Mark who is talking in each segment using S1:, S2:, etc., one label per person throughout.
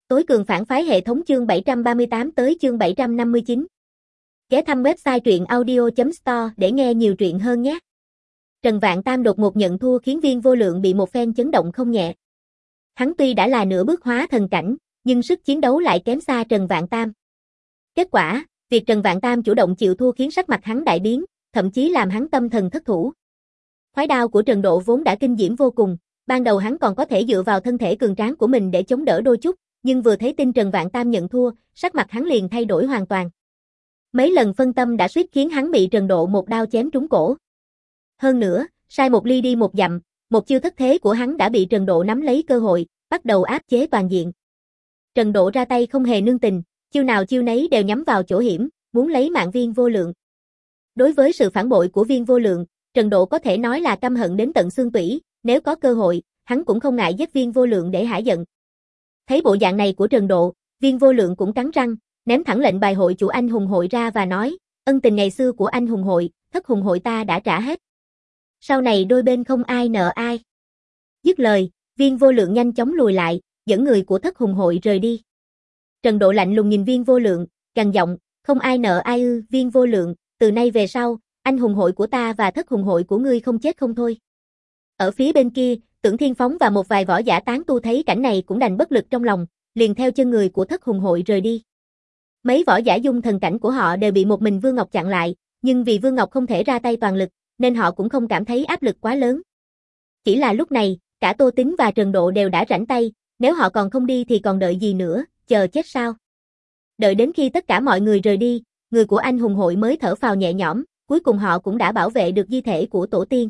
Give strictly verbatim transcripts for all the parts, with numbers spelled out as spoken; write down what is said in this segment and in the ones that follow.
S1: Tối cường phản phái hệ thống chương bảy trăm ba mươi tám tới chương bảy trăm năm mươi chín. Ghé thăm website truyện audio chấm store để nghe nhiều truyện hơn nhé. Trần Vạn Tam đột ngột nhận thua khiến Viên Vô Lượng bị một phen chấn động không nhẹ. Hắn tuy đã là nửa bước hóa thần cảnh, nhưng sức chiến đấu lại kém xa Trần Vạn Tam. Kết quả, việc Trần Vạn Tam chủ động chịu thua khiến sắc mặt hắn đại biến, thậm chí làm hắn tâm thần thất thủ. Khoái đao của Trần Độ vốn đã kinh diễm vô cùng, ban đầu hắn còn có thể dựa vào thân thể cường tráng của mình để chống đỡ đôi chút, nhưng vừa thấy tin Trần Vạn Tam nhận thua, sắc mặt hắn liền thay đổi hoàn toàn. Mấy lần phân tâm đã suýt khiến hắn bị Trần Độ một đao chém trúng cổ. Hơn nữa, sai một ly đi một dặm, một chiêu thất thế của hắn đã bị Trần Độ nắm lấy cơ hội, bắt đầu áp chế toàn diện. Trần Độ ra tay không hề nương tình, chiêu nào chiêu nấy đều nhắm vào chỗ hiểm, muốn lấy mạng Viên Vô Lượng. Đối với sự phản bội của Viên Vô Lượng, Trần Độ có thể nói là căm hận đến tận xương tủy, nếu có cơ hội, hắn cũng không ngại giết Viên Vô Lượng để hả giận. Thấy bộ dạng này của Trần Độ, Viên Vô Lượng cũng cắn răng, ném thẳng lệnh bài hội chủ Anh Hùng Hội ra và nói, ân tình ngày xưa của Anh Hùng Hội, Thất Hùng Hội ta đã trả hết. Sau này đôi bên không ai nợ ai. Dứt lời, Viên Vô Lượng nhanh chóng lùi lại, dẫn người của Thất Hùng Hội rời đi. Trần Độ lạnh lùng nhìn Viên Vô Lượng, gằn giọng, không ai nợ ai ư? Viên Vô Lượng, từ nay về sau, Anh Hùng Hội của ta và Thất Hùng Hội của ngươi không chết không thôi. Ở phía bên kia, Tưởng Thiên Phóng và một vài võ giả tán tu thấy cảnh này cũng đành bất lực trong lòng, liền theo chân người của Thất Hùng Hội rời đi. Mấy võ giả dung thần cảnh của họ đều bị một mình Vương Ngọc chặn lại, nhưng vì Vương Ngọc không thể ra tay toàn lực, nên họ cũng không cảm thấy áp lực quá lớn. Chỉ là lúc này, cả Tô Tín và Trần Độ đều đã rảnh tay, nếu họ còn không đi thì còn đợi gì nữa, chờ chết sao? Đợi đến khi tất cả mọi người rời đi, người của Anh Hùng Hội mới thở phào nhẹ nhõm, cuối cùng họ cũng đã bảo vệ được di thể của tổ tiên.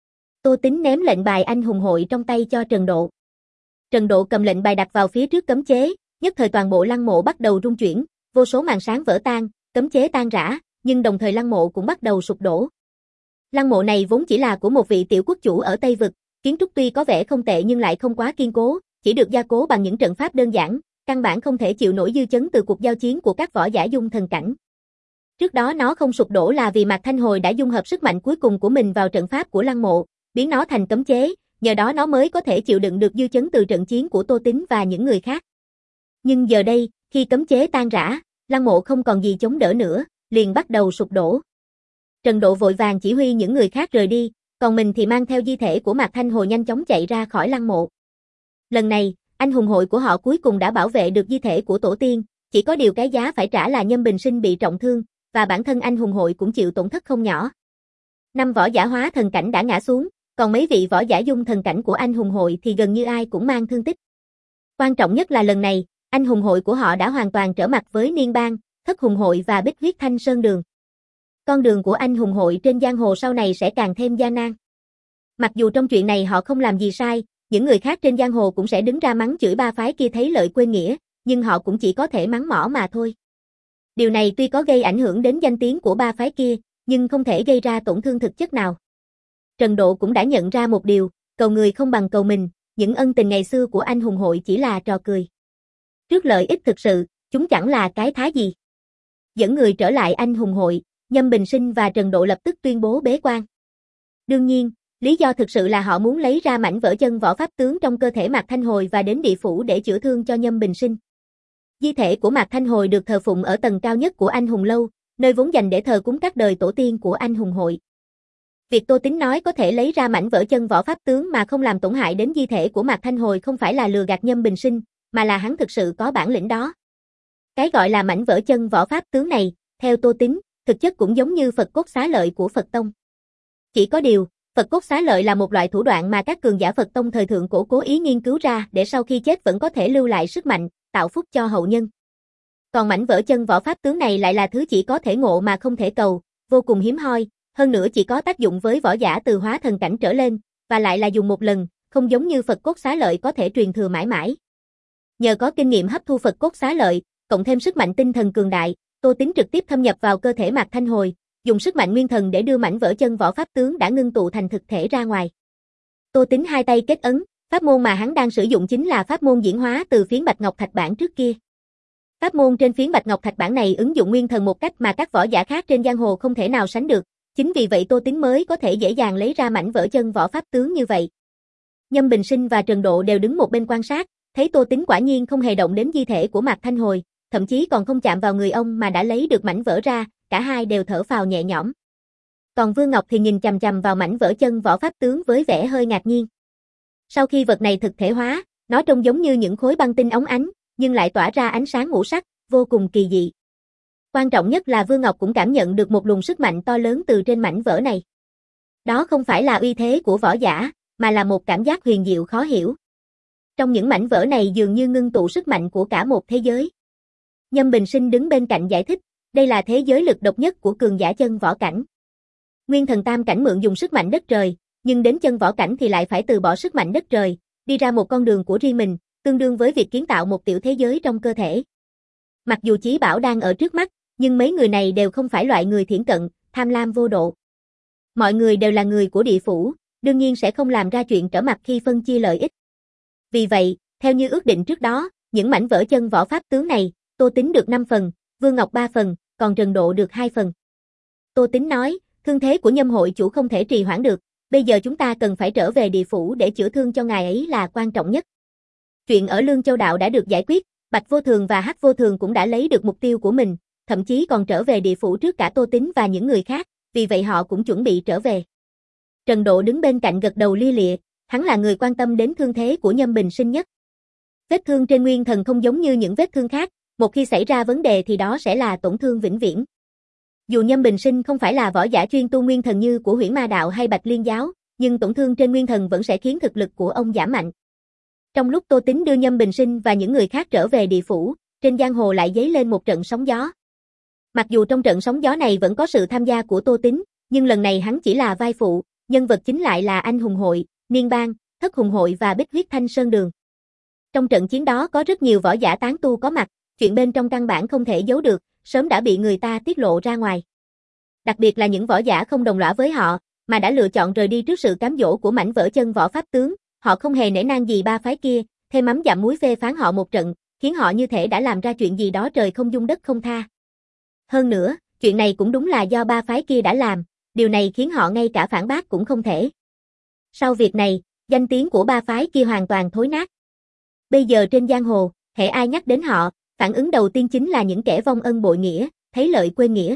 S1: Tô Tín ném lệnh bài Anh Hùng Hội trong tay cho Trần Độ. Trần Độ cầm lệnh bài đặt vào phía trước cấm chế, nhất thời toàn bộ lăng mộ bắt đầu rung chuyển, vô số màn sáng vỡ tan, cấm chế tan rã, nhưng đồng thời lăng mộ cũng bắt đầu sụp đổ. Lăng mộ này vốn chỉ là của một vị tiểu quốc chủ ở Tây Vực, kiến trúc tuy có vẻ không tệ nhưng lại không quá kiên cố, chỉ được gia cố bằng những trận pháp đơn giản, căn bản không thể chịu nổi dư chấn từ cuộc giao chiến của các võ giả dung thần cảnh. Trước đó nó không sụp đổ là vì Mạc Thanh Hồi đã dung hợp sức mạnh cuối cùng của mình vào trận pháp của lăng mộ, biến nó thành cấm chế, nhờ đó nó mới có thể chịu đựng được dư chấn từ trận chiến của Tô Tín và những người khác. Nhưng giờ đây, khi cấm chế tan rã, lăng mộ không còn gì chống đỡ nữa, liền bắt đầu sụp đổ. Trần Độ vội vàng chỉ huy những người khác rời đi, còn mình thì mang theo di thể của Mạc Thanh Hồi nhanh chóng chạy ra khỏi lăng mộ. Lần này, Anh Hùng Hội của họ cuối cùng đã bảo vệ được di thể của tổ tiên, chỉ có điều cái giá phải trả là Nhâm Bình Sinh bị trọng thương, và bản thân Anh Hùng Hội cũng chịu tổn thất không nhỏ. Năm võ giả hóa thần cảnh đã ngã xuống, còn mấy vị võ giả dung thần cảnh của Anh Hùng Hội thì gần như ai cũng mang thương tích. Quan trọng nhất là lần này, Anh Hùng Hội của họ đã hoàn toàn trở mặt với Niên Bang, Thất Hùng Hội và Bích Huyết Thanh Sơn Đường. Con đường của Anh Hùng Hội trên giang hồ sau này sẽ càng thêm gian nan. Mặc dù trong chuyện này họ không làm gì sai, những người khác trên giang hồ cũng sẽ đứng ra mắng chửi ba phái kia thấy lợi quên nghĩa, nhưng họ cũng chỉ có thể mắng mỏ mà thôi. Điều này tuy có gây ảnh hưởng đến danh tiếng của ba phái kia, nhưng không thể gây ra tổn thương thực chất nào. Trần Độ cũng đã nhận ra một điều, cầu người không bằng cầu mình, những ân tình ngày xưa của Anh Hùng Hội chỉ là trò cười. Trước lợi ích thực sự, chúng chẳng là cái thá gì. Dẫn người trở lại Anh Hùng Hội, Nhâm Bình Sinh và Trần Độ lập tức tuyên bố bế quan. Đương nhiên, lý do thực sự là họ muốn lấy ra mảnh vỡ chân võ pháp tướng trong cơ thể Mạc Thanh Hồi và đến địa phủ để chữa thương cho Nhâm Bình Sinh. Di thể của Mạc Thanh Hồi được thờ phụng ở tầng cao nhất của Anh Hùng Lâu, nơi vốn dành để thờ cúng các đời tổ tiên của Anh Hùng Hội. Việc Tô Tín nói có thể lấy ra mảnh vỡ chân võ pháp tướng mà không làm tổn hại đến di thể của Mạc Thanh Hồi không phải là lừa gạt Nhâm Bình Sinh, mà là hắn thực sự có bản lĩnh đó. Cái gọi là mảnh vỡ chân võ pháp tướng này, theo Tô Tín, thực chất cũng giống như Phật cốt xá lợi của Phật Tông. Chỉ có điều, Phật cốt xá lợi là một loại thủ đoạn mà các cường giả Phật Tông thời thượng cổ cố ý nghiên cứu ra để sau khi chết vẫn có thể lưu lại sức mạnh, tạo phúc cho hậu nhân. Còn mảnh vỡ chân võ pháp tướng này lại là thứ chỉ có thể ngộ mà không thể cầu, vô cùng hiếm hoi, hơn nữa chỉ có tác dụng với võ giả từ hóa thần cảnh trở lên, và lại là dùng một lần, không giống như Phật cốt xá lợi có thể truyền thừa mãi mãi. Nhờ có kinh nghiệm hấp thu Phật cốt xá lợi, cộng thêm sức mạnh tinh thần cường đại, Tô Tín trực tiếp thâm nhập vào cơ thể Mạc Thanh Hồi, dùng sức mạnh nguyên thần để đưa mảnh vỡ chân võ pháp tướng đã ngưng tụ thành thực thể ra ngoài. Tô Tín hai tay kết ấn, pháp môn mà hắn đang sử dụng chính là pháp môn diễn hóa từ phiến bạch ngọc thạch bản trước kia. Pháp môn trên phiến bạch ngọc thạch bản này ứng dụng nguyên thần một cách mà các võ giả khác trên giang hồ không thể nào sánh được, chính vì vậy Tô Tín mới có thể dễ dàng lấy ra mảnh vỡ chân võ pháp tướng như vậy. Nhâm Bình Sinh và Trần Độ đều đứng một bên quan sát, thấy Tô Tín quả nhiên không hề động đến di thể của Mạc Thanh Hồi, thậm chí còn không chạm vào người ông mà đã lấy được mảnh vỡ ra, cả hai đều thở phào nhẹ nhõm. Còn Vương Ngọc thì nhìn chằm chằm vào mảnh vỡ chân võ pháp tướng với vẻ hơi ngạc nhiên. Sau khi vật này thực thể hóa, nó trông giống như những khối băng tinh óng ánh, nhưng lại tỏa ra ánh sáng ngũ sắc, vô cùng kỳ dị. Quan trọng nhất là Vương Ngọc cũng cảm nhận được một luồng sức mạnh to lớn từ trên mảnh vỡ này. Đó không phải là uy thế của võ giả, mà là một cảm giác huyền diệu khó hiểu. Trong những mảnh vỡ này dường như ngưng tụ sức mạnh của cả một thế giới. Nhâm Bình Sinh đứng bên cạnh giải thích, đây là thế giới lực độc nhất của cường giả chân võ cảnh. Nguyên thần tam cảnh mượn dùng sức mạnh đất trời, nhưng đến chân võ cảnh thì lại phải từ bỏ sức mạnh đất trời, đi ra một con đường của riêng mình, tương đương với việc kiến tạo một tiểu thế giới trong cơ thể. Mặc dù chí bảo đang ở trước mắt, nhưng mấy người này đều không phải loại người thiển cận, tham lam vô độ. Mọi người đều là người của địa phủ, đương nhiên sẽ không làm ra chuyện trở mặt khi phân chia lợi ích. Vì vậy, theo như ước định trước đó, những mảnh vỡ chân võ pháp tướng này, Tô Tín được năm phần, Vương Ngọc ba phần, còn Trần Độ được hai phần. Tô Tín nói, thương thế của Nhâm hội chủ không thể trì hoãn được, bây giờ chúng ta cần phải trở về địa phủ để chữa thương cho ngài ấy là quan trọng nhất. Chuyện ở Lương Châu Đạo đã được giải quyết, Bạch Vô Thường và Hắc Vô Thường cũng đã lấy được mục tiêu của mình, thậm chí còn trở về địa phủ trước cả Tô Tín và những người khác, vì vậy họ cũng chuẩn bị trở về. Trần Độ đứng bên cạnh gật đầu lia lịa, hắn là người quan tâm đến thương thế của Nhâm Bình Sinh nhất. Vết thương trên nguyên thần không giống như những vết thương khác, một khi xảy ra vấn đề thì đó sẽ là tổn thương vĩnh viễn. Dù Nhâm Bình Sinh không phải là võ giả chuyên tu nguyên thần như của Huyễn Ma Đạo hay Bạch Liên Giáo, nhưng tổn thương trên nguyên thần vẫn sẽ khiến thực lực của ông giảm mạnh. Trong lúc Tô Tín đưa Nhâm Bình Sinh và những người khác trở về địa phủ, trên giang hồ lại dấy lên một trận sóng gió. Mặc dù trong trận sóng gió này vẫn có sự tham gia của Tô Tín, nhưng lần này hắn chỉ là vai phụ, nhân vật chính lại là Anh Hùng Hội, Niên Bang, Thất Hùng Hội và Bích Huyết Thanh Sơn Đường. Trong trận chiến đó có rất nhiều võ giả tán tu có mặt, chuyện bên trong căn bản không thể giấu được, sớm đã bị người ta tiết lộ ra ngoài. Đặc biệt là những võ giả không đồng lõa với họ, mà đã lựa chọn rời đi trước sự cám dỗ của mảnh vỡ chân võ pháp tướng, họ không hề nể nang gì ba phái kia, thêm mắm dặm muối phê phán họ một trận, khiến họ như thể đã làm ra chuyện gì đó trời không dung đất không tha. Hơn nữa, chuyện này cũng đúng là do ba phái kia đã làm, điều này khiến họ ngay cả phản bác cũng không thể. Sau việc này, danh tiếng của ba phái kia hoàn toàn thối nát. Bây giờ trên giang hồ, hễ ai nhắc đến họ, phản ứng đầu tiên chính là những kẻ vong ân bội nghĩa, thấy lợi quên nghĩa.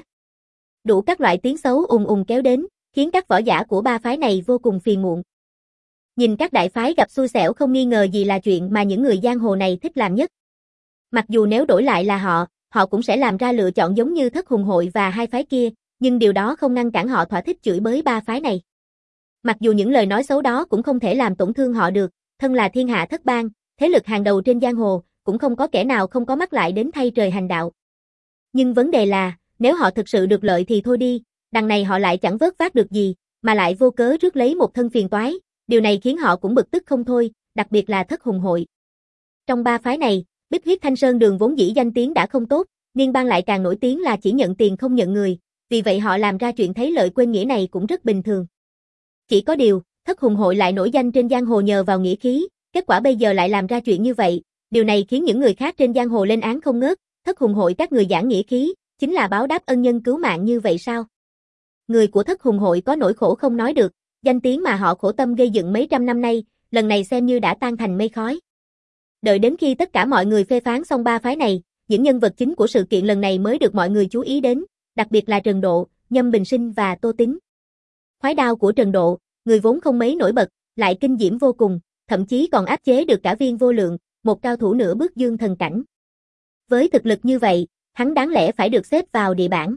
S1: Đủ các loại tiếng xấu ùn ùn kéo đến, khiến các võ giả của ba phái này vô cùng phiền muộn. Nhìn các đại phái gặp xui xẻo không nghi ngờ gì là chuyện mà những người giang hồ này thích làm nhất. Mặc dù nếu đổi lại là họ, họ cũng sẽ làm ra lựa chọn giống như Thất Hùng Hội và hai phái kia, nhưng điều đó không ngăn cản họ thỏa thích chửi bới ba phái này. Mặc dù những lời nói xấu đó cũng không thể làm tổn thương họ được, thân là thiên hạ thất bang, thế lực hàng đầu trên giang hồ, cũng không có kẻ nào không có mắt lại đến thay trời hành đạo. Nhưng vấn đề là, nếu họ thực sự được lợi thì thôi đi, đằng này họ lại chẳng vớt vát được gì, mà lại vô cớ rước lấy một thân phiền toái, điều này khiến họ cũng bực tức không thôi, đặc biệt là Thất Hùng Hội. Trong ba phái này, Bích Huyết Thanh Sơn Đường vốn dĩ danh tiếng đã không tốt, Niên Bang lại càng nổi tiếng là chỉ nhận tiền không nhận người, vì vậy họ làm ra chuyện thấy lợi quên nghĩa này cũng rất bình thường. Chỉ có điều, Thất Hùng Hội lại nổi danh trên giang hồ nhờ vào nghĩa khí, kết quả bây giờ lại làm ra chuyện như vậy, điều này khiến những người khác trên giang hồ lên án không ngớt, Thất Hùng Hội các người giảng nghĩa khí, chính là báo đáp ân nhân cứu mạng như vậy sao? Người của Thất Hùng Hội có nỗi khổ không nói được, danh tiếng mà họ khổ tâm gây dựng mấy trăm năm nay, lần này xem như đã tan thành mây khói. Đợi đến khi tất cả mọi người phê phán xong ba phái này, những nhân vật chính của sự kiện lần này mới được mọi người chú ý đến, đặc biệt là Trần Độ, Nhâm Bình Sinh và Tô Tín. Khoái đao của Trần Độ, người vốn không mấy nổi bật, lại kinh diễm vô cùng, thậm chí còn áp chế được cả Viên Vô Lượng, một cao thủ nửa bước dương thần cảnh. Với thực lực như vậy, hắn đáng lẽ phải được xếp vào địa bảng.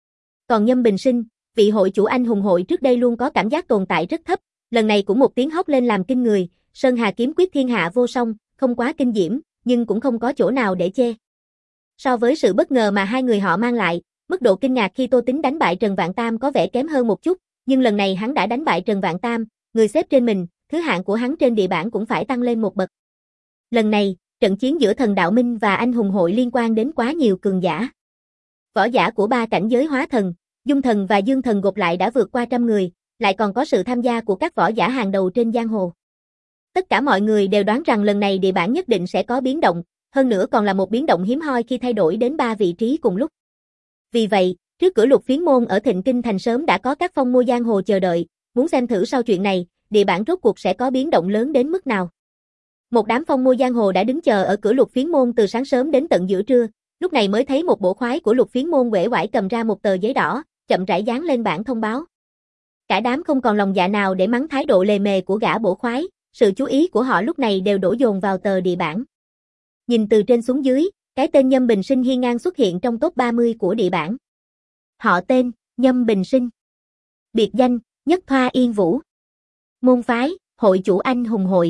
S1: Còn Nhâm Bình Sinh, vị hội chủ Anh Hùng Hội trước đây luôn có cảm giác tồn tại rất thấp, lần này cũng một tiếng hót lên làm kinh người, Sơn Hà kiếm quyết thiên hạ vô song, không quá kinh diễm, nhưng cũng không có chỗ nào để chê. So với sự bất ngờ mà hai người họ mang lại, mức độ kinh ngạc khi Tô Tín đánh bại Trần Vạn Tam có vẻ kém hơn một chút, nhưng lần này hắn đã đánh bại Trần Vạn Tam, người xếp trên mình, thứ hạng của hắn trên địa bảng cũng phải tăng lên một bậc. Lần này, trận chiến giữa Thần Đạo Minh và Anh Hùng Hội liên quan đến quá nhiều cường giả. Võ giả của ba cảnh giới hóa thần, Dung Thần và Dương Thần gộp lại đã vượt qua trăm người, lại còn có sự tham gia của các võ giả hàng đầu trên giang hồ. Tất cả mọi người đều đoán rằng lần này địa bảng nhất định sẽ có biến động, hơn nữa còn là một biến động hiếm hoi khi thay đổi đến ba vị trí cùng lúc. Vì vậy, trước cửa Lục Phiến Môn ở Thịnh Kinh Thành sớm đã có các phong mua giang hồ chờ đợi, muốn xem thử sau chuyện này, địa bảng rốt cuộc sẽ có biến động lớn đến mức nào. Một đám phong mua giang hồ đã đứng chờ ở cửa Lục Phiến môn từ sáng sớm đến tận giữa trưa, lúc này mới thấy một bổ khoái của Lục Phiến môn uể oải cầm ra một tờ giấy đỏ, chậm rãi dán lên bảng thông báo. Cả đám không còn lòng dạ nào để mắng thái độ lề mề của gã bổ khoái, sự chú ý của họ lúc này đều đổ dồn vào tờ địa bảng. Nhìn từ trên xuống dưới, cái tên Nhâm Bình Sinh hiên ngang xuất hiện trong top ba mươi của địa bảng. Họ tên, Nhâm Bình Sinh. Biệt danh, Nhất Thoa Yên Vũ. Môn phái, Hội Chủ Anh Hùng Hội.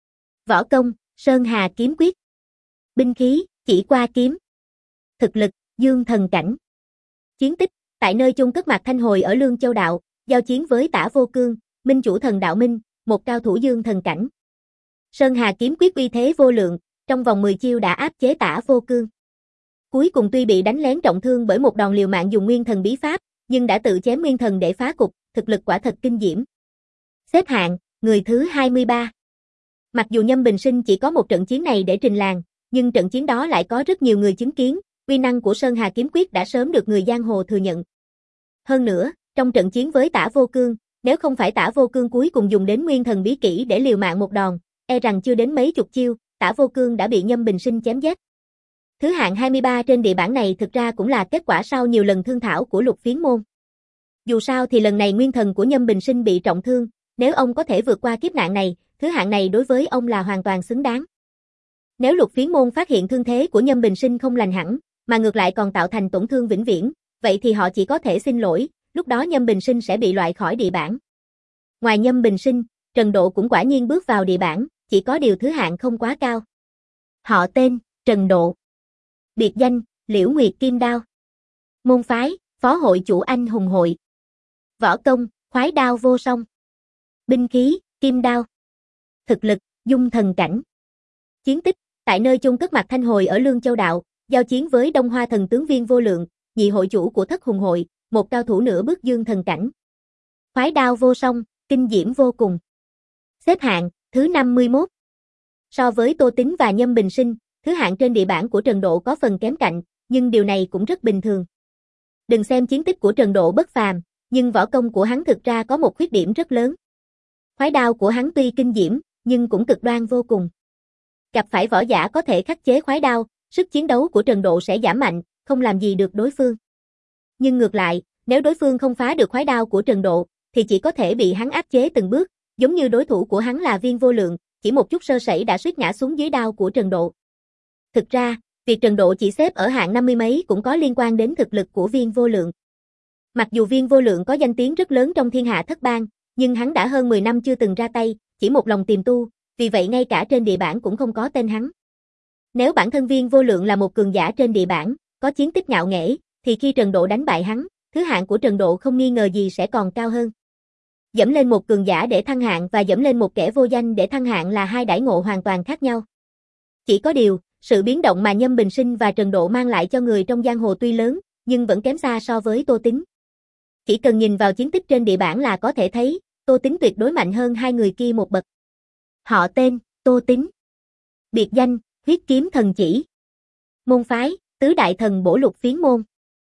S1: Võ công, Sơn Hà Kiếm Quyết. Binh khí, Chỉ Qua Kiếm. Thực lực, Dương Thần Cảnh. Chiến tích, tại nơi chôn cất Mạc Thanh Hồi ở Lương Châu Đạo, giao chiến với Tả Vô Cương, Minh Chủ Thần Đạo Minh, một cao thủ Dương Thần Cảnh. Sơn Hà Kiếm Quyết uy thế vô lượng, trong vòng mười chiêu đã áp chế Tả Vô Cương. Cuối cùng tuy bị đánh lén trọng thương bởi một đòn liều mạng dùng nguyên thần bí pháp, nhưng đã tự chém nguyên thần để phá cục, thực lực quả thật kinh diễm. Xếp hạng, người thứ hai mươi ba. Mặc dù Nhâm Bình Sinh chỉ có một trận chiến này để trình làng, nhưng trận chiến đó lại có rất nhiều người chứng kiến, uy năng của Sơn Hà Kiếm Quyết đã sớm được người giang hồ thừa nhận. Hơn nữa, trong trận chiến với Tả Vô Cương, nếu không phải Tả Vô Cương cuối cùng dùng đến nguyên thần bí kỹ để liều mạng một đòn, e rằng chưa đến mấy chục chiêu, Tả Vô Cương đã bị Nhâm Bình Sinh chém giết. Thứ hạng hai mươi ba trên địa bảng này thực ra cũng là kết quả sau nhiều lần thương thảo của Lục Phiến môn. Dù sao thì lần này nguyên thần của Nhâm Bình Sinh bị trọng thương, nếu ông có thể vượt qua kiếp nạn này, thứ hạng này đối với ông là hoàn toàn xứng đáng. Nếu Lục Phiến môn phát hiện thương thế của Nhâm Bình Sinh không lành hẳn, mà ngược lại còn tạo thành tổn thương vĩnh viễn, vậy thì họ chỉ có thể xin lỗi, lúc đó Nhâm Bình Sinh sẽ bị loại khỏi địa bảng. Ngoài Nhâm Bình Sinh, Trần Độ cũng quả nhiên bước vào địa bảng, chỉ có điều thứ hạng không quá cao. Họ tên, Trần Độ. Biệt danh, Liễu Nguyệt Kim Đao. Môn phái, Phó Hội Chủ Anh Hùng Hội. Võ công, Khoái Đao Vô Song. Binh khí, Kim Đao. Thực lực, Dung Thần Cảnh. Chiến tích, tại nơi chôn cất Mạc Thanh Hồi ở Lương Châu Đạo, giao chiến với Đông Hoa Thần tướng Viên Vô Lượng, nhị hội chủ của Thất Hùng Hội, một cao thủ nửa bước Dương Thần Cảnh. Khoái Đao Vô Song, kinh diễm vô cùng. Xếp hạng, thứ năm mươi mốt. So với Tô Tín và Nhâm Bình Sinh, thứ hạng trên địa bảng của Trần Độ có phần kém cạnh, nhưng điều này cũng rất bình thường. Đừng xem chiến tích của Trần Độ bất phàm, nhưng võ công của hắn thực ra có một khuyết điểm rất lớn. Khoái đao của hắn tuy kinh diễm, nhưng cũng cực đoan vô cùng. Gặp phải võ giả có thể khắc chế khoái đao, sức chiến đấu của Trần Độ sẽ giảm mạnh, không làm gì được đối phương. Nhưng ngược lại, nếu đối phương không phá được khoái đao của Trần Độ, thì chỉ có thể bị hắn áp chế từng bước, giống như đối thủ của hắn là Viên Vô Lượng, chỉ một chút sơ sẩy đã suýt ngã xuống dưới đao của Trần Độ. Thực ra, việc Trần Độ chỉ xếp ở hạng năm mươi mấy cũng có liên quan đến thực lực của Viên Vô Lượng. Mặc dù Viên Vô Lượng có danh tiếng rất lớn trong thiên hạ thất bang, nhưng hắn đã hơn mười năm chưa từng ra tay, chỉ một lòng tiềm tu, vì vậy ngay cả trên địa bảng cũng không có tên hắn. Nếu bản thân Viên Vô Lượng là một cường giả trên địa bảng, có chiến tích ngạo nghễ, thì khi Trần Độ đánh bại hắn, thứ hạng của Trần Độ không nghi ngờ gì sẽ còn cao hơn. Dẫm lên một cường giả để thăng hạng và dẫm lên một kẻ vô danh để thăng hạng là hai đãi ngộ hoàn toàn khác nhau. Chỉ có điều, sự biến động mà Nhâm Bình Sinh và Trần Độ mang lại cho người trong giang hồ tuy lớn, nhưng vẫn kém xa so với Tô Tín. Chỉ cần nhìn vào chiến tích trên địa bảng là có thể thấy, Tô Tín tuyệt đối mạnh hơn hai người kia một bậc. Họ tên, Tô Tín. Biệt danh, Huyết Kiếm Thần Chỉ. Môn phái, Tứ Đại Thần Bổ Lục Phiến môn.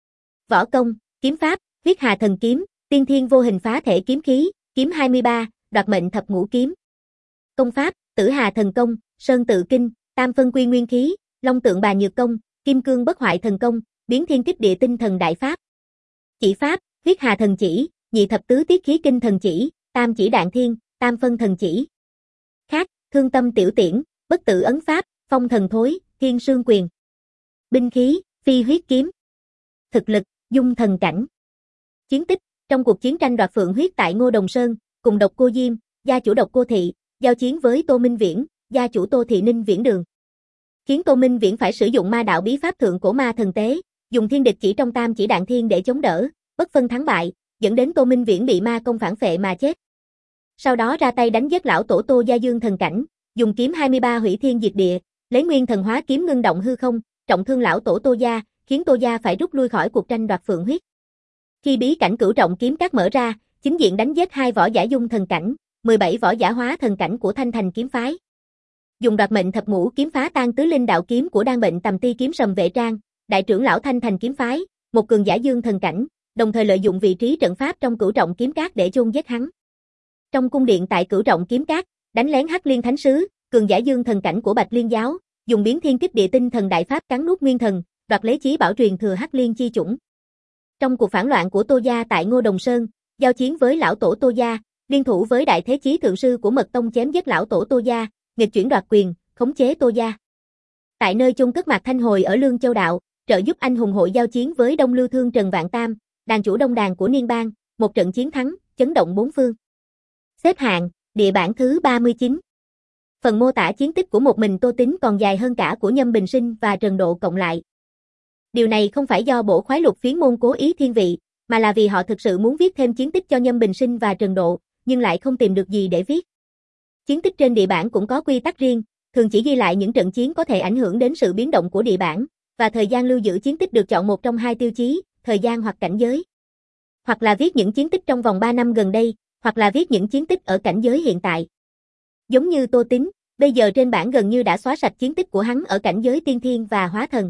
S1: Võ công, kiếm pháp, Huyết Hà Thần Kiếm, Tiên Thiên Vô Hình Phá Thể Kiếm Khí, Kiếm hai mươi ba, Đoạt Mệnh Thập Ngũ Kiếm. Công pháp, Tử Hà Thần Công, Sơn Tự Kinh, Tam Phân Quy Nguyên Khí, Long Tượng Bà Nhược Công, Kim Cương Bất Hoại Thần Công, Biến Thiên Kích Địa Tinh Thần Đại Pháp. Chỉ pháp, Huyết Hà Thần Chỉ, Nhị Thập Tứ Tiết Khí Kinh Thần Chỉ, Tam Chỉ Đạn Thiên, Tam Phân Thần Chỉ. Khác, Thương Tâm Tiểu Tiễn, Bất Tử Ấn Pháp, Phong Thần Thối, Thiên Sương Quyền. Binh khí, Phi Huyết Kiếm. Thực lực, Dung Thần Cảnh. Chiến tích, trong cuộc chiến tranh đoạt phượng huyết tại Ngô Đồng Sơn, cùng Độc Cô Diêm, gia chủ Độc Cô Thị, giao chiến với Tô Minh Viễn, gia chủ Tô Thị Ninh Viễn Đường. Khiến Tô Minh Viễn phải sử dụng ma đạo bí pháp thượng cổ ma thần tế, dùng thiên địch chỉ trong Tam Chỉ Đạn Thiên để chống đỡ, bất phân thắng bại, dẫn đến Tô Minh Viễn bị ma công phản phệ mà chết. Sau đó ra tay đánh giết lão tổ Tô Gia Dương Thần Cảnh, dùng kiếm hai mươi ba hủy thiên diệt địa, lấy nguyên thần hóa kiếm ngưng động hư không, trọng thương lão tổ Tô Gia, khiến Tô Gia phải rút lui khỏi cuộc tranh đoạt phượng huyết. Khi bí cảnh cửu trọng kiếm các mở ra, chính diện đánh giết hai võ giả Dung Thần Cảnh, mười bảy võ giả hóa thần cảnh của Thanh Thành kiếm phái. Dùng Đoạt Mệnh Thập Ngũ Kiếm phá tan tứ linh đạo kiếm của Đan Bệnh Tầm Ti kiếm Sầm Vệ Trang, đại trưởng lão Thanh Thành kiếm phái, một cường giả Dương Thần Cảnh, đồng thời lợi dụng vị trí trận pháp trong cửu trọng kiếm các để chôn giết hắn. Trong cung điện tại cửu trọng kiếm các, đánh lén Hắc Liên Thánh Sứ, cường giả dương thần cảnh của Bạch Liên giáo, dùng biến thiên kích địa tinh thần đại pháp cắn nuốt nguyên thần, đoạt lấy chí bảo truyền thừa Hắc Liên chi chủng. Trong cuộc phản loạn của Tô gia tại Ngô Đồng Sơn, giao chiến với lão tổ Tô gia, liên thủ với đại thế chí thượng sư của Mật tông chém giết lão tổ Tô gia, nghịch chuyển đoạt quyền, khống chế Tô gia. Tại nơi chôn cất Mạc Thanh Hồi ở Lương Châu đạo, trợ giúp anh hùng hội giao chiến với Đông Lưu Thương Trần Vạn Tam, đàn chủ đông đàn của Niên Bang, một trận chiến thắng, chấn động bốn phương. Xếp hạng, địa bản thứ ba mươi chín. Phần mô tả chiến tích của một mình Tô Tín còn dài hơn cả của Nhâm Bình Sinh và Trần Độ cộng lại. Điều này không phải do bổ khoái lục phiến môn cố ý thiên vị, mà là vì họ thực sự muốn viết thêm chiến tích cho Nhâm Bình Sinh và Trần Độ, nhưng lại không tìm được gì để viết. Chiến tích trên địa bản cũng có quy tắc riêng, thường chỉ ghi lại những trận chiến có thể ảnh hưởng đến sự biến động của địa bản, và thời gian lưu giữ chiến tích được chọn một trong hai tiêu chí, thời gian hoặc cảnh giới. Hoặc là viết những chiến tích trong vòng ba năm gần đây, hoặc là viết những chiến tích ở cảnh giới hiện tại. Giống như Tô Tín, bây giờ trên bản gần như đã xóa sạch chiến tích của hắn ở cảnh giới tiên thiên và hóa thần.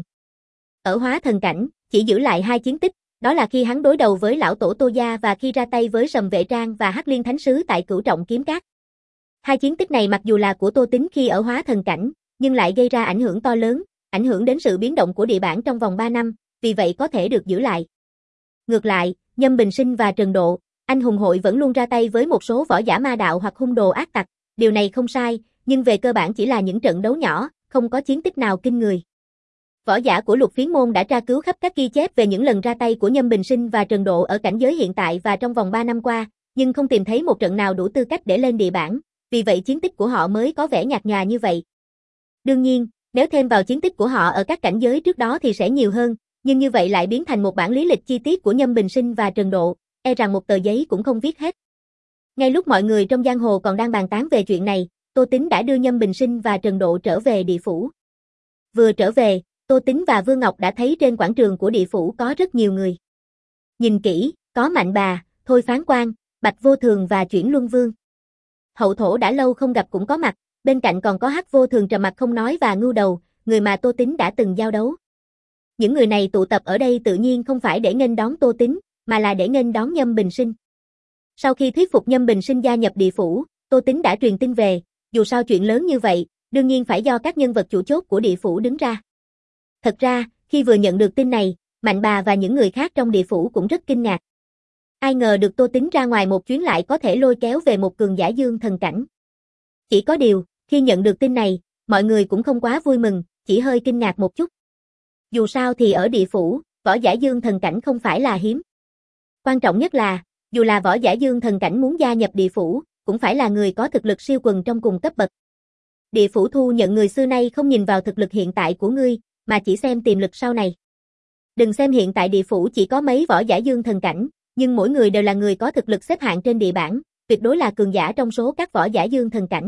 S1: Ở hóa thần cảnh, chỉ giữ lại hai chiến tích, đó là khi hắn đối đầu với lão tổ Tô gia và khi ra tay với Sầm Vệ Trang và Hắc Liên Thánh Sứ tại Cửu Trọng Kiếm Cát. Hai chiến tích này mặc dù là của Tô Tín khi ở hóa thần cảnh, nhưng lại gây ra ảnh hưởng to lớn, ảnh hưởng đến sự biến động của địa bản trong vòng ba năm, vì vậy có thể được giữ lại. Ngược lại, Nhâm Bình Sinh và Trần Độ, anh hùng hội vẫn luôn ra tay với một số võ giả ma đạo hoặc hung đồ ác tặc, điều này không sai, nhưng về cơ bản chỉ là những trận đấu nhỏ, không có chiến tích nào kinh người. Võ giả của Lục Phiến môn đã tra cứu khắp các ghi chép về những lần ra tay của Nhâm Bình Sinh và Trần Độ ở cảnh giới hiện tại và trong vòng ba năm qua, nhưng không tìm thấy một trận nào đủ tư cách để lên địa bản, vì vậy chiến tích của họ mới có vẻ nhạt nhòa như vậy. Đương nhiên, nếu thêm vào chiến tích của họ ở các cảnh giới trước đó thì sẽ nhiều hơn, nhưng như vậy lại biến thành một bản lý lịch chi tiết của Nhâm Bình Sinh và Trần Độ, e rằng một tờ giấy cũng không viết hết. Ngay lúc mọi người trong giang hồ còn đang bàn tán về chuyện này, Tô Tín đã đưa Nhâm Bình Sinh và Trần Độ trở về địa phủ. Vừa trở về, Tô Tín và Vương Ngọc đã thấy trên quảng trường của địa phủ có rất nhiều người. Nhìn kỹ, có Mạnh Bà, Thôi Phán Quan, Bạch Vô Thường và Chuyển Luân Vương. Hậu Thổ đã lâu không gặp cũng có mặt, bên cạnh còn có Hắc Vô Thường trầm mặt không nói và Ngưu Đầu, người mà Tô Tín đã từng giao đấu. Những người này tụ tập ở đây tự nhiên không phải để nghênh đón Tô Tín, mà là để nghênh đón Nhâm Bình Sinh. Sau khi thuyết phục Nhâm Bình Sinh gia nhập địa phủ, Tô Tín đã truyền tin về, dù sao chuyện lớn như vậy, đương nhiên phải do các nhân vật chủ chốt của địa phủ đứng ra. Thật ra, khi vừa nhận được tin này, Mạnh Bà và những người khác trong địa phủ cũng rất kinh ngạc. Ai ngờ được Tô Tín ra ngoài một chuyến lại có thể lôi kéo về một cường giả dương thần cảnh. Chỉ có điều, khi nhận được tin này, mọi người cũng không quá vui mừng, chỉ hơi kinh ngạc một chút. Dù sao thì ở địa phủ, võ giả dương thần cảnh không phải là hiếm. Quan trọng nhất là, dù là võ giả dương thần cảnh muốn gia nhập địa phủ, cũng phải là người có thực lực siêu quần trong cùng cấp bậc. Địa phủ thu nhận người xưa nay không nhìn vào thực lực hiện tại của ngươi, mà chỉ xem tiềm lực sau này. Đừng xem hiện tại địa phủ chỉ có mấy võ giả dương thần cảnh, nhưng mỗi người đều là người có thực lực xếp hạng trên địa bảng, tuyệt đối là cường giả trong số các võ giả dương thần cảnh.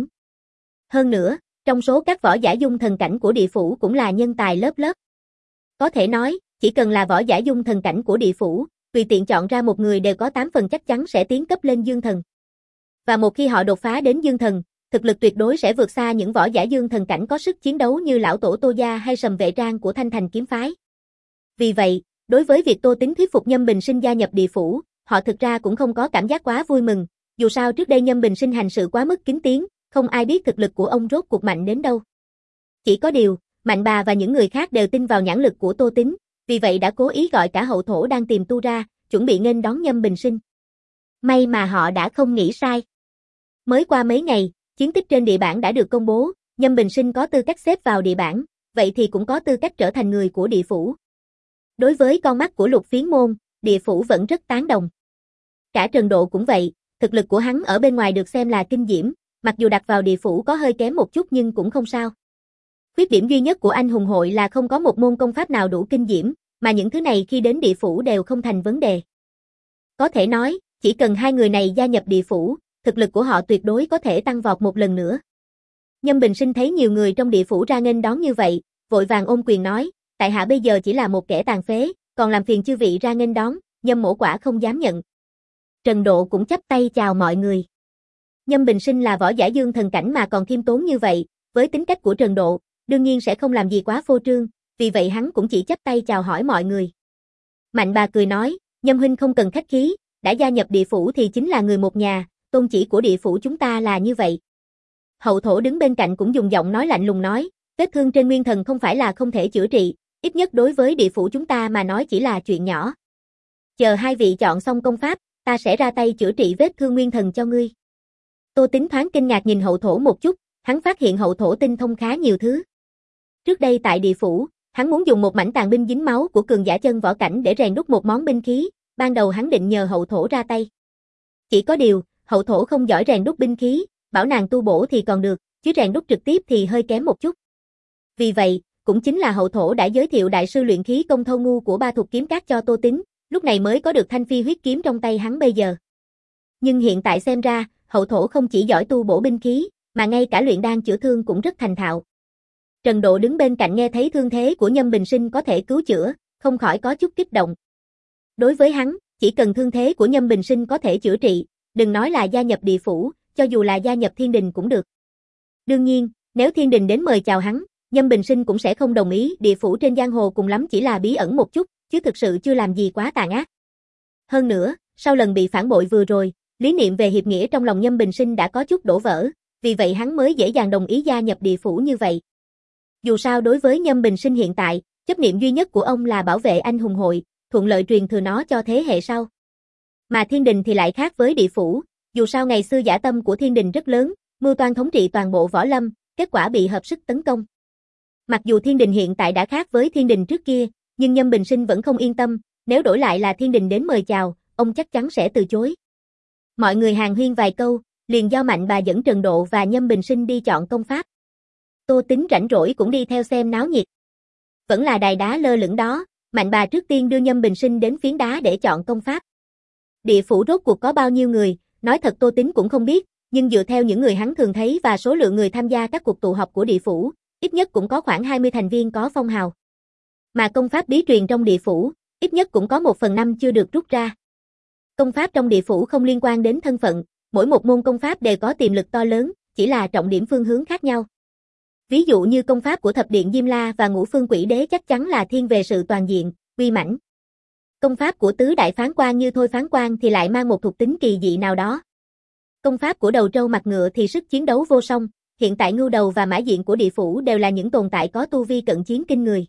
S1: Hơn nữa, trong số các võ giả dung thần cảnh của địa phủ cũng là nhân tài lớp lớp. Có thể nói, chỉ cần là võ giả dung thần cảnh của địa phủ, tùy tiện chọn ra một người đều có tám phần chắc chắn sẽ tiến cấp lên dương thần. Và một khi họ đột phá đến dương thần, thực lực tuyệt đối sẽ vượt xa những võ giả dương thần cảnh có sức chiến đấu như lão tổ Tô gia hay Sầm Vệ Trang của Thanh Thành kiếm phái. Vì vậy, đối với việc Tô Tín thuyết phục Nhâm Bình Sinh gia nhập địa phủ, họ thực ra cũng không có cảm giác quá vui mừng, dù sao trước đây Nhâm Bình Sinh hành sự quá mức kín tiếng, không ai biết thực lực của ông rốt cuộc mạnh đến đâu. Chỉ có điều, Mạnh Bà và những người khác đều tin vào nhãn lực của Tô Tín, vì vậy đã cố ý gọi cả Hậu Thổ đang tìm tu ra, chuẩn bị nghênh đón Nhâm Bình Sinh. May mà họ đã không nghĩ sai. Mới qua mấy ngày, chiến tích trên địa bản đã được công bố, Nhâm Bình Sinh có tư cách xếp vào địa bản, vậy thì cũng có tư cách trở thành người của địa phủ. Đối với con mắt của Lục Phiến môn, địa phủ vẫn rất tán đồng. Cả Trần Độ cũng vậy, thực lực của hắn ở bên ngoài được xem là kinh diễm, mặc dù đặt vào địa phủ có hơi kém một chút nhưng cũng không sao. Khuyết điểm duy nhất của anh hùng hội là không có một môn công pháp nào đủ kinh diễm, mà những thứ này khi đến địa phủ đều không thành vấn đề. Có thể nói, chỉ cần hai người này gia nhập địa phủ, thực lực của họ tuyệt đối có thể tăng vọt một lần nữa. Nhâm Bình Sinh thấy nhiều người trong địa phủ ra nghênh đón như vậy, vội vàng ôm quyền nói, tại hạ bây giờ chỉ là một kẻ tàn phế, còn làm phiền chư vị ra nghênh đón, Nhâm mỗ quả không dám nhận. Trần Độ cũng chắp tay chào mọi người. Nhâm Bình Sinh là võ giả dương thần cảnh mà còn khiêm tốn như vậy, với tính cách của Trần Độ, đương nhiên sẽ không làm gì quá phô trương, vì vậy hắn cũng chỉ chắp tay chào hỏi mọi người. Mạnh Bà cười nói, Nhâm huynh không cần khách khí, đã gia nhập địa phủ thì chính là người một nhà, tôn chỉ của địa phủ chúng ta là như vậy. Hậu thổ đứng bên cạnh cũng dùng giọng nói lạnh lùng nói, vết thương trên nguyên thần không phải là không thể chữa trị, ít nhất đối với địa phủ chúng ta mà nói chỉ là chuyện nhỏ. Chờ hai vị chọn xong công pháp, ta sẽ ra tay chữa trị vết thương nguyên thần cho ngươi. Tô Tín thoáng kinh ngạc nhìn hậu thổ một chút, hắn phát hiện hậu thổ tinh thông khá nhiều thứ. Trước đây tại địa phủ, hắn muốn dùng một mảnh tàn binh dính máu của cường giả chân võ cảnh để rèn đúc một món binh khí, ban đầu hắn định nhờ hậu thổ ra tay. Chỉ có điều, hậu thổ không giỏi rèn đúc binh khí, bảo nàng tu bổ thì còn được, chứ rèn đúc trực tiếp thì hơi kém một chút. Vì vậy, cũng chính là hậu thổ đã giới thiệu đại sư luyện khí công Thâu Ngu của Ba Thục Kiếm Các cho Tô Tín, lúc này mới có được thanh phi huyết kiếm trong tay hắn bây giờ. Nhưng hiện tại xem ra, hậu thổ không chỉ giỏi tu bổ binh khí, mà ngay cả luyện đan chữa thương cũng rất thành thạo. Trần Độ đứng bên cạnh nghe thấy thương thế của Nhâm Bình Sinh có thể cứu chữa, không khỏi có chút kích động. Đối với hắn, chỉ cần thương thế của Nhâm Bình Sinh có thể chữa trị, đừng nói là gia nhập địa phủ, cho dù là gia nhập thiên đình cũng được. Đương nhiên, nếu thiên đình đến mời chào hắn, Nhâm Bình Sinh cũng sẽ không đồng ý, địa phủ trên giang hồ cùng lắm chỉ là bí ẩn một chút, chứ thực sự chưa làm gì quá tàn ác. Hơn nữa, sau lần bị phản bội vừa rồi, lý niệm về hiệp nghĩa trong lòng Nhâm Bình Sinh đã có chút đổ vỡ, vì vậy hắn mới dễ dàng đồng ý gia nhập địa phủ như vậy. Dù sao đối với Nhâm Bình Sinh hiện tại, chấp niệm duy nhất của ông là bảo vệ anh hùng hội, thuận lợi truyền thừa nó cho thế hệ sau. Mà thiên đình thì lại khác với địa phủ, dù sao ngày xưa dã tâm của thiên đình rất lớn, mưu toan thống trị toàn bộ võ lâm, kết quả bị hợp sức tấn công. Mặc dù thiên đình hiện tại đã khác với thiên đình trước kia, nhưng Nhâm Bình Sinh vẫn không yên tâm, nếu đổi lại là thiên đình đến mời chào, ông chắc chắn sẽ từ chối. Mọi người hàn huyên vài câu, liền do Mạnh Bà dẫn Trần Độ và Nhâm Bình Sinh đi chọn công pháp. Tô Tín rảnh rỗi cũng đi theo xem náo nhiệt. Vẫn là đài đá lơ lửng đó, Mạnh Bà trước tiên đưa Nhâm Bình Sinh đến phiến đá để chọn công pháp. Địa phủ rốt cuộc có bao nhiêu người, nói thật Tô Tín cũng không biết, nhưng dựa theo những người hắn thường thấy và số lượng người tham gia các cuộc tụ họp của địa phủ, ít nhất cũng có khoảng hai mươi thành viên có phong hào. Mà công pháp bí truyền trong địa phủ, ít nhất cũng có một phần năm chưa được rút ra. Công pháp trong địa phủ không liên quan đến thân phận, mỗi một môn công pháp đều có tiềm lực to lớn, chỉ là trọng điểm phương hướng khác nhau. Ví dụ như công pháp của Thập Điện Diêm La và Ngũ Phương Quỷ Đế chắc chắn là thiên về sự toàn diện, uy mãnh. Công pháp của Tứ Đại Phán Quan như Thôi Phán Quan thì lại mang một thuộc tính kỳ dị nào đó. Công pháp của Đầu Trâu Mặt Ngựa thì sức chiến đấu vô song, hiện tại Ngưu Đầu và Mã Diện của địa phủ đều là những tồn tại có tu vi cận chiến kinh người.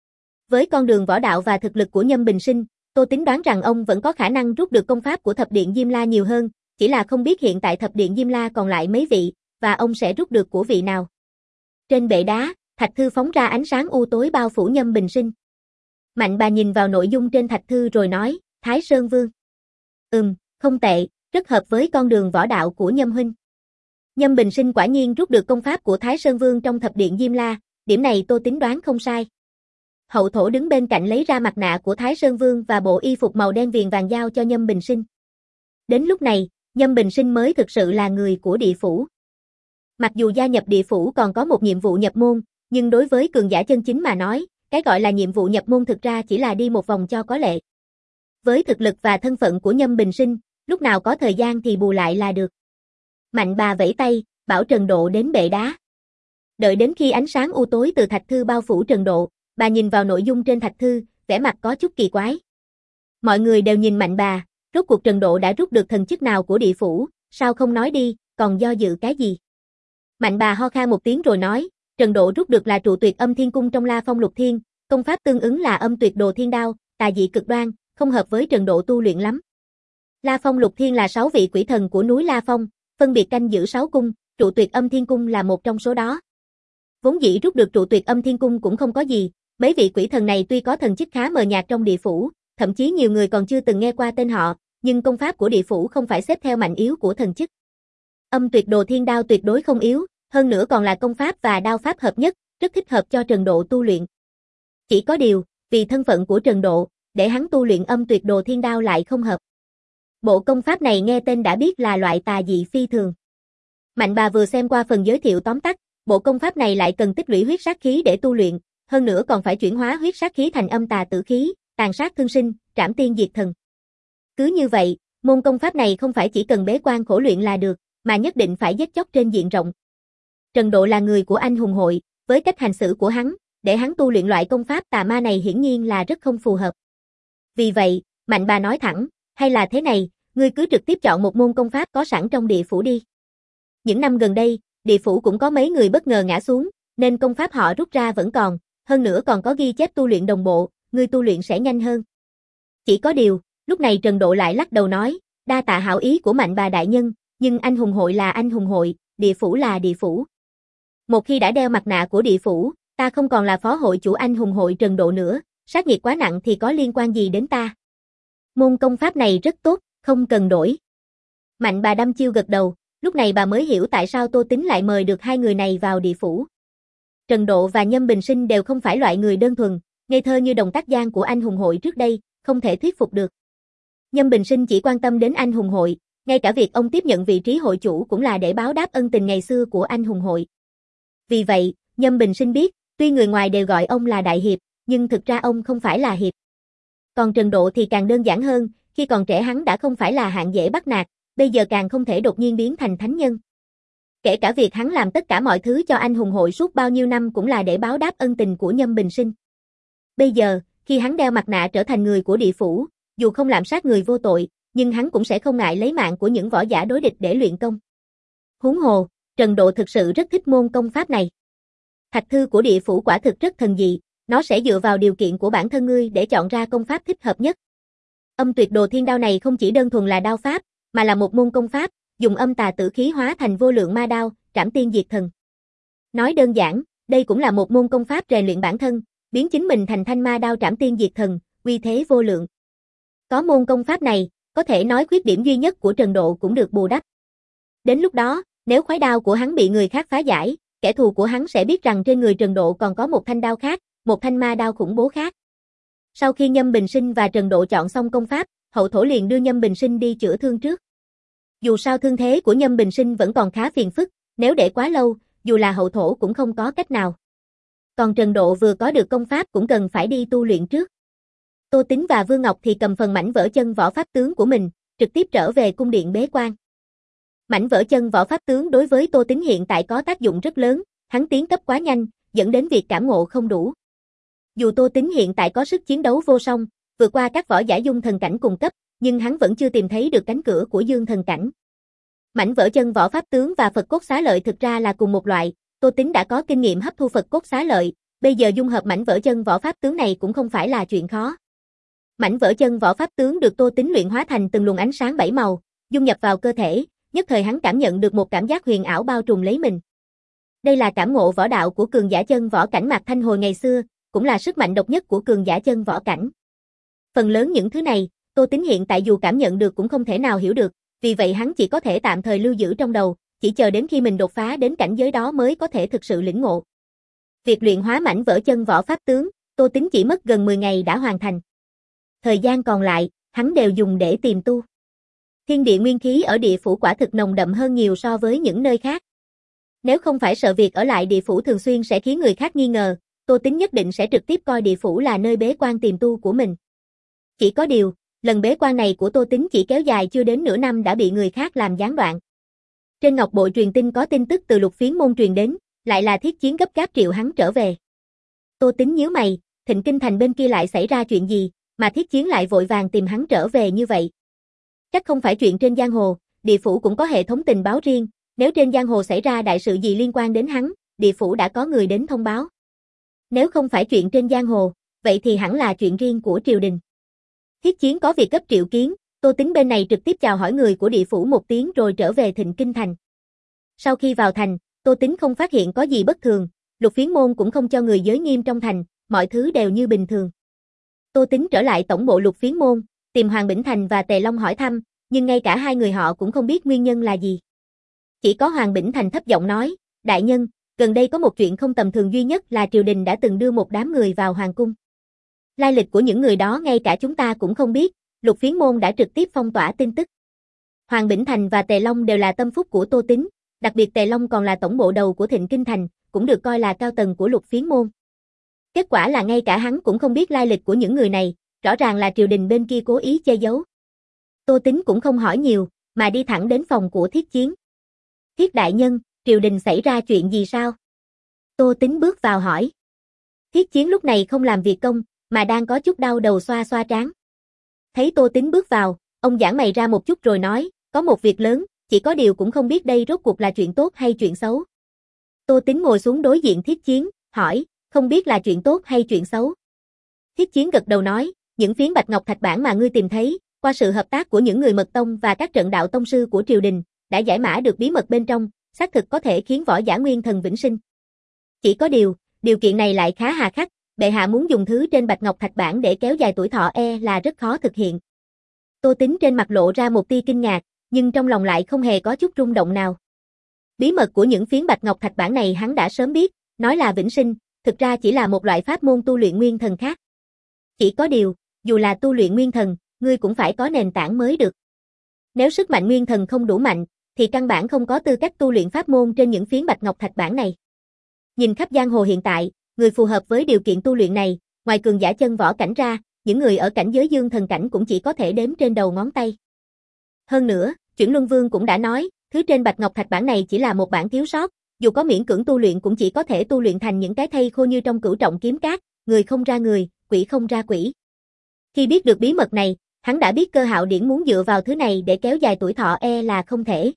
S1: Với con đường võ đạo và thực lực của Nhâm Bình Sinh, Tô Tín đoán rằng ông vẫn có khả năng rút được công pháp của Thập Điện Diêm La nhiều hơn, chỉ là không biết hiện tại Thập Điện Diêm La còn lại mấy vị, và ông sẽ rút được của vị nào. Trên bệ đá, thạch thư phóng ra ánh sáng u tối bao phủ Nhâm Bình Sinh. Mạnh Bà nhìn vào nội dung trên thạch thư rồi nói, Thái Sơn Vương. Ừm, không tệ, rất hợp với con đường võ đạo của Nhâm huynh. Nhâm Bình Sinh quả nhiên rút được công pháp của Thái Sơn Vương trong Thập Điện Diêm La, điểm này Tô Tín đoán không sai. Hậu thổ đứng bên cạnh lấy ra mặt nạ của Thái Sơn Vương và bộ y phục màu đen viền vàng giao cho Nhâm Bình Sinh. Đến lúc này, Nhâm Bình Sinh mới thực sự là người của địa phủ. Mặc dù gia nhập địa phủ còn có một nhiệm vụ nhập môn, nhưng đối với cường giả chân chính mà nói, cái gọi là nhiệm vụ nhập môn thực ra chỉ là đi một vòng cho có lệ. Với thực lực và thân phận của Nhâm Bình Sinh, lúc nào có thời gian thì bù lại là được. Mạnh Bà vẫy tay, bảo Trần Độ đến bệ đá. Đợi đến khi ánh sáng u tối từ thạch thư bao phủ Trần Độ, bà nhìn vào nội dung trên thạch thư, vẻ mặt có chút kỳ quái. Mọi người đều nhìn Mạnh Bà, rốt cuộc Trần Độ đã rút được thần chức nào của địa phủ, sao không nói đi, còn do dự cái gì? Mạnh Bà ho khan một tiếng rồi nói, Trần Độ rút được là trụ tuyệt âm thiên cung trong La Phong Lục Thiên, công pháp tương ứng là âm tuyệt đồ thiên đao, tà dị cực đoan, không hợp với Trần Độ tu luyện lắm. La Phong Lục Thiên là sáu vị quỷ thần của núi La Phong, phân biệt canh giữ sáu cung, trụ tuyệt âm thiên cung là một trong số đó. Vốn dĩ rút được trụ tuyệt âm thiên cung cũng không có gì, mấy vị quỷ thần này tuy có thần chức khá mờ nhạt trong địa phủ, thậm chí nhiều người còn chưa từng nghe qua tên họ, nhưng công pháp của địa phủ không phải xếp theo mạnh yếu của thần chức. Âm tuyệt đồ thiên đao tuyệt đối không yếu, hơn nữa còn là công pháp và đao pháp hợp nhất, rất thích hợp cho Trần Độ tu luyện. Chỉ có điều, vì thân phận của Trần Độ, để hắn tu luyện âm tuyệt đồ thiên đao lại không hợp. Bộ công pháp này nghe tên đã biết là loại tà dị phi thường. Mạnh Bà vừa xem qua phần giới thiệu tóm tắt, bộ công pháp này lại cần tích lũy huyết sát khí để tu luyện, hơn nữa còn phải chuyển hóa huyết sát khí thành âm tà tử khí, tàn sát thương sinh, trảm tiên diệt thần. Cứ như vậy, môn công pháp này không phải chỉ cần bế quan khổ luyện là được, mà nhất định phải giết chóc trên diện rộng. Trần Độ là người của anh hùng hội, với cách hành xử của hắn, để hắn tu luyện loại công pháp tà ma này hiển nhiên là rất không phù hợp. Vì vậy, Mạnh Bà nói thẳng, hay là thế này, ngươi cứ trực tiếp chọn một môn công pháp có sẵn trong địa phủ đi. Những năm gần đây, địa phủ cũng có mấy người bất ngờ ngã xuống, nên công pháp họ rút ra vẫn còn, hơn nữa còn có ghi chép tu luyện đồng bộ, ngươi tu luyện sẽ nhanh hơn. Chỉ có điều, lúc này Trần Độ lại lắc đầu nói, đa tạ hảo ý của Mạnh bà đại nhân, nhưng anh hùng hội là anh hùng hội, địa phủ là địa phủ. Một khi đã đeo mặt nạ của địa phủ, ta không còn là phó hội chủ anh hùng hội Trần Độ nữa, sát nghiệt quá nặng thì có liên quan gì đến ta. Môn công pháp này rất tốt, không cần đổi. Mạnh bà đăm chiêu gật đầu, lúc này bà mới hiểu tại sao Tô Tính lại mời được hai người này vào địa phủ. Trần Độ và Nhâm Bình Sinh đều không phải loại người đơn thuần, ngây thơ như Đồng Tác Giang của anh hùng hội trước đây, không thể thuyết phục được. Nhâm Bình Sinh chỉ quan tâm đến anh hùng hội, ngay cả việc ông tiếp nhận vị trí hội chủ cũng là để báo đáp ân tình ngày xưa của anh hùng hội. Vì vậy, Nhâm Bình Sinh biết, tuy người ngoài đều gọi ông là đại hiệp, nhưng thực ra ông không phải là hiệp. Còn Trần Độ thì càng đơn giản hơn, khi còn trẻ hắn đã không phải là hạng dễ bắt nạt, bây giờ càng không thể đột nhiên biến thành thánh nhân. Kể cả việc hắn làm tất cả mọi thứ cho anh hùng hội suốt bao nhiêu năm cũng là để báo đáp ân tình của Nhâm Bình Sinh. Bây giờ, khi hắn đeo mặt nạ trở thành người của địa phủ, dù không lạm sát người vô tội, nhưng hắn cũng sẽ không ngại lấy mạng của những võ giả đối địch để luyện công. Huống hồ, Trần Độ thực sự rất thích môn công pháp này. Thạch thư của địa phủ quả thực rất thần dị, nó sẽ dựa vào điều kiện của bản thân ngươi để chọn ra công pháp thích hợp nhất. Âm Tuyệt Đồ Thiên Đao này không chỉ đơn thuần là đao pháp, mà là một môn công pháp, dùng âm tà tử khí hóa thành vô lượng ma đao, trảm tiên diệt thần. Nói đơn giản, đây cũng là một môn công pháp rèn luyện bản thân, biến chính mình thành thanh ma đao trảm tiên diệt thần, uy thế vô lượng. Có môn công pháp này, có thể nói khuyết điểm duy nhất của Trần Độ cũng được bù đắp. Đến lúc đó, nếu khoái đao của hắn bị người khác phá giải, kẻ thù của hắn sẽ biết rằng trên người Trần Độ còn có một thanh đao khác, một thanh ma đao khủng bố khác. Sau khi Nhâm Bình Sinh và Trần Độ chọn xong công pháp, Hậu Thổ liền đưa Nhâm Bình Sinh đi chữa thương trước. Dù sao thương thế của Nhâm Bình Sinh vẫn còn khá phiền phức, nếu để quá lâu, dù là Hậu Thổ cũng không có cách nào. Còn Trần Độ vừa có được công pháp cũng cần phải đi tu luyện trước. Tô Tính và Vương Ngọc thì cầm phần mảnh vỡ chân võ pháp tướng của mình, trực tiếp trở về cung điện bế quan. Mảnh vỡ chân võ pháp tướng đối với Tô Tính hiện tại có tác dụng rất lớn, hắn tiến cấp quá nhanh, dẫn đến việc cảm ngộ không đủ. Dù Tô Tính hiện tại có sức chiến đấu vô song, vượt qua các võ giả dung thần cảnh cùng cấp, nhưng hắn vẫn chưa tìm thấy được cánh cửa của dương thần cảnh. Mảnh vỡ chân võ pháp tướng và Phật cốt xá lợi thực ra là cùng một loại, Tô Tính đã có kinh nghiệm hấp thu Phật cốt xá lợi, bây giờ dung hợp mảnh vỡ chân võ pháp tướng này cũng không phải là chuyện khó. Mảnh vỡ chân võ pháp tướng được Tô Tính luyện hóa thành từng luồng ánh sáng bảy màu, dung nhập vào cơ thể, nhất thời hắn cảm nhận được một cảm giác huyền ảo bao trùm lấy mình. Đây là cảm ngộ võ đạo của cường giả chân võ cảnh Mạc Thanh hồi ngày xưa, cũng là sức mạnh độc nhất của cường giả chân võ cảnh. Phần lớn những thứ này, Tô Tính hiện tại dù cảm nhận được cũng không thể nào hiểu được, vì vậy hắn chỉ có thể tạm thời lưu giữ trong đầu, chỉ chờ đến khi mình đột phá đến cảnh giới đó mới có thể thực sự lĩnh ngộ. Việc luyện hóa mảnh vỡ chân võ pháp tướng, Tô Tính chỉ mất gần mười ngày đã hoàn thành. Thời gian còn lại, hắn đều dùng để tìm tu. Thiên địa nguyên khí ở địa phủ quả thực nồng đậm hơn nhiều so với những nơi khác. Nếu không phải sợ việc ở lại địa phủ thường xuyên sẽ khiến người khác nghi ngờ, Tô Tính nhất định sẽ trực tiếp coi địa phủ là nơi bế quan tìm tu của mình. Chỉ có điều, lần bế quan này của Tô Tính chỉ kéo dài chưa đến nửa năm đã bị người khác làm gián đoạn. Trên ngọc bội truyền tin có tin tức từ Lục Phiến môn truyền đến, lại là Thiết Chiến gấp gáp triệu hắn trở về. Tô Tính nhíu mày, Thịnh Kinh thành bên kia lại xảy ra chuyện gì, mà Thiết Chiến lại vội vàng tìm hắn trở về như vậy. Chắc không phải chuyện trên giang hồ, địa phủ cũng có hệ thống tình báo riêng, nếu trên giang hồ xảy ra đại sự gì liên quan đến hắn, địa phủ đã có người đến thông báo. Nếu không phải chuyện trên giang hồ, vậy thì hẳn là chuyện riêng của triều đình. Thiết Chiến có việc gấp triệu kiến, Tô Tính bên này trực tiếp chào hỏi người của địa phủ một tiếng rồi trở về Thịnh Kinh thành. Sau khi vào thành, Tô Tính không phát hiện có gì bất thường, Lục Phiến môn cũng không cho người giới nghiêm trong thành, mọi thứ đều như bình thường. Tô Tính trở lại tổng bộ Lục Phiến môn, tìm Hoàng Bỉnh Thành và Tề Long hỏi thăm, nhưng ngay cả hai người họ cũng không biết nguyên nhân là gì. Chỉ có Hoàng Bỉnh Thành thấp giọng nói, đại nhân, gần đây có một chuyện không tầm thường duy nhất là triều đình đã từng đưa một đám người vào hoàng cung. Lai lịch của những người đó ngay cả chúng ta cũng không biết, Lục Phiến môn đã trực tiếp phong tỏa tin tức. Hoàng Bỉnh Thành và Tề Long đều là tâm phúc của Tô Tính, đặc biệt Tề Long còn là tổng bộ đầu của Thịnh Kinh thành, cũng được coi là cao tầng của Lục Phiến môn. Kết quả là ngay cả hắn cũng không biết lai lịch của những người này, rõ ràng là triều đình bên kia cố ý che giấu. Tô Tính cũng không hỏi nhiều, mà đi thẳng đến phòng của Thiết Chiến. Thiết đại nhân, triều đình xảy ra chuyện gì sao? Tô Tính bước vào hỏi. Thiết Chiến lúc này không làm việc công, mà đang có chút đau đầu xoa xoa trán. Thấy Tô Tính bước vào, ông giãn mày ra một chút rồi nói, có một việc lớn, chỉ có điều cũng không biết đây rốt cuộc là chuyện tốt hay chuyện xấu, Tô Tính ngồi xuống đối diện Thiết Chiến, hỏi, không biết là chuyện tốt hay chuyện xấu? Thiết Chiến gật đầu nói, những phiến bạch ngọc thạch bản mà ngươi tìm thấy, qua sự hợp tác của những người mật tông và các trận đạo tông sư của triều đình, đã giải mã được bí mật bên trong, xác thực có thể khiến võ giả nguyên thần vĩnh sinh. Chỉ có điều, điều kiện này lại khá hà khắc, bệ hạ muốn dùng thứ trên bạch ngọc thạch bản để kéo dài tuổi thọ e là rất khó thực hiện. Tô Tính trên mặt lộ ra một tia kinh ngạc, nhưng trong lòng lại không hề có chút rung động nào. Bí mật của những phiến bạch ngọc thạch bản này hắn đã sớm biết, nói là vĩnh sinh, thực ra chỉ là một loại pháp môn tu luyện nguyên thần khác. Chỉ có điều, dù là tu luyện nguyên thần, ngươi cũng phải có nền tảng mới được. Nếu sức mạnh nguyên thần không đủ mạnh, thì căn bản không có tư cách tu luyện pháp môn trên những phiến bạch ngọc thạch bản này. Nhìn khắp giang hồ hiện tại, người phù hợp với điều kiện tu luyện này, ngoài cường giả chân võ cảnh ra, những người ở cảnh giới dương thần cảnh cũng chỉ có thể đếm trên đầu ngón tay. Hơn nữa, Chuyển Luân Vương cũng đã nói, thứ trên bạch ngọc thạch bản này chỉ là một bản thiếu sót, dù có miễn cưỡng tu luyện cũng chỉ có thể tu luyện thành những cái thây khô như trong Cửu Trọng Kiếm Cát, người không ra người, quỷ không ra quỷ. Khi biết được bí mật này, hắn đã biết Cơ Hạo Điển muốn dựa vào thứ này để kéo dài tuổi thọ e là không thể.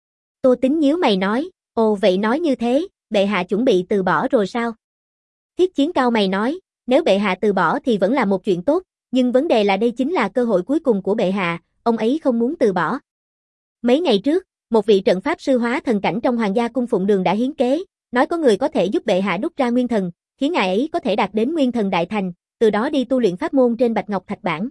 S1: Tô Tính nhíu mày nói, ồ vậy nói như thế, bệ hạ chuẩn bị từ bỏ rồi sao? Thiết Chiến cao mày nói, nếu bệ hạ từ bỏ thì vẫn là một chuyện tốt, nhưng vấn đề là đây chính là cơ hội cuối cùng của bệ hạ, ông ấy không muốn từ bỏ. Mấy ngày trước, một vị trận pháp sư hóa thần cảnh trong Hoàng gia cung Phụng Đường đã hiến kế, nói có người có thể giúp bệ hạ đúc ra nguyên thần, khiến ngài ấy có thể đạt đến nguyên thần đại thành, từ đó đi tu luyện pháp môn trên bạch ngọc thạch bản.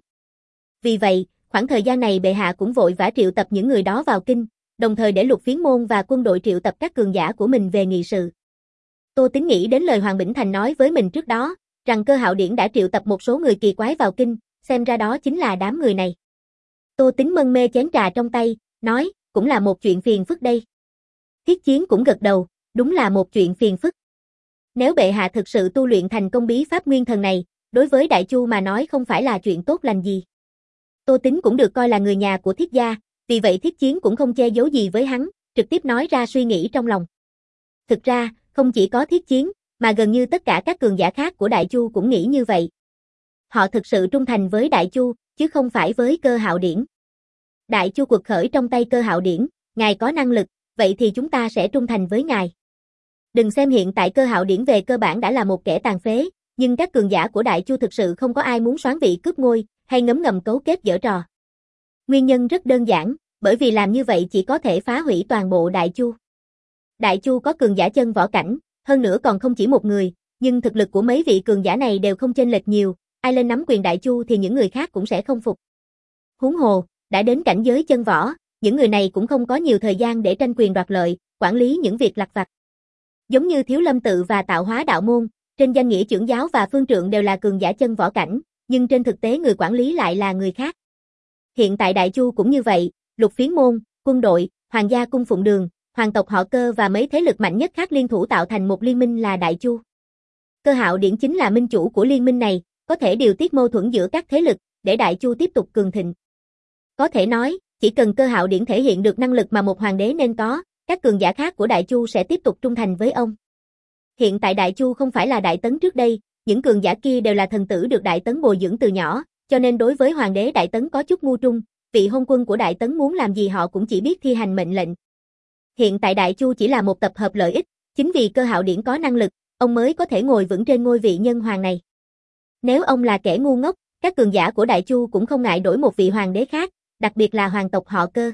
S1: Vì vậy, khoảng thời gian này bệ hạ cũng vội vã triệu tập những người đó vào kinh, đồng thời để Lục Phiến môn và quân đội triệu tập các cường giả của mình về nghị sự. Tô Tính nghĩ đến lời Hoàng Bỉnh Thành nói với mình trước đó, rằng Cơ Hạo Điển đã triệu tập một số người kỳ quái vào kinh, xem ra đó chính là đám người này. Tô Tính mân mê chén trà trong tay, nói, cũng là một chuyện phiền phức đây. Thiết Chiến cũng gật đầu, đúng là một chuyện phiền phức. Nếu bệ hạ thực sự tu luyện thành công bí pháp nguyên thần này, đối với Đại Chu mà nói không phải là chuyện tốt lành gì. Tô Tính cũng được coi là người nhà của Thiết gia, vì vậy Thiết Chiến cũng không che giấu gì với hắn, trực tiếp nói ra suy nghĩ trong lòng. Thực ra, không chỉ có Thiết Chiến, mà gần như tất cả các cường giả khác của Đại Chu cũng nghĩ như vậy. Họ thực sự trung thành với Đại Chu, chứ không phải với Cơ Hạo Điển. Đại Chu quật khởi trong tay Cơ Hạo Điển, ngài có năng lực, vậy thì chúng ta sẽ trung thành với ngài. Đừng xem hiện tại Cơ Hạo Điển về cơ bản đã là một kẻ tàn phế, nhưng các cường giả của Đại Chu thực sự không có ai muốn soán vị cướp ngôi, hay ngấm ngầm cấu kết giở trò. Nguyên nhân rất đơn giản, bởi vì làm như vậy chỉ có thể phá hủy toàn bộ Đại Chu. Đại Chu có cường giả chân võ cảnh, hơn nữa còn không chỉ một người, nhưng thực lực của mấy vị cường giả này đều không chênh lệch nhiều, ai lên nắm quyền Đại Chu thì những người khác cũng sẽ không phục. Huống hồ, đã đến cảnh giới chân võ, những người này cũng không có nhiều thời gian để tranh quyền đoạt lợi, quản lý những việc lặt vặt. Giống như Thiếu Lâm Tự và Tạo Hóa Đạo Môn, trên danh nghĩa trưởng giáo và phương trượng đều là cường giả chân võ cảnh, nhưng trên thực tế người quản lý lại là người khác. Hiện tại Đại Chu cũng như vậy, Lục Phiến môn, quân đội, Hoàng gia cung Phụng Đường, hoàng tộc họ Cơ và mấy thế lực mạnh nhất khác liên thủ tạo thành một liên minh là Đại Chu. Cơ Hạo Điển chính là minh chủ của liên minh này, có thể điều tiết mâu thuẫn giữa các thế lực, để Đại Chu tiếp tục cường thịnh. Có thể nói, chỉ cần Cơ Hạo Điển thể hiện được năng lực mà một hoàng đế nên có, các cường giả khác của Đại Chu sẽ tiếp tục trung thành với ông. Hiện tại Đại Chu không phải là Đại Tấn trước đây, những cường giả kia đều là thần tử được Đại Tấn bồi dưỡng từ nhỏ, cho nên đối với hoàng đế Đại Tấn có chút ngu trung, vị hôn quân của Đại Tấn muốn làm gì họ cũng chỉ biết thi hành mệnh lệnh. Hiện tại Đại Chu chỉ là một tập hợp lợi ích, chính vì Cơ Hạo Điển có năng lực, ông mới có thể ngồi vững trên ngôi vị nhân hoàng này. Nếu ông là kẻ ngu ngốc, các cường giả của Đại Chu cũng không ngại đổi một vị hoàng đế khác, đặc biệt là hoàng tộc họ Cơ.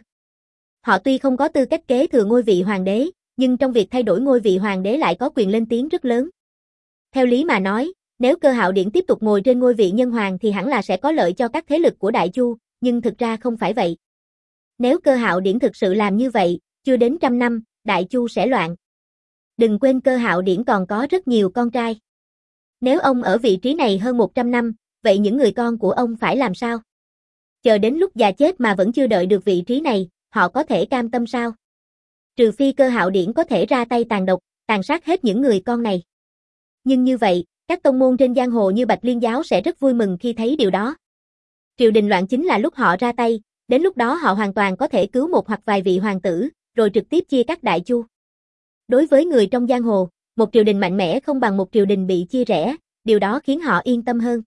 S1: Họ tuy không có tư cách kế thừa ngôi vị hoàng đế, nhưng trong việc thay đổi ngôi vị hoàng đế lại có quyền lên tiếng rất lớn. Theo lý mà nói, nếu Cơ Hạo Điển tiếp tục ngồi trên ngôi vị nhân hoàng thì hẳn là sẽ có lợi cho các thế lực của Đại Chu, nhưng thực ra không phải vậy. Nếu Cơ Hạo Điển thực sự làm như vậy, chưa đến trăm năm, Đại Chu sẽ loạn. Đừng quên Cơ Hạo Điển còn có rất nhiều con trai. Nếu ông ở vị trí này hơn một trăm năm, vậy những người con của ông phải làm sao? Chờ đến lúc già chết mà vẫn chưa đợi được vị trí này, họ có thể cam tâm sao? Trừ phi Cơ Hạo Điển có thể ra tay tàn độc, tàn sát hết những người con này. Nhưng như vậy, các tông môn trên giang hồ như Bạch Liên giáo sẽ rất vui mừng khi thấy điều đó. Triều đình loạn chính là lúc họ ra tay, đến lúc đó họ hoàn toàn có thể cứu một hoặc vài vị hoàng tử, rồi trực tiếp chia cắt Đại Chu. Đối với người trong giang hồ, một triều đình mạnh mẽ không bằng một triều đình bị chia rẽ, điều đó khiến họ yên tâm hơn.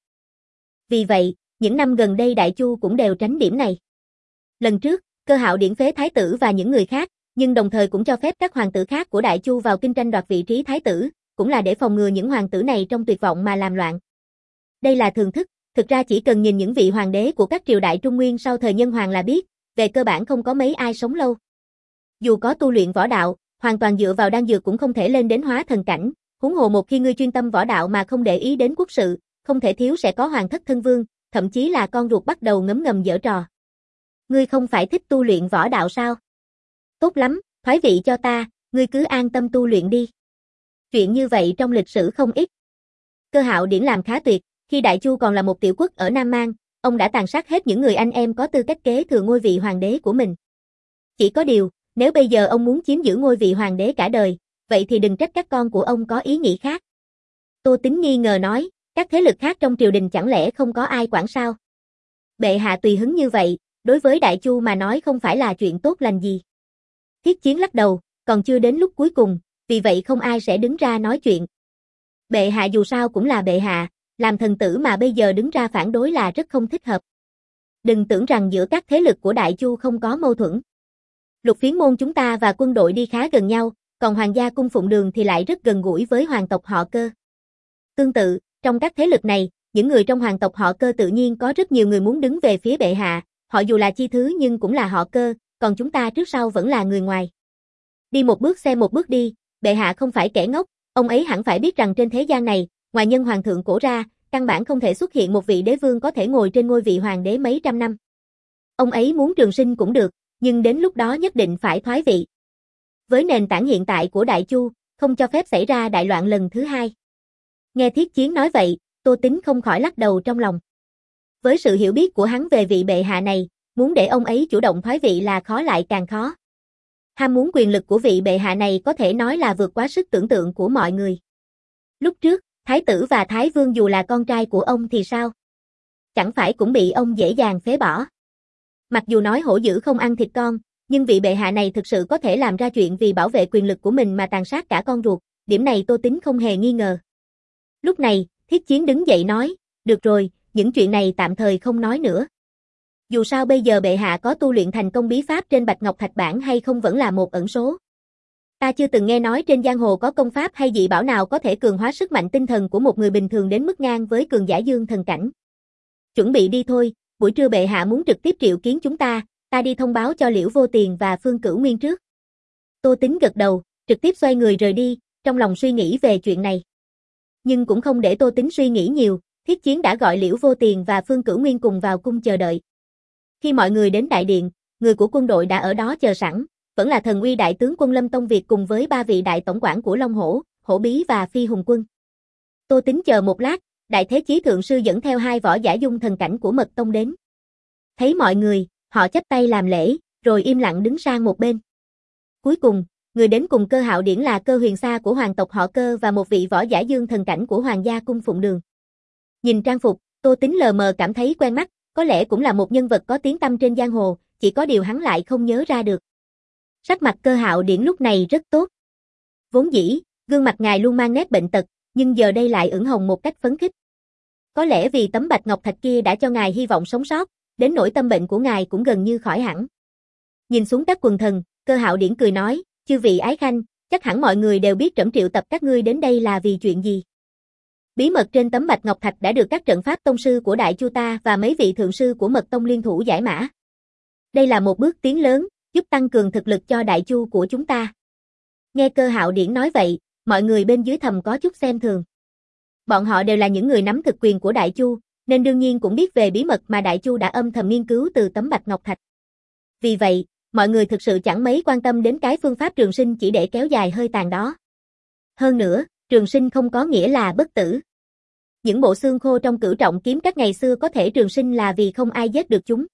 S1: Vì vậy, những năm gần đây Đại Chu cũng đều tránh điểm này. Lần trước, Cơ Hạo Điển phế thái tử và những người khác, nhưng đồng thời cũng cho phép các hoàng tử khác của Đại Chu vào kinh tranh đoạt vị trí thái tử, cũng là để phòng ngừa những hoàng tử này trong tuyệt vọng mà làm loạn. Đây là thường thức, thực ra chỉ cần nhìn những vị hoàng đế của các triều đại Trung Nguyên sau thời Nhân Hoàng là biết, về cơ bản không có mấy ai sống lâu. Dù có tu luyện võ đạo, hoàn toàn dựa vào đan dược cũng không thể lên đến hóa thần cảnh, huống hồ một khi ngươi chuyên tâm võ đạo mà không để ý đến quốc sự, không thể thiếu sẽ có hoàng thất thân vương, thậm chí là con ruột bắt đầu ngấm ngầm giở trò. Ngươi không phải thích tu luyện võ đạo sao? Tốt lắm, thoái vị cho ta, ngươi cứ an tâm tu luyện đi. Chuyện như vậy trong lịch sử không ít. Cơ Hạo Điển làm khá tuyệt, khi Đại Chu còn là một tiểu quốc ở Nam Mang, ông đã tàn sát hết những người anh em có tư cách kế thừa ngôi vị hoàng đế của mình. Chỉ có điều, nếu bây giờ ông muốn chiếm giữ ngôi vị hoàng đế cả đời, vậy thì đừng trách các con của ông có ý nghĩ khác. Tô Tín nghi ngờ nói, các thế lực khác trong triều đình chẳng lẽ không có ai quản sao? Bệ hạ tùy hứng như vậy, đối với Đại Chu mà nói không phải là chuyện tốt lành gì. Thiết Chiến lắc đầu, còn chưa đến lúc cuối cùng, vì vậy không ai sẽ đứng ra nói chuyện. Bệ hạ dù sao cũng là bệ hạ, làm thần tử mà bây giờ đứng ra phản đối là rất không thích hợp. Đừng tưởng rằng giữa các thế lực của Đại Chu không có mâu thuẫn. Lục Phiến môn chúng ta và quân đội đi khá gần nhau, còn hoàng gia cung Phụng Đường thì lại rất gần gũi với hoàng tộc họ Cơ. Tương tự, trong các thế lực này, những người trong hoàng tộc họ Cơ tự nhiên có rất nhiều người muốn đứng về phía bệ hạ, họ dù là chi thứ nhưng cũng là họ Cơ, còn chúng ta trước sau vẫn là người ngoài. Đi một bước xem một bước đi, bệ hạ không phải kẻ ngốc, ông ấy hẳn phải biết rằng trên thế gian này, ngoài nhân hoàng thượng cổ ra, căn bản không thể xuất hiện một vị đế vương có thể ngồi trên ngôi vị hoàng đế mấy trăm năm. Ông ấy muốn trường sinh cũng được, nhưng đến lúc đó nhất định phải thoái vị. Với nền tảng hiện tại của Đại Chu, không cho phép xảy ra đại loạn lần thứ hai. Nghe Thiết Chiến nói vậy, Tô Tín không khỏi lắc đầu trong lòng. Với sự hiểu biết của hắn về vị bệ hạ này, muốn để ông ấy chủ động thoái vị là khó lại càng khó. Ham muốn quyền lực của vị bệ hạ này có thể nói là vượt quá sức tưởng tượng của mọi người. Lúc trước, Thái tử và Thái vương dù là con trai của ông thì sao? Chẳng phải cũng bị ông dễ dàng phế bỏ. Mặc dù nói hổ dữ không ăn thịt con, nhưng vị bệ hạ này thực sự có thể làm ra chuyện vì bảo vệ quyền lực của mình mà tàn sát cả con ruột, điểm này Tô Tín không hề nghi ngờ. Lúc này, Thiết Chiến đứng dậy nói, được rồi, những chuyện này tạm thời không nói nữa. Dù sao bây giờ bệ hạ có tu luyện thành công bí pháp trên Bạch Ngọc Thạch Bản hay không vẫn là một ẩn số. Ta chưa từng nghe nói trên giang hồ có công pháp hay dị bảo nào có thể cường hóa sức mạnh tinh thần của một người bình thường đến mức ngang với cường giả dương thần cảnh. Chuẩn bị đi thôi, buổi trưa bệ hạ muốn trực tiếp triệu kiến chúng ta, ta đi thông báo cho Liễu Vô Tiền và Phương Cửu Nguyên trước. Tô Tín gật đầu, trực tiếp xoay người rời đi, trong lòng suy nghĩ về chuyện này. Nhưng cũng không để Tô Tín suy nghĩ nhiều, Thiết Chiến đã gọi Liễu Vô Tiền và Phương Cửu Nguyên cùng vào cung chờ đợi. Khi mọi người đến đại điện, người của quân đội đã ở đó chờ sẵn, vẫn là thần uy đại tướng quân Lâm Tông Việt cùng với ba vị đại tổng quản của Long Hổ, Hổ Bí và Phi Hùng Quân. Tô Tín chờ một lát, Đại Thế Chí Thượng Sư dẫn theo hai võ giả dung thần cảnh của Mật Tông đến. Thấy mọi người, họ chắp tay làm lễ, rồi im lặng đứng sang một bên. Cuối cùng, người đến cùng Cơ Hạo Điển là Cơ Huyền Sa của hoàng tộc họ Cơ và một vị võ giả dương thần cảnh của hoàng gia cung Phụng Đường. Nhìn trang phục, Tô Tín lờ mờ cảm thấy quen mắt, có lẽ cũng là một nhân vật có tiếng tăm trên giang hồ, chỉ có điều hắn lại không nhớ ra được. Sắc mặt Cơ Hạo Điển lúc này rất tốt. Vốn dĩ, gương mặt ngài luôn mang nét bệnh tật, nhưng giờ đây lại ửng hồng một cách phấn khích. Có lẽ vì tấm bạch ngọc thạch kia đã cho ngài hy vọng sống sót, đến nỗi tâm bệnh của ngài cũng gần như khỏi hẳn. Nhìn xuống các quần thần, Cơ Hạo Điển cười nói, chư vị ái khanh, chắc hẳn mọi người đều biết trẫm triệu tập các ngươi đến đây là vì chuyện gì. Bí mật trên tấm bạch ngọc thạch đã được các trận pháp tông sư của Đại Chu ta và mấy vị thượng sư của Mật Tông liên thủ giải mã. Đây là một bước tiến lớn, giúp tăng cường thực lực cho Đại Chu của chúng ta. Nghe Cơ Hạo Điển nói vậy, mọi người bên dưới thầm có chút xem thường. Bọn họ đều là những người nắm thực quyền của Đại Chu, nên đương nhiên cũng biết về bí mật mà Đại Chu đã âm thầm nghiên cứu từ tấm bạch ngọc thạch. Vì vậy, mọi người thực sự chẳng mấy quan tâm đến cái phương pháp trường sinh chỉ để kéo dài hơi tàn đó. Hơn nữa, trường sinh không có nghĩa là bất tử. Những bộ xương khô trong cửu trọng kiếm các ngày xưa có thể trường sinh là vì không ai giết được chúng.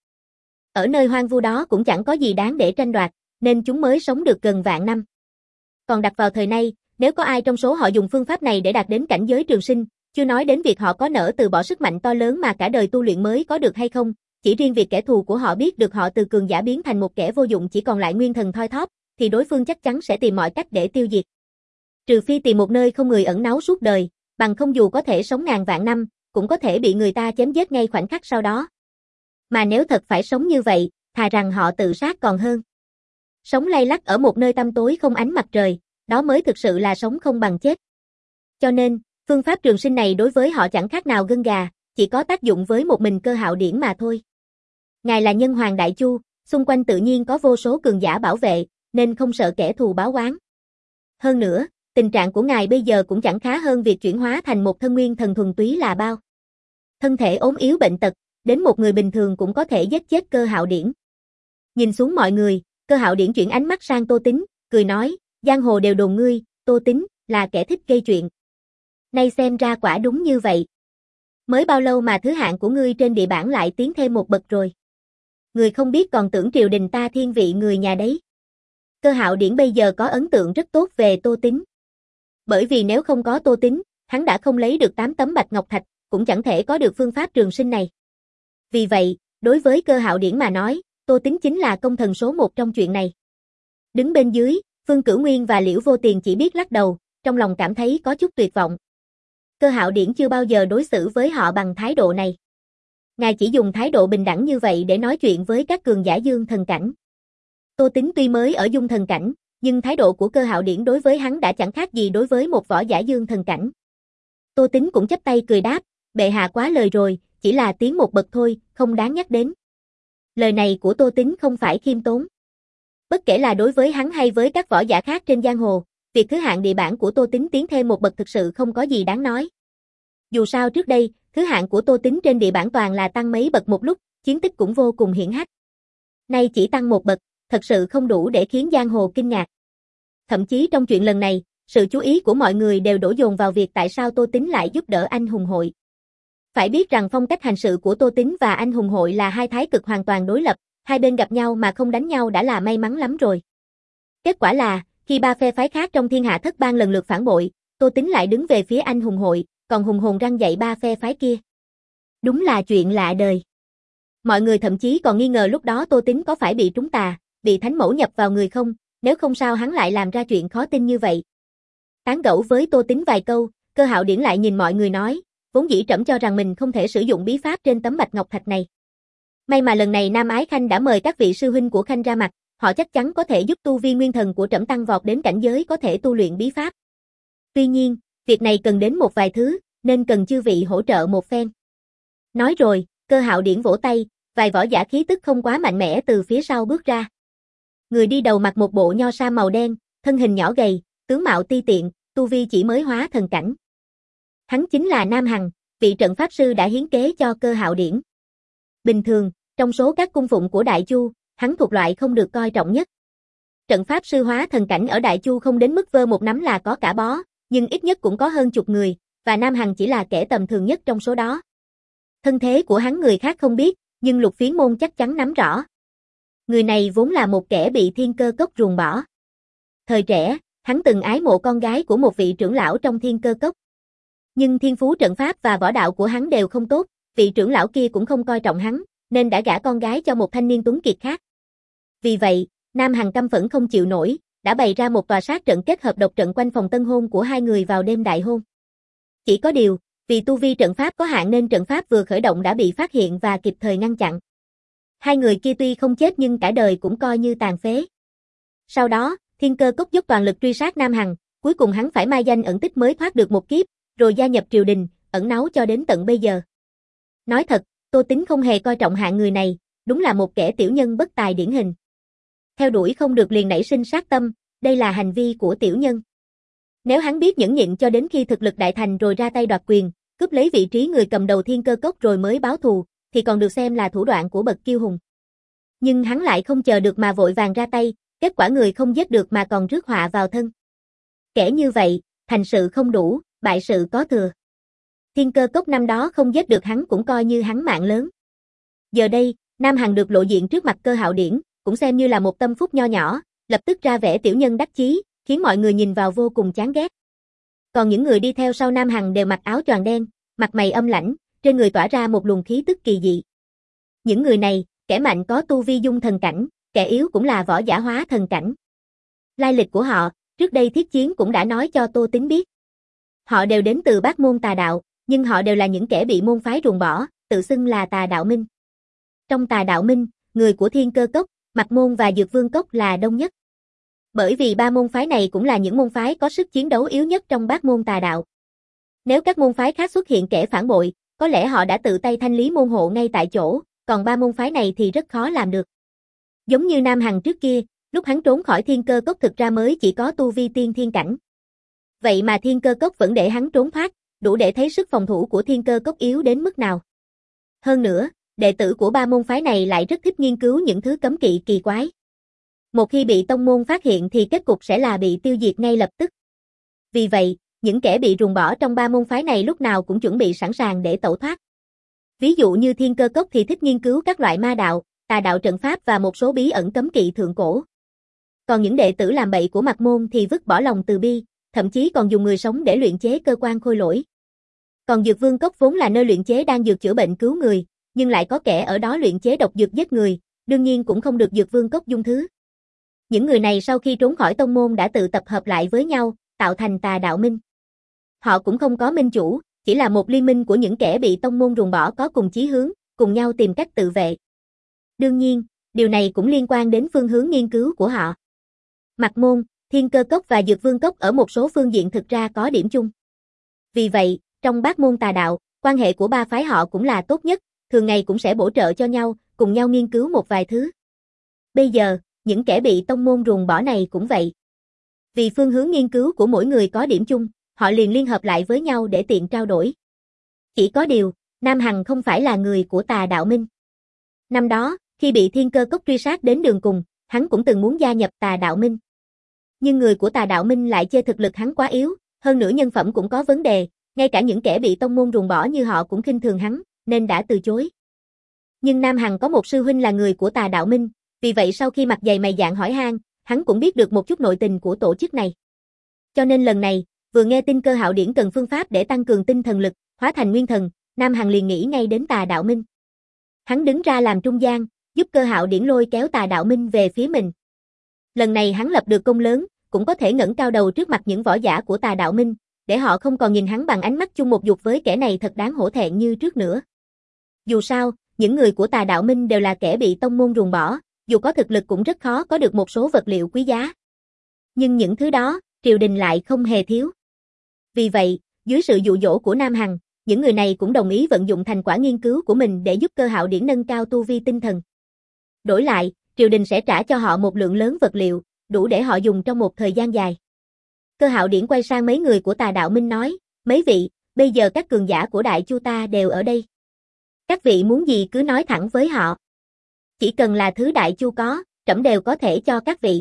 S1: Ở nơi hoang vu đó cũng chẳng có gì đáng để tranh đoạt, nên chúng mới sống được gần vạn năm. Còn đặt vào thời nay, nếu có ai trong số họ dùng phương pháp này để đạt đến cảnh giới trường sinh, chưa nói đến việc họ có nỡ từ bỏ sức mạnh to lớn mà cả đời tu luyện mới có được hay không, chỉ riêng việc kẻ thù của họ biết được họ từ cường giả biến thành một kẻ vô dụng chỉ còn lại nguyên thần thoi thóp, thì đối phương chắc chắn sẽ tìm mọi cách để tiêu diệt. Trừ phi tìm một nơi không người ẩn náu suốt đời, bằng không dù có thể sống ngàn vạn năm, cũng có thể bị người ta chém giết ngay khoảnh khắc sau đó. Mà nếu thật phải sống như vậy, thà rằng họ tự sát còn hơn. Sống lay lắt ở một nơi tăm tối không ánh mặt trời, đó mới thực sự là sống không bằng chết. Cho nên, phương pháp trường sinh này đối với họ chẳng khác nào gân gà, chỉ có tác dụng với một mình Cơ Hạo Điển mà thôi. Ngài là nhân hoàng Đại Chu, xung quanh tự nhiên có vô số cường giả bảo vệ, nên không sợ kẻ thù báo oán. Hơn nữa, tình trạng của ngài bây giờ cũng chẳng khá hơn việc chuyển hóa thành một thân nguyên thần thuần túy là bao. Thân thể ốm yếu bệnh tật, đến một người bình thường cũng có thể giết chết Cơ Hạo Điển. Nhìn xuống mọi người, Cơ Hạo Điển chuyển ánh mắt sang Tô Tín, cười nói, giang hồ đều đồn ngươi, Tô Tín, là kẻ thích gây chuyện. Nay xem ra quả đúng như vậy. Mới bao lâu mà thứ hạng của ngươi trên địa bản lại tiến thêm một bậc rồi. Người không biết còn tưởng triều đình ta thiên vị người nhà đấy. Cơ Hạo Điển bây giờ có ấn tượng rất tốt về Tô Tín. Bởi vì nếu không có Tô Tín, hắn đã không lấy được tám tấm bạch ngọc thạch, cũng chẳng thể có được phương pháp trường sinh này. Vì vậy, đối với Cơ Hạo Điển mà nói, Tô Tín chính là công thần số một trong chuyện này. Đứng bên dưới, Phương Cửu Nguyên và Liễu Vô Tiền chỉ biết lắc đầu, trong lòng cảm thấy có chút tuyệt vọng. Cơ Hạo Điển chưa bao giờ đối xử với họ bằng thái độ này. Ngài chỉ dùng thái độ bình đẳng như vậy để nói chuyện với các cường giả dương thần cảnh. Tô Tín tuy mới ở dung thần cảnh, nhưng thái độ của Cơ Hạo Điển đối với hắn đã chẳng khác gì đối với một võ giả dương thần cảnh. Tô Tín cũng chắp tay cười đáp, bệ hạ quá lời rồi, chỉ là tiến một bậc thôi, không đáng nhắc đến. Lời này của Tô Tín không phải khiêm tốn. Bất kể là đối với hắn hay với các võ giả khác trên giang hồ, việc thứ hạng địa bản của Tô Tín tiến thêm một bậc thực sự không có gì đáng nói. Dù sao trước đây, thứ hạng của Tô Tín trên địa bản toàn là tăng mấy bậc một lúc, chiến tích cũng vô cùng hiển hách. Nay chỉ tăng một bậc, thật sự không đủ để khiến giang hồ kinh ngạc. Thậm chí trong chuyện lần này, sự chú ý của mọi người đều đổ dồn vào việc tại sao Tô Tín lại giúp đỡ anh hùng hội. Phải biết rằng phong cách hành sự của Tô Tín và anh hùng hội là hai thái cực hoàn toàn đối lập, hai bên gặp nhau mà không đánh nhau đã là may mắn lắm rồi. Kết quả là, khi ba phe phái khác trong thiên hạ thất bang lần lượt phản bội, Tô Tín lại đứng về phía anh hùng hội, còn hùng hồn răng dạy ba phe phái kia. Đúng là chuyện lạ đời. Mọi người thậm chí còn nghi ngờ lúc đó Tô Tín có phải bị trúng tà, bị thánh mẫu nhập vào người không, nếu không sao hắn lại làm ra chuyện khó tin như vậy. Tán gẫu với Tô Tín vài câu, Cơ Hạo Điển lại nhìn mọi người nói, vốn dĩ trẫm cho rằng mình không thể sử dụng bí pháp trên tấm bạch ngọc thạch này. May mà lần này Nam Ái Khanh đã mời các vị sư huynh của Khanh ra mặt, họ chắc chắn có thể giúp tu vi nguyên thần của trẫm tăng vọt đến cảnh giới có thể tu luyện bí pháp. Tuy nhiên, việc này cần đến một vài thứ, nên cần chư vị hỗ trợ một phen. Nói rồi, Cơ Hạo Điển vỗ tay, vài võ giả khí tức không quá mạnh mẽ từ phía sau bước ra. Người đi đầu mặc một bộ nho sa màu đen, thân hình nhỏ gầy, tướng mạo ti tiện, tu vi chỉ mới hóa thần cảnh. Hắn chính là Nam Hằng, vị trận pháp sư đã hiến kế cho Cơ Hạo Điển. Bình thường, trong số các cung phụng của Đại Chu, hắn thuộc loại không được coi trọng nhất. Trận pháp sư hóa thần cảnh ở Đại Chu không đến mức vơ một nắm là có cả bó, nhưng ít nhất cũng có hơn chục người, và Nam Hằng chỉ là kẻ tầm thường nhất trong số đó. Thân thế của hắn người khác không biết, nhưng Lục Phiến Môn chắc chắn nắm rõ. Người này vốn là một kẻ bị Thiên Cơ Cốc ruồng bỏ. Thời trẻ, hắn từng ái mộ con gái của một vị trưởng lão trong Thiên Cơ Cốc. Nhưng thiên phú trận pháp và võ đạo của hắn đều không tốt, vị trưởng lão kia cũng không coi trọng hắn, nên đã gả con gái cho một thanh niên tuấn kiệt khác. Vì vậy, Nam Hằng căm phẫn không chịu nổi, đã bày ra một tòa sát trận kết hợp độc trận quanh phòng tân hôn của hai người vào đêm đại hôn. Chỉ có điều, vì tu vi trận pháp có hạn nên trận pháp vừa khởi động đã bị phát hiện và kịp thời ngăn chặn. Hai người kia tuy không chết nhưng cả đời cũng coi như tàn phế. Sau đó, Thiên Cơ Cốc dốc toàn lực truy sát Nam Hằng, cuối cùng hắn phải mai danh ẩn tích mới thoát được một kiếp, rồi gia nhập triều đình, ẩn náu cho đến tận bây giờ. Nói thật, Tô Tín không hề coi trọng hạng người này, đúng là một kẻ tiểu nhân bất tài điển hình. Theo đuổi không được liền nảy sinh sát tâm, đây là hành vi của tiểu nhân. Nếu hắn biết nhẫn nhịn cho đến khi thực lực đại thành rồi ra tay đoạt quyền, cướp lấy vị trí người cầm đầu Thiên Cơ Cốc rồi mới báo thù, thì còn được xem là thủ đoạn của bậc kiêu hùng. Nhưng hắn lại không chờ được mà vội vàng ra tay, kết quả người không giết được mà còn rước họa vào thân. Kẻ như vậy, thành sự không đủ, bại sự có thừa. Thiên Cơ Cốc năm đó không giết được hắn cũng coi như hắn mạng lớn. Giờ đây, Nam Hằng được lộ diện trước mặt Cơ Hạo Điển, cũng xem như là một tâm phúc nho nhỏ, lập tức ra vẻ tiểu nhân đắc chí, khiến mọi người nhìn vào vô cùng chán ghét. Còn những người đi theo sau Nam Hằng đều mặc áo choàng đen, mặt mày âm lãnh, trên người tỏa ra một luồng khí tức kỳ dị. Những người này, kẻ mạnh có tu vi dung thần cảnh, kẻ yếu cũng là võ giả hóa thần cảnh. Lai lịch của họ, trước đây Thiết Chiến cũng đã nói cho Tô Tín biết. Họ đều đến từ Bát môn tà đạo, nhưng họ đều là những kẻ bị môn phái ruồng bỏ, tự xưng là Tà Đạo Minh. Trong Tà Đạo Minh, người của Thiên Cơ Cốc, Mạc Môn và Dược Vương Cốc là đông nhất. Bởi vì ba môn phái này cũng là những môn phái có sức chiến đấu yếu nhất trong bát môn tà đạo. Nếu các môn phái khác xuất hiện kẻ phản bội, có lẽ họ đã tự tay thanh lý môn hộ ngay tại chỗ, còn ba môn phái này thì rất khó làm được. Giống như Nam Hằng trước kia, lúc hắn trốn khỏi Thiên Cơ Cốc thực ra mới chỉ có tu vi tiên thiên cảnh. Vậy mà Thiên Cơ Cốc vẫn để hắn trốn thoát, đủ để thấy sức phòng thủ của Thiên Cơ Cốc yếu đến mức nào. Hơn nữa, đệ tử của ba môn phái này lại rất thích nghiên cứu những thứ cấm kỵ kỳ quái. Một khi bị tông môn phát hiện thì kết cục sẽ là bị tiêu diệt ngay lập tức. Vì vậy, những kẻ bị ruồng bỏ trong ba môn phái này lúc nào cũng chuẩn bị sẵn sàng để tẩu thoát. Ví dụ như Thiên Cơ Cốc thì thích nghiên cứu các loại ma đạo, tà đạo trận pháp và một số bí ẩn cấm kỵ thượng cổ. Còn những đệ tử làm bậy của Mạc Môn thì vứt bỏ lòng từ bi, thậm chí còn dùng người sống để luyện chế cơ quan khôi lỗi. Còn Dược Vương Cốc vốn là nơi luyện chế đan dược chữa bệnh cứu người, nhưng lại có kẻ ở đó luyện chế độc dược giết người, đương nhiên cũng không được Dược Vương Cốc dung thứ. Những người này sau khi trốn khỏi tông môn đã tự tập hợp lại với nhau, tạo thành tà đạo minh. Họ cũng không có minh chủ, chỉ là một liên minh của những kẻ bị tông môn ruồng bỏ có cùng chí hướng, cùng nhau tìm cách tự vệ. Đương nhiên, điều này cũng liên quan đến phương hướng nghiên cứu của họ. Mạc Môn, Thiên Cơ Cốc và Dược Vương Cốc ở một số phương diện thực ra có điểm chung. Vì vậy, trong bát môn tà đạo, quan hệ của ba phái họ cũng là tốt nhất, thường ngày cũng sẽ bổ trợ cho nhau, cùng nhau nghiên cứu một vài thứ. Bây giờ, những kẻ bị tông môn ruồng bỏ này cũng vậy. Vì phương hướng nghiên cứu của mỗi người có điểm chung, họ liền liên hợp lại với nhau để tiện trao đổi. Chỉ có điều, Nam Hằng không phải là người của tà đạo minh. Năm đó, khi bị Thiên Cơ Cốc truy sát đến đường cùng, hắn cũng từng muốn gia nhập tà đạo minh. Nhưng người của tà đạo minh lại chê thực lực hắn quá yếu, hơn nữa nhân phẩm cũng có vấn đề, ngay cả những kẻ bị tông môn ruồng bỏ như họ cũng khinh thường hắn, nên đã từ chối. Nhưng Nam Hằng có một sư huynh là người của tà đạo minh, vì vậy sau khi mặt dày mày dạn hỏi han, hắn cũng biết được một chút nội tình của tổ chức này. Cho nên lần này, vừa nghe tin Cơ Hạo Điển cần phương pháp để tăng cường tinh thần lực, hóa thành nguyên thần, Nam Hằng liền nghĩ ngay đến tà đạo minh. Hắn đứng ra làm trung gian, giúp Cơ Hạo Điển lôi kéo tà đạo minh về phía mình. Lần này hắn lập được công lớn, cũng có thể ngẩng cao đầu trước mặt những võ giả của tà đạo minh, để họ không còn nhìn hắn bằng ánh mắt chung một dục với kẻ này thật đáng hổ thẹn như trước nữa. Dù sao, những người của tà đạo minh đều là kẻ bị tông môn ruồng bỏ, dù có thực lực cũng rất khó có được một số vật liệu quý giá. Nhưng những thứ đó, triều đình lại không hề thiếu. Vì vậy, dưới sự dụ dỗ của Nam Hằng, những người này cũng đồng ý vận dụng thành quả nghiên cứu của mình để giúp Cơ Hạo Điển nâng cao tu vi tinh thần. Đổi lại, triều đình sẽ trả cho họ một lượng lớn vật liệu, đủ để họ dùng trong một thời gian dài. Cơ Hạo Điển quay sang mấy người của tà đạo minh nói, mấy vị, bây giờ các cường giả của Đại Chu ta đều ở đây. Các vị muốn gì cứ nói thẳng với họ. Chỉ cần là thứ Đại Chu có, trẫm đều có thể cho các vị.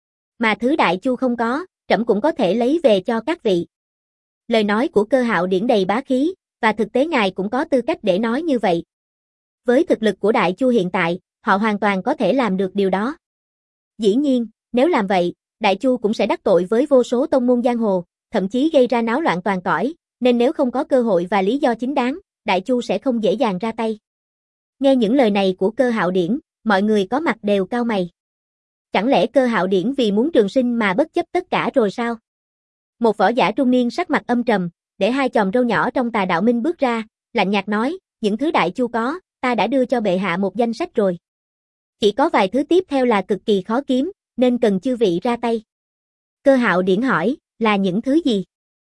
S1: Mà thứ Đại Chu không có, trẫm cũng có thể lấy về cho các vị. Lời nói của Cơ Hạo Điển đầy bá khí, và thực tế ngài cũng có tư cách để nói như vậy. Với thực lực của Đại Chu hiện tại, họ hoàn toàn có thể làm được điều đó. Dĩ nhiên, nếu làm vậy, Đại Chu cũng sẽ đắc tội với vô số tông môn giang hồ, thậm chí gây ra náo loạn toàn cõi, nên nếu không có cơ hội và lý do chính đáng, Đại Chu sẽ không dễ dàng ra tay. Nghe những lời này của Cơ Hạo Điển, mọi người có mặt đều cau mày. Chẳng lẽ Cơ Hạo Điển vì muốn trường sinh mà bất chấp tất cả rồi sao? Một võ giả trung niên sắc mặt âm trầm, để hai chòm râu nhỏ trong tà đạo minh bước ra, lạnh nhạt nói, những thứ Đại Chu có, ta đã đưa cho bệ hạ một danh sách rồi. Chỉ có vài thứ tiếp theo là cực kỳ khó kiếm, nên cần chư vị ra tay. Cơ Hạo Điển hỏi, là những thứ gì?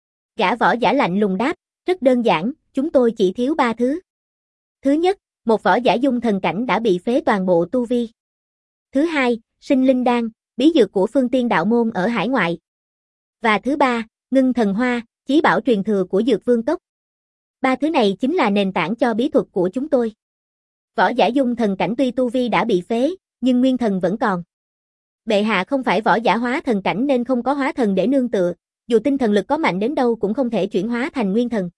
S1: Gã võ giả lạnh lùng đáp, rất đơn giản, chúng tôi chỉ thiếu ba thứ. Thứ nhất, một võ giả dung thần cảnh đã bị phế toàn bộ tu vi. Thứ hai, sinh linh đan, bí dược của phương tiên đạo môn ở hải ngoại. Và thứ ba, ngưng thần hoa, chí bảo truyền thừa của Dược Vương Cốc. Ba thứ này chính là nền tảng cho bí thuật của chúng tôi. Võ giả dung thần cảnh tuy tu vi đã bị phế, nhưng nguyên thần vẫn còn. Bệ hạ không phải võ giả hóa thần cảnh nên không có hóa thần để nương tựa, dù tinh thần lực có mạnh đến đâu cũng không thể chuyển hóa thành nguyên thần.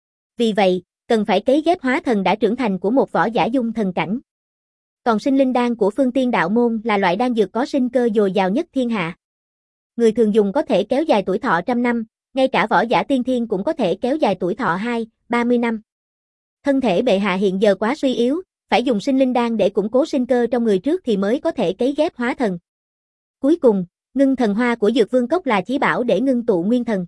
S1: Vì vậy, cần phải cấy ghép hóa thần đã trưởng thành của một võ giả dung thần cảnh. Còn sinh linh đan của phương tiên đạo môn là loại đan dược có sinh cơ dồi dào nhất thiên hạ. Người thường dùng có thể kéo dài tuổi thọ trăm năm, ngay cả võ giả tiên thiên cũng có thể kéo dài tuổi thọ hai, ba mươi năm. Thân thể bệ hạ hiện giờ quá suy yếu, phải dùng sinh linh đan để củng cố sinh cơ trong người trước thì mới có thể cấy ghép hóa thần. Cuối cùng, ngưng thần hoa của Dược Vương Cốc là chí bảo để ngưng tụ nguyên thần.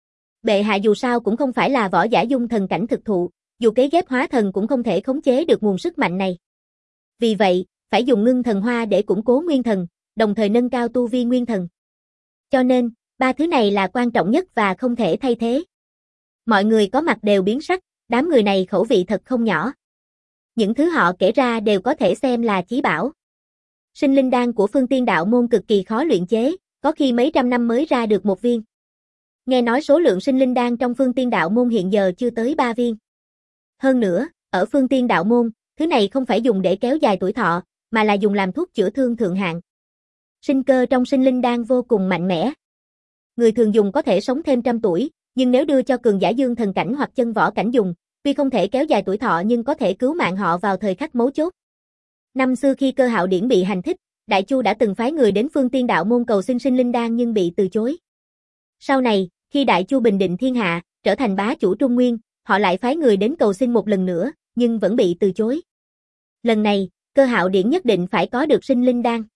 S1: Bệ hạ dù sao cũng không phải là võ giả dung thần cảnh thực thụ, dù cấy ghép hóa thần cũng không thể khống chế được nguồn sức mạnh này. Vì vậy, phải dùng ngưng thần hoa để củng cố nguyên thần, đồng thời nâng cao tu vi nguyên thần. Cho nên, ba thứ này là quan trọng nhất và không thể thay thế. Mọi người có mặt đều biến sắc, đám người này khẩu vị thật không nhỏ. Những thứ họ kể ra đều có thể xem là chí bảo. Sinh linh đan của Phương Tiên Đạo Môn cực kỳ khó luyện chế, có khi mấy trăm năm mới ra được một viên. Nghe nói số lượng sinh linh đan trong Phương Tiên Đạo Môn hiện giờ chưa tới ba viên. Hơn nữa, ở Phương Tiên Đạo Môn, thứ này không phải dùng để kéo dài tuổi thọ, mà là dùng làm thuốc chữa thương thượng hạng. Sinh cơ trong sinh linh đan vô cùng mạnh mẽ. Người thường dùng có thể sống thêm trăm tuổi, nhưng nếu đưa cho cường giả dương thần cảnh hoặc chân võ cảnh dùng, tuy không thể kéo dài tuổi thọ nhưng có thể cứu mạng họ vào thời khắc mấu chốt. Năm xưa khi Cơ Hạo Điển bị hành thích, Đại Chu đã từng phái người đến Phương Tiên Đạo Môn cầu xin sinh linh đan nhưng bị từ chối. Sau này, khi Đại Chu bình định thiên hạ, trở thành bá chủ Trung Nguyên, họ lại phái người đến cầu xin một lần nữa, nhưng vẫn bị từ chối. Lần này, Cơ Hạo Điển nhất định phải có được sinh linh đan.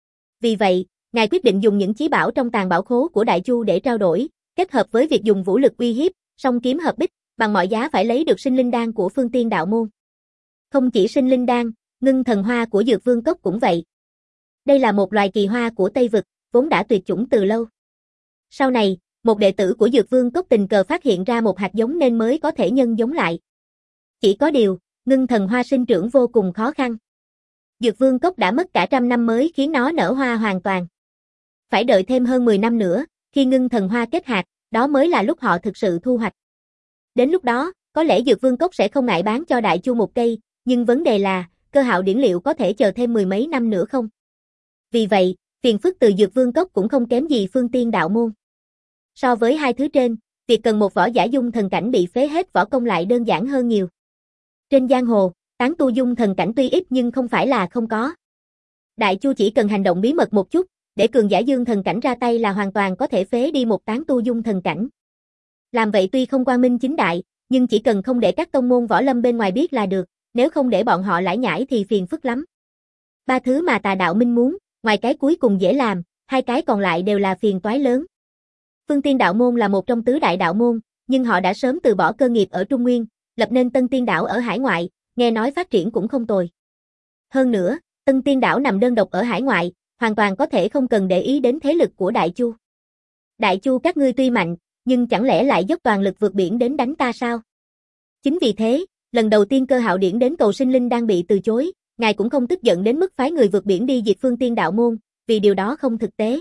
S1: Vì vậy, ngài quyết định dùng những chí bảo trong tàng bảo khố của Đại Chu để trao đổi, kết hợp với việc dùng vũ lực uy hiếp, song kiếm hợp bích, bằng mọi giá phải lấy được sinh linh đan của Phương Tiên Đạo Môn. Không chỉ sinh linh đan, ngưng thần hoa của Dược Vương Cốc cũng vậy. Đây là một loài kỳ hoa của Tây Vực, vốn đã tuyệt chủng từ lâu. Sau này, một đệ tử của Dược Vương Cốc tình cờ phát hiện ra một hạt giống nên mới có thể nhân giống lại. Chỉ có điều, ngưng thần hoa sinh trưởng vô cùng khó khăn. Dược Vương Cốc đã mất cả trăm năm mới khiến nó nở hoa hoàn toàn. Phải đợi thêm hơn mười năm nữa, khi ngưng thần hoa kết hạt, đó mới là lúc họ thực sự thu hoạch. Đến lúc đó, có lẽ Dược Vương Cốc sẽ không ngại bán cho Đại Chu một cây, nhưng vấn đề là, Cơ Hạo Điển liệu có thể chờ thêm mười mấy năm nữa không? Vì vậy, phiền phức từ Dược Vương Cốc cũng không kém gì Phương Tiên Đạo Môn. So với hai thứ trên, việc cần một võ giả dung thần cảnh bị phế hết võ công lại đơn giản hơn nhiều. Trên giang hồ, tán tu dung thần cảnh tuy ít nhưng không phải là không có. Đại Chu chỉ cần hành động bí mật một chút, để cường giả dương thần cảnh ra tay là hoàn toàn có thể phế đi một tán tu dung thần cảnh. Làm vậy tuy không quang minh chính đại, nhưng chỉ cần không để các tông môn võ lâm bên ngoài biết là được, nếu không để bọn họ lải nhải thì phiền phức lắm. Ba thứ mà Tà Đạo Minh muốn, ngoài cái cuối cùng dễ làm, hai cái còn lại đều là phiền toái lớn. Phương Tiên Đạo Môn là một trong tứ đại đạo môn, nhưng họ đã sớm từ bỏ cơ nghiệp ở Trung Nguyên, lập nên Tân Tiên Đảo ở hải ngoại, nghe nói phát triển cũng không tồi. Hơn nữa, Tân Tiên Đảo nằm đơn độc ở hải ngoại, hoàn toàn có thể không cần để ý đến thế lực của Đại Chu. Đại Chu các ngươi tuy mạnh, nhưng chẳng lẽ lại dốc toàn lực vượt biển đến đánh ta sao? Chính vì thế, lần đầu tiên Cơ Hạo Điển đến cầu sinh linh đang bị từ chối, ngài cũng không tức giận đến mức phái người vượt biển đi diệt Phương Tiên Đạo Môn, vì điều đó không thực tế.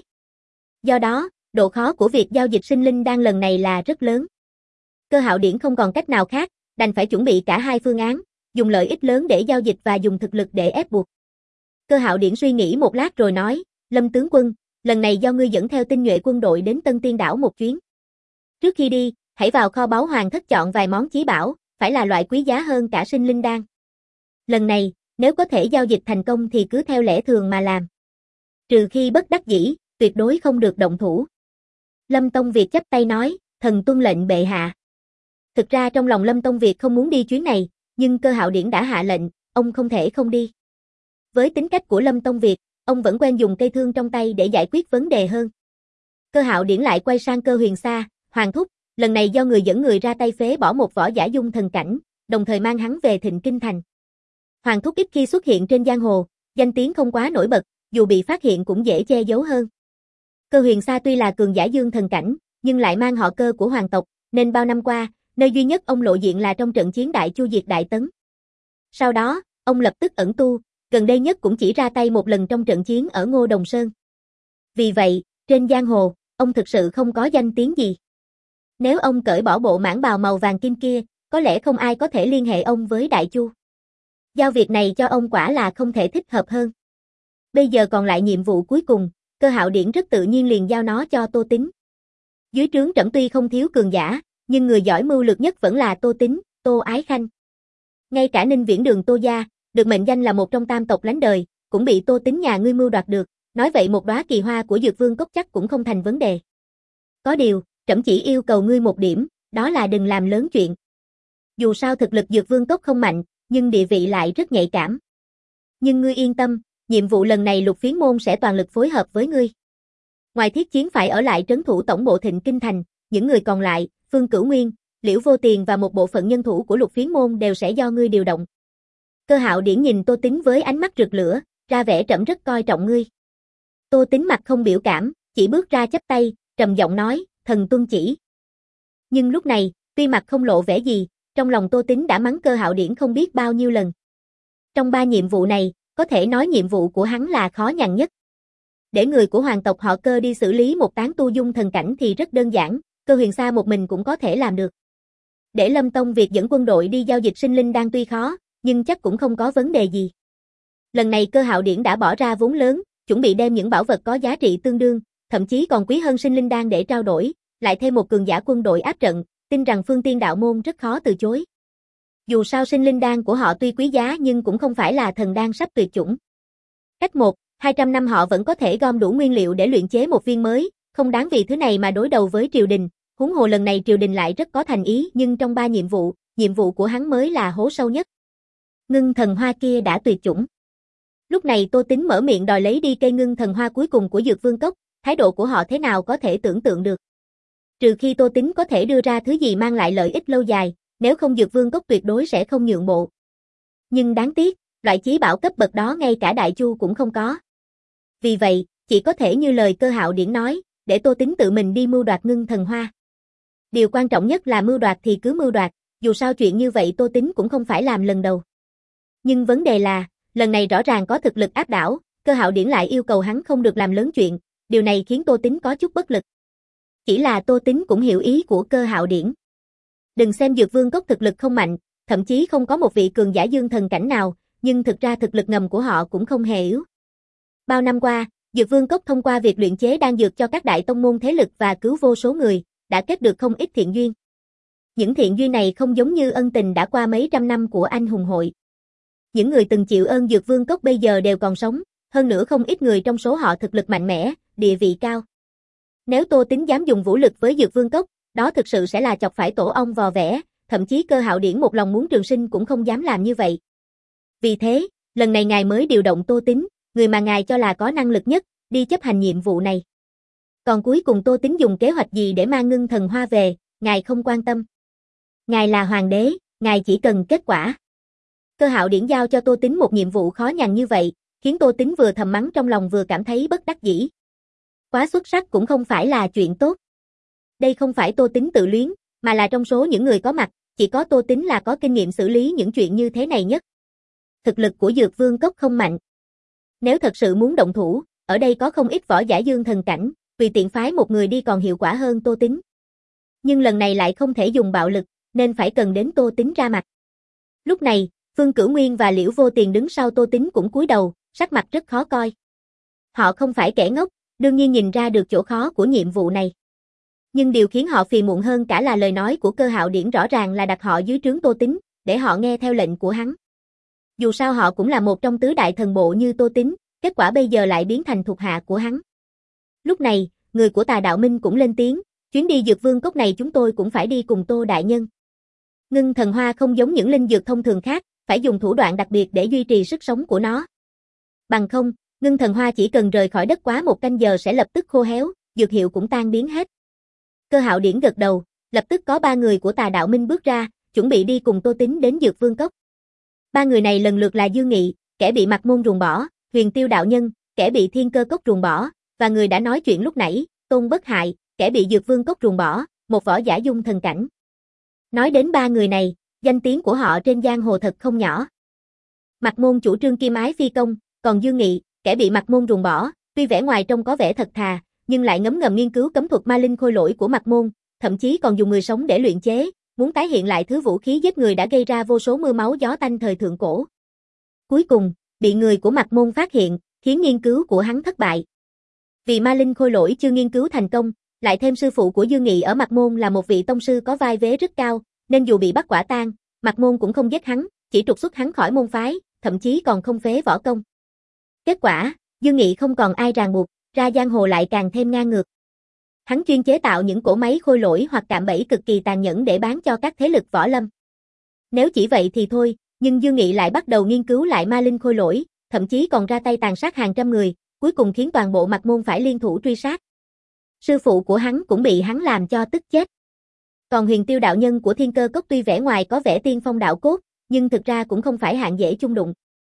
S1: Do đó, độ khó của việc giao dịch sinh linh đan lần này là rất lớn. Cơ Hạo Điển không còn cách nào khác, đành phải chuẩn bị cả hai phương án, dùng lợi ích lớn để giao dịch và dùng thực lực để ép buộc. Cơ Hạo Điển suy nghĩ một lát rồi nói, Lâm tướng quân, lần này do ngươi dẫn theo tinh nhuệ quân đội đến Tân Tiên Đảo một chuyến. Trước khi đi, hãy vào kho báu hoàng thất chọn vài món chí bảo, phải là loại quý giá hơn cả sinh linh đan. Lần này, nếu có thể giao dịch thành công thì cứ theo lẽ thường mà làm. Trừ khi bất đắc dĩ, tuyệt đối không được động thủ. Lâm Tông Việt chắp tay nói, thần tuân lệnh bệ hạ. Thực ra trong lòng Lâm Tông Việt không muốn đi chuyến này, nhưng Cơ Hạo Điển đã hạ lệnh, ông không thể không đi. Với tính cách của Lâm Tông Việt, ông vẫn quen dùng cây thương trong tay để giải quyết vấn đề hơn. Cơ Hạo Điển lại quay sang Cơ Huyền Sa, Hoàng thúc, lần này do người dẫn người ra tay phế bỏ một võ giả dung thần cảnh, đồng thời mang hắn về Thịnh Kinh thành. Hoàng thúc ít khi xuất hiện trên giang hồ, danh tiếng không quá nổi bật, dù bị phát hiện cũng dễ che giấu hơn. Cơ Huyền Sa tuy là cường giả dương thần cảnh, nhưng lại mang họ Cơ của hoàng tộc, nên bao năm qua, nơi duy nhất ông lộ diện là trong trận chiến Đại Chu diệt Đại Tấn. Sau đó, ông lập tức ẩn tu, gần đây nhất cũng chỉ ra tay một lần trong trận chiến ở Ngô Đồng Sơn. Vì vậy, trên giang hồ, ông thực sự không có danh tiếng gì. Nếu ông cởi bỏ bộ mãng bào màu vàng kim kia, có lẽ không ai có thể liên hệ ông với Đại Chu. Giao việc này cho ông quả là không thể thích hợp hơn. Bây giờ còn lại nhiệm vụ cuối cùng, Cơ Hạo Điển rất tự nhiên liền giao nó cho Tô Tín. Dưới trướng trẫm tuy không thiếu cường giả, nhưng người giỏi mưu lược nhất vẫn là Tô Tín, Tô Ái Khanh. Ngay cả Ninh Viễn Đường Tô gia, được mệnh danh là một trong tam tộc lánh đời, cũng bị Tô Tín nhà ngươi mưu đoạt được, nói vậy một đóa kỳ hoa của Dược Vương Cốc chắc cũng không thành vấn đề. Có điều, trẫm chỉ yêu cầu ngươi một điểm, đó là đừng làm lớn chuyện. Dù sao thực lực Dược Vương Cốc không mạnh, nhưng địa vị lại rất nhạy cảm. Nhưng ngươi yên tâm, nhiệm vụ lần này Lục Phiến môn sẽ toàn lực phối hợp với ngươi. Ngoài Thiết Chiến phải ở lại trấn thủ tổng bộ Thịnh Kinh thành, những người còn lại, Phương Cửu Nguyên, Liễu Vô Tiền và một bộ phận nhân thủ của Lục Phiến môn đều sẽ do ngươi điều động. Cơ Hạo Điển nhìn Tô Tín với ánh mắt rực lửa, ra vẻ trẫm rất coi trọng ngươi. Tô Tính mặt không biểu cảm, chỉ bước ra chắp tay, trầm giọng nói, thần tuân chỉ. Nhưng lúc này, tuy mặt không lộ vẻ gì, trong lòng Tô Tính đã mắng Cơ Hạo Điển không biết bao nhiêu lần. Trong ba nhiệm vụ này, có thể nói nhiệm vụ của hắn là khó nhằn nhất. Để người của hoàng tộc họ Cơ đi xử lý một tán tu dung thần cảnh thì rất đơn giản, Cơ Huyền Sa một mình cũng có thể làm được. Để Lâm Tông việc dẫn quân đội đi giao dịch sinh linh đan tuy khó, nhưng chắc cũng không có vấn đề gì. Lần này Cơ Hạo Điển đã bỏ ra vốn lớn, chuẩn bị đem những bảo vật có giá trị tương đương, thậm chí còn quý hơn sinh linh đan để trao đổi, lại thêm một cường giả quân đội áp trận, tin rằng Phương Tiên đạo môn rất khó từ chối. Dù sao sinh linh đan của họ tuy quý giá nhưng cũng không phải là thần đan sắp tuyệt chủng. Cách một, hai trăm năm họ vẫn có thể gom đủ nguyên liệu để luyện chế một viên mới, không đáng vì thứ này mà đối đầu với triều đình, huống hồ lần này triều đình lại rất có thành ý, nhưng trong ba nhiệm vụ, nhiệm vụ của hắn mới là hố sâu nhất. Ngưng thần hoa kia đã tuyệt chủng. Lúc này Tô Tính mở miệng đòi lấy đi cây ngưng thần hoa cuối cùng của Dược Vương Cốc, thái độ của họ thế nào có thể tưởng tượng được. Trừ khi Tô Tính có thể đưa ra thứ gì mang lại lợi ích lâu dài, nếu không Dược Vương Cốc tuyệt đối sẽ không nhượng bộ. Nhưng đáng tiếc, loại chí bảo cấp bậc đó ngay cả Đại Chu cũng không có. Vì vậy, chỉ có thể như lời Cơ Hạo Điển nói, để Tô Tính tự mình đi mưu đoạt ngưng thần hoa. Điều quan trọng nhất là mưu đoạt thì cứ mưu đoạt, dù sao chuyện như vậy Tô Tính cũng không phải làm lần đầu. Nhưng vấn đề là, lần này rõ ràng có thực lực áp đảo, Cơ Hạo Điển lại yêu cầu hắn không được làm lớn chuyện, điều này khiến Tô Tính có chút bất lực. Chỉ là Tô Tính cũng hiểu ý của Cơ Hạo Điển. Đừng xem Dược Vương Cốc thực lực không mạnh, thậm chí không có một vị cường giả dương thần cảnh nào, nhưng thực ra thực lực ngầm của họ cũng không hề yếu. Bao năm qua, Dược Vương Cốc thông qua việc luyện chế đan dược cho các đại tông môn thế lực và cứu vô số người, đã kết được không ít thiện duyên. Những thiện duyên này không giống như ân tình đã qua mấy trăm năm của anh hùng hội. Những người từng chịu ơn Dược Vương Cốc bây giờ đều còn sống, hơn nữa không ít người trong số họ thực lực mạnh mẽ, địa vị cao. Nếu Tô Tính dám dùng vũ lực với Dược Vương Cốc, đó thực sự sẽ là chọc phải tổ ong vò vẽ, thậm chí Cơ Hạo Điển một lòng muốn trường sinh cũng không dám làm như vậy. Vì thế, lần này ngài mới điều động Tô Tính, người mà ngài cho là có năng lực nhất, đi chấp hành nhiệm vụ này. Còn cuối cùng Tô Tính dùng kế hoạch gì để mang ngưng thần hoa về, ngài không quan tâm. Ngài là hoàng đế, ngài chỉ cần kết quả. Cơ Hạo Điển giao cho Tô Tính một nhiệm vụ khó nhằn như vậy, khiến Tô Tính vừa thầm mắng trong lòng vừa cảm thấy bất đắc dĩ. Quá xuất sắc cũng không phải là chuyện tốt. Đây không phải Tô Tính tự luyến, mà là trong số những người có mặt, chỉ có Tô Tính là có kinh nghiệm xử lý những chuyện như thế này nhất. Thực lực của Dược Vương Cốc không mạnh. Nếu thật sự muốn động thủ, ở đây có không ít võ giả dương thần cảnh, tùy tiện phái một người đi còn hiệu quả hơn Tô Tính. Nhưng lần này lại không thể dùng bạo lực, nên phải cần đến Tô Tính ra mặt. Lúc này, Phương Cửu Nguyên và Liễu Vô Tiền đứng sau Tô Tính cũng cúi đầu, sắc mặt rất khó coi. Họ không phải kẻ ngốc, đương nhiên nhìn ra được chỗ khó của nhiệm vụ này. Nhưng điều khiến họ phiền muộn hơn cả là lời nói của Cơ Hạo Điển rõ ràng là đặt họ dưới trướng Tô Tính, để họ nghe theo lệnh của hắn. Dù sao họ cũng là một trong tứ đại thần bộ như Tô Tính, kết quả bây giờ lại biến thành thuộc hạ của hắn. Lúc này, người của Tà Đạo Minh cũng lên tiếng, chuyến đi Dược Vương Cốc này chúng tôi cũng phải đi cùng Tô đại nhân. Ngưng thần hoa không giống những linh dược thông thường khác, phải dùng thủ đoạn đặc biệt để duy trì sức sống của nó. Bằng không, ngưng thần hoa chỉ cần rời khỏi đất quá một canh giờ sẽ lập tức khô héo, dược hiệu cũng tan biến hết. Cơ Hạo Điển gật đầu, lập tức có ba người của Tà Đạo Minh bước ra, chuẩn bị đi cùng Tô Tính đến Dược Vương Cốc. Ba người này lần lượt là Dương Nghị, kẻ bị Mạc Môn ruồng bỏ, Huyền Tiêu đạo nhân, kẻ bị Thiên Cơ Cốc ruồng bỏ, và người đã nói chuyện lúc nãy, Tôn Bất Hại, kẻ bị Dược Vương Cốc ruồng bỏ, một võ giả dung thần cảnh. Nói đến ba người này, danh tiếng của họ trên giang hồ thật không nhỏ. Mạc Môn chủ trương kim ái phi công, còn Dương Nghị, kẻ bị Mạc Môn ruồng bỏ, tuy vẻ ngoài trông có vẻ thật thà, nhưng lại ngấm ngầm nghiên cứu cấm thuật ma linh khôi lỗi của Mạc Môn, thậm chí còn dùng người sống để luyện chế, muốn tái hiện lại thứ vũ khí giết người đã gây ra vô số mưa máu gió tanh thời thượng cổ. Cuối cùng, bị người của Mạc Môn phát hiện, khiến nghiên cứu của hắn thất bại. Vì ma linh khôi lỗi chưa nghiên cứu thành công, lại thêm sư phụ của Dương Nghị ở Mạc Môn là một vị tông sư có vai vế rất cao, nên dù bị bắt quả tang, Mạc Môn cũng không giết hắn, chỉ trục xuất hắn khỏi môn phái, thậm chí còn không phế võ công. Kết quả, Dương Nghị không còn ai ràng buộc, ra giang hồ lại càng thêm ngang ngược. Hắn chuyên chế tạo những cỗ máy khôi lỗi hoặc cạm bẫy cực kỳ tàn nhẫn để bán cho các thế lực võ lâm. Nếu chỉ vậy thì thôi, nhưng Dương Nghị lại bắt đầu nghiên cứu lại ma linh khôi lỗi, thậm chí còn ra tay tàn sát hàng trăm người, cuối cùng khiến toàn bộ Mạc Môn phải liên thủ truy sát. Sư phụ của hắn cũng bị hắn làm cho tức chết. Còn Huyền Tiêu đạo nhân của Thiên Cơ Cốc tuy vẻ ngoài có vẻ tiên phong đạo cốt, nhưng thực ra cũng không phải hạng dễ chung đụng.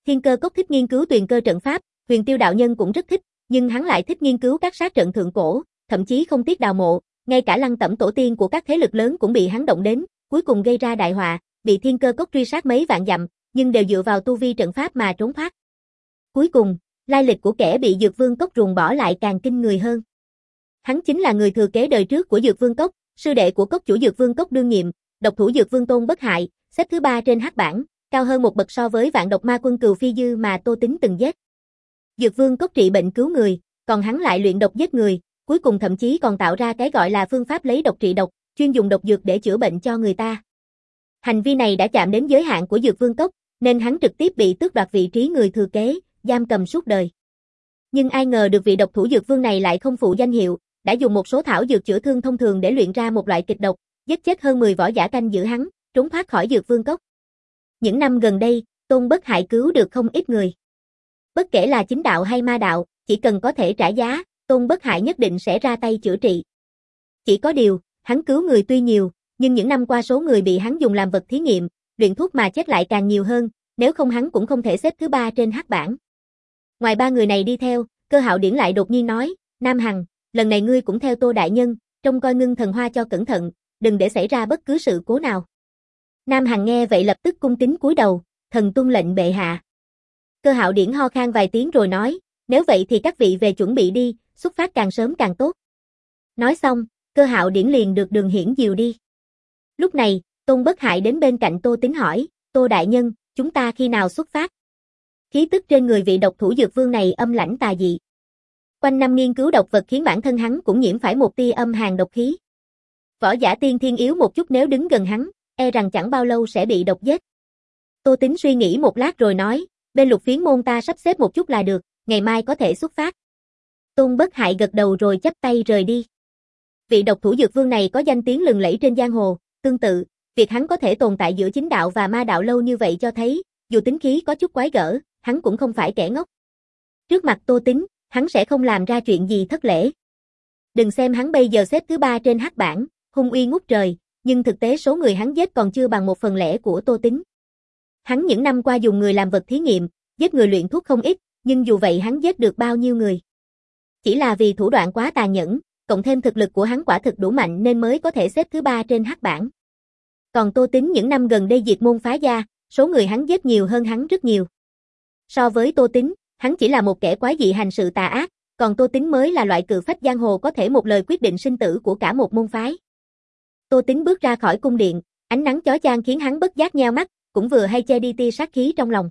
S1: Thiên Cơ Cốc thích nghiên cứu tuyền cơ trận pháp, Huyền Tiêu đạo nhân cũng rất thích, nhưng hắn lại thích nghiên cứu các sát trận thượng cổ, thậm chí không tiếc đào mộ, ngay cả lăng tẩm tổ tiên của các thế lực lớn cũng bị hắn động đến, cuối cùng gây ra đại họa, bị Thiên Cơ Cốc truy sát mấy vạn dặm, nhưng đều dựa vào tu vi trận pháp mà trốn thoát. Cuối cùng, lai lịch của kẻ bị Dược Vương Cốc ruồng bỏ lại càng kinh người hơn. Hắn chính là người thừa kế đời trước của Dược Vương Cốc, sư đệ của cốc chủ Dược Vương Cốc đương nhiệm, độc thủ Dược Vương Tôn Bất Hại, xếp thứ ba trên hắc bảng, cao hơn một bậc so với vạn độc ma quân Cừu Phi Dư mà Tô Tính từng giết. Dược Vương Cốc trị bệnh cứu người, còn hắn lại luyện độc giết người, cuối cùng thậm chí còn tạo ra cái gọi là phương pháp lấy độc trị độc, chuyên dùng độc dược để chữa bệnh cho người ta. Hành vi này đã chạm đến giới hạn của Dược Vương Cốc, nên hắn trực tiếp bị tước đoạt vị trí người thừa kế, giam cầm suốt đời. Nhưng ai ngờ được vị độc thủ Dược Vương này lại không phụ danh hiệu, đã dùng một số thảo dược chữa thương thông thường để luyện ra một loại kịch độc, giết chết hơn mười võ giả canh giữ hắn, trốn thoát khỏi Dược Vương Cốc. Những năm gần đây, Tôn Bất Hại cứu được không ít người. Bất kể là chính đạo hay ma đạo, chỉ cần có thể trả giá, Tôn Bất Hại nhất định sẽ ra tay chữa trị. Chỉ có điều, hắn cứu người tuy nhiều, nhưng những năm qua số người bị hắn dùng làm vật thí nghiệm, luyện thuốc mà chết lại càng nhiều hơn, nếu không hắn cũng không thể xếp thứ ba trên hắc bảng. Ngoài ba người này đi theo, Cơ Hạo Điển lại đột nhiên nói, Nam Hằng, lần này ngươi cũng theo Tô đại nhân, trông coi Ngưng Thần Hoa cho cẩn thận, đừng để xảy ra bất cứ sự cố nào. Nam Hằng nghe vậy lập tức cung kính cúi đầu, thần tuân lệnh bệ hạ. Cơ Hạo Điển ho khan vài tiếng rồi nói, nếu vậy thì các vị về chuẩn bị đi, xuất phát càng sớm càng tốt. Nói xong, Cơ Hạo Điển liền được Đường Hiển dìu đi. Lúc này, Tôn Bất Hại đến bên cạnh Tô Tính hỏi, Tô đại nhân, chúng ta khi nào xuất phát? Khí tức trên người vị độc thủ Dược Vương này âm lãnh tà dị. Quanh năm nghiên cứu độc vật khiến bản thân hắn cũng nhiễm phải một tia âm hàn độc khí. Võ giả tiên thiên yếu một chút nếu đứng gần hắn, e rằng chẳng bao lâu sẽ bị độc giết. Tô Tính suy nghĩ một lát rồi nói, bên Lục Phiến môn ta sắp xếp một chút là được, ngày mai có thể xuất phát. Tôn Bất Hại gật đầu rồi chắp tay rời đi. Vị độc thủ Dược Vương này có danh tiếng lừng lẫy trên giang hồ, tương tự, việc hắn có thể tồn tại giữa chính đạo và ma đạo lâu như vậy cho thấy, dù tính khí có chút quái gở, hắn cũng không phải kẻ ngốc. Trước mặt Tô Tính, hắn sẽ không làm ra chuyện gì thất lễ. Đừng xem hắn bây giờ xếp thứ ba trên hắc bảng, hung uy ngút trời, nhưng thực tế số người hắn giết còn chưa bằng một phần lẻ của Tô Tính. Hắn những năm qua dùng người làm vật thí nghiệm, giết người luyện thuốc không ít, nhưng dù vậy hắn giết được bao nhiêu người. Chỉ là vì thủ đoạn quá tàn nhẫn, cộng thêm thực lực của hắn quả thực đủ mạnh nên mới có thể xếp thứ ba trên hắc bảng. Còn Tô Tính những năm gần đây diệt môn phá gia, số người hắn giết nhiều hơn hắn rất nhiều. So với Tô Tính, hắn chỉ là một kẻ quái dị hành sự tà ác, còn Tô Tính mới là loại cự phách giang hồ có thể một lời quyết định sinh tử của cả một môn phái. Tô Tính bước ra khỏi cung điện, ánh nắng chói chang khiến hắn bất giác nheo mắt, cũng vừa hay che đi tia sát khí trong lòng.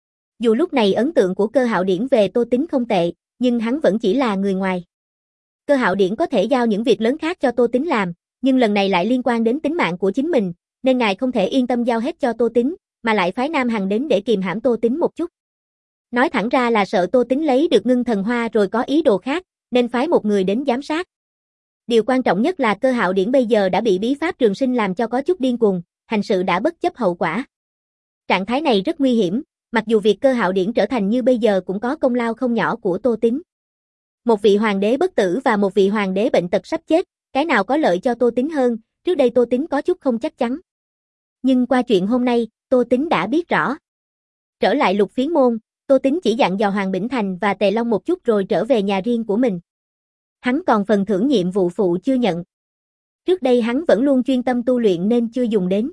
S1: Dù lúc này ấn tượng của Cơ Hạo Điển về Tô Tính không tệ, nhưng hắn vẫn chỉ là người ngoài. Cơ Hạo Điển có thể giao những việc lớn khác cho Tô Tính làm, nhưng lần này lại liên quan đến tính mạng của chính mình, nên ngài không thể yên tâm giao hết cho Tô Tính, mà lại phái Nam Hằng đến để kìm hãm Tô Tính một chút. Nói thẳng ra là sợ Tô Tính lấy được Ngưng Thần Hoa rồi có ý đồ khác, nên phái một người đến giám sát. Điều quan trọng nhất là Cơ Hạo Điển bây giờ đã bị bí pháp trường sinh làm cho có chút điên cuồng, hành sự đã bất chấp hậu quả. Trạng thái này rất nguy hiểm, mặc dù việc Cơ Hạo Điển trở thành như bây giờ cũng có công lao không nhỏ của Tô Tính. Một vị hoàng đế bất tử và một vị hoàng đế bệnh tật sắp chết, cái nào có lợi cho Tô Tính hơn, trước đây Tô Tính có chút không chắc chắn. Nhưng qua chuyện hôm nay, Tô Tính đã biết rõ. Trở lại Lục Phiến môn, Tô Tính chỉ dặn dò Hoàng Bỉnh Thành và Tề Long một chút rồi trở về nhà riêng của mình. Hắn còn phần thưởng nhiệm vụ phụ chưa nhận. Trước đây hắn vẫn luôn chuyên tâm tu luyện nên chưa dùng đến.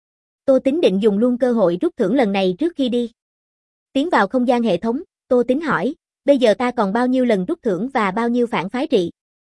S1: Tô Tính định dùng luôn cơ hội rút thưởng lần này trước khi đi. Tiến vào không gian hệ thống, Tô Tính hỏi, bây giờ ta còn bao nhiêu lần rút thưởng và bao nhiêu phản phái trị?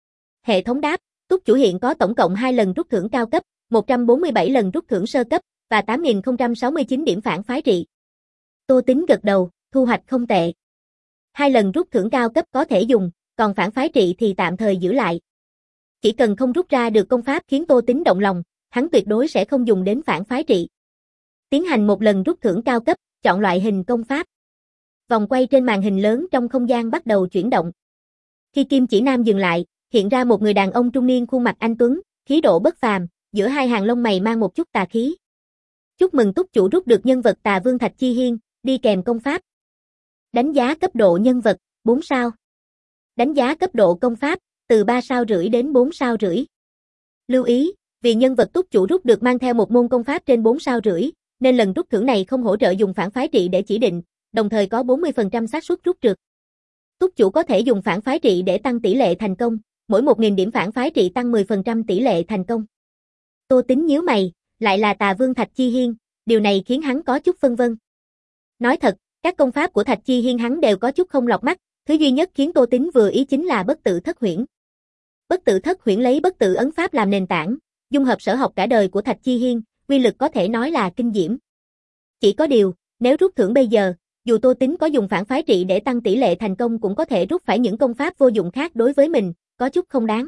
S1: Hệ thống đáp, Túc chủ hiện có tổng cộng hai lần rút thưởng cao cấp, một trăm bốn mươi bảy lần rút thưởng sơ cấp, và tám nghìn không trăm sáu mươi chín điểm phản phái trị. Tô Tính gật đầu, thu hoạch không tệ. Hai lần rút thưởng cao cấp có thể dùng, còn phản phái trị thì tạm thời giữ lại. Chỉ cần không rút ra được công pháp khiến Tô Tính động lòng, hắn tuyệt đối sẽ không dùng đến phản phái trị. Tiến hành một lần rút thưởng cao cấp, chọn loại hình công pháp. Vòng quay trên màn hình lớn trong không gian bắt đầu chuyển động. Khi kim chỉ nam dừng lại, hiện ra một người đàn ông trung niên khuôn mặt anh tuấn, khí độ bất phàm, giữa hai hàng lông mày mang một chút tà khí. Chúc mừng túc chủ rút được nhân vật Tà Vương Thạch Chi Hiên, đi kèm công pháp. Đánh giá cấp độ nhân vật, bốn sao. Đánh giá cấp độ công pháp, từ ba sao rưỡi đến bốn sao rưỡi. Lưu ý, vì nhân vật túc chủ rút được mang theo một môn công pháp trên bốn sao rưỡi, nên lần rút thưởng này không hỗ trợ dùng phản phái trị để chỉ định, đồng thời có bốn mươi phần trăm xác suất rút trượt. Túc chủ có thể dùng phản phái trị để tăng tỷ lệ thành công, mỗi một nghìn điểm phản phái trị tăng mười phần trăm tỷ lệ thành công. Tô Tính nhíu mày, lại là Tà Vương Thạch Chi Hiên, điều này khiến hắn có chút phân vân. Nói thật, các công pháp của Thạch Chi Hiên hắn đều có chút không lọt mắt, thứ duy nhất khiến Tô Tính vừa ý chính là bất tử thất huyễn. Bất tử thất huyễn lấy bất tử ấn pháp làm nền tảng, dung hợp sở học cả đời của Thạch Chi Hiên, uy lực có thể nói là kinh diễm. Chỉ có điều, nếu rút thưởng bây giờ, dù Tô Tính có dùng phản phái trị để tăng tỷ lệ thành công cũng có thể rút phải những công pháp vô dụng khác đối với mình, có chút không đáng.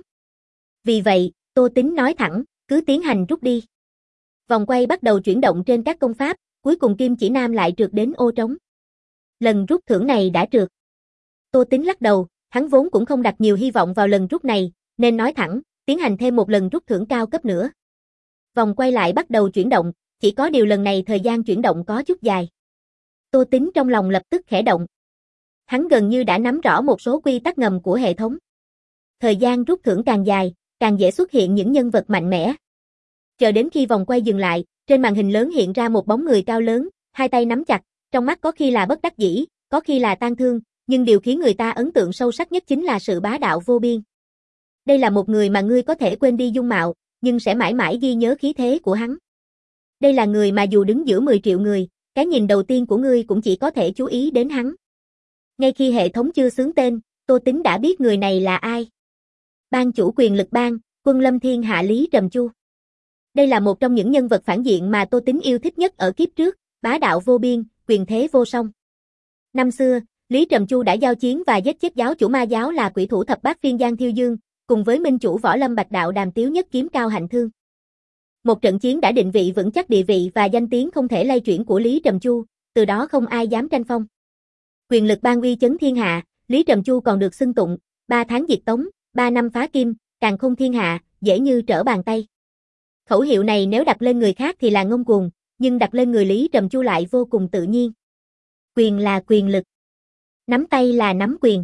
S1: Vì vậy, Tô Tính nói thẳng, cứ tiến hành rút đi. Vòng quay bắt đầu chuyển động trên các công pháp, cuối cùng Kim Chỉ Nam lại trượt đến ô trống. Lần rút thưởng này đã trượt. Tô Tính lắc đầu, hắn vốn cũng không đặt nhiều hy vọng vào lần rút này, nên nói thẳng, tiến hành thêm một lần rút thưởng cao cấp nữa. Vòng quay lại bắt đầu chuyển động, chỉ có điều lần này thời gian chuyển động có chút dài. Tô Tính trong lòng lập tức khẽ động. Hắn gần như đã nắm rõ một số quy tắc ngầm của hệ thống. Thời gian rút thưởng càng dài, càng dễ xuất hiện những nhân vật mạnh mẽ. Chờ đến khi vòng quay dừng lại, trên màn hình lớn hiện ra một bóng người cao lớn, hai tay nắm chặt, trong mắt có khi là bất đắc dĩ, có khi là tang thương, nhưng điều khiến người ta ấn tượng sâu sắc nhất chính là sự bá đạo vô biên. Đây là một người mà ngươi có thể quên đi dung mạo, nhưng sẽ mãi mãi ghi nhớ khí thế của hắn. Đây là người mà dù đứng giữa mười triệu người, cái nhìn đầu tiên của ngươi cũng chỉ có thể chú ý đến hắn. Ngay khi hệ thống chưa xướng tên, Tô Tính đã biết người này là ai. Ban chủ quyền lực bang, Quân Lâm Thiên Hạ Lý Trầm Chu. Đây là một trong những nhân vật phản diện mà Tô Tính yêu thích nhất ở kiếp trước, bá đạo vô biên, quyền thế vô song. Năm xưa, Lý Trầm Chu đã giao chiến và giết chết giáo chủ ma giáo là quỷ thủ thập bát phiên Giang Thiêu Dương, cùng với minh chủ võ lâm bạch đạo Đàm Tiếu Nhất kiếm Cao Hạnh Thương. Một trận chiến đã định vị vững chắc địa vị và danh tiếng không thể lay chuyển của Lý Trầm Chu, từ đó không ai dám tranh phong. Quyền lực ban uy chấn thiên hạ, Lý Trầm Chu còn được xưng tụng, ba tháng diệt Tống, ba năm phá Kim, càn khôn thiên hạ, dễ như trở bàn tay. Khẩu hiệu này nếu đặt lên người khác thì là ngông cuồng, nhưng đặt lên người Lý Trầm Chu lại vô cùng tự nhiên. Quyền là quyền lực. Nắm tay là nắm quyền.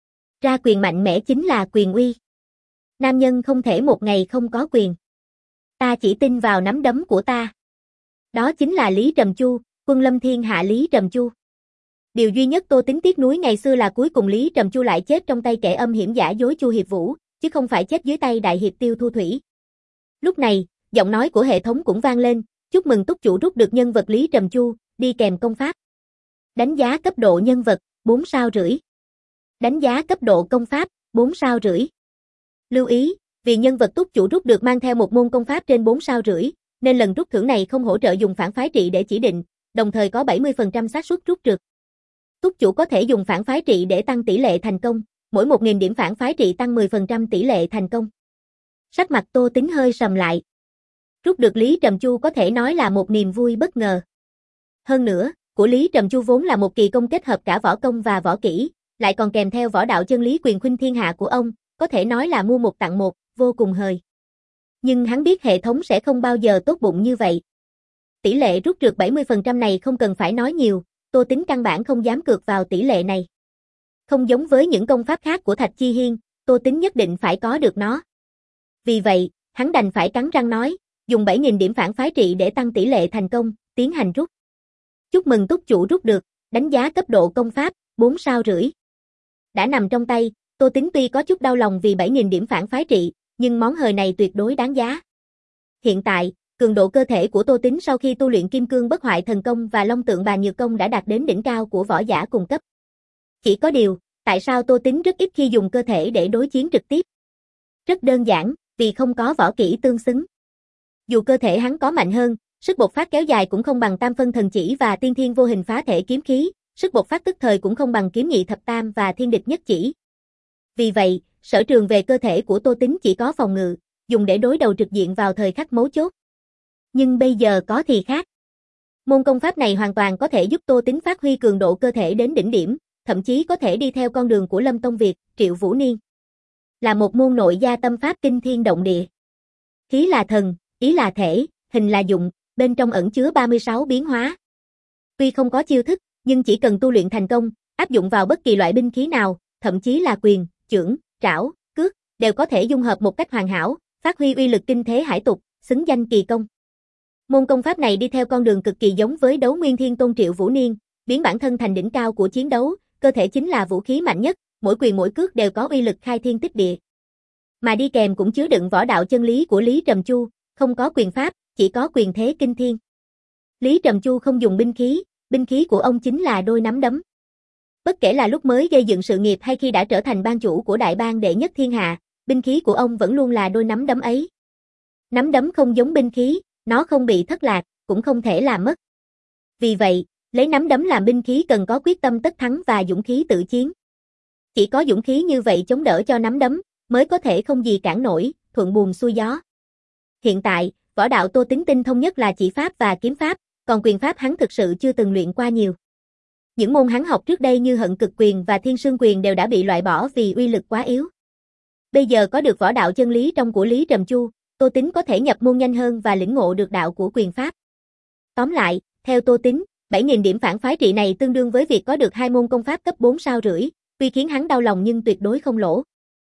S1: Ra quyền mạnh mẽ chính là quyền uy. Nam nhân không thể một ngày không có quyền. Ta chỉ tin vào nắm đấm của ta. Đó chính là Lý Trầm Chu, Quân Lâm Thiên Hạ Lý Trầm Chu. Điều duy nhất Tô Tính tiếc nuối ngày xưa là cuối cùng Lý Trầm Chu lại chết trong tay kẻ âm hiểm giả dối Chu Hiệp Vũ, chứ không phải chết dưới tay đại hiệp Tiêu Thu Thủy. Lúc này, giọng nói của hệ thống cũng vang lên, chúc mừng túc chủ rút được nhân vật Lý Trầm Chu, đi kèm công pháp. Đánh giá cấp độ nhân vật, bốn sao rưỡi. Đánh giá cấp độ công pháp, bốn sao rưỡi. Lưu ý, vì nhân vật túc chủ rút được mang theo một môn công pháp trên bốn sao rưỡi, nên lần rút thưởng này không hỗ trợ dùng phản phái trị để chỉ định, đồng thời có bảy mươi phần trăm xác suất rút trượt. Túc chủ có thể dùng phản phái trị để tăng tỷ lệ thành công, mỗi một nghìn điểm phản phái trị tăng mười phần trăm tỷ lệ thành công. Sắc mặt Tô Tính hơi sầm lại. Rút được Lý Trầm Chu có thể nói là một niềm vui bất ngờ. Hơn nữa, của Lý Trầm Chu vốn là một kỳ công kết hợp cả võ công và võ kỹ, lại còn kèm theo võ đạo chân lý quyền khuynh thiên hạ của ông, có thể nói là mua một tặng một, vô cùng hời. Nhưng hắn biết hệ thống sẽ không bao giờ tốt bụng như vậy. Tỷ lệ rút trượt bảy mươi phần trăm này không cần phải nói nhiều, Tô Tính căn bản không dám cược vào tỷ lệ này. Không giống với những công pháp khác của Thạch Chi Hiên, Tô Tính nhất định phải có được nó. Vì vậy, hắn đành phải cắn răng nói, dùng bảy nghìn điểm phản phái trị để tăng tỷ lệ thành công, tiến hành rút. Chúc mừng túc chủ rút được, đánh giá cấp độ công pháp, bốn sao rưỡi. Đã nằm trong tay, Tô Tính tuy có chút đau lòng vì bảy nghìn điểm phản phái trị, nhưng món hời này tuyệt đối đáng giá. Hiện tại, cường độ cơ thể của Tô Tính sau khi tu luyện Kim Cương Bất Hoại Thần Công và Long Tượng Bà Nhược Công đã đạt đến đỉnh cao của võ giả cùng cấp. Chỉ có điều, tại sao Tô Tính rất ít khi dùng cơ thể để đối chiến trực tiếp? Rất đơn giản, vì không có võ kỹ tương xứng. Dù cơ thể hắn có mạnh hơn, sức bộc phát kéo dài cũng không bằng Tam Phân Thần Chỉ và Tiên Thiên Vô Hình Phá Thể Kiếm Khí, sức bộc phát tức thời cũng không bằng Kiếm Nhị Thập Tam và Thiên Địch Nhất Chỉ. Vì vậy, sở trường về cơ thể của Tô Tính chỉ có phòng ngự, dùng để đối đầu trực diện vào thời khắc mấu chốt. Nhưng bây giờ có thì khác. Môn công pháp này hoàn toàn có thể giúp Tô Tính phát huy cường độ cơ thể đến đỉnh điểm, thậm chí có thể đi theo con đường của Lâm Tông Việt, Triệu Vũ Niên. Là một môn nội gia tâm pháp kinh thiên động địa. Khí là thần, ý là thể, hình là dụng, bên trong ẩn chứa ba mươi sáu biến hóa. Tuy không có chiêu thức, nhưng chỉ cần tu luyện thành công, áp dụng vào bất kỳ loại binh khí nào, thậm chí là quyền, chưởng, trảo, cước, đều có thể dung hợp một cách hoàn hảo, phát huy uy lực kinh thế hải tục, xứng danh kỳ công. Môn công pháp này đi theo con đường cực kỳ giống với Đấu Nguyên Thiên Tôn Triệu Vũ Niên, biến bản thân thành đỉnh cao của chiến đấu, cơ thể chính là vũ khí mạnh nhất, mỗi quyền mỗi cước đều có uy lực khai thiên tích địa. Mà đi kèm cũng chứa đựng võ đạo chân lý của Lý Trầm Chu, không có quyền pháp, chỉ có quyền thế kinh thiên. Lý Trầm Chu không dùng binh khí, binh khí của ông chính là đôi nắm đấm. Bất kể là lúc mới gây dựng sự nghiệp hay khi đã trở thành ban chủ của đại bang đệ nhất thiên hạ, binh khí của ông vẫn luôn là đôi nắm đấm ấy. Nắm đấm không giống binh khí, nó không bị thất lạc, cũng không thể làm mất. Vì vậy, lấy nắm đấm làm binh khí cần có quyết tâm tất thắng và dũng khí tự chiến. Chỉ có dũng khí như vậy chống đỡ cho nắm đấm, mới có thể không gì cản nổi, thuận buồm xuôi gió. Hiện tại, võ đạo Tô Tín tinh thông nhất là chỉ pháp và kiếm pháp, còn quyền pháp hắn thực sự chưa từng luyện qua nhiều. Những môn hắn học trước đây như Hận Cực Quyền và Thiên Sương Quyền đều đã bị loại bỏ vì uy lực quá yếu. Bây giờ có được võ đạo chân lý trong của Lý Trầm Chu, Tô Tín có thể nhập môn nhanh hơn và lĩnh ngộ được đạo của quyền pháp. Tóm lại, theo Tô Tín, bảy nghìn điểm phản phái trị này tương đương với việc có được hai môn công pháp cấp bốn sao rưỡi, tuy khiến hắn đau lòng nhưng tuyệt đối không lỗ.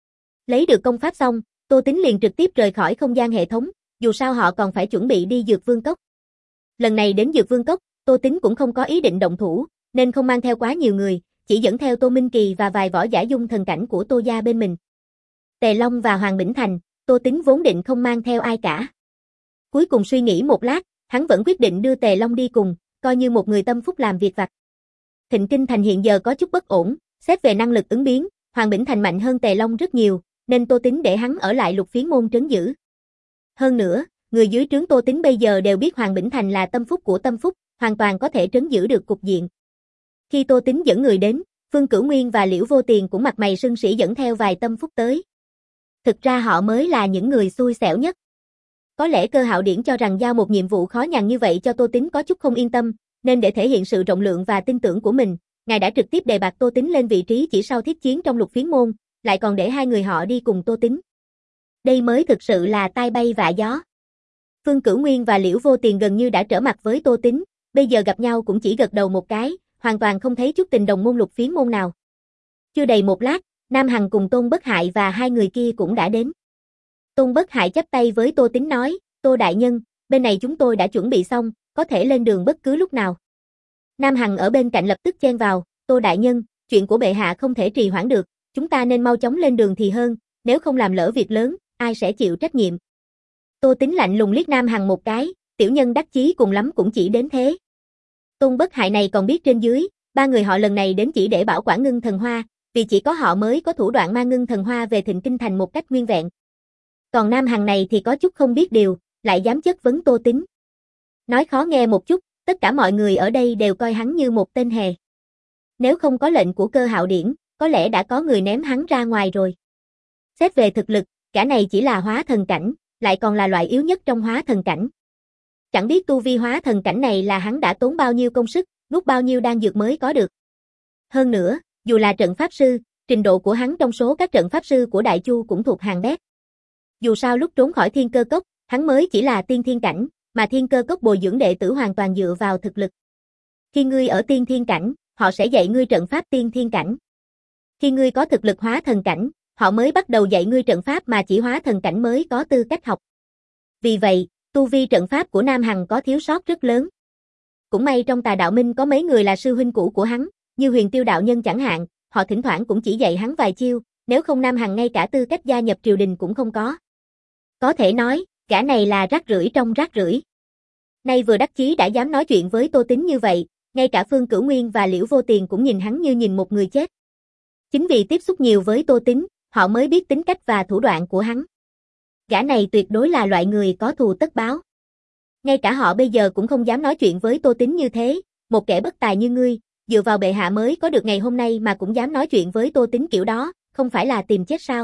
S1: Lấy được công pháp xong, Tô Tín liền trực tiếp rời khỏi không gian hệ thống, dù sao họ còn phải chuẩn bị đi Dược Vương Cốc. Lần này đến Dược Vương Cốc, Tô Tín cũng không có ý định động thủ, nên không mang theo quá nhiều người, chỉ dẫn theo Tô Minh Kỳ và vài võ giả dung thần cảnh của Tô gia bên mình. Tề Long và Hoàng Bỉnh Thành, Tô Tín vốn định không mang theo ai cả. Cuối cùng suy nghĩ một lát, hắn vẫn quyết định đưa Tề Long đi cùng, coi như một người tâm phúc làm việc vặt. Thịnh Kinh Thành hiện giờ có chút bất ổn, xét về năng lực ứng biến, Hoàng Bỉnh Thành mạnh hơn Tề Long rất nhiều, nên Tô Tín để hắn ở lại Lục Phiến môn trấn giữ. Hơn nữa, người dưới trướng Tô Tín bây giờ đều biết Hoàng Bỉnh Thành là tâm phúc của tâm phúc, hoàn toàn có thể trấn giữ được cục diện. Khi Tô Tín dẫn người đến, Phương Cửu Nguyên và Liễu Vô Tiền cũng mặt mày sưng sỉ dẫn theo vài tâm phúc tới. Thực ra họ mới là những người xui xẻo nhất. Có lẽ Cơ Hạo Điển cho rằng giao một nhiệm vụ khó nhằn như vậy cho Tô Tín có chút không yên tâm, nên để thể hiện sự rộng lượng và tin tưởng của mình, ngài đã trực tiếp đề bạt Tô Tín lên vị trí chỉ sau thiết chiến trong Lục Phiến môn, lại còn để hai người họ đi cùng Tô Tín. Đây mới thực sự là tai bay vạ gió. Phương Cửu Nguyên và Liễu Vô Tiền gần như đã trở mặt với Tô Tín, bây giờ gặp nhau cũng chỉ gật đầu một cái, hoàn toàn không thấy chút tình đồng môn Lục Phiến môn nào. Chưa đầy một lát, Nam Hằng cùng Tôn Bất Hại và hai người kia cũng đã đến. Tôn Bất Hại chắp tay với Tô Tín nói, Tô đại nhân, bên này chúng tôi đã chuẩn bị xong, có thể lên đường bất cứ lúc nào. Nam Hằng ở bên cạnh lập tức chen vào, Tô đại nhân, chuyện của bệ hạ không thể trì hoãn được, chúng ta nên mau chóng lên đường thì hơn, nếu không làm lỡ việc lớn, ai sẽ chịu trách nhiệm. Tô Tín lạnh lùng liếc Nam Hằng một cái, tiểu nhân đắc chí cùng lắm cũng chỉ đến thế. Tôn Bất Hại này còn biết trên dưới, ba người họ lần này đến chỉ để bảo quản ngưng thần hoa, vì chỉ có họ mới có thủ đoạn mang ngưng thần hoa về Thịnh Kinh Thành một cách nguyên vẹn. Còn Nam Hằng này thì có chút không biết điều, lại dám chất vấn Tô Tín. Nói khó nghe một chút, tất cả mọi người ở đây đều coi hắn như một tên hề. Nếu không có lệnh của Cơ Hạo Điển, có lẽ đã có người ném hắn ra ngoài rồi. Xét về thực lực, cả này chỉ là hóa thần cảnh, lại còn là loại yếu nhất trong hóa thần cảnh. Chẳng biết tu vi hóa thần cảnh này là hắn đã tốn bao nhiêu công sức, nuốt bao nhiêu đan dược mới có được. Hơn nữa, dù là trận pháp sư, trình độ của hắn trong số các trận pháp sư của Đại Chu cũng thuộc hàng bét. Dù sao lúc trốn khỏi Thiên Cơ Cốc, hắn mới chỉ là tiên thiên cảnh, mà Thiên Cơ Cốc bồi dưỡng đệ tử hoàn toàn dựa vào thực lực. Khi ngươi ở tiên thiên cảnh, họ sẽ dạy ngươi trận pháp tiên thiên cảnh. Khi ngươi có thực lực hóa thần cảnh, họ mới bắt đầu dạy ngươi trận pháp mà chỉ hóa thần cảnh mới có tư cách học. Vì vậy, tu vi trận pháp của Nam Hằng có thiếu sót rất lớn. Cũng may trong Tà Đạo Minh có mấy người là sư huynh cũ của hắn, như Huyền Tiêu đạo nhân chẳng hạn, họ thỉnh thoảng cũng chỉ dạy hắn vài chiêu, nếu không Nam Hằng ngay cả tư cách gia nhập triều đình cũng không có. Có thể nói, gã này là rác rưởi trong rác rưởi. Nay vừa đắc chí đã dám nói chuyện với Tô Tín như vậy, ngay cả Phương Cửu Nguyên và Liễu Vô Tiền cũng nhìn hắn như nhìn một người chết. Chính vì tiếp xúc nhiều với Tô Tín, họ mới biết tính cách và thủ đoạn của hắn. Gã này tuyệt đối là loại người có thù tất báo. Ngay cả họ bây giờ cũng không dám nói chuyện với Tô Tín như thế, một kẻ bất tài như ngươi, dựa vào bệ hạ mới có được ngày hôm nay mà cũng dám nói chuyện với Tô Tín kiểu đó, không phải là tìm chết sao?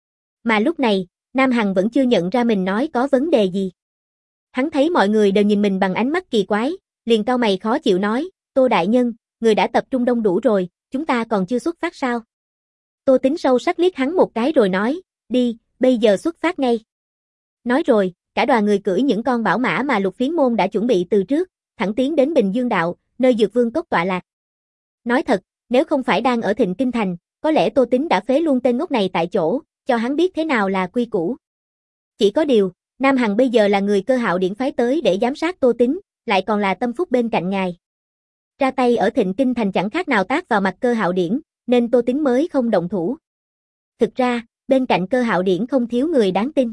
S1: Mà lúc này, Nam Hằng vẫn chưa nhận ra mình nói có vấn đề gì. Hắn thấy mọi người đều nhìn mình bằng ánh mắt kỳ quái, liền cau mày khó chịu nói, Tô đại nhân, người đã tập trung đông đủ rồi, chúng ta còn chưa xuất phát sao? Tô Tín sâu sắc liếc hắn một cái rồi nói, đi, bây giờ xuất phát ngay. Nói rồi, cả đoàn người cưỡi những con bảo mã mà Lục Phiến môn đã chuẩn bị từ trước, thẳng tiến đến Bình Dương Đạo, nơi Dược Vương Cốc tọa lạc. Nói thật, nếu không phải đang ở Thịnh Kinh Thành, có lẽ Tô Tín đã phế luôn tên ngốc này tại chỗ, cho hắn biết thế nào là quy củ. Chỉ có điều, Nam Hằng bây giờ là người Cơ Hạo Điển phái tới để giám sát Tô Tín, lại còn là tâm phúc bên cạnh ngài. Ra tay ở Thịnh Kinh Thành chẳng khác nào tát vào mặt Cơ Hạo Điển, nên Tô Tín mới không động thủ. Thực ra, bên cạnh Cơ Hạo Điển không thiếu người đáng tin.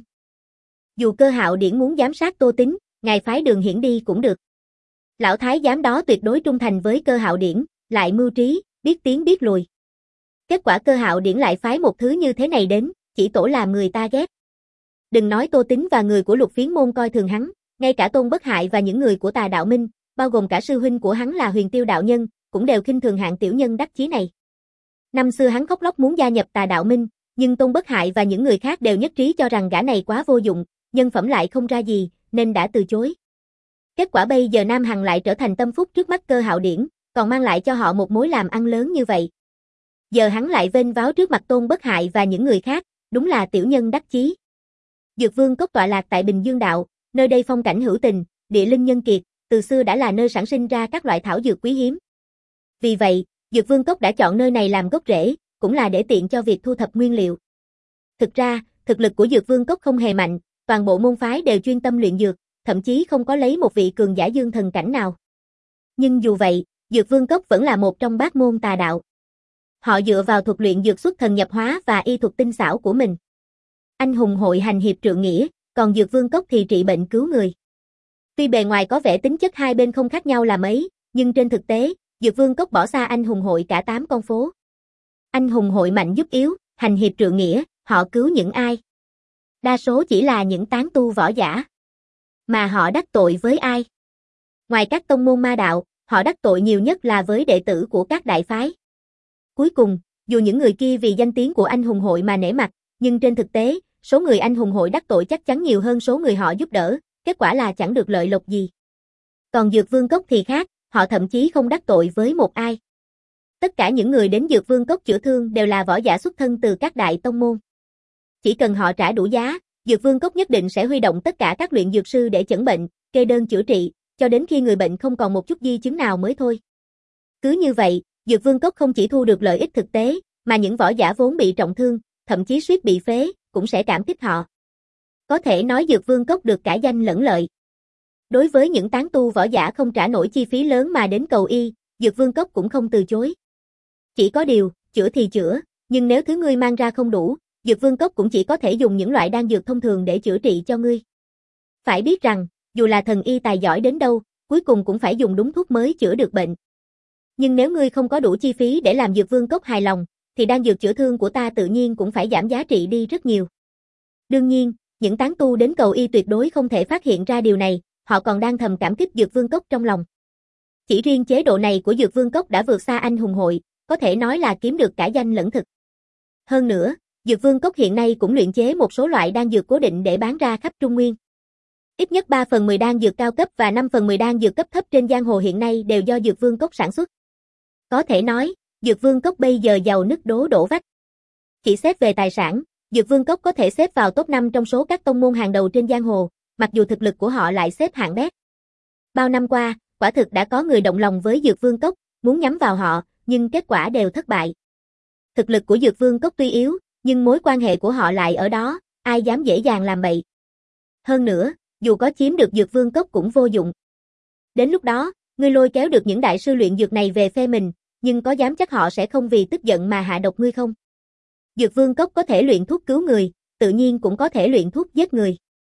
S1: Dù Cơ Hạo Điển muốn giám sát Tô Tín, ngài phái Đường Hiển đi cũng được. Lão thái giám đó tuyệt đối trung thành với Cơ Hạo Điển, lại mưu trí, biết tiến biết lùi. Kết quả Cơ Hạo Điển lại phái một thứ như thế này đến, chỉ tổ làm người ta ghét. Đừng nói Tô Tín và người của Lục Phiến môn coi thường hắn, ngay cả Tôn Bất Hại và những người của Tà Đạo Minh, bao gồm cả sư huynh của hắn là Huyền Tiêu đạo nhân, cũng đều khinh thường hạng tiểu nhân đắc chí này. Năm xưa hắn khóc lóc muốn gia nhập Tà Đạo Minh, nhưng Tôn Bất Hại và những người khác đều nhất trí cho rằng gã này quá vô dụng, nhân phẩm lại không ra gì, nên đã từ chối. Kết quả bây giờ Nam Hằng lại trở thành tâm phúc trước mắt Cơ Hạo Điển, còn mang lại cho họ một mối làm ăn lớn như vậy. Giờ hắn lại vênh váo trước mặt Tôn Bất Hại và những người khác, đúng là tiểu nhân đắc chí. Dược Vương Cốc tọa lạc tại Bình Dương Đạo, nơi đây phong cảnh hữu tình, địa linh nhân kiệt, từ xưa đã là nơi sản sinh ra các loại thảo dược quý hiếm. Vì vậy, Dược Vương Cốc đã chọn nơi này làm gốc rễ, cũng là để tiện cho việc thu thập nguyên liệu. Thực ra, thực lực của Dược Vương Cốc không hề mạnh, toàn bộ môn phái đều chuyên tâm luyện dược, thậm chí không có lấy một vị cường giả dương thần cảnh nào. Nhưng dù vậy, Dược Vương Cốc vẫn là một trong bát môn tà đạo. Họ dựa vào thuật luyện dược xuất thần nhập hóa và y thuật tinh xảo của mình. Anh hùng hội hành hiệp trượng nghĩa, còn Dược Vương Cốc thì trị bệnh cứu người. Tuy bề ngoài có vẻ tính chất hai bên không khác nhau là mấy, nhưng trên thực tế, Dược Vương Cốc bỏ xa anh hùng hội cả tám con phố. Anh hùng hội mạnh giúp yếu, hành hiệp trượng nghĩa, họ cứu những ai? Đa số chỉ là những tán tu võ giả. Mà họ đắc tội với ai? Ngoài các tông môn ma đạo, họ đắc tội nhiều nhất là với đệ tử của các đại phái. Cuối cùng, dù những người kia vì danh tiếng của anh hùng hội mà nể mặt, nhưng trên thực tế, số người anh hùng hội đắc tội chắc chắn nhiều hơn số người họ giúp đỡ, kết quả là chẳng được lợi lộc gì. Còn Dược Vương Cốc thì khác, họ thậm chí không đắc tội với một ai. Tất cả những người đến Dược Vương Cốc chữa thương đều là võ giả xuất thân từ các đại tông môn. Chỉ cần họ trả đủ giá, Dược Vương Cốc nhất định sẽ huy động tất cả các luyện dược sư để chẩn bệnh, kê đơn chữa trị, cho đến khi người bệnh không còn một chút di chứng nào mới thôi. Cứ như vậy, Dược Vương Cốc không chỉ thu được lợi ích thực tế, mà những võ giả vốn bị trọng thương, thậm chí suýt bị phế, cũng sẽ cảm kích họ. Có thể nói Dược Vương Cốc được cả danh lẫn lợi. Đối với những tán tu võ giả không trả nổi chi phí lớn mà đến cầu y, Dược Vương Cốc cũng không từ chối. Chỉ có điều, chữa thì chữa, nhưng nếu thứ ngươi mang ra không đủ, Dược Vương Cốc cũng chỉ có thể dùng những loại đan dược thông thường để chữa trị cho ngươi. Phải biết rằng, dù là thần y tài giỏi đến đâu, cuối cùng cũng phải dùng đúng thuốc mới chữa được bệnh. Nhưng nếu ngươi không có đủ chi phí để làm Dược Vương Cốc hài lòng, thì đan dược chữa thương của ta tự nhiên cũng phải giảm giá trị đi rất nhiều. Đương nhiên, những tán tu đến cầu y tuyệt đối không thể phát hiện ra điều này, họ còn đang thầm cảm kích Dược Vương Cốc trong lòng. Chỉ riêng chế độ này của Dược Vương Cốc đã vượt xa anh hùng hội, có thể nói là kiếm được cả danh lẫn thực. Hơn nữa, Dược Vương Cốc hiện nay cũng luyện chế một số loại đan dược cố định để bán ra khắp Trung Nguyên. Ít nhất ba phần mười đan dược cao cấp và năm phần mười đan dược cấp thấp trên giang hồ hiện nay đều do Dược Vương Cốc sản xuất. Có thể nói, Dược Vương Cốc bây giờ giàu nứt đố đổ vách. Chỉ xét về tài sản, Dược Vương Cốc có thể xếp vào top năm trong số các tông môn hàng đầu trên giang hồ, mặc dù thực lực của họ lại xếp hạng bét. Bao năm qua, quả thực đã có người động lòng với Dược Vương Cốc, muốn nhắm vào họ, nhưng kết quả đều thất bại. Thực lực của Dược Vương Cốc tuy yếu, nhưng mối quan hệ của họ lại ở đó, ai dám dễ dàng làm bậy. Hơn nữa, dù có chiếm được Dược Vương Cốc cũng vô dụng. Đến lúc đó, ngươi lôi kéo được những đại sư luyện dược này về phe mình, nhưng có dám chắc họ sẽ không vì tức giận mà hạ độc ngươi không? Dược Vương Cốc có thể luyện thuốc cứu người, tự nhiên cũng có thể luyện thuốc giết người.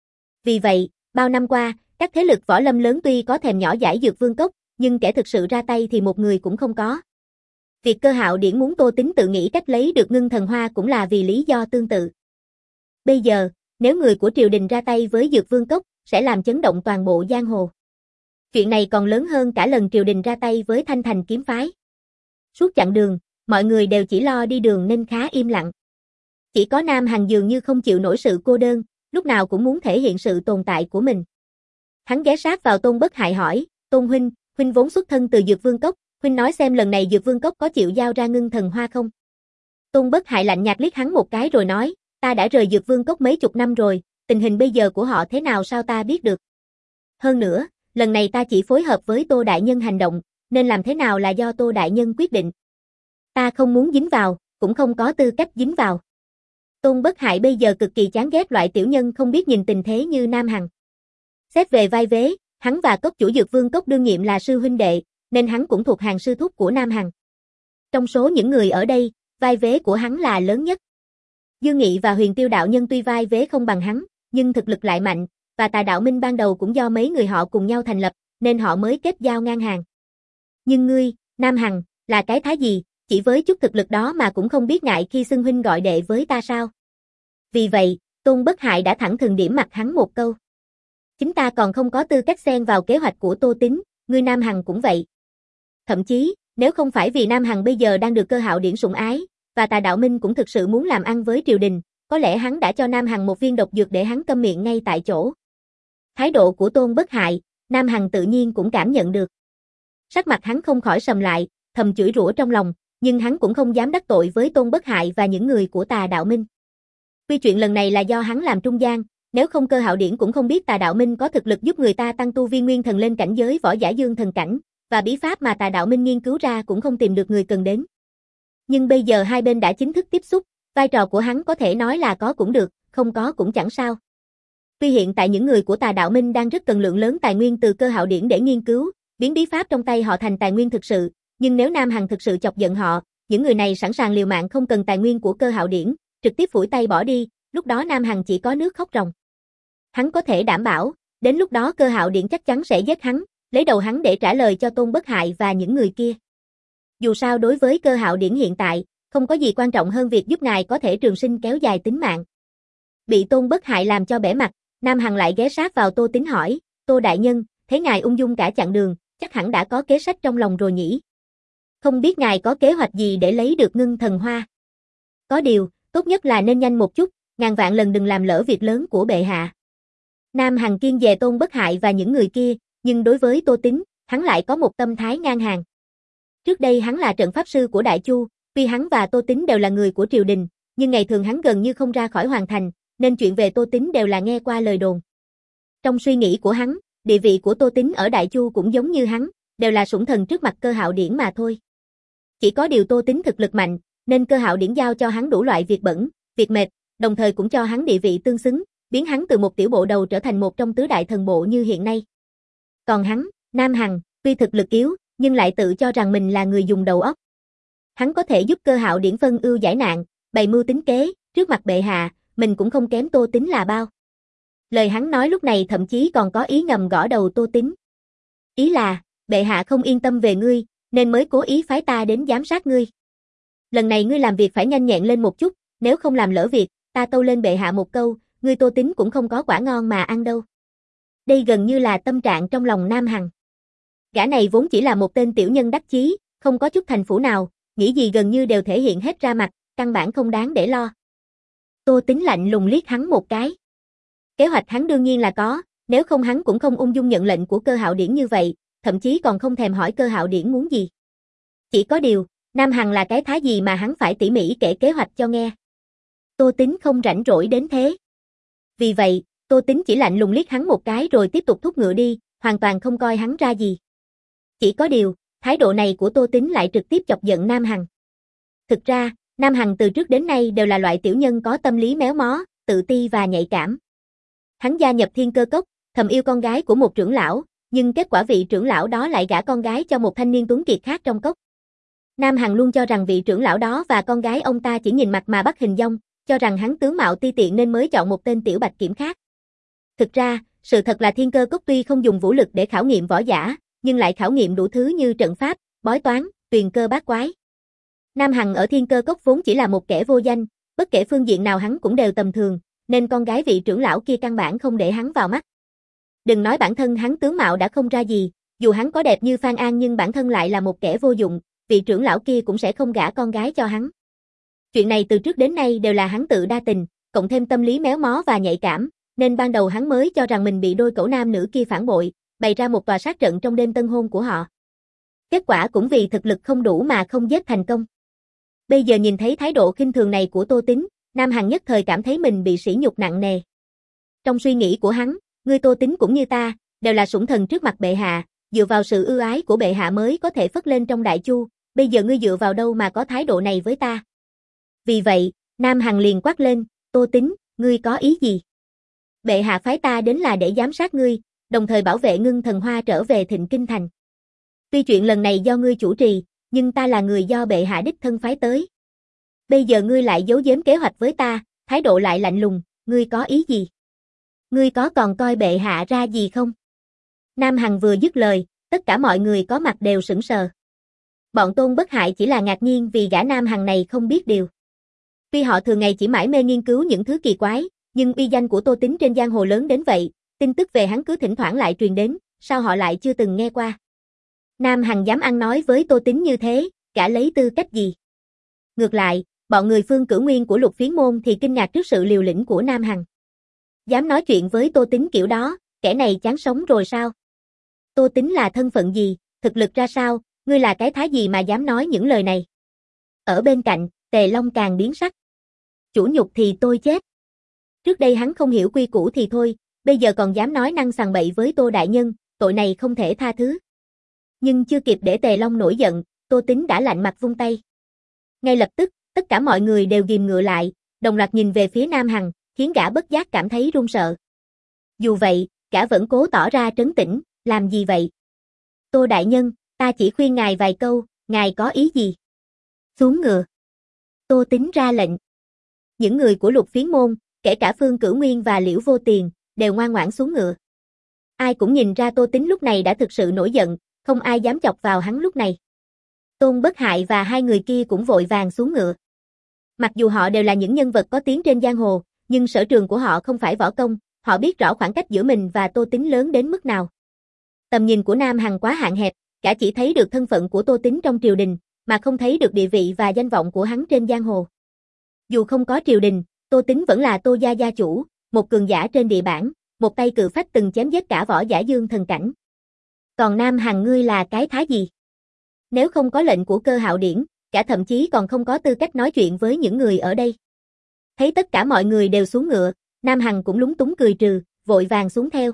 S1: Vì vậy, bao năm qua, các thế lực võ lâm lớn tuy có thèm nhỏ dãi Dược Vương Cốc, nhưng kẻ thực sự ra tay thì một người cũng không có. Việc Cơ Hạo Điển muốn Tô Tín tự nghĩ cách lấy được ngưng thần hoa cũng là vì lý do tương tự. Bây giờ, nếu người của triều đình ra tay với Dược Vương Cốc, sẽ làm chấn động toàn bộ giang hồ. Chuyện này còn lớn hơn cả lần triều đình ra tay với Thanh Thành kiếm phái. Suốt chặng đường, mọi người đều chỉ lo đi đường nên khá im lặng. Chỉ có Nam Hằng dường như không chịu nổi sự cô đơn, lúc nào cũng muốn thể hiện sự tồn tại của mình. Hắn ghé sát vào Tôn Bất Hại hỏi, Tôn huynh, huynh vốn xuất thân từ Dược Vương Cốc, huynh nói xem lần này Dược Vương Cốc có chịu giao ra ngưng thần hoa không? Tôn Bất Hại lạnh nhạt liếc hắn một cái rồi nói, ta đã rời Dược Vương Cốc mấy chục năm rồi, tình hình bây giờ của họ thế nào sao ta biết được? Hơn nữa, lần này ta chỉ phối hợp với Tô Đại Nhân hành động, nên làm thế nào là do Tô Đại Nhân quyết định. Ta không muốn dính vào, cũng không có tư cách dính vào. Tôn Bất Hại bây giờ cực kỳ chán ghét loại tiểu nhân không biết nhìn tình thế như Nam Hằng. Xét về vai vế, hắn và cốc chủ Dược Vương Cốc đương nhiệm là sư huynh đệ, nên hắn cũng thuộc hàng sư thúc của Nam Hằng. Trong số những người ở đây, vai vế của hắn là lớn nhất. Dương Nghị và Huyền Tiêu đạo nhân tuy vai vế không bằng hắn, nhưng thực lực lại mạnh, và Tà Đạo Minh ban đầu cũng do mấy người họ cùng nhau thành lập, nên họ mới kết giao ngang hàng. Nhưng ngươi, Nam Hằng, là cái thá gì, chỉ với chút thực lực đó mà cũng không biết ngại khi xưng huynh gọi đệ với ta sao? Vì vậy, Tôn Bất Hại đã thẳng thừng điểm mặt hắn một câu. Chính ta còn không có tư cách xen vào kế hoạch của Tô Tín, ngươi Nam Hằng cũng vậy. Thậm chí, nếu không phải vì Nam Hằng bây giờ đang được Cơ Hạo Điển sủng ái, và Tà Đạo Minh cũng thực sự muốn làm ăn với triều đình, có lẽ hắn đã cho Nam Hằng một viên độc dược để hắn câm miệng ngay tại chỗ. Thái độ của Tôn Bất Hại, Nam Hằng tự nhiên cũng cảm nhận được. Sắc mặt hắn không khỏi sầm lại, thầm chửi rủa trong lòng, nhưng hắn cũng không dám đắc tội với Tôn Bất Hại và những người của Tà Đạo Minh. Tuy chuyện lần này là do hắn làm trung gian, nếu không Cơ Hạo Điển cũng không biết Tà Đạo Minh có thực lực giúp người ta tăng tu vi nguyên thần lên cảnh giới võ giả dương thần cảnh, và bí pháp mà Tà Đạo Minh nghiên cứu ra cũng không tìm được người cần đến. Nhưng bây giờ hai bên đã chính thức tiếp xúc, vai trò của hắn có thể nói là có cũng được, không có cũng chẳng sao. Tuy hiện tại những người của Tà Đạo Minh đang rất cần lượng lớn tài nguyên từ Cơ Hạo Điển để nghiên cứu, biến bí pháp trong tay họ thành tài nguyên thực sự, nhưng nếu Nam Hằng thực sự chọc giận họ, những người này sẵn sàng liều mạng không cần tài nguyên của Cơ Hạo Điển, trực tiếp phủi tay bỏ đi, lúc đó Nam Hằng chỉ có nước khóc ròng. Hắn có thể đảm bảo, đến lúc đó Cơ Hạo Điển chắc chắn sẽ giết hắn, lấy đầu hắn để trả lời cho Tôn Bất Hại và những người kia. Dù sao đối với Cơ Hạo Điển hiện tại, không có gì quan trọng hơn việc giúp ngài có thể trường sinh kéo dài tính mạng. Bị Tôn Bất Hại làm cho bẽ mặt, Nam Hằng lại ghé sát vào Tô Tín hỏi, Tô đại nhân, thấy ngài ung dung cả chặng đường, chắc hẳn đã có kế sách trong lòng rồi nhỉ? Không biết ngài có kế hoạch gì để lấy được ngưng thần hoa? Có điều, tốt nhất là nên nhanh một chút, ngàn vạn lần đừng làm lỡ việc lớn của bệ hạ. Nam Hằng kiêng dè Tôn Bất Hại và những người kia, nhưng đối với Tô Tín, hắn lại có một tâm thái ngang hàng. Trước đây hắn là trận pháp sư của Đại Chu, tuy hắn và Tô Tín đều là người của triều đình, nhưng ngày thường hắn gần như không ra khỏi hoàng thành, nên chuyện về Tô Tín đều là nghe qua lời đồn. Trong suy nghĩ của hắn, địa vị của Tô Tín ở Đại Chu cũng giống như hắn, đều là sủng thần trước mặt Cơ Hạo Điển mà thôi. Chỉ có điều Tô Tín thực lực mạnh, nên Cơ Hạo Điển giao cho hắn đủ loại việc bẩn, việc mệt, đồng thời cũng cho hắn địa vị tương xứng, biến hắn từ một tiểu bộ đầu trở thành một trong tứ đại thần bộ như hiện nay. Còn hắn, Nam Hằng, tuy thực lực yếu, nhưng lại tự cho rằng mình là người dùng đầu óc. Hắn có thể giúp Cơ Hạo Điển phân ưu giải nạn, bày mưu tính kế, trước mặt bệ hạ, mình cũng không kém Tô Tín là bao. Lời hắn nói lúc này thậm chí còn có ý ngầm gõ đầu Tô Tín. Ý là, bệ hạ không yên tâm về ngươi, nên mới cố ý phái ta đến giám sát ngươi. Lần này ngươi làm việc phải nhanh nhẹn lên một chút, nếu không làm lỡ việc, ta tâu lên bệ hạ một câu, ngươi Tô Tín cũng không có quả ngon mà ăn đâu. Đây gần như là tâm trạng trong lòng Nam Hằng. Gã này vốn chỉ là một tên tiểu nhân đắc chí, không có chút thành phủ nào, nghĩ gì gần như đều thể hiện hết ra mặt, căn bản không đáng để lo. Tô Tín lạnh lùng liếc hắn một cái. Kế hoạch hắn đương nhiên là có, nếu không hắn cũng không ung dung nhận lệnh của Cơ Hạo Điển như vậy, thậm chí còn không thèm hỏi Cơ Hạo Điển muốn gì. Chỉ có điều, Nam Hằng là cái thá gì mà hắn phải tỉ mỉ kể kế hoạch cho nghe. Tô Tín không rảnh rỗi đến thế. Vì vậy, Tô Tín chỉ lạnh lùng liếc hắn một cái rồi tiếp tục thúc ngựa đi, hoàn toàn không coi hắn ra gì. Chỉ có điều, thái độ này của Tô Tín lại trực tiếp chọc giận Nam Hằng. Thực ra, Nam Hằng từ trước đến nay đều là loại tiểu nhân có tâm lý méo mó, tự ti và nhạy cảm. Hắn gia nhập Thiên Cơ Cốc, thầm yêu con gái của một trưởng lão, nhưng kết quả vị trưởng lão đó lại gả con gái cho một thanh niên tuấn kiệt khác trong cốc. Nam Hằng luôn cho rằng vị trưởng lão đó và con gái ông ta chỉ nhìn mặt mà bắt hình dong, cho rằng hắn tướng mạo ti tiện nên mới chọn một tên tiểu bạch kiểm khác. Thực ra, sự thật là Thiên Cơ Cốc tuy không dùng vũ lực để khảo nghiệm võ giả, nhưng lại khảo nghiệm đủ thứ như trận pháp, bói toán, tuyền cơ bát quái. Nam Hằng ở Thiên Cơ Cốc vốn chỉ là một kẻ vô danh, bất kể phương diện nào hắn cũng đều tầm thường, nên con gái vị trưởng lão kia căn bản không để hắn vào mắt. Đừng nói bản thân hắn tướng mạo đã không ra gì, dù hắn có đẹp như Phan An nhưng bản thân lại là một kẻ vô dụng, vị trưởng lão kia cũng sẽ không gả con gái cho hắn. Chuyện này từ trước đến nay đều là hắn tự đa tình, cộng thêm tâm lý méo mó và nhạy cảm, nên ban đầu hắn mới cho rằng mình bị đôi cẩu nam nữ kia phản bội, bày ra một tòa sát trận trong đêm tân hôn của họ. Kết quả cũng vì thực lực không đủ mà không giết thành công. Bây giờ nhìn thấy thái độ khinh thường này của Tô Tín, Nam Hằng nhất thời cảm thấy mình bị sỉ nhục nặng nề. Trong suy nghĩ của hắn, ngươi Tô Tín cũng như ta, đều là sủng thần trước mặt bệ hạ, dựa vào sự ưu ái của bệ hạ mới có thể phất lên trong Đại Chu, bây giờ ngươi dựa vào đâu mà có thái độ này với ta? Vì vậy, Nam Hằng liền quát lên, Tô Tín, ngươi có ý gì? Bệ hạ phái ta đến là để giám sát ngươi, đồng thời bảo vệ ngưng thần hoa trở về Thịnh Kinh Thành. Tuy chuyện lần này do ngươi chủ trì, nhưng ta là người do bệ hạ đích thân phái tới. Bây giờ ngươi lại giấu giếm kế hoạch với ta, thái độ lại lạnh lùng, ngươi có ý gì? Ngươi có còn coi bệ hạ ra gì không? Nam Hằng vừa dứt lời, tất cả mọi người có mặt đều sững sờ. Bọn Tôn Bất Hại chỉ là ngạc nhiên vì gã Nam Hằng này không biết điều. Tuy họ thường ngày chỉ mải mê nghiên cứu những thứ kỳ quái, nhưng uy danh của Tô Tín trên giang hồ lớn đến vậy, tin tức về hắn cứ thỉnh thoảng lại truyền đến, sao họ lại chưa từng nghe qua? Nam Hằng dám ăn nói với Tô Tín như thế, gã lấy tư cách gì? Ngược lại, bọn người Phương Cửu Nguyên của Lục Phiến môn thì kinh ngạc trước sự liều lĩnh của Nam Hằng. Dám nói chuyện với Tô Tín kiểu đó, kẻ này chán sống rồi sao? Tô Tín là thân phận gì, thực lực ra sao, ngươi là cái thái gì mà dám nói những lời này? Ở bên cạnh, Tề Long càng biến sắc. Chủ nhục thì tôi chết. Trước đây hắn không hiểu quy củ thì thôi, bây giờ còn dám nói năng sằng bậy với Tô đại nhân, tội này không thể tha thứ. Nhưng chưa kịp để Tề Long nổi giận, Tô Tín đã lạnh mặt vung tay. Ngay lập tức, tất cả mọi người đều ghìm ngựa lại, đồng loạt nhìn về phía Nam Hằng, khiến gã bất giác cảm thấy run sợ. Dù vậy, gã vẫn cố tỏ ra trấn tĩnh, làm gì vậy? Tô đại nhân, ta chỉ khuyên ngài vài câu, ngài có ý gì? Xuống ngựa. Tô Tín ra lệnh. Những người của Lục Phiến môn, kể cả Phương Cửu Nguyên và Liễu Vô Tiền, đều ngoan ngoãn xuống ngựa. Ai cũng nhìn ra Tô Tín lúc này đã thực sự nổi giận, không ai dám chọc vào hắn lúc này. Tôn Bất Hại và hai người kia cũng vội vàng xuống ngựa. Mặc dù họ đều là những nhân vật có tiếng trên giang hồ, nhưng sở trường của họ không phải võ công, họ biết rõ khoảng cách giữa mình và Tô Tín lớn đến mức nào. Tầm nhìn của Nam Hằng quá hạn hẹp, cả chỉ thấy được thân phận của Tô Tín trong triều đình, mà không thấy được địa vị và danh vọng của hắn trên giang hồ. Dù không có triều đình, Tô Tín vẫn là Tô gia gia chủ, một cường giả trên địa bản, một tay cự phách từng chém giết cả võ giả dương thần cảnh. Còn Nam Hằng ngươi là cái thá gì? Nếu không có lệnh của Cơ Hạo Điển, cả thậm chí còn không có tư cách nói chuyện với những người ở đây. Thấy tất cả mọi người đều xuống ngựa, Nam Hằng cũng lúng túng cười trừ, vội vàng xuống theo.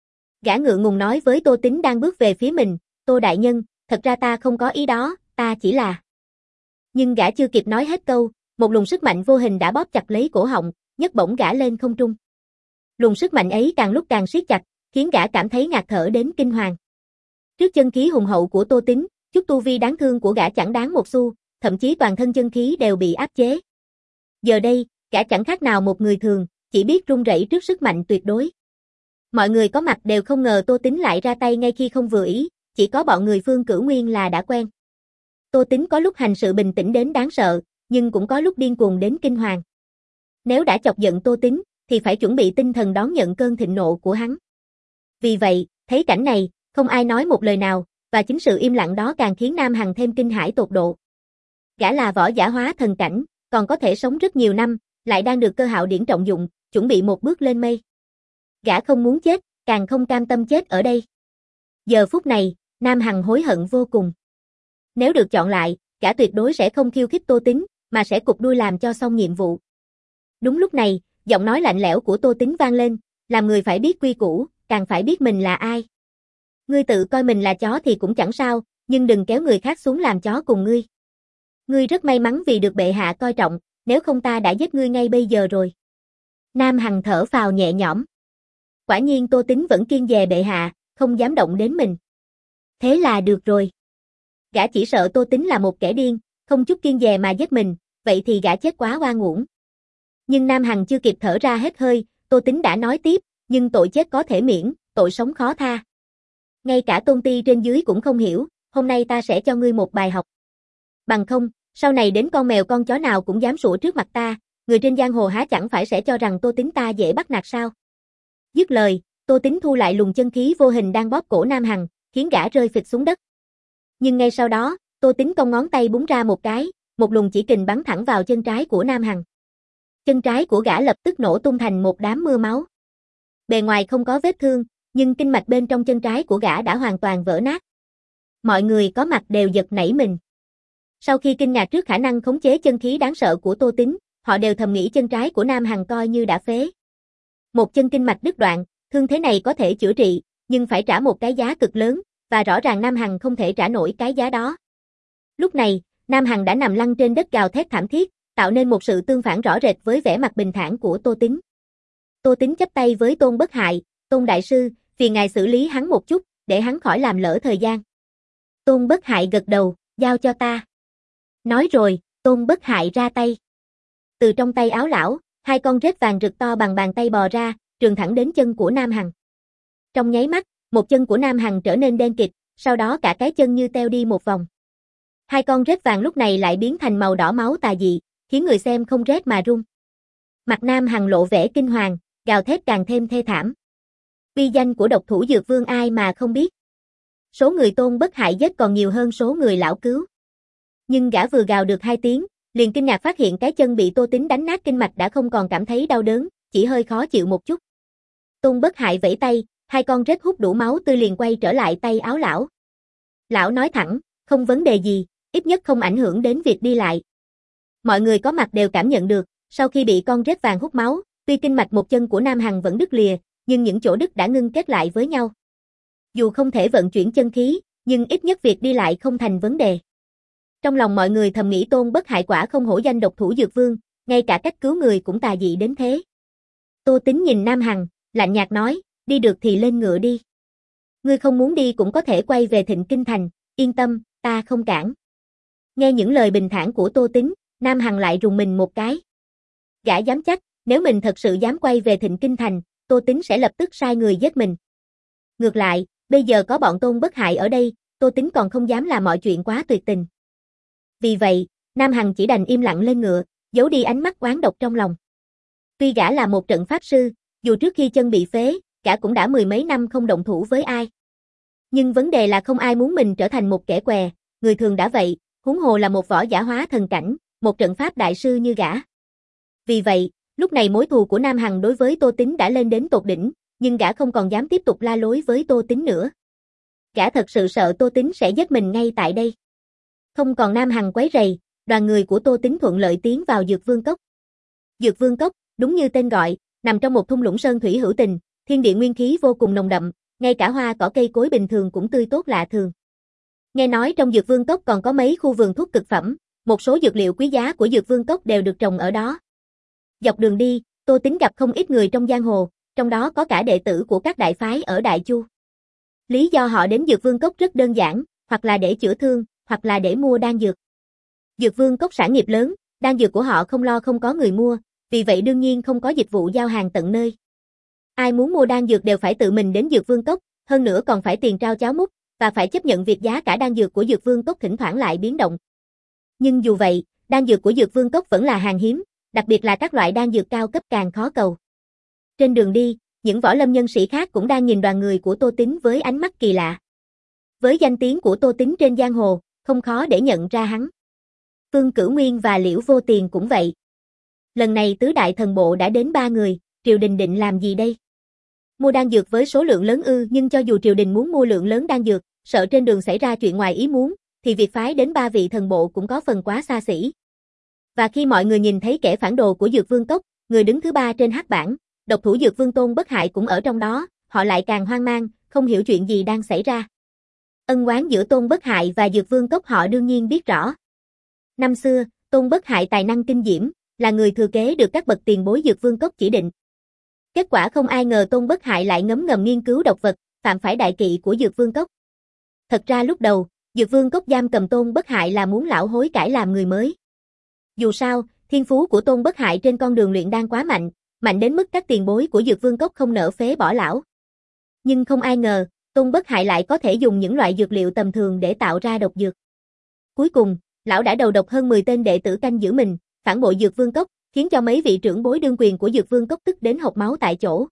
S1: Gã ngựa ngùng nói với Tô Tín đang bước về phía mình, Tô đại nhân, thật ra ta không có ý đó, ta chỉ là... Nhưng gã chưa kịp nói hết câu, một luồng sức mạnh vô hình đã bóp chặt lấy cổ họng, nhấc bổng gã lên không trung. Luồng sức mạnh ấy càng lúc càng siết chặt, khiến gã cảm thấy ngạt thở đến kinh hoàng. Trước chân khí hùng hậu của Tô Tín, chút tu vi đáng thương của gã chẳng đáng một xu, thậm chí toàn thân chân khí đều bị áp chế. Giờ đây, gã chẳng khác nào một người thường, chỉ biết run rẩy trước sức mạnh tuyệt đối. Mọi người có mặt đều không ngờ Tô Tín lại ra tay ngay khi không vừa ý, chỉ có bọn người Phương Cửu Nguyên là đã quen. Tô Tín có lúc hành sự bình tĩnh đến đáng sợ, nhưng cũng có lúc điên cuồng đến kinh hoàng. Nếu đã chọc giận Tô Tín, thì phải chuẩn bị tinh thần đón nhận cơn thịnh nộ của hắn. Vì vậy, thấy cảnh này, không ai nói một lời nào, và chính sự im lặng đó càng khiến Nam Hằng thêm kinh hãi tột độ. Gã là võ giả hóa thần cảnh, còn có thể sống rất nhiều năm, lại đang được Cơ Hạo Điển trọng dụng, chuẩn bị một bước lên mây. Gã không muốn chết, càng không cam tâm chết ở đây. Giờ phút này, Nam Hằng hối hận vô cùng. Nếu được chọn lại, gã tuyệt đối sẽ không khiêu khích Tô Tín, mà sẽ cụp đuôi làm cho xong nhiệm vụ. Đúng lúc này, giọng nói lạnh lẽo của Tô Tín vang lên, làm người phải biết quy củ, càng phải biết mình là ai. Ngươi tự coi mình là chó thì cũng chẳng sao, nhưng đừng kéo người khác xuống làm chó cùng ngươi. Ngươi rất may mắn vì được bệ hạ coi trọng, nếu không ta đã giết ngươi ngay bây giờ rồi. Nam Hằng thở phào nhẹ nhõm. Quả nhiên Tô Tín vẫn kiêng dè bệ hạ, không dám động đến mình. Thế là được rồi. Gã chỉ sợ Tô Tín là một kẻ điên, không chút kiêng dè mà giết mình, vậy thì gã chết quá oan uổng. Nhưng Nam Hằng chưa kịp thở ra hết hơi, Tô Tín đã nói tiếp, nhưng tội chết có thể miễn, tội sống khó tha. Ngay cả tôn ti trên dưới cũng không hiểu, hôm nay ta sẽ cho ngươi một bài học. Bằng không, sau này đến con mèo con chó nào cũng dám sủa trước mặt ta, người trên giang hồ há chẳng phải sẽ cho rằng Tô Tín ta dễ bắt nạt sao? Dứt lời, Tô Tín thu lại luồng chân khí vô hình đang bóp cổ Nam Hằng, khiến gã rơi phịch xuống đất. Nhưng ngay sau đó, Tô Tín cong ngón tay búng ra một cái, một luồng chỉ kình bắn thẳng vào chân trái của Nam Hằng. Chân trái của gã lập tức nổ tung thành một đám mưa máu. Bề ngoài không có vết thương, nhưng kinh mạch bên trong chân trái của gã đã hoàn toàn vỡ nát. Mọi người có mặt đều giật nảy mình. Sau khi kinh ngạc trước khả năng khống chế chân khí đáng sợ của Tô Tín, họ đều thầm nghĩ chân trái của Nam Hằng coi như đã phế. Một chân kinh mạch đứt đoạn, thương thế này có thể chữa trị, nhưng phải trả một cái giá cực lớn, và rõ ràng Nam Hằng không thể trả nổi cái giá đó. Lúc này, Nam Hằng đã nằm lăn trên đất gào thét thảm thiết, tạo nên một sự tương phản rõ rệt với vẻ mặt bình thản của Tô Tín. Tô Tín chắp tay với Tôn Bất Hại, Tôn đại sư, phiền ngài xử lý hắn một chút, để hắn khỏi làm lỡ thời gian. Tôn Bất Hại gật đầu, giao cho ta. Nói rồi, Tôn Bất Hại ra tay. Từ trong tay áo lão, hai con rết vàng rực to bằng bàn tay bò ra, trường thẳng đến chân của Nam Hằng. Trong nháy mắt, một chân của Nam Hằng trở nên đen kịt, sau đó cả cái chân như teo đi một vòng. Hai con rết vàng lúc này lại biến thành màu đỏ máu tà dị, khiến người xem không rét mà run. Mặt Nam Hằng lộ vẻ kinh hoàng, gào thét càng thêm thê thảm. Uy danh của độc thủ dược vương ai mà không biết. Số người Tôn Bất Hại giết còn nhiều hơn số người lão cứu. Nhưng gã vừa gào được hai tiếng, liền kinh ngạc phát hiện cái chân bị Tô Tín đánh nát kinh mạch đã không còn cảm thấy đau đớn, chỉ hơi khó chịu một chút. Tôn Bất Hại vẫy tay, hai con rết hút đủ máu tươi liền quay trở lại tay áo lão. Lão nói thẳng, không vấn đề gì, ít nhất không ảnh hưởng đến việc đi lại. Mọi người có mặt đều cảm nhận được, sau khi bị con rết vàng hút máu, tuy kinh mạch một chân của Nam Hằng vẫn đứt lìa, nhưng những chỗ đứt đã ngưng kết lại với nhau. Dù không thể vận chuyển chân khí, nhưng ít nhất việc đi lại không thành vấn đề. Trong lòng mọi người thầm nghĩ Tôn Bất Hại quả không hổ danh độc thủ dược vương, ngay cả cách cứu người cũng tà dị đến thế. Tô Tín nhìn Nam Hằng, lạnh nhạt nói, đi được thì lên ngựa đi. Ngươi không muốn đi cũng có thể quay về Thịnh Kinh Thành, yên tâm, ta không cản. Nghe những lời bình thản của Tô Tín, Nam Hằng lại rùng mình một cái. Gã dám chắc, nếu mình thật sự dám quay về Thịnh Kinh Thành, Tô Tín sẽ lập tức sai người giết mình. Ngược lại, bây giờ có bọn Tôn Bất Hại ở đây, Tô Tín còn không dám làm mọi chuyện quá tuyệt tình. Vì vậy, Nam Hằng chỉ đành im lặng lên ngựa, giấu đi ánh mắt oán độc trong lòng. Tuy gã là một trận pháp sư, dù trước khi chân bị phế, gã cũng đã mười mấy năm không động thủ với ai. Nhưng vấn đề là không ai muốn mình trở thành một kẻ què, người thường đã vậy, huống hồ là một võ giả hóa thần cảnh, một trận pháp đại sư như gã. Vì vậy, lúc này mối thù của Nam Hằng đối với Tô Tín đã lên đến tột đỉnh, nhưng gã không còn dám tiếp tục la lối với Tô Tín nữa. Gã thật sự sợ Tô Tín sẽ giết mình ngay tại đây. Không còn Nam Hằng quấy rầy, đoàn người của Tô Tín thuận lợi tiến vào Dược Vương Cốc. Dược Vương Cốc, đúng như tên gọi, nằm trong một thung lũng sơn thủy hữu tình, thiên địa nguyên khí vô cùng nồng đậm, ngay cả hoa cỏ cây cối bình thường cũng tươi tốt lạ thường. Nghe nói trong Dược Vương Cốc còn có mấy khu vườn thuốc cực phẩm, một số dược liệu quý giá của Dược Vương Cốc đều được trồng ở đó. Dọc đường đi, Tô Tín gặp không ít người trong giang hồ, trong đó có cả đệ tử của các đại phái ở Đại Chu. Lý do họ đến Dược Vương Cốc rất đơn giản, hoặc là để chữa thương, hoặc là để mua đan dược. Dược Vương Cốc sản nghiệp lớn, đan dược của họ không lo không có người mua, vì vậy đương nhiên không có dịch vụ giao hàng tận nơi. Ai muốn mua đan dược đều phải tự mình đến Dược Vương Cốc, hơn nữa còn phải tiền trao cháo múc, và phải chấp nhận việc giá cả đan dược của Dược Vương Cốc thỉnh thoảng lại biến động. Nhưng dù vậy, đan dược của Dược Vương Cốc vẫn là hàng hiếm, đặc biệt là các loại đan dược cao cấp càng khó cầu. Trên đường đi, những võ lâm nhân sĩ khác cũng đang nhìn đoàn người của Tô Tín với ánh mắt kỳ lạ. Với danh tiếng của Tô Tín trên giang hồ, không khó để nhận ra hắn. Phương Cửu Nguyên và Liễu Vô Tiền cũng vậy. Lần này tứ đại thần bộ đã đến ba người, triều đình định làm gì đây? Mua đan dược với số lượng lớn ư, nhưng cho dù triều đình muốn mua lượng lớn đan dược, sợ trên đường xảy ra chuyện ngoài ý muốn, thì việc phái đến ba vị thần bộ cũng có phần quá xa xỉ. Và khi mọi người nhìn thấy kẻ phản đồ của Dược Vương Cốc, người đứng thứ ba trên hắc bảng, độc thủ Dược Vương Tôn Bất Hại cũng ở trong đó, họ lại càng hoang mang, không hiểu chuyện gì đang xảy ra. Ân oán giữa Tôn Bất Hại và Dược Vương Cốc họ đương nhiên biết rõ. Năm xưa, Tôn Bất Hại tài năng kinh diễm, là người thừa kế được các bậc tiền bối Dược Vương Cốc chỉ định. Kết quả không ai ngờ Tôn Bất Hại lại ngấm ngầm nghiên cứu độc vật, phạm phải đại kỵ của Dược Vương Cốc. Thật ra lúc đầu, Dược Vương Cốc giam cầm Tôn Bất Hại là muốn lão hối cải làm người mới. Dù sao, thiên phú của Tôn Bất Hại trên con đường luyện đan quá mạnh, mạnh đến mức các tiền bối của Dược Vương Cốc không nỡ phế bỏ lão. Nhưng không ai ngờ, Tôn Bất Hại lại có thể dùng những loại dược liệu tầm thường để tạo ra độc dược. Cuối cùng, lão đã đầu độc hơn mười tên đệ tử canh giữ mình, phản bội Dược Vương Cốc, khiến cho mấy vị trưởng bối đương quyền của Dược Vương Cốc tức đến hộc máu tại chỗ.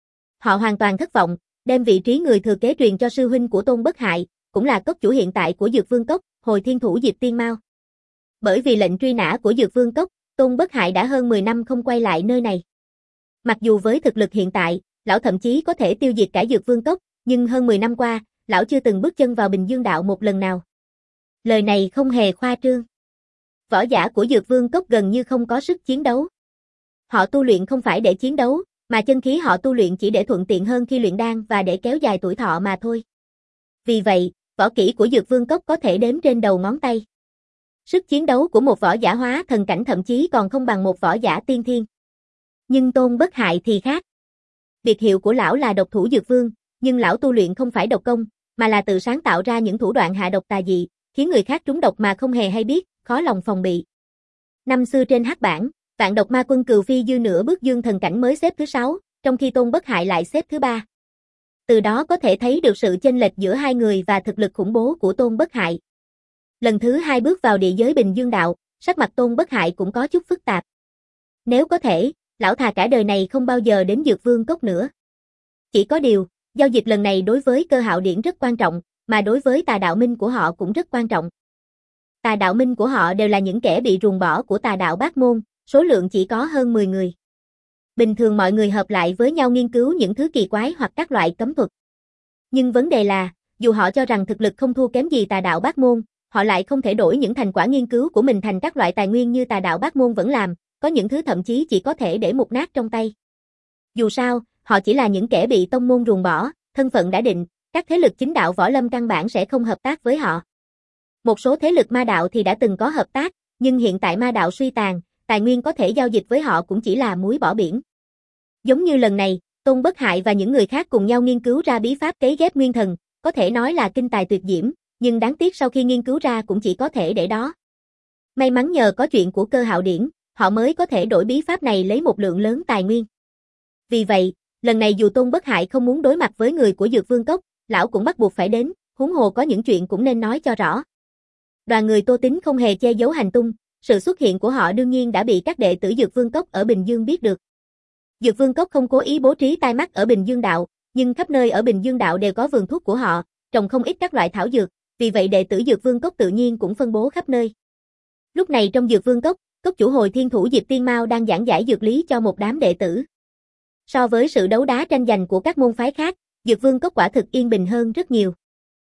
S1: Họ hoàn toàn thất vọng, đem vị trí người thừa kế truyền cho sư huynh của Tôn Bất Hại, cũng là cốc chủ hiện tại của Dược Vương Cốc, Hồi Thiên Thủ Diệp Tiên Mao. Bởi vì lệnh truy nã của Dược Vương Cốc, Tôn Bất Hại đã hơn mười năm không quay lại nơi này. Mặc dù với thực lực hiện tại, lão thậm chí có thể tiêu diệt cả Dược Vương Cốc, nhưng hơn mười năm qua, lão chưa từng bước chân vào Bình Dương Đạo một lần nào. Lời này không hề khoa trương. Võ giả của Dược Vương Cốc gần như không có sức chiến đấu. Họ tu luyện không phải để chiến đấu, mà chân khí họ tu luyện chỉ để thuận tiện hơn khi luyện đan và để kéo dài tuổi thọ mà thôi. Vì vậy, võ kỹ của Dược Vương Cốc có thể đếm trên đầu ngón tay. Sức chiến đấu của một võ giả hóa thần cảnh thậm chí còn không bằng một võ giả tiên thiên. Nhưng Tôn Bất Hại thì khác. Biệt hiệu của lão là độc thủ Dược Vương, nhưng lão tu luyện không phải độc công, mà là tự sáng tạo ra những thủ đoạn hạ độc tà dị, khiến người khác trúng độc mà không hề hay biết, khó lòng phòng bị. Năm xưa trên hắc bảng, Vạn Độc Ma Quân Cừu Phi Dư nửa bước dương thần cảnh mới xếp thứ sáu, trong khi Tôn Bất Hại lại xếp thứ ba. Từ đó có thể thấy được sự chênh lệch giữa hai người và thực lực khủng bố của Tôn Bất Hại. Lần thứ hai bước vào địa giới Bình Dương Đạo, sắc mặt Tôn Bất Hại cũng có chút phức tạp. Nếu có thể, lão thà cả đời này không bao giờ đến Dược Vương Cốc nữa. Chỉ có điều, giao dịch lần này đối với Cơ Hạo Điển rất quan trọng, mà đối với Tà Đạo Minh của họ cũng rất quan trọng. Tà Đạo Minh của họ đều là những kẻ bị ruồng bỏ của Tà Đạo Bát Môn, số lượng chỉ có hơn mười người. Bình thường mọi người hợp lại với nhau nghiên cứu những thứ kỳ quái hoặc các loại cấm thuật. Nhưng vấn đề là, dù họ cho rằng thực lực không thua kém gì Tà Đạo Bát Môn, họ lại không thể đổi những thành quả nghiên cứu của mình thành các loại tài nguyên như Tà Đạo Bát Môn vẫn làm, có những thứ thậm chí chỉ có thể để mục nát trong tay. Dù sao, họ chỉ là những kẻ bị tông môn ruồng bỏ, thân phận đã định, các thế lực chính đạo võ lâm căn bản sẽ không hợp tác với họ. Một số thế lực ma đạo thì đã từng có hợp tác, nhưng hiện tại ma đạo suy tàn, tài nguyên có thể giao dịch với họ cũng chỉ là muối bỏ biển. Giống như lần này, Tôn Bất Hại và những người khác cùng nhau nghiên cứu ra bí pháp cấy ghép nguyên thần, có thể nói là kinh tài tuyệt diễm, nhưng đáng tiếc sau khi nghiên cứu ra cũng chỉ có thể để đó. May mắn nhờ có chuyện của Cơ Hạo Điển, họ mới có thể đổi bí pháp này lấy một lượng lớn tài nguyên. Vì vậy, lần này dù Tôn Bất Hại không muốn đối mặt với người của Dược Vương Cốc, lão cũng bắt buộc phải đến, huống hồ có những chuyện cũng nên nói cho rõ. Đoàn người Tô Tín không hề che giấu hành tung, sự xuất hiện của họ đương nhiên đã bị các đệ tử Dược Vương Cốc ở Bình Dương biết được. Dược Vương Cốc không cố ý bố trí tai mắt ở Bình Dương Đạo, nhưng khắp nơi ở Bình Dương Đạo đều có vườn thuốc của họ, trồng không ít các loại thảo dược, vì vậy đệ tử Dược Vương Cốc tự nhiên cũng phân bố khắp nơi. Lúc này trong Dược Vương Cốc, cốc chủ Hồi Thiên Thủ Diệp Tiên Mao đang giảng giải dược lý cho một đám đệ tử. So với sự đấu đá tranh giành của các môn phái khác, Dược Vương Cốc quả thực yên bình hơn rất nhiều.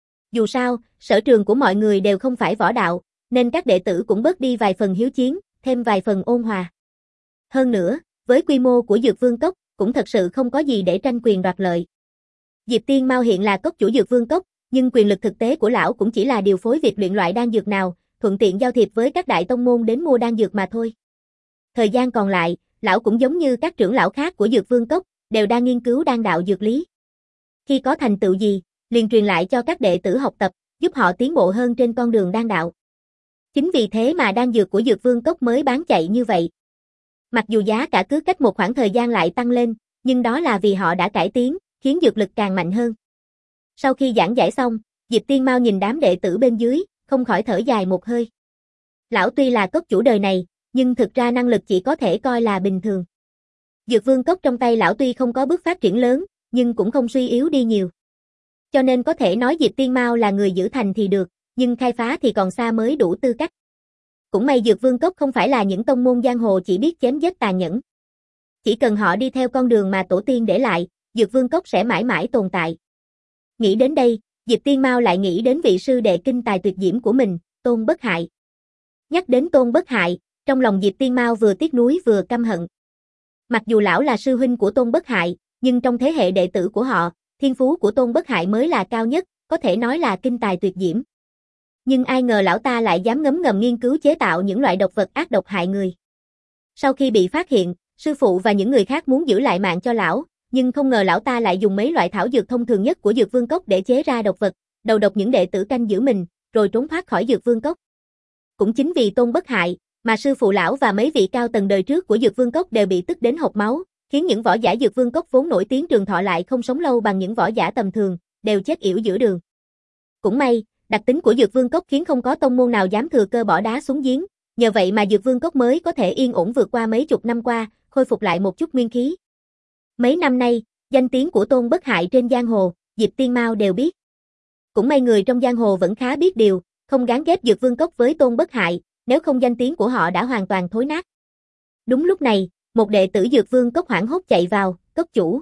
S1: Dù sao, sở trường của mọi người đều không phải võ đạo, nên các đệ tử cũng bớt đi vài phần hiếu chiến, thêm vài phần ôn hòa. Hơn nữa, với quy mô của Dược Vương Cốc, cũng thật sự không có gì để tranh quyền đoạt lợi. Diệp Tiên Mao hiện là cốc chủ Dược Vương Cốc, nhưng quyền lực thực tế của lão cũng chỉ là điều phối việc luyện loại đan dược nào, thuận tiện giao thiệp với các đại tông môn đến mua đan dược mà thôi. Thời gian còn lại, lão cũng giống như các trưởng lão khác của Dược Vương Cốc, đều đang nghiên cứu đan đạo dược lý. Khi có thành tựu gì, liền truyền lại cho các đệ tử học tập, giúp họ tiến bộ hơn trên con đường đan đạo. Chính vì thế mà đan dược của Dược Vương Cốc mới bán chạy như vậy. Mặc dù giá cả cứ cách một khoảng thời gian lại tăng lên, nhưng đó là vì họ đã cải tiến, khiến dược lực càng mạnh hơn. Sau khi giảng giải xong, Diệp Tiên Mao nhìn đám đệ tử bên dưới, không khỏi thở dài một hơi. Lão tuy là cốc chủ đời này, nhưng thực ra năng lực chỉ có thể coi là bình thường. Dược Vương Cốc trong tay lão tuy không có bước phát triển lớn, nhưng cũng không suy yếu đi nhiều. Cho nên có thể nói Diệp Tiên Mao là người giữ thành thì được, nhưng khai phá thì còn xa mới đủ tư cách. Cũng may Dược Vương Cốc không phải là những tông môn giang hồ chỉ biết chém giết tàn nhẫn. Chỉ cần họ đi theo con đường mà tổ tiên để lại, Dược Vương Cốc sẽ mãi mãi tồn tại. Nghĩ đến đây, Diệp Tiên Mao lại nghĩ đến vị sư đệ kinh tài tuyệt diễm của mình, Tôn Bất Hại. Nhắc đến Tôn Bất Hại, trong lòng Diệp Tiên Mao vừa tiếc nuối vừa căm hận. Mặc dù lão là sư huynh của Tôn Bất Hại, nhưng trong thế hệ đệ tử của họ, thiên phú của Tôn Bất Hại mới là cao nhất, có thể nói là kinh tài tuyệt diễm. Nhưng ai ngờ lão ta lại dám ngấm ngầm nghiên cứu chế tạo những loại độc vật ác độc hại người. Sau khi bị phát hiện, sư phụ và những người khác muốn giữ lại mạng cho lão, nhưng không ngờ lão ta lại dùng mấy loại thảo dược thông thường nhất của Dược Vương Cốc để chế ra độc vật, đầu độc những đệ tử canh giữ mình, rồi trốn thoát khỏi Dược Vương Cốc. Cũng chính vì Tôn Bất Hại, mà sư phụ lão và mấy vị cao tầng đời trước của Dược Vương Cốc đều bị tức đến hộc máu, khiến những võ giả Dược Vương Cốc vốn nổi tiếng trường thọ lại không sống lâu bằng những võ giả tầm thường, đều chết yểu giữa đường. Cũng may, đặc tính của Dược Vương Cốc khiến không có tông môn nào dám thừa cơ bỏ đá xuống giếng, nhờ vậy mà Dược Vương Cốc mới có thể yên ổn vượt qua mấy chục năm qua, khôi phục lại một chút nguyên khí. Mấy năm nay, danh tiếng của Tôn Bất Hại trên giang hồ, Diệp Tiên Mao đều biết. Cũng may người trong giang hồ vẫn khá biết điều, không gán ghép Dược Vương Cốc với Tôn Bất Hại, nếu không danh tiếng của họ đã hoàn toàn thối nát. Đúng lúc này, một đệ tử Dược Vương Cốc hoảng hốt chạy vào, cốc chủ.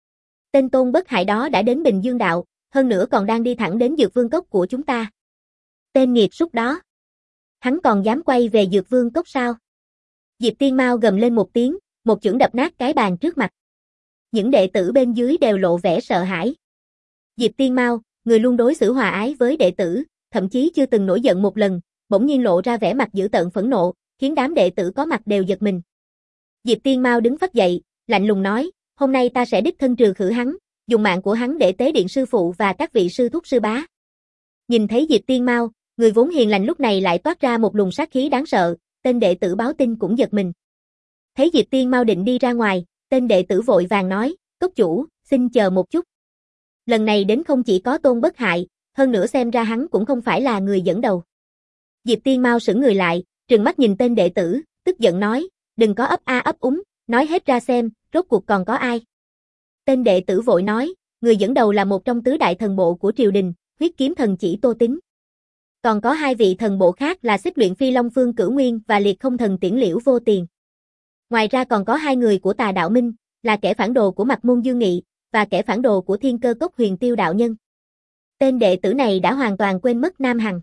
S1: Tên Tôn Bất Hại đó đã đến Bình Dương Đạo, hơn nữa còn đang đi thẳng đến Dược Vương Cốc của chúng ta. Tên nghiệt súc đó. Hắn còn dám quay về Dược Vương Cốc sao? Diệp Tiên Mao gầm lên một tiếng, một chưởng đập nát cái bàn trước mặt. Những đệ tử bên dưới đều lộ vẻ sợ hãi. Diệp Tiên Mao, người luôn đối xử hòa ái với đệ tử, thậm chí chưa từng nổi giận một lần, bỗng nhiên lộ ra vẻ mặt dữ tợn phẫn nộ, khiến đám đệ tử có mặt đều giật mình. Diệp Tiên Mao đứng phắt dậy, lạnh lùng nói, hôm nay ta sẽ đích thân trừ khử hắn, dùng mạng của hắn để tế điện sư phụ và các vị sư thúc sư bá. Nhìn thấy Diệp Tiên Mao, người vốn hiền lành lúc này lại toát ra một luồng sát khí đáng sợ, tên đệ tử báo tin cũng giật mình. Thấy Diệp Tiên Mao định đi ra ngoài, tên đệ tử vội vàng nói, cốc chủ, xin chờ một chút. Lần này đến không chỉ có Tôn Bất Hại, hơn nữa xem ra hắn cũng không phải là người dẫn đầu. Diệp Tiên Mao sững người lại, trừng mắt nhìn tên đệ tử, tức giận nói, đừng có ấp a ấp úng, nói hết ra xem, rốt cuộc còn có ai. Tên đệ tử vội nói, người dẫn đầu là một trong tứ đại thần bộ của triều đình, huyết kiếm thần chỉ Tô Tín. Còn có hai vị thần bộ khác là xích luyện phi Long Phương Cửu Nguyên và liệt không thần Tiễn Liễu Vô Tiền. Ngoài ra còn có hai người của Tà Đạo Minh, là kẻ phản đồ của Mạc Môn Dương Nghị, và kẻ phản đồ của Thiên Cơ Cốc Huyền Tiêu Đạo Nhân. Tên đệ tử này đã hoàn toàn quên mất Nam Hằng.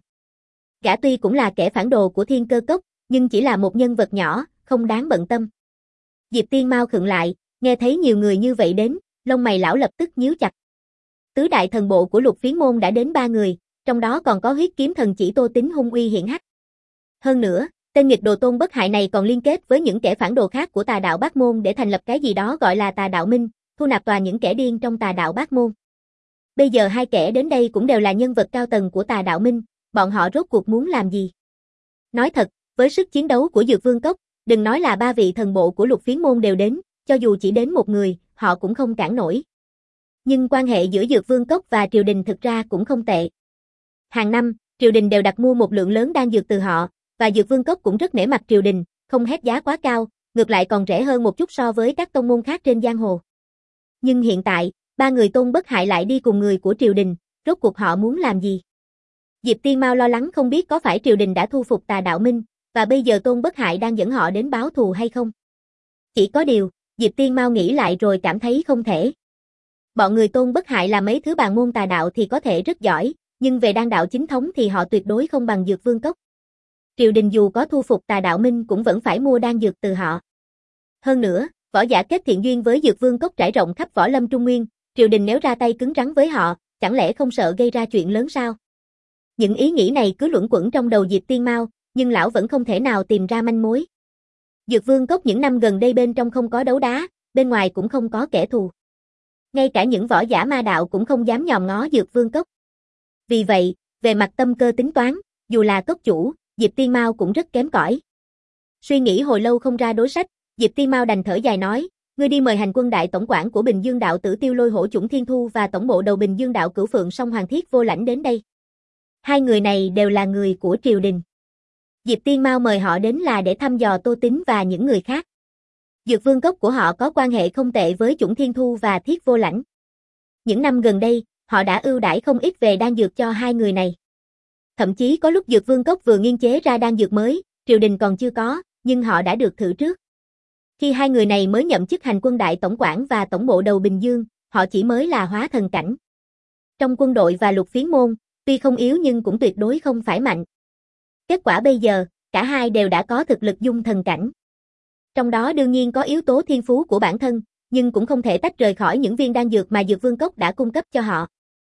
S1: Gã tuy cũng là kẻ phản đồ của Thiên Cơ Cốc, nhưng chỉ là một nhân vật nhỏ, không đáng bận tâm. Diệp Tiên Mao khựng lại, nghe thấy nhiều người như vậy đến, lông mày lão lập tức nhíu chặt. Tứ đại thần bộ của Lục Phiến môn đã đến ba người, trong đó còn có huyết kiếm thần chỉ Tô Tín hung uy hiển hách. Hơn nữa, tên nghịch đồ Tôn Bất Hại này còn liên kết với những kẻ phản đồ khác của Tà Đạo Bát Môn để thành lập cái gì đó gọi là Tà Đạo Minh, thu nạp toàn những kẻ điên trong Tà Đạo Bát Môn. Bây giờ hai kẻ đến đây cũng đều là nhân vật cao tầng của Tà Đạo Minh, bọn họ rốt cuộc muốn làm gì? Nói thật, với sức chiến đấu của Dược Vương Cốc, đừng nói là ba vị thần bộ của Lục Phiến môn đều đến, cho dù chỉ đến một người, họ cũng không cản nổi. Nhưng quan hệ giữa Dược Vương Cốc và triều đình thực ra cũng không tệ. Hàng năm, triều đình đều đặt mua một lượng lớn đan dược từ họ, và Dược Vương Cốc cũng rất nể mặt triều đình, không hét giá quá cao, ngược lại còn rẻ hơn một chút so với các tông môn khác trên giang hồ. Nhưng hiện tại, ba người Tôn Bất Hại lại đi cùng người của triều đình, rốt cuộc họ muốn làm gì? Diệp Tiên Mao lo lắng không biết có phải triều đình đã thu phục Tà Đạo Minh, và bây giờ Tôn Bất Hại đang dẫn họ đến báo thù hay không? Chỉ có điều, Diệp Tiên Mao nghĩ lại rồi cảm thấy không thể. Bọn người Tôn Bất Hại là mấy thứ bàn môn tà đạo thì có thể rất giỏi, nhưng về đan đạo chính thống thì họ tuyệt đối không bằng Dược Vương Cốc. Triều đình dù có thu phục Tà Đạo Minh cũng vẫn phải mua đan dược từ họ. Hơn nữa, võ giả kết thiện duyên với Dược Vương Cốc trải rộng khắp võ lâm Trung Nguyên, triều đình nếu ra tay cứng rắn với họ, chẳng lẽ không sợ gây ra chuyện lớn sao? Những ý nghĩ này cứ luẩn quẩn trong đầu Diệp Tiên Mao, nhưng lão vẫn không thể nào tìm ra manh mối. Dược Vương Cốc những năm gần đây bên trong không có đấu đá, bên ngoài cũng không có kẻ thù. Ngay cả những võ giả ma đạo cũng không dám nhòm ngó Dược Vương Cốc. Vì vậy, về mặt tâm cơ tính toán, dù là cốc chủ, Diệp Tiên Mao cũng rất kém cỏi. Suy nghĩ hồi lâu không ra đối sách, Diệp Tiên Mao đành thở dài nói, ngươi đi mời hành quân đại tổng quản của Bình Dương đạo Tử Tiêu Lôi Hổ Chủng Thiên Thu và tổng bộ đầu Bình Dương đạo Cửu Phượng Song Hoàng Thiết Vô Lãnh đến đây. Hai người này đều là người của triều đình. Diệp Tiên Mao mời họ đến là để thăm dò Tô Tín và những người khác. Dược Vương Cốc của họ có quan hệ không tệ với Chủng Thiên Thu và Thiết Vô Lãnh. Những năm gần đây, họ đã ưu đãi không ít về đan dược cho hai người này. Thậm chí có lúc Dược Vương Cốc vừa nghiên chế ra đan dược mới, triều đình còn chưa có, nhưng họ đã được thử trước. Khi hai người này mới nhậm chức hành quân đại tổng quản và tổng bộ đầu Bình Dương, họ chỉ mới là hóa thần cảnh. Trong quân đội và Lục Phiến môn, tuy không yếu nhưng cũng tuyệt đối không phải mạnh. Kết quả bây giờ, cả hai đều đã có thực lực dung thần cảnh. Trong đó đương nhiên có yếu tố thiên phú của bản thân, nhưng cũng không thể tách rời khỏi những viên đan dược mà Dược Vương Cốc đã cung cấp cho họ.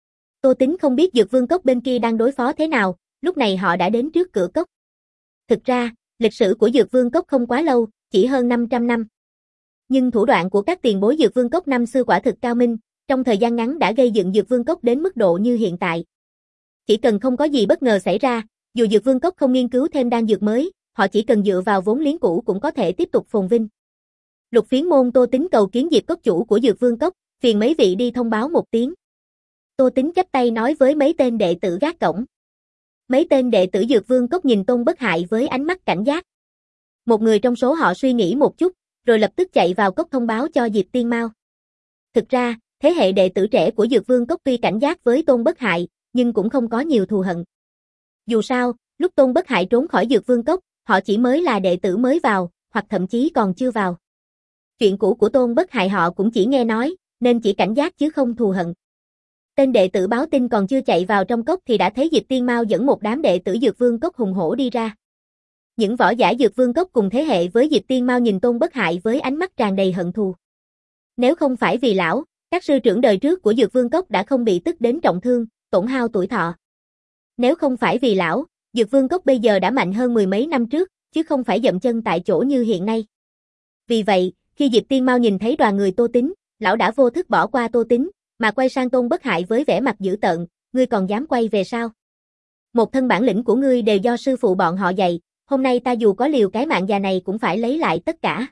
S1: Tô Tín không biết Dược Vương Cốc bên kia đang đối phó thế nào, lúc này họ đã đến trước cửa cốc. Thực ra, lịch sử của Dược Vương Cốc không quá lâu, chỉ hơn năm trăm năm. Nhưng thủ đoạn của các tiền bối Dược Vương Cốc năm xưa quả thực cao minh, trong thời gian ngắn đã gây dựng Dược Vương Cốc đến mức độ như hiện tại. Chỉ cần không có gì bất ngờ xảy ra, dù Dược Vương Cốc không nghiên cứu thêm đan dược mới, họ chỉ cần dựa vào vốn liếng cũ cũng có thể tiếp tục phồn vinh. Lục Phiến môn Tô Tín cầu kiến Diệp Cốc chủ của Dược Vương Cốc, phiền mấy vị đi thông báo một tiếng. Tô Tín chắp tay nói với mấy tên đệ tử gác cổng. Mấy tên đệ tử Dược Vương Cốc nhìn Tôn Bất Hại với ánh mắt cảnh giác. Một người trong số họ suy nghĩ một chút, rồi lập tức chạy vào cốc thông báo cho Diệp Tiên Mao. Thực ra, thế hệ đệ tử trẻ của Dược Vương Cốc tuy cảnh giác với Tôn Bất Hại, nhưng cũng không có nhiều thù hận. Dù sao, lúc Tôn Bất Hại trốn khỏi Dược Vương Cốc, họ chỉ mới là đệ tử mới vào, hoặc thậm chí còn chưa vào. Chuyện cũ của Tôn Bất Hại họ cũng chỉ nghe nói, nên chỉ cảnh giác chứ không thù hận. Tên đệ tử báo tin còn chưa chạy vào trong cốc thì đã thấy Diệp Tiên Mao dẫn một đám đệ tử Dược Vương Cốc hùng hổ đi ra. Những võ giả Dược Vương Cốc cùng thế hệ với Diệp Tiên Mao nhìn Tôn Bất Hại với ánh mắt tràn đầy hận thù. Nếu không phải vì lão, các sư trưởng đời trước của Dược Vương Cốc đã không bị tức đến trọng thương, tổn hao tuổi thọ. Nếu không phải vì lão, Dược Vương Cốc bây giờ đã mạnh hơn mười mấy năm trước, chứ không phải dậm chân tại chỗ như hiện nay. Vì vậy, khi Diệp Tiên Mao nhìn thấy đoàn người Tô Tín, lão đã vô thức bỏ qua Tô Tín, mà quay sang Tôn Bất Hại với vẻ mặt dữ tợn, ngươi còn dám quay về sao? Một thân bản lĩnh của ngươi đều do sư phụ bọn họ dạy, hôm nay ta dù có liều cái mạng già này cũng phải lấy lại tất cả.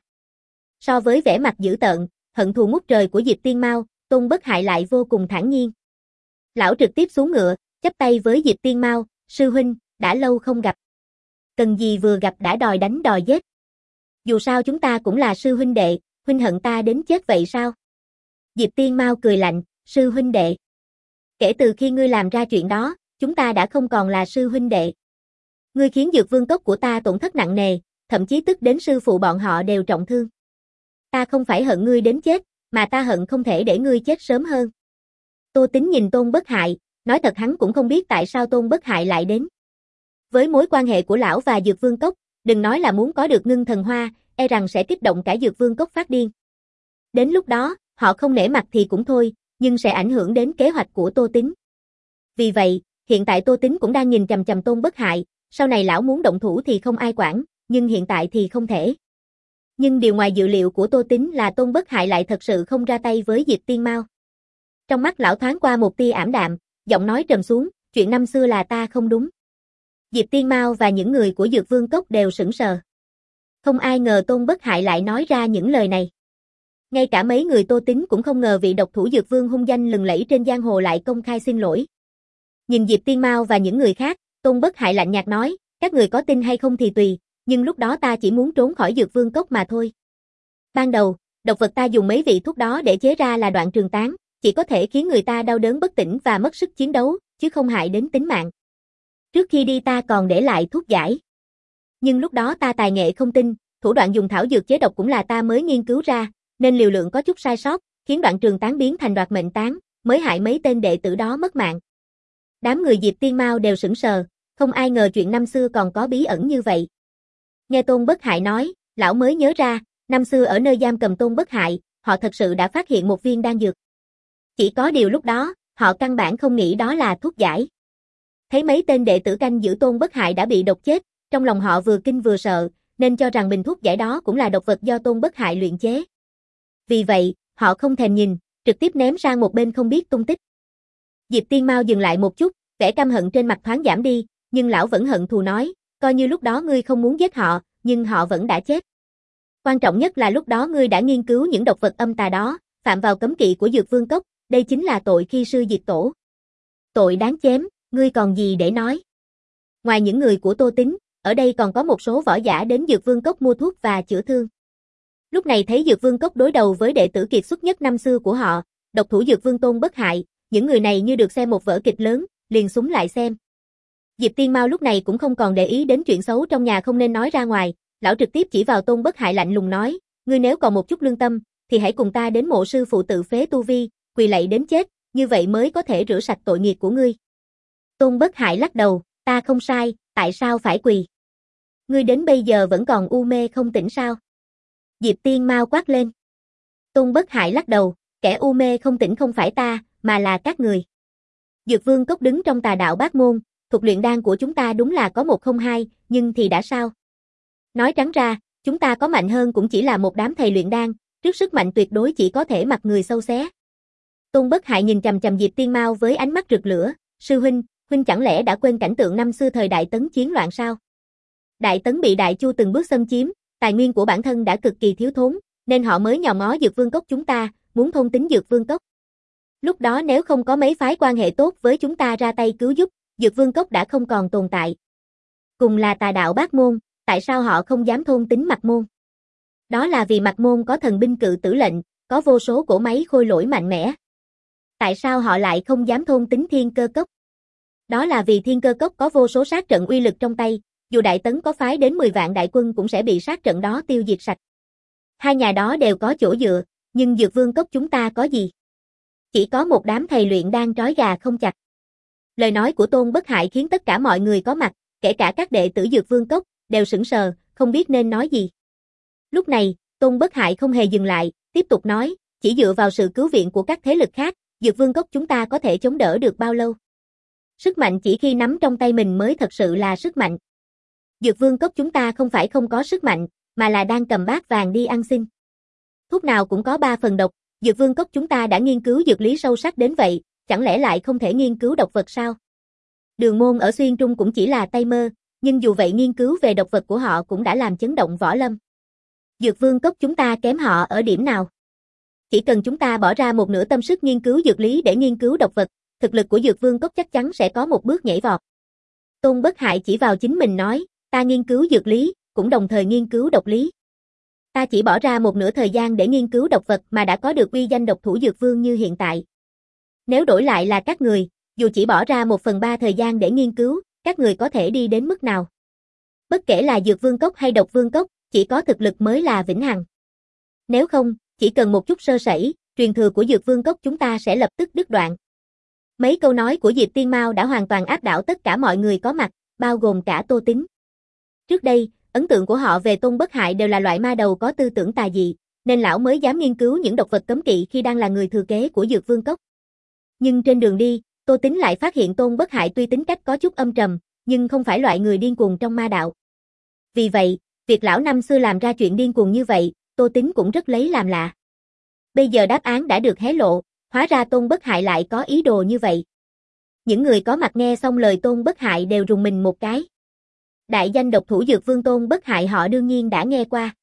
S1: So với vẻ mặt dữ tợn, hận thù ngút trời của Diệp Tiên Mao, Tôn Bất Hại lại vô cùng thản nhiên. Lão trực tiếp xuống ngựa, chắp tay với Diệp Tiên Mao, sư huynh, đã lâu không gặp. Cần gì vừa gặp đã đòi đánh đòi giết. Dù sao chúng ta cũng là sư huynh đệ, huynh hận ta đến chết vậy sao? Diệp Tiên Mao cười lạnh, sư huynh đệ. Kể từ khi ngươi làm ra chuyện đó, chúng ta đã không còn là sư huynh đệ. Ngươi khiến Dược Vương cốc của ta tổn thất nặng nề, thậm chí tức đến sư phụ bọn họ đều trọng thương. Ta không phải hận ngươi đến chết, mà ta hận không thể để ngươi chết sớm hơn. Tô Tín nhìn Tôn Bất Hại, nói thật hắn cũng không biết tại sao Tôn Bất Hại lại đến. Với mối quan hệ của lão và Dược Vương cốc, đừng nói là muốn có được ngưng thần hoa, e rằng sẽ kích động cả Dược Vương cốc phát điên. Đến lúc đó, họ không nể mặt thì cũng thôi, nhưng sẽ ảnh hưởng đến kế hoạch của Tô Tín. Vì vậy, hiện tại Tô Tín cũng đang nhìn chằm chằm Tôn Bất Hại, sau này lão muốn động thủ thì không ai quản, nhưng hiện tại thì không thể. Nhưng điều ngoài dự liệu của Tô Tín là Tôn Bất Hại lại thật sự không ra tay với Diệp Tiên Mao. Trong mắt lão thoáng qua một tia ảm đạm, giọng nói trầm xuống, chuyện năm xưa là ta không đúng. Diệp Tiên Mao và những người của Dược Vương cốc đều sững sờ. Không ai ngờ Tôn Bất Hại lại nói ra những lời này. Ngay cả mấy người Tô Tín cũng không ngờ vị độc thủ Dược Vương hung danh lừng lẫy trên giang hồ lại công khai xin lỗi. Nhìn Diệp Tiên Mao và những người khác, Tôn Bất Hại lạnh nhạt nói, các người có tin hay không thì tùy, nhưng lúc đó ta chỉ muốn trốn khỏi Dược Vương cốc mà thôi. Ban đầu, độc vật ta dùng mấy vị thuốc đó để chế ra là Đoạn Trường Tán, chỉ có thể khiến người ta đau đớn bất tỉnh và mất sức chiến đấu, chứ không hại đến tính mạng. Trước khi đi ta còn để lại thuốc giải. Nhưng lúc đó ta tài nghệ không tin, thủ đoạn dùng thảo dược chế độc cũng là ta mới nghiên cứu ra, nên liều lượng có chút sai sót, khiến Đoạn Trường Tán biến thành Đoạt Mệnh Tán, mới hại mấy tên đệ tử đó mất mạng. Đám người Diệp Tiên Mao đều sững sờ, không ai ngờ chuyện năm xưa còn có bí ẩn như vậy. Nghe Tôn Bất Hại nói, lão mới nhớ ra, năm xưa ở nơi giam cầm Tôn Bất Hại, họ thật sự đã phát hiện một viên đan dược. Chỉ có điều lúc đó, họ căn bản không nghĩ đó là thuốc giải. Thấy mấy tên đệ tử canh giữ Tôn Bất Hại đã bị độc chết, trong lòng họ vừa kinh vừa sợ, nên cho rằng bình thuốc giải đó cũng là độc vật do Tôn Bất Hại luyện chế. Vì vậy, họ không thèm nhìn, trực tiếp ném sang một bên không biết tung tích. Diệp Tiên Mao dừng lại một chút, vẻ căm hận trên mặt thoáng giảm đi, nhưng lão vẫn hận thù nói, coi như lúc đó ngươi không muốn giết họ, nhưng họ vẫn đã chết. Quan trọng nhất là lúc đó ngươi đã nghiên cứu những độc vật âm tà đó, phạm vào cấm kỵ của Dược Vương cốc, đây chính là tội khi sư diệt tổ. Tội đáng chém, ngươi còn gì để nói. Ngoài những người của Tô Tín, ở đây còn có một số võ giả đến Dược Vương cốc mua thuốc và chữa thương. Lúc này thấy Dược Vương cốc đối đầu với đệ tử kiệt xuất nhất năm xưa của họ, độc thủ Dược Vương Tôn Bất Hại, những người này như được xem một vở kịch lớn, liền súng lại xem. Diệp Tiên Mao lúc này cũng không còn để ý đến chuyện xấu trong nhà không nên nói ra ngoài, lão trực tiếp chỉ vào Tôn Bất Hại lạnh lùng nói, ngươi nếu còn một chút lương tâm, thì hãy cùng ta đến mộ sư phụ tự phế tu vi, quỳ lạy đến chết, như vậy mới có thể rửa sạch tội nghiệp của ngươi. Tôn Bất Hại lắc đầu, ta không sai, tại sao phải quỳ? Ngươi đến bây giờ vẫn còn u mê không tỉnh sao? Diệp Tiên Mao quát lên. Tôn Bất Hại lắc đầu, kẻ u mê không tỉnh không phải ta, mà là các người. Dược Vương cốc đứng trong tà đạo Bát Môn, thuật luyện đan của chúng ta đúng là có một không hai, nhưng thì đã sao? Nói trắng ra, chúng ta có mạnh hơn cũng chỉ là một đám thầy luyện đan, trước sức mạnh tuyệt đối chỉ có thể mặc người sâu xé. Tôn Bất Hại nhìn chằm chằm Diệp Tiên Mao với ánh mắt rực lửa, sư huynh, huynh chẳng lẽ đã quên cảnh tượng năm xưa thời Đại Tấn chiến loạn sao? Đại Tấn bị Đại Chu từng bước xâm chiếm, tài nguyên của bản thân đã cực kỳ thiếu thốn, nên họ mới nhòm ngó Dược Vương cốc chúng ta, muốn thôn tính Dược Vương cốc. Lúc đó nếu không có mấy phái quan hệ tốt với chúng ta ra tay cứu giúp, Dược Vương cốc đã không còn tồn tại. Cùng là tà đạo Bát Môn, tại sao họ không dám thôn tính Mạc Môn? Đó là vì Mạc Môn có thần binh cự tử lệnh, có vô số cỗ máy khôi lỗi mạnh mẽ. Tại sao họ lại không dám thôn tính Thiên Cơ cốc? Đó là vì Thiên Cơ cốc có vô số sát trận uy lực trong tay, dù Đại Tấn có phái đến mười vạn đại quân cũng sẽ bị sát trận đó tiêu diệt sạch. Hai nhà đó đều có chỗ dựa, nhưng Dược Vương cốc chúng ta có gì? Chỉ có một đám thầy luyện đan trói gà không chặt. Lời nói của Tôn Bất Hại khiến tất cả mọi người có mặt, kể cả các đệ tử Dược Vương cốc, đều sững sờ, không biết nên nói gì. Lúc này, Tôn Bất Hại không hề dừng lại, tiếp tục nói, chỉ dựa vào sự cứu viện của các thế lực khác, Dược Vương cốc chúng ta có thể chống đỡ được bao lâu? Sức mạnh chỉ khi nắm trong tay mình mới thật sự là sức mạnh. Dược Vương cốc chúng ta không phải không có sức mạnh, mà là đang cầm bát vàng đi ăn xin. Thuốc nào cũng có ba phần độc, Dược Vương Cốc chúng ta đã nghiên cứu dược lý sâu sắc đến vậy, chẳng lẽ lại không thể nghiên cứu độc vật sao? Đường Môn ở Xuyên Trung cũng chỉ là tay mơ, nhưng dù vậy nghiên cứu về độc vật của họ cũng đã làm chấn động võ lâm. Dược Vương Cốc chúng ta kém họ ở điểm nào? Chỉ cần chúng ta bỏ ra một nửa tâm sức nghiên cứu dược lý để nghiên cứu độc vật, thực lực của Dược Vương Cốc chắc chắn sẽ có một bước nhảy vọt. Tôn Bất Hại chỉ vào chính mình nói, ta nghiên cứu dược lý, cũng đồng thời nghiên cứu độc lý. Ta chỉ bỏ ra một nửa thời gian để nghiên cứu độc vật mà đã có được uy danh độc thủ dược vương như hiện tại. Nếu đổi lại là các người, dù chỉ bỏ ra một phần ba thời gian để nghiên cứu, các người có thể đi đến mức nào? Bất kể là Dược Vương Cốc hay Độc Vương Cốc, chỉ có thực lực mới là vĩnh hằng. Nếu không, chỉ cần một chút sơ sẩy, truyền thừa của Dược Vương Cốc chúng ta sẽ lập tức đứt đoạn. Mấy câu nói của Diệp Tiên Mao đã hoàn toàn áp đảo tất cả mọi người có mặt, bao gồm cả Tô Tín. Trước đây, ấn tượng của họ về Tôn Bất Hại đều là loại ma đầu có tư tưởng tà dị, nên lão mới dám nghiên cứu những độc vật cấm kỵ khi đang là người thừa kế của Dược Vương Cốc. Nhưng trên đường đi, Tô Tín lại phát hiện Tôn Bất Hại tuy tính cách có chút âm trầm, nhưng không phải loại người điên cuồng trong ma đạo. Vì vậy, việc lão năm xưa làm ra chuyện điên cuồng như vậy, Tô Tín cũng rất lấy làm lạ. Bây giờ đáp án đã được hé lộ, hóa ra Tôn Bất Hại lại có ý đồ như vậy. Những người có mặt nghe xong lời Tôn Bất Hại đều rùng mình một cái. Đại danh độc thủ dược vương Tôn Bất Hại họ đương nhiên đã nghe qua.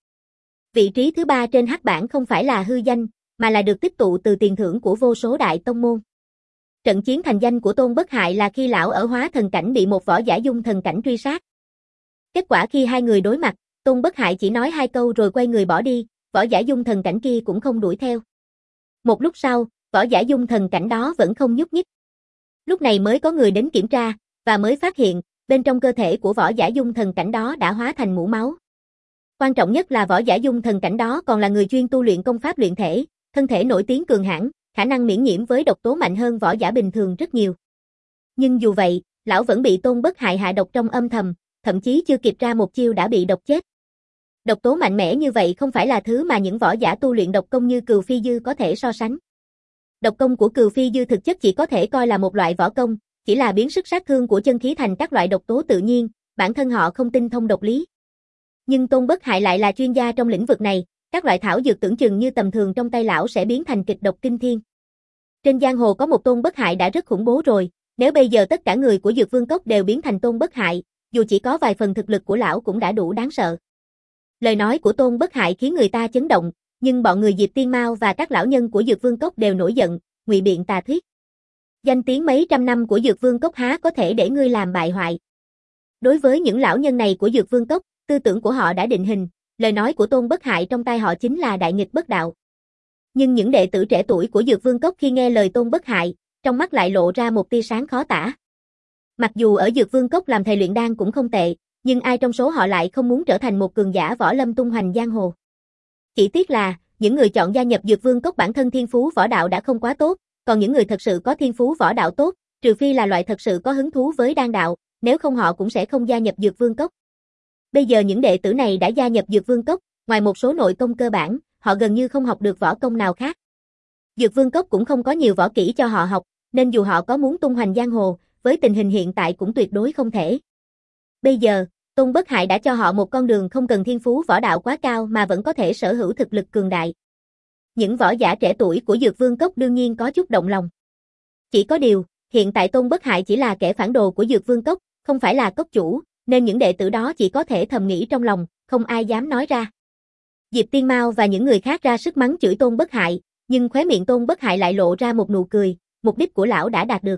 S1: Vị trí thứ ba trên hắc bảng không phải là hư danh, mà là được tích tụ từ tiền thưởng của vô số đại tông môn. Trận chiến thành danh của Tôn Bất Hại là khi lão ở hóa thần cảnh bị một võ giả dung thần cảnh truy sát. Kết quả khi hai người đối mặt, Tôn Bất Hại chỉ nói hai câu rồi quay người bỏ đi, võ giả dung thần cảnh kia cũng không đuổi theo. Một lúc sau, võ giả dung thần cảnh đó vẫn không nhúc nhích. Lúc này mới có người đến kiểm tra, và mới phát hiện, bên trong cơ thể của võ giả dung thần cảnh đó đã hóa thành mũ máu. Quan trọng nhất là võ giả dung thần cảnh đó còn là người chuyên tu luyện công pháp luyện thể, thân thể nổi tiếng cường hãn, khả năng miễn nhiễm với độc tố mạnh hơn võ giả bình thường rất nhiều. Nhưng dù vậy, lão vẫn bị Tôn Bất Hại hạ độc trong âm thầm, thậm chí chưa kịp ra một chiêu đã bị độc chết. Độc tố mạnh mẽ như vậy không phải là thứ mà những võ giả tu luyện độc công như Cừu Phi Dư có thể so sánh. Độc công của Cừu Phi Dư thực chất chỉ có thể coi là một loại võ công, chỉ là biến sức sát thương của chân khí thành các loại độc tố tự nhiên, bản thân họ không tinh thông độc lý. Nhưng Tôn Bất Hại lại là chuyên gia trong lĩnh vực này, các loại thảo dược tưởng chừng như tầm thường trong tay lão sẽ biến thành kịch độc kinh thiên. Trên giang hồ có một Tôn Bất Hại đã rất khủng bố rồi, nếu bây giờ tất cả người của Dược Vương Cốc đều biến thành Tôn Bất Hại, dù chỉ có vài phần thực lực của lão cũng đã đủ đáng sợ. Lời nói của Tôn Bất Hại khiến người ta chấn động, nhưng bọn người Diệp Tiên Mao và các lão nhân của Dược Vương Cốc đều nổi giận, ngụy biện tà thuyết. Danh tiếng mấy trăm năm của Dược Vương Cốc há có thể để ngươi làm bại hoại. Đối với những lão nhân này của Dược Vương Cốc, tư tưởng của họ đã định hình, lời nói của Tôn Bất Hại trong tai họ chính là đại nghịch bất đạo. Nhưng những đệ tử trẻ tuổi của Dược Vương Cốc khi nghe lời Tôn Bất Hại, trong mắt lại lộ ra một tia sáng khó tả. Mặc dù ở Dược Vương Cốc làm thầy luyện đan cũng không tệ, nhưng ai trong số họ lại không muốn trở thành một cường giả võ lâm tung hoành giang hồ. Chỉ tiếc là, những người chọn gia nhập Dược Vương Cốc bản thân thiên phú võ đạo đã không quá tốt, còn những người thật sự có thiên phú võ đạo tốt, trừ phi là loại thật sự có hứng thú với đan đạo, nếu không họ cũng sẽ không gia nhập Dược Vương Cốc. Bây giờ những đệ tử này đã gia nhập Dược Vương Cốc, ngoài một số nội công cơ bản, họ gần như không học được võ công nào khác. Dược Vương Cốc cũng không có nhiều võ kỹ cho họ học, nên dù họ có muốn tung hoành giang hồ, với tình hình hiện tại cũng tuyệt đối không thể. Bây giờ, Tôn Bất Hại đã cho họ một con đường không cần thiên phú võ đạo quá cao mà vẫn có thể sở hữu thực lực cường đại. Những võ giả trẻ tuổi của Dược Vương Cốc đương nhiên có chút động lòng. Chỉ có điều, hiện tại Tôn Bất Hại chỉ là kẻ phản đồ của Dược Vương Cốc, không phải là cốc chủ, nên những đệ tử đó chỉ có thể thầm nghĩ trong lòng, không ai dám nói ra. Diệp Tiên Mao và những người khác ra sức mắng chửi Tôn Bất Hại, nhưng khóe miệng Tôn Bất Hại lại lộ ra một nụ cười, mục đích của lão đã đạt được.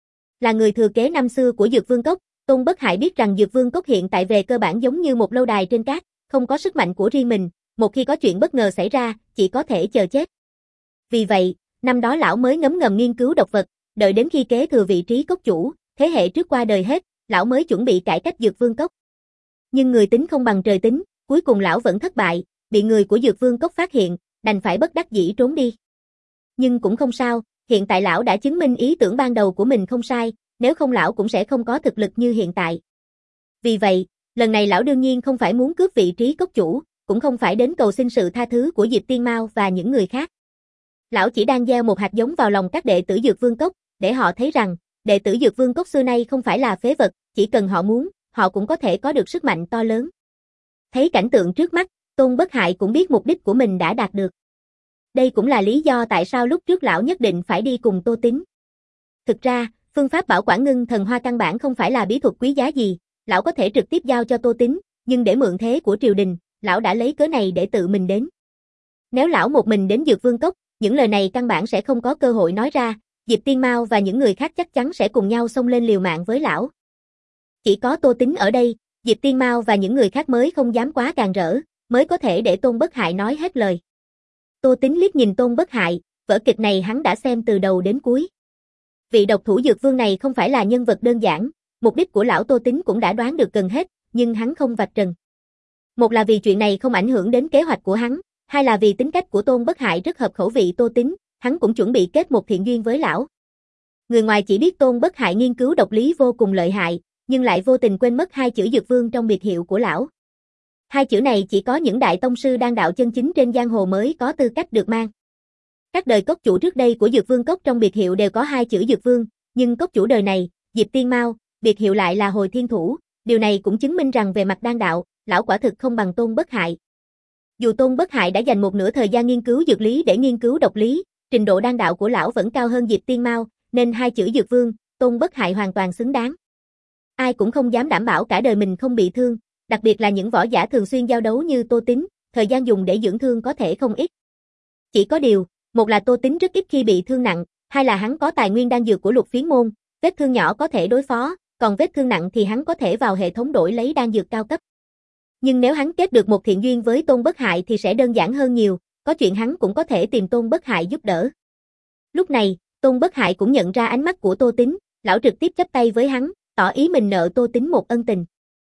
S1: Là người thừa kế năm xưa của Dược Vương Cốc, Tôn Bất Hại biết rằng Dược Vương Cốc hiện tại về cơ bản giống như một lâu đài trên cát, không có sức mạnh của riêng mình, một khi có chuyện bất ngờ xảy ra, chỉ có thể chờ chết. Vì vậy, năm đó lão mới ngấm ngầm nghiên cứu độc vật, đợi đến khi kế thừa vị trí cốc chủ, thế hệ trước qua đời hết, lão mới chuẩn bị cải cách Dược Vương Cốc. Nhưng người tính không bằng trời tính, cuối cùng lão vẫn thất bại, bị người của Dược Vương Cốc phát hiện, đành phải bất đắc dĩ trốn đi. Nhưng cũng không sao, hiện tại lão đã chứng minh ý tưởng ban đầu của mình không sai, nếu không lão cũng sẽ không có thực lực như hiện tại. Vì vậy, lần này lão đương nhiên không phải muốn cướp vị trí cốc chủ, cũng không phải đến cầu xin sự tha thứ của Diệp Tiên Mao và những người khác. Lão chỉ đang gieo một hạt giống vào lòng các đệ tử Dược Vương Cốc, để họ thấy rằng, đệ tử Dược Vương Cốc xưa nay không phải là phế vật, chỉ cần họ muốn, họ cũng có thể có được sức mạnh to lớn. Thấy cảnh tượng trước mắt, Tôn Bất Hại cũng biết mục đích của mình đã đạt được. Đây cũng là lý do tại sao lúc trước lão nhất định phải đi cùng Tô Tín. Thực ra, phương pháp bảo quản ngưng thần hoa căn bản không phải là bí thuật quý giá gì, lão có thể trực tiếp giao cho Tô Tín, nhưng để mượn thế của triều đình, lão đã lấy cớ này để tự mình đến. Nếu lão một mình đến Dược Vương Cốc, những lời này căn bản sẽ không có cơ hội nói ra, Diệp Tiên Mao và những người khác chắc chắn sẽ cùng nhau xông lên liều mạng với lão. Chỉ có Tô Tín ở đây, Diệp Tiên Mao và những người khác mới không dám quá càn rỡ, mới có thể để Tôn Bất Hại nói hết lời. Tô Tín liếc nhìn Tôn Bất Hại, vở kịch này hắn đã xem từ đầu đến cuối. Vị độc thủ Dược Vương này không phải là nhân vật đơn giản, mục đích của lão Tô Tín cũng đã đoán được gần hết, nhưng hắn không vạch trần. Một là vì chuyện này không ảnh hưởng đến kế hoạch của hắn, hai là vì tính cách của Tôn Bất Hại rất hợp khẩu vị Tô Tín, hắn cũng chuẩn bị kết một thiện duyên với lão. Người ngoài chỉ biết Tôn Bất Hại nghiên cứu độc lý vô cùng lợi hại, nhưng lại vô tình quên mất hai chữ Dược Vương trong biệt hiệu của lão. Hai chữ này chỉ có những đại tông sư đan đạo chân chính trên giang hồ mới có tư cách được mang. Các đời cốc chủ trước đây của Dược Vương Cốc trong biệt hiệu đều có hai chữ Dược Vương, nhưng cốc chủ đời này, Diệp Tiên Mao, biệt hiệu lại là Hồi Thiên Thủ, điều này cũng chứng minh rằng về mặt đan đạo, lão quả thực không bằng Tôn Bất Hại. Dù Tôn Bất Hại đã dành một nửa thời gian nghiên cứu dược lý để nghiên cứu độc lý, trình độ đan đạo của lão vẫn cao hơn Diệp Tiên Mao, nên hai chữ Dược Vương, Tôn Bất Hại hoàn toàn xứng đáng. Ai cũng không dám đảm bảo cả đời mình không bị thương, đặc biệt là những võ giả thường xuyên giao đấu như Tô Tín, thời gian dùng để dưỡng thương có thể không ít. Chỉ có điều, một là Tô Tín rất ít khi bị thương nặng, hai là hắn có tài nguyên đan dược của Lục Phiến môn, vết thương nhỏ có thể đối phó, còn vết thương nặng thì hắn có thể vào hệ thống đổi lấy đan dược cao cấp. Nhưng nếu hắn kết được một thiện duyên với Tôn Bất Hại thì sẽ đơn giản hơn nhiều, có chuyện hắn cũng có thể tìm Tôn Bất Hại giúp đỡ. Lúc này, Tôn Bất Hại cũng nhận ra ánh mắt của Tô Tín, lão trực tiếp chắp tay với hắn, tỏ ý mình nợ Tô Tín một ân tình.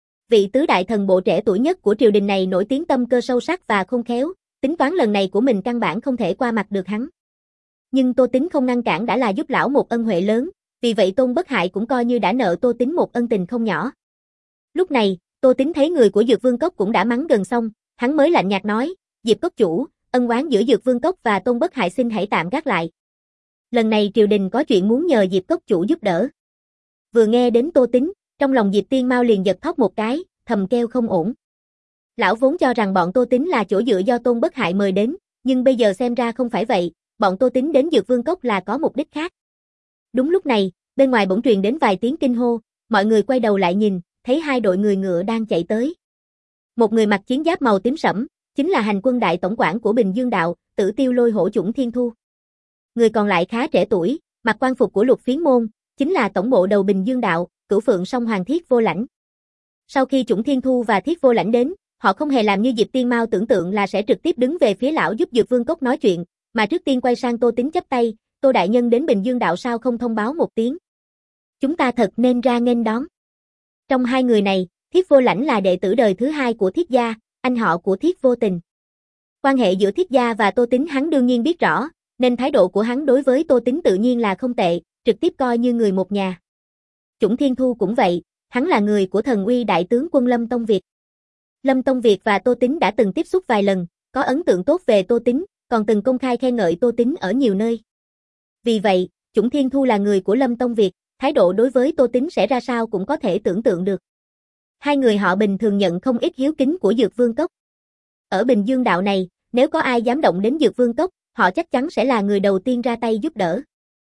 S1: Vị tứ đại thần bộ trẻ tuổi nhất của triều đình này nổi tiếng tâm cơ sâu sắc và khôn khéo, tính toán lần này của mình căn bản không thể qua mặt được hắn. Nhưng Tô Tín không ngăn cản đã là giúp lão một ân huệ lớn, vì vậy Tôn Bất Hại cũng coi như đã nợ Tô Tín một ân tình không nhỏ. Lúc này, Tô Tín thấy người của Dược Vương Cốc cũng đã mắng gần xong, hắn mới lạnh nhạt nói, Diệp Cốc chủ, ân oán giữa Dược Vương Cốc và Tôn Bất Hại xin hãy tạm gác lại. Lần này triều đình có chuyện muốn nhờ Diệp Cốc chủ giúp đỡ. Vừa nghe đến Tô Tín, trong lòng Diệp Tiên Mao liền giật thót một cái, thầm kêu không ổn. Lão vốn cho rằng bọn Tô Tín là chỗ dựa do Tôn Bất Hại mời đến, nhưng bây giờ xem ra không phải vậy, bọn Tô Tín đến Dược Vương Cốc là có mục đích khác. Đúng lúc này, bên ngoài bỗng truyền đến vài tiếng kinh hô, mọi người quay đầu lại nhìn, thấy hai đội người ngựa đang chạy tới. Một người mặc chiến giáp màu tím sẫm, chính là hành quân đại tổng quản của Bình Dương Đạo, Tử Tiêu Lôi Hổ Chủng Thiên Thu. Người còn lại khá trẻ tuổi, mặc quan phục của Lục Phiến môn, chính là tổng bộ đầu Bình Dương Đạo, Cửu Phượng Song Hoàng Thiết Vô Lãnh. Sau khi Chủng Thiên Thu và Thiết Vô Lãnh đến, họ không hề làm như Diệp Tiên Mao tưởng tượng là sẽ trực tiếp đứng về phía lão giúp Dược Vương Cốc nói chuyện, mà trước tiên quay sang Tô Tín chắp tay, Tô đại nhân đến Bình Dương Đạo sao không thông báo một tiếng. Chúng ta thật nên ra nghênh đón. Trong hai người này, Thiết Vô Lãnh là đệ tử đời thứ hai của Thiết gia, anh họ của Thiết Vô Tình. Quan hệ giữa Thiết gia và Tô Tín hắn đương nhiên biết rõ, nên thái độ của hắn đối với Tô Tín tự nhiên là không tệ, trực tiếp coi như người một nhà. Chủng Thiên Thu cũng vậy, hắn là người của thần uy đại tướng quân Lâm Tông Việt. Lâm Tông Việt và Tô Tín đã từng tiếp xúc vài lần, có ấn tượng tốt về Tô Tín, còn từng công khai khen ngợi Tô Tín ở nhiều nơi. Vì vậy, Chủng Thiên Thu là người của Lâm Tông Việt, thái độ đối với Tô Tín sẽ ra sao cũng có thể tưởng tượng được. Hai người họ bình thường nhận không ít hiếu kính của Dược Vương Cốc. Ở Bình Dương Đạo này, nếu có ai dám động đến Dược Vương Cốc, họ chắc chắn sẽ là người đầu tiên ra tay giúp đỡ.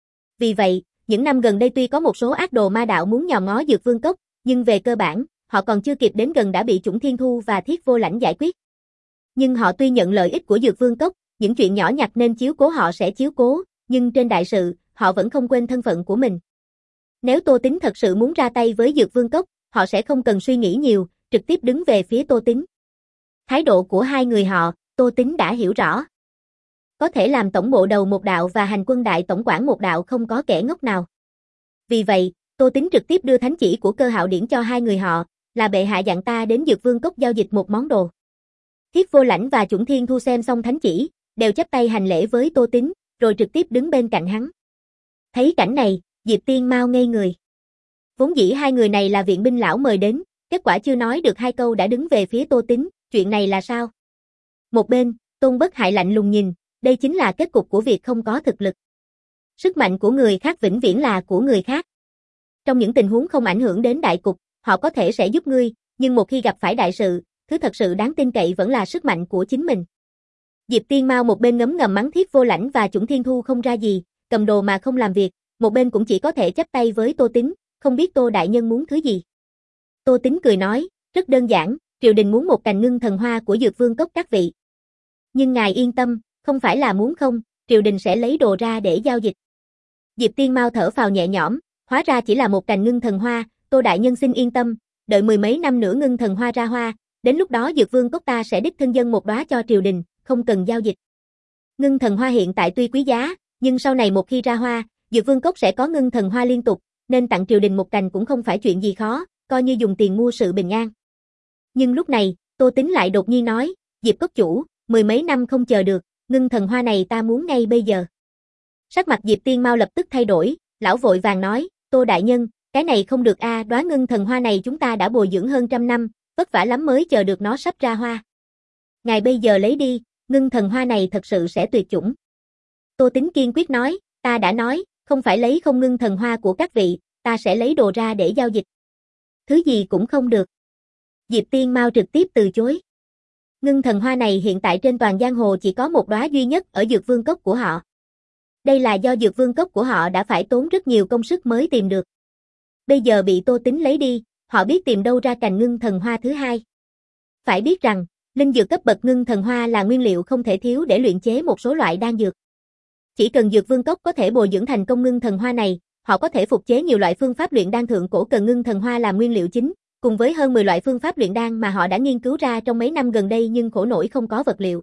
S1: Vì vậy, những năm gần đây tuy có một số ác đồ ma đạo muốn nhòm ngó Dược Vương Cốc, nhưng về cơ bản, họ còn chưa kịp đến gần đã bị Chủng Thiên Thu và Thiết Vô Lãnh giải quyết. Nhưng họ tuy nhận lợi ích của Dược Vương Cốc, những chuyện nhỏ nhặt nên chiếu cố họ sẽ chiếu cố, nhưng trên đại sự, họ vẫn không quên thân phận của mình. Nếu Tô Tín thật sự muốn ra tay với Dược Vương Cốc, họ sẽ không cần suy nghĩ nhiều, trực tiếp đứng về phía Tô Tín. Thái độ của hai người họ, Tô Tín đã hiểu rõ. Có thể làm tổng bộ đầu một đạo và hành quân đại tổng quản một đạo không có kẻ ngốc nào. Vì vậy, Tô Tín trực tiếp đưa thánh chỉ của Cơ Hạo Điển cho hai người họ, là bệ hạ dặn ta đến Dược Vương Cốc giao dịch một món đồ. Thiết Vô Lãnh và Chủng Thiên Thu xem xong thánh chỉ, đều chắp tay hành lễ với Tô Tín, rồi trực tiếp đứng bên cạnh hắn. Thấy cảnh này, Diệp Tiên Mao ngây người. Vốn dĩ hai người này là viện binh lão mời đến, kết quả chưa nói được hai câu đã đứng về phía Tô Tín, chuyện này là sao? Một bên, Tôn Bất Hại lạnh lùng nhìn, đây chính là kết cục của việc không có thực lực. Sức mạnh của người khác vĩnh viễn là của người khác. Trong những tình huống không ảnh hưởng đến đại cục, họ có thể sẽ giúp ngươi, nhưng một khi gặp phải đại sự, thứ thật sự đáng tin cậy vẫn là sức mạnh của chính mình. Diệp Tiên Mao một bên ngấm ngầm mắng Thiết Vô Lãnh và Chủng Thiên Thu không ra gì, cầm đồ mà không làm việc, một bên cũng chỉ có thể chắp tay với Tô Tín, không biết Tô đại nhân muốn thứ gì. Tô Tín cười nói, rất đơn giản, triều đình muốn một cành ngưng thần hoa của Dược Vương Cốc các vị. Nhưng ngài yên tâm, không phải là muốn không, triều đình sẽ lấy đồ ra để giao dịch. Diệp Tiên Mao thở phào nhẹ nhõm, hóa ra chỉ là một cành ngưng thần hoa, Tô đại nhân xin yên tâm, đợi mười mấy năm nữa ngưng thần hoa ra hoa, đến lúc đó Dược Vương Cốc ta sẽ đích thân dâng một đóa cho triều đình, không cần giao dịch. Ngưng thần hoa hiện tại tuy quý giá, nhưng sau này một khi ra hoa, Dược Vương Cốc sẽ có ngưng thần hoa liên tục, nên tặng triều đình một cành cũng không phải chuyện gì khó, coi như dùng tiền mua sự bình an. Nhưng lúc này, Tô Tín lại đột nhiên nói, Diệp Cốc chủ, mười mấy năm không chờ được, ngưng thần hoa này ta muốn ngay bây giờ. Sắc mặt Diệp Tiên Mao lập tức thay đổi, lão vội vàng nói, Tô đại nhân, cái này không được a, đóa ngưng thần hoa này chúng ta đã bồi dưỡng hơn trăm năm, vất vả lắm mới chờ được nó sắp ra hoa. Ngài bây giờ lấy đi, ngưng thần hoa này thật sự sẽ tuyệt chủng. Tô Tín kiên quyết nói, ta đã nói, không phải lấy không ngưng thần hoa của các vị, ta sẽ lấy đồ ra để giao dịch. Thứ gì cũng không được. Diệp Tiên Mao trực tiếp từ chối. Ngưng thần hoa này hiện tại trên toàn giang hồ chỉ có một đóa duy nhất ở Dược Vương Cốc của họ. Đây là do Dược Vương Cốc của họ đã phải tốn rất nhiều công sức mới tìm được. Bây giờ bị Tô Tín lấy đi, họ biết tìm đâu ra cành ngưng thần hoa thứ hai. Phải biết rằng, linh dược cấp bậc ngưng thần hoa là nguyên liệu không thể thiếu để luyện chế một số loại đan dược. Chỉ cần Dược Vương Cốc có thể bồi dưỡng thành công ngưng thần hoa này, họ có thể phục chế nhiều loại phương pháp luyện đan thượng cổ cần ngưng thần hoa làm nguyên liệu chính, cùng với hơn mười loại phương pháp luyện đan mà họ đã nghiên cứu ra trong mấy năm gần đây nhưng khổ nổi không có vật liệu.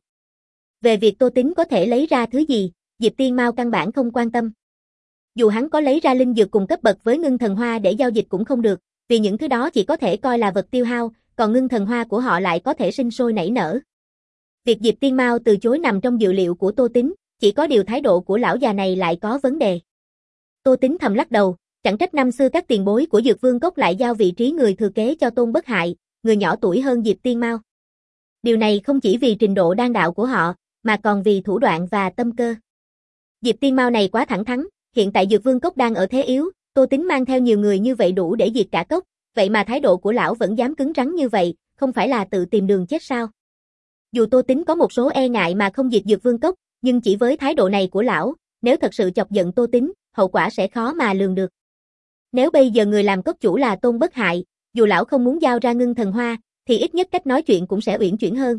S1: Về việc Tô Tín có thể lấy ra thứ gì, Diệp Tiên Mao căn bản không quan tâm. Dù hắn có lấy ra linh dược cùng cấp bậc với ngưng thần hoa để giao dịch cũng không được, vì những thứ đó chỉ có thể coi là vật tiêu hao, còn ngưng thần hoa của họ lại có thể sinh sôi nảy nở. Việc Diệp Tiên Mao từ chối nằm trong dự liệu của Tô Tín, chỉ có điều thái độ của lão già này lại có vấn đề. Tô Tín thầm lắc đầu, chẳng trách năm xưa các tiền bối của Dược Vương Cốc lại giao vị trí người thừa kế cho Tôn Bất Hại, người nhỏ tuổi hơn Diệp Tiên Mao. Điều này không chỉ vì trình độ đan đạo của họ, mà còn vì thủ đoạn và tâm cơ. Diệp Tiên Mao này quá thẳng thắn, hiện tại Dược Vương Cốc đang ở thế yếu, Tô Tín mang theo nhiều người như vậy đủ để diệt cả cốc, vậy mà thái độ của lão vẫn dám cứng rắn như vậy, không phải là tự tìm đường chết sao? Dù Tô Tín có một số e ngại mà không diệt Dược Vương Cốc, nhưng chỉ với thái độ này của lão, nếu thật sự chọc giận Tô Tín, hậu quả sẽ khó mà lường được. Nếu bây giờ người làm cốc chủ là Tôn Bất Hại, dù lão không muốn giao ra ngưng thần hoa, thì ít nhất cách nói chuyện cũng sẽ uyển chuyển hơn.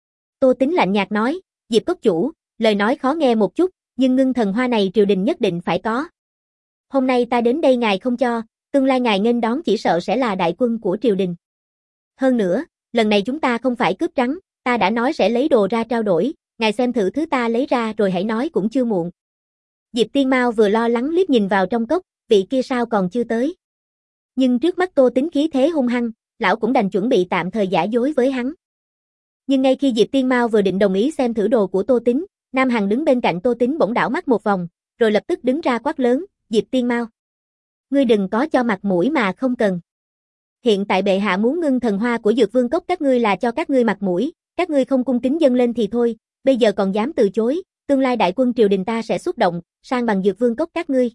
S1: Tô Tín lạnh nhạt nói, Diệp cốc chủ, lời nói khó nghe một chút, nhưng ngưng thần hoa này triều đình nhất định phải có. Hôm nay ta đến đây ngài không cho, tương lai ngài nghênh đón chỉ sợ sẽ là đại quân của triều đình. Hơn nữa, lần này chúng ta không phải cướp trắng, ta đã nói sẽ lấy đồ ra trao đổi, ngài xem thử thứ ta lấy ra rồi hãy nói cũng chưa muộn. Diệp Tiên Mao vừa lo lắng liếc nhìn vào trong cốc, vị kia sao còn chưa tới. Nhưng trước mắt Tô Tín khí thế hung hăng, lão cũng đành chuẩn bị tạm thời giả dối với hắn. Nhưng ngay khi Diệp Tiên Mao vừa định đồng ý xem thử đồ của Tô Tín, Nam Hằng đứng bên cạnh Tô Tín bỗng đảo mắt một vòng, rồi lập tức đứng ra quát lớn, Diệp Tiên Mao. Ngươi đừng có cho mặt mũi mà không cần. Hiện tại bệ hạ muốn ngưng thần hoa của Dược Vương Cốc các ngươi là cho các ngươi mặt mũi, các ngươi không cung kính dâng lên thì thôi, bây giờ còn dám từ chối, tương lai đại quân triều đình ta sẽ xuất động, sang bằng Dược Vương Cốc các ngươi.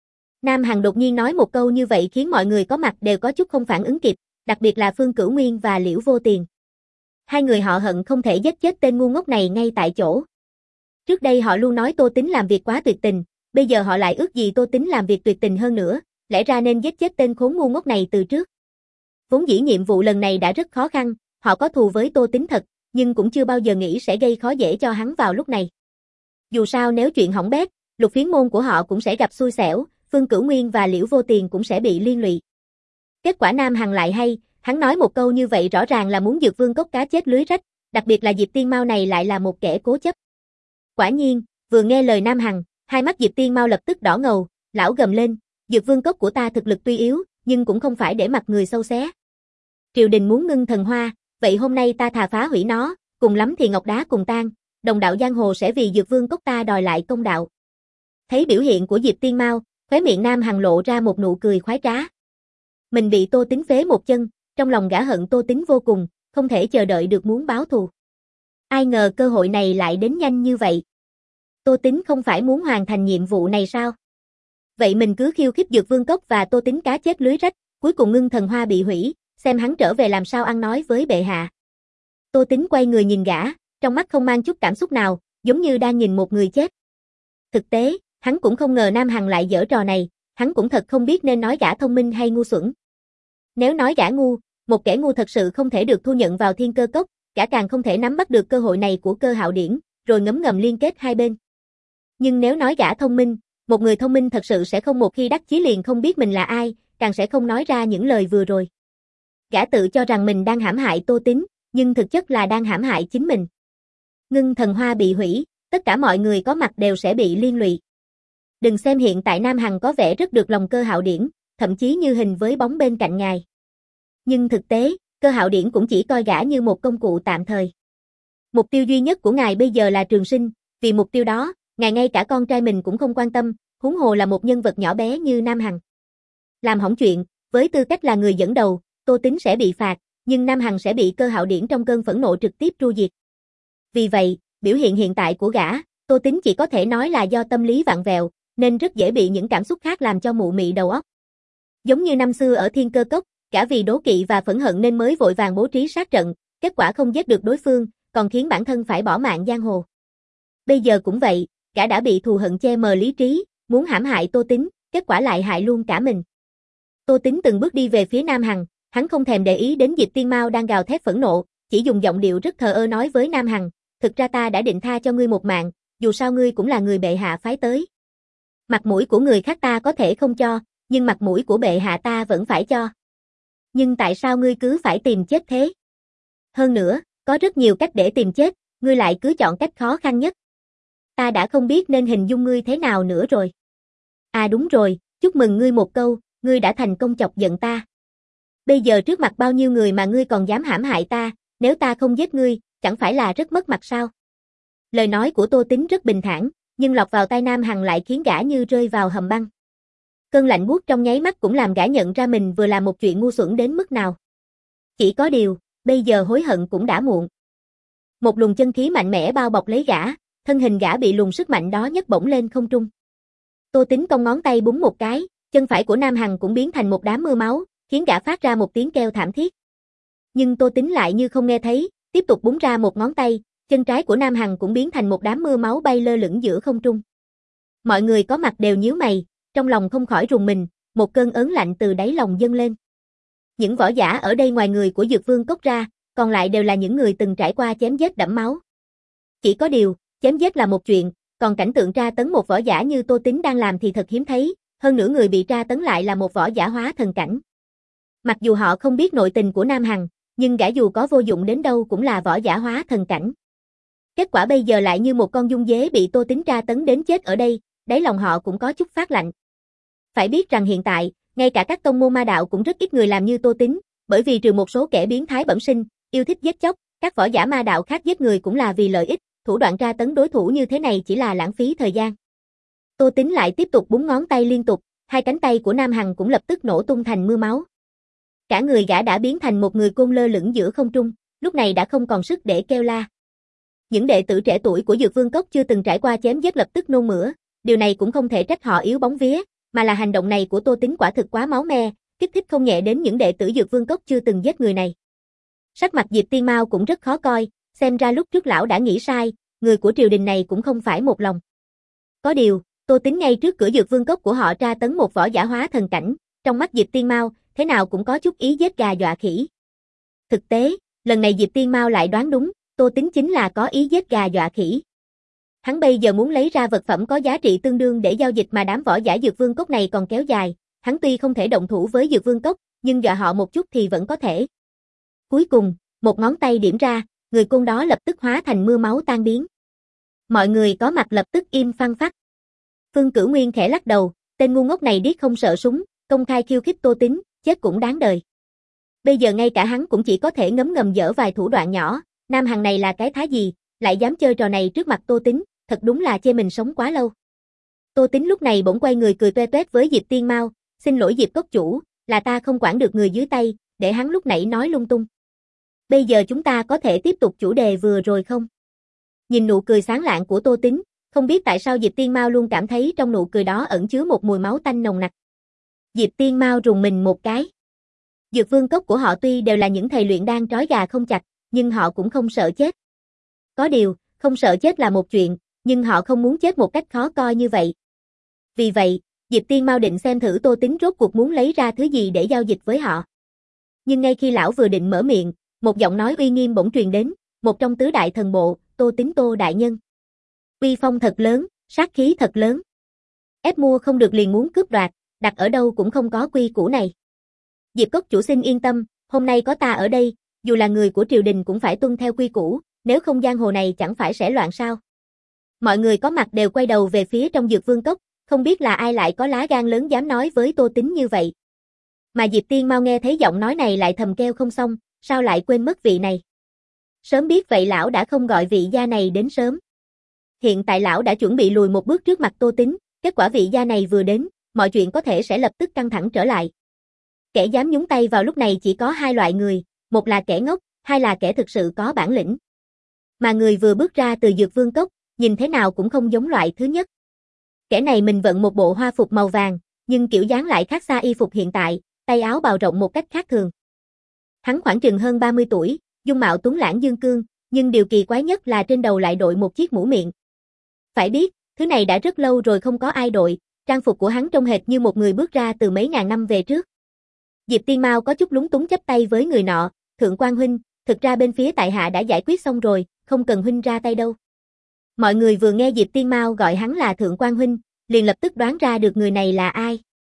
S1: Nam Hằng đột nhiên nói một câu như vậy khiến mọi người có mặt đều có chút không phản ứng kịp, đặc biệt là Phương Cửu Nguyên và Liễu Vô Tiền. Hai người họ hận không thể giết chết tên ngu ngốc này ngay tại chỗ. Trước đây họ luôn nói Tô Tín làm việc quá tuyệt tình, bây giờ họ lại ước gì Tô Tín làm việc tuyệt tình hơn nữa, lẽ ra nên giết chết tên khốn ngu ngốc này từ trước. Vốn dĩ nhiệm vụ lần này đã rất khó khăn, họ có thù với Tô Tín thật, nhưng cũng chưa bao giờ nghĩ sẽ gây khó dễ cho hắn vào lúc này. Dù sao nếu chuyện hỏng bét, Lục Phiến môn của họ cũng sẽ gặp xui xẻo, Phương Cửu Nguyên và Liễu Vô Tiền cũng sẽ bị liên lụy. Kết quả Nam Hằng lại hay, hắn nói một câu như vậy rõ ràng là muốn Dược Vương Cốc cá chết lưới rách, đặc biệt là Diệp Tiên Mao này lại là một kẻ cố chấp. Quả nhiên, vừa nghe lời Nam Hằng, hai mắt Diệp Tiên Mao lập tức đỏ ngầu, lão gầm lên, Dược Vương Cốc của ta thực lực tuy yếu, nhưng cũng không phải để mặt người sâu xé. Triều đình muốn ngưng thần hoa, vậy hôm nay ta thà phá hủy nó, cùng lắm thì ngọc đá cùng tan, đồng đạo giang hồ sẽ vì Dược Vương Cốc ta đòi lại công đạo. Thấy biểu hiện của Diệp Tiên Mao, khóe miệng Nam Hằng lộ ra một nụ cười khoái trá. Mình bị Tô Tín phế một chân, trong lòng gã hận Tô Tín vô cùng, không thể chờ đợi được muốn báo thù. Ai ngờ cơ hội này lại đến nhanh như vậy. Tô Tín không phải muốn hoàn thành nhiệm vụ này sao? Vậy mình cứ khiêu khích Dược Vương Cốc và Tô Tín cá chết lưới rách, cuối cùng ngưng thần hoa bị hủy, xem hắn trở về làm sao ăn nói với bệ hạ. Tô Tín quay người nhìn gã, trong mắt không mang chút cảm xúc nào, giống như đang nhìn một người chết. Thực tế, hắn cũng không ngờ Nam Hằng lại giở trò này, hắn cũng thật không biết nên nói gã thông minh hay ngu xuẩn. Nếu nói gã ngu, một kẻ ngu thật sự không thể được thu nhận vào Thiên Cơ Cốc, gã càng không thể nắm bắt được cơ hội này của Cơ Hạo Điển, rồi ngấm ngầm liên kết hai bên. Nhưng nếu nói gã thông minh, một người thông minh thật sự sẽ không một khi đắc chí liền không biết mình là ai, càng sẽ không nói ra những lời vừa rồi. Gã tự cho rằng mình đang hãm hại Tô Tín, nhưng thực chất là đang hãm hại chính mình. Ngưng thần hoa bị hủy, tất cả mọi người có mặt đều sẽ bị liên lụy. Đừng xem hiện tại Nam Hằng có vẻ rất được lòng Cơ Hạo Điển, thậm chí như hình với bóng bên cạnh ngài. Nhưng thực tế, Cơ Hạo Điển cũng chỉ coi gã như một công cụ tạm thời. Mục tiêu duy nhất của ngài bây giờ là trường sinh, vì mục tiêu đó, ngài ngay cả con trai mình cũng không quan tâm, huống hồ là một nhân vật nhỏ bé như Nam Hằng. Làm hỏng chuyện, với tư cách là người dẫn đầu, Tô Tín sẽ bị phạt, nhưng Nam Hằng sẽ bị Cơ Hạo Điển trong cơn phẫn nộ trực tiếp tru diệt. Vì vậy, biểu hiện hiện tại của gã, Tô Tín chỉ có thể nói là do tâm lý vặn vẹo, nên rất dễ bị những cảm xúc khác làm cho mụ mị đầu óc. Giống như năm xưa ở Thiên Cơ Cốc, gã vì đố kỵ và phẫn hận nên mới vội vàng bố trí sát trận, kết quả không giết được đối phương, còn khiến bản thân phải bỏ mạng giang hồ. Bây giờ cũng vậy, gã đã bị thù hận che mờ lý trí, muốn hãm hại Tô Tín, kết quả lại hại luôn cả mình. Tô Tín từng bước đi về phía Nam Hằng, hắn không thèm để ý đến Diệp Tiên Mao đang gào thét phẫn nộ, chỉ dùng giọng điệu rất thờ ơ nói với Nam Hằng, thực ra ta đã định tha cho ngươi một mạng, dù sao ngươi cũng là người bệ hạ phái tới. Mặt mũi của người khác ta có thể không cho, nhưng mặt mũi của bệ hạ ta vẫn phải cho. Nhưng tại sao ngươi cứ phải tìm chết thế? Hơn nữa, có rất nhiều cách để tìm chết, ngươi lại cứ chọn cách khó khăn nhất. Ta đã không biết nên hình dung ngươi thế nào nữa rồi. À đúng rồi, chúc mừng ngươi một câu, ngươi đã thành công chọc giận ta. Bây giờ trước mặt bao nhiêu người mà ngươi còn dám hãm hại ta, nếu ta không giết ngươi, chẳng phải là rất mất mặt sao? Lời nói của Tô Tín rất bình thản, nhưng lọt vào tai Nam Hằng lại khiến gã như rơi vào hầm băng. Cơn lạnh buốt trong nháy mắt cũng làm gã nhận ra mình vừa làm một chuyện ngu xuẩn đến mức nào. Chỉ có điều, bây giờ hối hận cũng đã muộn. Một luồng chân khí mạnh mẽ bao bọc lấy gã, thân hình gã bị luồng sức mạnh đó nhấc bổng lên không trung. Tô Tín cong ngón tay búng một cái, chân phải của Nam Hằng cũng biến thành một đám mưa máu, khiến gã phát ra một tiếng kêu thảm thiết. Nhưng Tô Tín lại như không nghe thấy, tiếp tục búng ra một ngón tay, chân trái của Nam Hằng cũng biến thành một đám mưa máu bay lơ lửng giữa không trung. Mọi người có mặt đều nhíu mày, trong lòng không khỏi rùng mình, một cơn ớn lạnh từ đáy lòng dâng lên. Những võ giả ở đây ngoài người của Dược Vương Cốc ra, còn lại đều là những người từng trải qua chém giết đẫm máu. Chỉ có điều, chém giết là một chuyện, còn cảnh tượng tra tấn một võ giả như Tô Tín đang làm thì thật hiếm thấy, hơn nữa người bị tra tấn lại là một võ giả hóa thần cảnh. Mặc dù họ không biết nội tình của Nam Hằng, nhưng gã dù có vô dụng đến đâu cũng là võ giả hóa thần cảnh. Kết quả bây giờ lại như một con dung dế bị Tô Tín tra tấn đến chết ở đây, đáy lòng họ cũng có chút phát lạnh. Phải biết rằng hiện tại, ngay cả các tông môn ma đạo cũng rất ít người làm như Tô Tín, bởi vì trừ một số kẻ biến thái bẩm sinh, yêu thích giết chóc, các võ giả ma đạo khác giết người cũng là vì lợi ích, thủ đoạn tra tấn đối thủ như thế này chỉ là lãng phí thời gian. Tô Tín lại tiếp tục búng ngón tay liên tục, hai cánh tay của Nam Hằng cũng lập tức nổ tung thành mưa máu. Cả người gã đã biến thành một người côn lơ lửng giữa không trung, lúc này đã không còn sức để kêu la. Những đệ tử trẻ tuổi của Dược Vương Cốc chưa từng trải qua chém giết lập tức nôn mửa, điều này cũng không thể trách họ yếu bóng vía, mà là hành động này của Tô Tín quả thực quá máu me, kích thích không nhẹ đến những đệ tử Dược Vương Cốc chưa từng giết người này. Sắc mặt Diệp Tiên Mao cũng rất khó coi, xem ra lúc trước lão đã nghĩ sai, người của triều đình này cũng không phải một lòng. Có điều, Tô Tín ngay trước cửa Dược Vương Cốc của họ tra tấn một võ giả hóa thần cảnh, trong mắt Diệp Tiên Mao, thế nào cũng có chút ý giết gà dọa khỉ. Thực tế, lần này Diệp Tiên Mao lại đoán đúng, Tô Tín chính là có ý giết gà dọa khỉ. Hắn bây giờ muốn lấy ra vật phẩm có giá trị tương đương để giao dịch mà đám võ giả Dược Vương Cốc này còn kéo dài, hắn tuy không thể động thủ với Dược Vương Cốc, nhưng dọa họ một chút thì vẫn có thể. Cuối cùng, một ngón tay điểm ra, người côn đó lập tức hóa thành mưa máu tan biến. Mọi người có mặt lập tức im phăng phắc. Phương Cửu Nguyên khẽ lắc đầu, tên ngu ngốc này điếc không sợ súng, công khai khiêu khích Tô Tín, chết cũng đáng đời. Bây giờ ngay cả hắn cũng chỉ có thể ngấm ngầm dở vài thủ đoạn nhỏ, Nam Hằng này là cái thá gì, lại dám chơi trò này trước mặt Tô Tín, thật đúng là chê mình sống quá lâu. Tô Tín lúc này bỗng quay người cười toe toét với Diệp Tiên Mao, xin lỗi Diệp Cốc chủ, là ta không quản được người dưới tay, để hắn lúc nãy nói lung tung. Bây giờ chúng ta có thể tiếp tục chủ đề vừa rồi không? Nhìn nụ cười sáng lạng của Tô Tín, không biết tại sao Diệp Tiên Mao luôn cảm thấy trong nụ cười đó ẩn chứa một mùi máu tanh nồng nặc. Diệp Tiên Mao rùng mình một cái. Dược Vương Cốc của họ tuy đều là những thầy luyện đan trói gà không chặt, nhưng họ cũng không sợ chết. Có điều, không sợ chết là một chuyện, nhưng họ không muốn chết một cách khó coi như vậy. Vì vậy, Diệp Tiên Mao định xem thử Tô Tín rốt cuộc muốn lấy ra thứ gì để giao dịch với họ. Nhưng ngay khi lão vừa định mở miệng, một giọng nói uy nghiêm bỗng truyền đến, một trong tứ đại thần bộ, Tô Tín Tô đại nhân. Uy phong thật lớn, sát khí thật lớn. Ép mua không được liền muốn cướp đoạt, đặt ở đâu cũng không có quy củ này. Diệp Cốc chủ xin yên tâm, hôm nay có ta ở đây, dù là người của triều đình cũng phải tuân theo quy củ, nếu không giang hồ này chẳng phải sẽ loạn sao. Mọi người có mặt đều quay đầu về phía trong Dược Vương Cốc, không biết là ai lại có lá gan lớn dám nói với Tô Tín như vậy. Mà Diệp Tiên Mao nghe thấy giọng nói này lại thầm kêu không xong, sao lại quên mất vị này. Sớm biết vậy lão đã không gọi vị gia này đến sớm. Hiện tại lão đã chuẩn bị lùi một bước trước mặt Tô Tín, kết quả vị gia này vừa đến, mọi chuyện có thể sẽ lập tức căng thẳng trở lại. Kẻ dám nhúng tay vào lúc này chỉ có hai loại người, một là kẻ ngốc, hai là kẻ thực sự có bản lĩnh. Mà người vừa bước ra từ Dược Vương Cốc, nhìn thế nào cũng không giống loại thứ nhất. Kẻ này mình vận một bộ hoa phục màu vàng, nhưng kiểu dáng lại khác xa y phục hiện tại, tay áo bào rộng một cách khác thường. Hắn khoảng chừng hơn ba mươi tuổi, dung mạo tuấn lãng dương cương, nhưng điều kỳ quái nhất là trên đầu lại đội một chiếc mũ miệng. Phải biết, thứ này đã rất lâu rồi không có ai đội, trang phục của hắn trông hệt như một người bước ra từ mấy ngàn năm về trước. Diệp Tiên Mao có chút lúng túng chắp tay với người nọ, Thượng quan huynh, thực ra bên phía tại hạ đã giải quyết xong rồi, không cần huynh ra tay đâu. Mọi người vừa nghe Diệp Tiên Mao gọi hắn là Thượng quan huynh, liền lập tức đoán ra được người này là ai.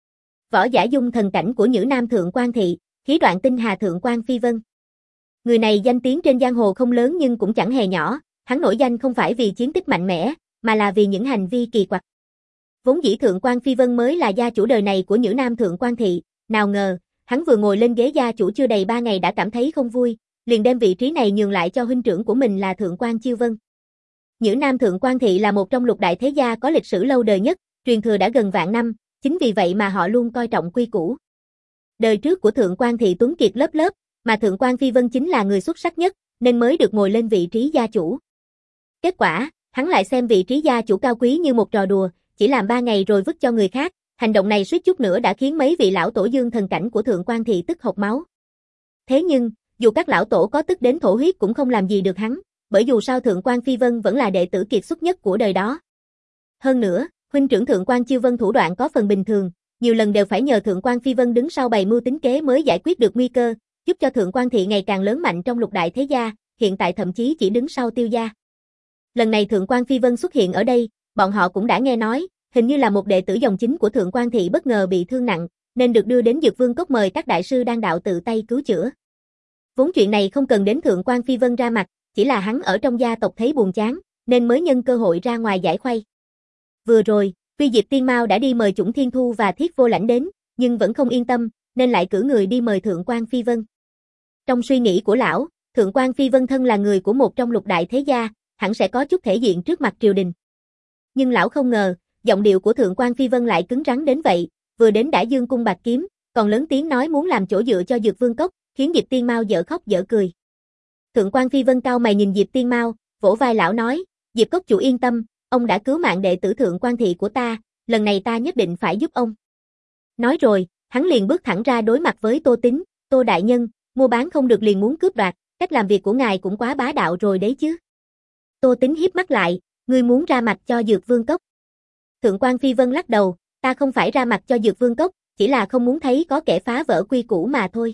S1: Võ giả dung thần cảnh của Nhữ Nam Thượng quan thị, khí đoạn tinh hà Thượng quan Phi Vân. Người này danh tiếng trên giang hồ không lớn nhưng cũng chẳng hề nhỏ, hắn nổi danh không phải vì chiến tích mạnh mẽ, mà là vì những hành vi kỳ quặc. Vốn dĩ Thượng quan Phi Vân mới là gia chủ đời này của Nhữ Nam Thượng quan thị, nào ngờ, hắn vừa ngồi lên ghế gia chủ chưa đầy ba ngày đã cảm thấy không vui, liền đem vị trí này nhường lại cho huynh trưởng của mình là Thượng quan Chiêu Vân. Nhữ Nam Thượng quan thị là một trong lục đại thế gia có lịch sử lâu đời nhất, truyền thừa đã gần vạn năm, chính vì vậy mà họ luôn coi trọng quy củ. Đời trước của Thượng quan thị tuấn kiệt lớp lớp, mà Thượng quan Phi Vân chính là người xuất sắc nhất, nên mới được ngồi lên vị trí gia chủ. Kết quả, hắn lại xem vị trí gia chủ cao quý như một trò đùa, chỉ làm ba ngày rồi vứt cho người khác, hành động này suýt chút nữa đã khiến mấy vị lão tổ dương thần cảnh của Thượng quan thị tức hộc máu. Thế nhưng, dù các lão tổ có tức đến thổ huyết cũng không làm gì được hắn, bởi dù sao Thượng quan Phi Vân vẫn là đệ tử kiệt xuất nhất của đời đó. Hơn nữa, huynh trưởng Thượng quan Chiêu Vân thủ đoạn có phần bình thường, nhiều lần đều phải nhờ Thượng quan Phi Vân đứng sau bày mưu tính kế mới giải quyết được nguy cơ, giúp cho Thượng quan thị ngày càng lớn mạnh trong lục đại thế gia, hiện tại thậm chí chỉ đứng sau Tiêu gia. Lần này Thượng quan Phi Vân xuất hiện ở đây, bọn họ cũng đã nghe nói, hình như là một đệ tử dòng chính của Thượng quan thị bất ngờ bị thương nặng, nên được đưa đến Dược Vương Cốc mời các đại sư đan đạo tự tay cứu chữa. Vốn chuyện này không cần đến Thượng quan Phi Vân ra mặt, chỉ là hắn ở trong gia tộc thấy buồn chán, nên mới nhân cơ hội ra ngoài giải khuây. Vừa rồi, tuy Diệp Tiên Mao đã đi mời Chủng Thiên Thu và Thiết Vô Lãnh đến, nhưng vẫn không yên tâm, nên lại cử người đi mời Thượng quan Phi Vân. Trong suy nghĩ của lão, Thượng quan Phi Vân thân là người của một trong lục đại thế gia, hẳn sẽ có chút thể diện trước mặt triều đình. Nhưng lão không ngờ, giọng điệu của Thượng quan Phi Vân lại cứng rắn đến vậy, vừa đến đã dương cung bạc kiếm, còn lớn tiếng nói muốn làm chỗ dựa cho Dược Vương Cốc, khiến Diệp Tiên Mao dở khóc dở cười. Thượng quan Phi Vân cau mày nhìn Diệp Tiên Mao, vỗ vai lão nói, Diệp Cốc chủ yên tâm, ông đã cứu mạng đệ tử Thượng quan thị của ta, lần này ta nhất định phải giúp ông. Nói rồi, hắn liền bước thẳng ra đối mặt với Tô Tín, Tô đại nhân, mua bán không được liền muốn cướp đoạt, cách làm việc của ngài cũng quá bá đạo rồi đấy chứ. Tô Tín hiếp mắt lại, ngươi muốn ra mặt cho Dược Vương Cốc. Thượng quan Phi Vân lắc đầu, ta không phải ra mặt cho Dược Vương Cốc, chỉ là không muốn thấy có kẻ phá vỡ quy củ mà thôi.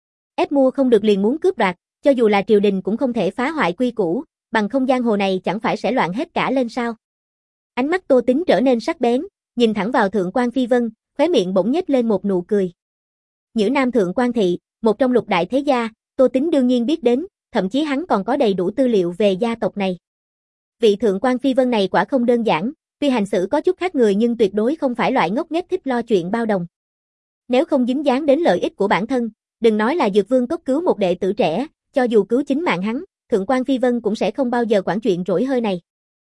S1: Ép mua không được liền muốn cướp đoạt, cho dù là triều đình cũng không thể phá hoại quy củ, bằng không giang hồ này chẳng phải sẽ loạn hết cả lên sao. Ánh mắt Tô Tín trở nên sắc bén, nhìn thẳng vào Thượng quan Phi Vân, khóe miệng bỗng nhếch lên một nụ cười. Nhữ Nam Thượng quan thị, một trong lục đại thế gia, Tô Tín đương nhiên biết đến, thậm chí hắn còn có đầy đủ tư liệu về gia tộc này. Vị Thượng quan Phi Vân này quả không đơn giản, tuy hành xử có chút khác người nhưng tuyệt đối không phải loại ngốc nghếch thích lo chuyện bao đồng. Nếu không dính dáng đến lợi ích của bản thân, đừng nói là Dược Vương Cốc cứu một đệ tử trẻ, cho dù cứu chính mạng hắn, Thượng quan Phi Vân cũng sẽ không bao giờ quản chuyện rỗi hơi này.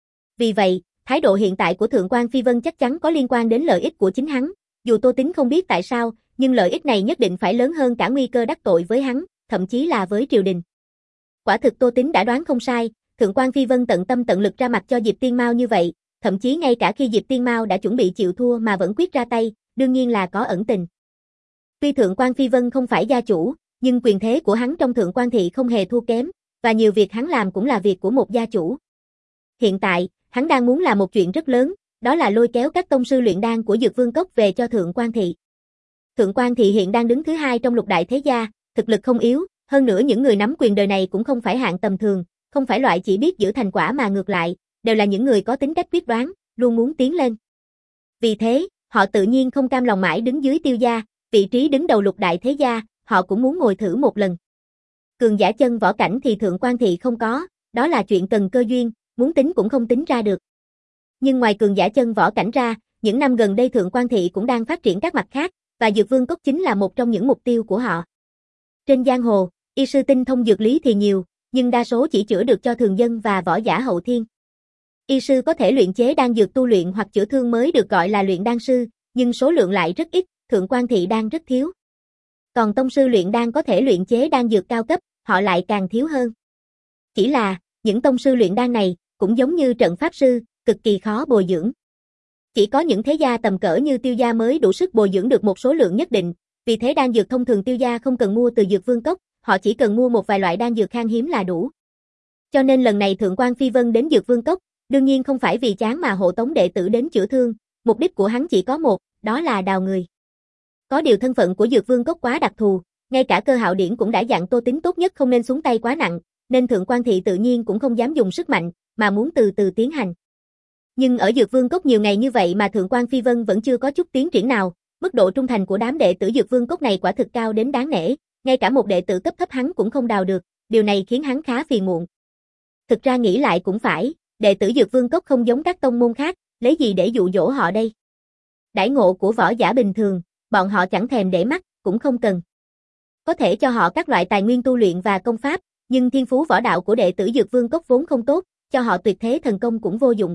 S1: Vì vậy, thái độ hiện tại của Thượng quan Phi Vân chắc chắn có liên quan đến lợi ích của chính hắn, dù Tô Tín không biết tại sao, nhưng lợi ích này nhất định phải lớn hơn cả nguy cơ đắc tội với hắn, thậm chí là với triều đình. Quả thực Tô Tín đã đoán không sai, Thượng quan Phi Vân tận tâm tận lực ra mặt cho Diệp Tiên Mao như vậy, thậm chí ngay cả khi Diệp Tiên Mao đã chuẩn bị chịu thua mà vẫn quyết ra tay, đương nhiên là có ẩn tình. Tuy Thượng quan Phi Vân không phải gia chủ, nhưng quyền thế của hắn trong Thượng quan thị không hề thua kém, và nhiều việc hắn làm cũng là việc của một gia chủ. Hiện tại, hắn đang muốn làm một chuyện rất lớn, đó là lôi kéo các tông sư luyện đan của Dược Vương Cốc về cho Thượng Quan Thị. Thượng Quan Thị hiện đang đứng thứ hai trong lục đại thế gia, thực lực không yếu, hơn nữa những người nắm quyền đời này cũng không phải hạng tầm thường, không phải loại chỉ biết giữ thành quả mà ngược lại, đều là những người có tính cách quyết đoán, luôn muốn tiến lên. Vì thế, họ tự nhiên không cam lòng mãi đứng dưới Tiêu gia, vị trí đứng đầu lục đại thế gia, họ cũng muốn ngồi thử một lần. Cường giả chân võ cảnh thì Thượng Quan Thị không có, đó là chuyện cần cơ duyên, muốn tính cũng không tính ra được. Nhưng ngoài cường giả chân võ cảnh ra, những năm gần đây Thượng Quan Thị cũng đang phát triển các mặt khác, và Dược Vương Cốc chính là một trong những mục tiêu của họ. Trên giang hồ, y sư tinh thông dược lý thì nhiều, nhưng đa số chỉ chữa được cho thường dân và võ giả hậu thiên. Y sư có thể luyện chế đan dược tu luyện hoặc chữa thương mới được gọi là luyện đan sư, nhưng số lượng lại rất ít, Thượng Quan Thị đang rất thiếu. Còn tông sư luyện đan có thể luyện chế đan dược cao cấp, họ lại càng thiếu hơn. Chỉ là, những tông sư luyện đan này, cũng giống như trận pháp sư, cực kỳ khó bồi dưỡng. Chỉ có những thế gia tầm cỡ như Tiêu gia mới đủ sức bồi dưỡng được một số lượng nhất định, vì thế đan dược thông thường Tiêu gia không cần mua từ Dược Vương Cốc, họ chỉ cần mua một vài loại đan dược khan hiếm là đủ. Cho nên lần này Thượng Quan Phi Vân đến Dược Vương Cốc, đương nhiên không phải vì chán mà hộ tống đệ tử đến chữa thương, mục đích của hắn chỉ có một, đó là đào người. Có điều thân phận của Dược Vương Cốc quá đặc thù, ngay cả Cơ Hạo Điển cũng đã dặn Tô Tín tốt nhất không nên xuống tay quá nặng, nên Thượng Quan Thị tự nhiên cũng không dám dùng sức mạnh, mà muốn từ từ tiến hành. Nhưng ở Dược Vương Cốc nhiều ngày như vậy mà Thượng Quan Phi Vân vẫn chưa có chút tiến triển nào, mức độ trung thành của đám đệ tử Dược Vương Cốc này quả thực cao đến đáng nể, ngay cả một đệ tử cấp thấp hắn cũng không đào được, điều này khiến hắn khá phiền muộn. Thực ra nghĩ lại cũng phải, đệ tử Dược Vương Cốc không giống các tông môn khác, lấy gì để dụ dỗ họ đây? Đãi ngộ của võ giả bình thường, bọn họ chẳng thèm để mắt, cũng không cần. Có thể cho họ các loại tài nguyên tu luyện và công pháp, nhưng thiên phú võ đạo của đệ tử Dược Vương Cốc vốn không tốt, cho họ tuyệt thế thần công cũng vô dụng.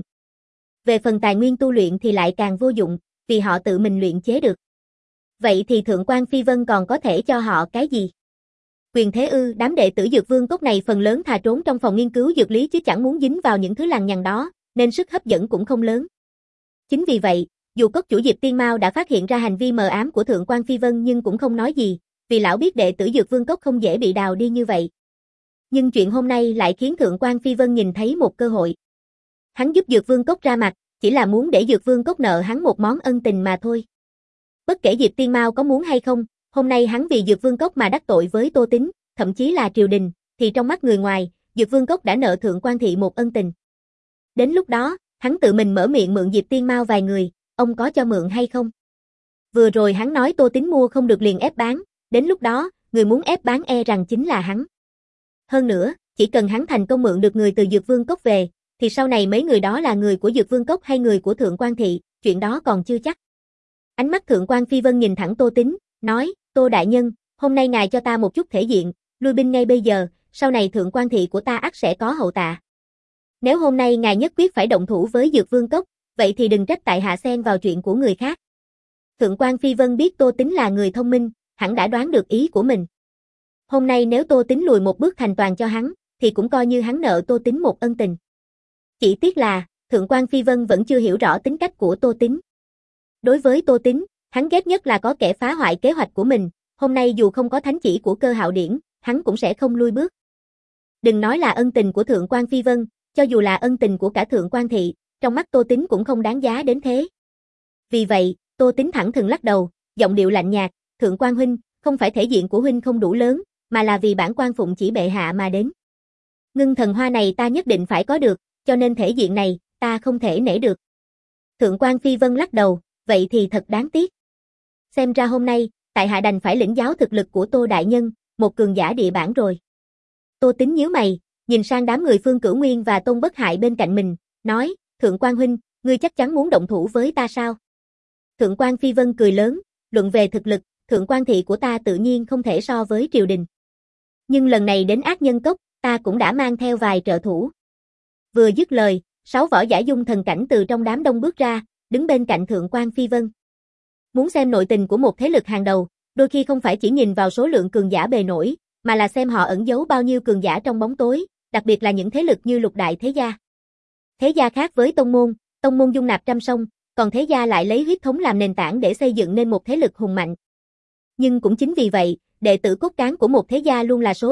S1: Về phần tài nguyên tu luyện thì lại càng vô dụng, vì họ tự mình luyện chế được. Vậy thì Thượng Quan Phi Vân còn có thể cho họ cái gì? Quyền thế ư? Đám đệ tử Dược Vương Cốc này phần lớn thà trốn trong phòng nghiên cứu dược lý chứ chẳng muốn dính vào những thứ lằng nhằng đó, nên sức hấp dẫn cũng không lớn. Chính vì vậy, dù cốc chủ Diệp Tiên Mao đã phát hiện ra hành vi mờ ám của Thượng Quan Phi Vân nhưng cũng không nói gì, vì lão biết đệ tử Dược Vương Cốc không dễ bị đào đi như vậy. Nhưng chuyện hôm nay lại khiến Thượng Quan Phi Vân nhìn thấy một cơ hội. Hắn giúp Dược Vương Cốc ra mặt, chỉ là muốn để Dược Vương Cốc nợ hắn một món ân tình mà thôi. Bất kể Diệp Tiên Mao có muốn hay không, hôm nay hắn vì Dược Vương Cốc mà đắc tội với Tô Tín, thậm chí là triều đình, thì trong mắt người ngoài, Dược Vương Cốc đã nợ Thượng Quan Thị một ân tình. Đến lúc đó, hắn tự mình mở miệng mượn Diệp Tiên Mao vài người, ông có cho mượn hay không? Vừa rồi hắn nói Tô Tín mua không được liền ép bán, đến lúc đó, người muốn ép bán e rằng chính là hắn. Hơn nữa, chỉ cần hắn thành công mượn được người từ Dược Vương Cốc về, thì sau này mấy người đó là người của Dược Vương Cốc hay người của Thượng Quan Thị, chuyện đó còn chưa chắc. Ánh mắt Thượng Quan Phi Vân nhìn thẳng Tô Tín, nói, Tô đại nhân, hôm nay ngài cho ta một chút thể diện, lui binh ngay bây giờ, sau này Thượng Quan Thị của ta ắt sẽ có hậu tạ. Nếu hôm nay ngài nhất quyết phải động thủ với Dược Vương Cốc, vậy thì đừng trách tại hạ xen vào chuyện của người khác. Thượng Quan Phi Vân biết Tô Tín là người thông minh, hẳn đã đoán được ý của mình. Hôm nay nếu Tô Tín lùi một bước thành toàn cho hắn, thì cũng coi như hắn nợ Tô Tín một ân tình. Chỉ tiếc là, Thượng Quan Phi Vân vẫn chưa hiểu rõ tính cách của Tô Tín. Đối với Tô Tín, hắn ghét nhất là có kẻ phá hoại kế hoạch của mình, hôm nay dù không có thánh chỉ của Cơ Hạo Điển, hắn cũng sẽ không lui bước. Đừng nói là ân tình của Thượng Quan Phi Vân, cho dù là ân tình của cả Thượng Quan Thị, trong mắt Tô Tín cũng không đáng giá đến thế. Vì vậy, Tô Tín thẳng thừng lắc đầu, giọng điệu lạnh nhạt, Thượng Quan huynh, không phải thể diện của huynh không đủ lớn, mà là vì bản quan phụng chỉ bệ hạ mà đến. Ngưng thần hoa này ta nhất định phải có được, cho nên thể diện này, ta không thể nể được. Thượng Quan Phi Vân lắc đầu, vậy thì thật đáng tiếc. Xem ra hôm nay, tại hạ đành phải lĩnh giáo thực lực của Tô đại nhân, một cường giả địa bản rồi. Tô Tín nhíu mày, nhìn sang đám người Phương Cửu Nguyên và Tôn Bất Hại bên cạnh mình, nói, Thượng Quan huynh, ngươi chắc chắn muốn động thủ với ta sao? Thượng Quan Phi Vân cười lớn, luận về thực lực, Thượng Quan Thị của ta tự nhiên không thể so với triều đình. Nhưng lần này đến Ác Nhân Cốc, ta cũng đã mang theo vài trợ thủ. Vừa dứt lời, sáu võ giả dung thần cảnh từ trong đám đông bước ra, đứng bên cạnh Thượng Quan Phi Vân. Muốn xem nội tình của một thế lực hàng đầu, đôi khi không phải chỉ nhìn vào số lượng cường giả bề nổi, mà là xem họ ẩn giấu bao nhiêu cường giả trong bóng tối, đặc biệt là những thế lực như lục đại thế gia. Thế gia khác với tông môn, tông môn dung nạp trăm sông, còn thế gia lại lấy huyết thống làm nền tảng để xây dựng nên một thế lực hùng mạnh. Nhưng cũng chính vì vậy, đệ tử cốt cán của một thế gia luôn là số ít,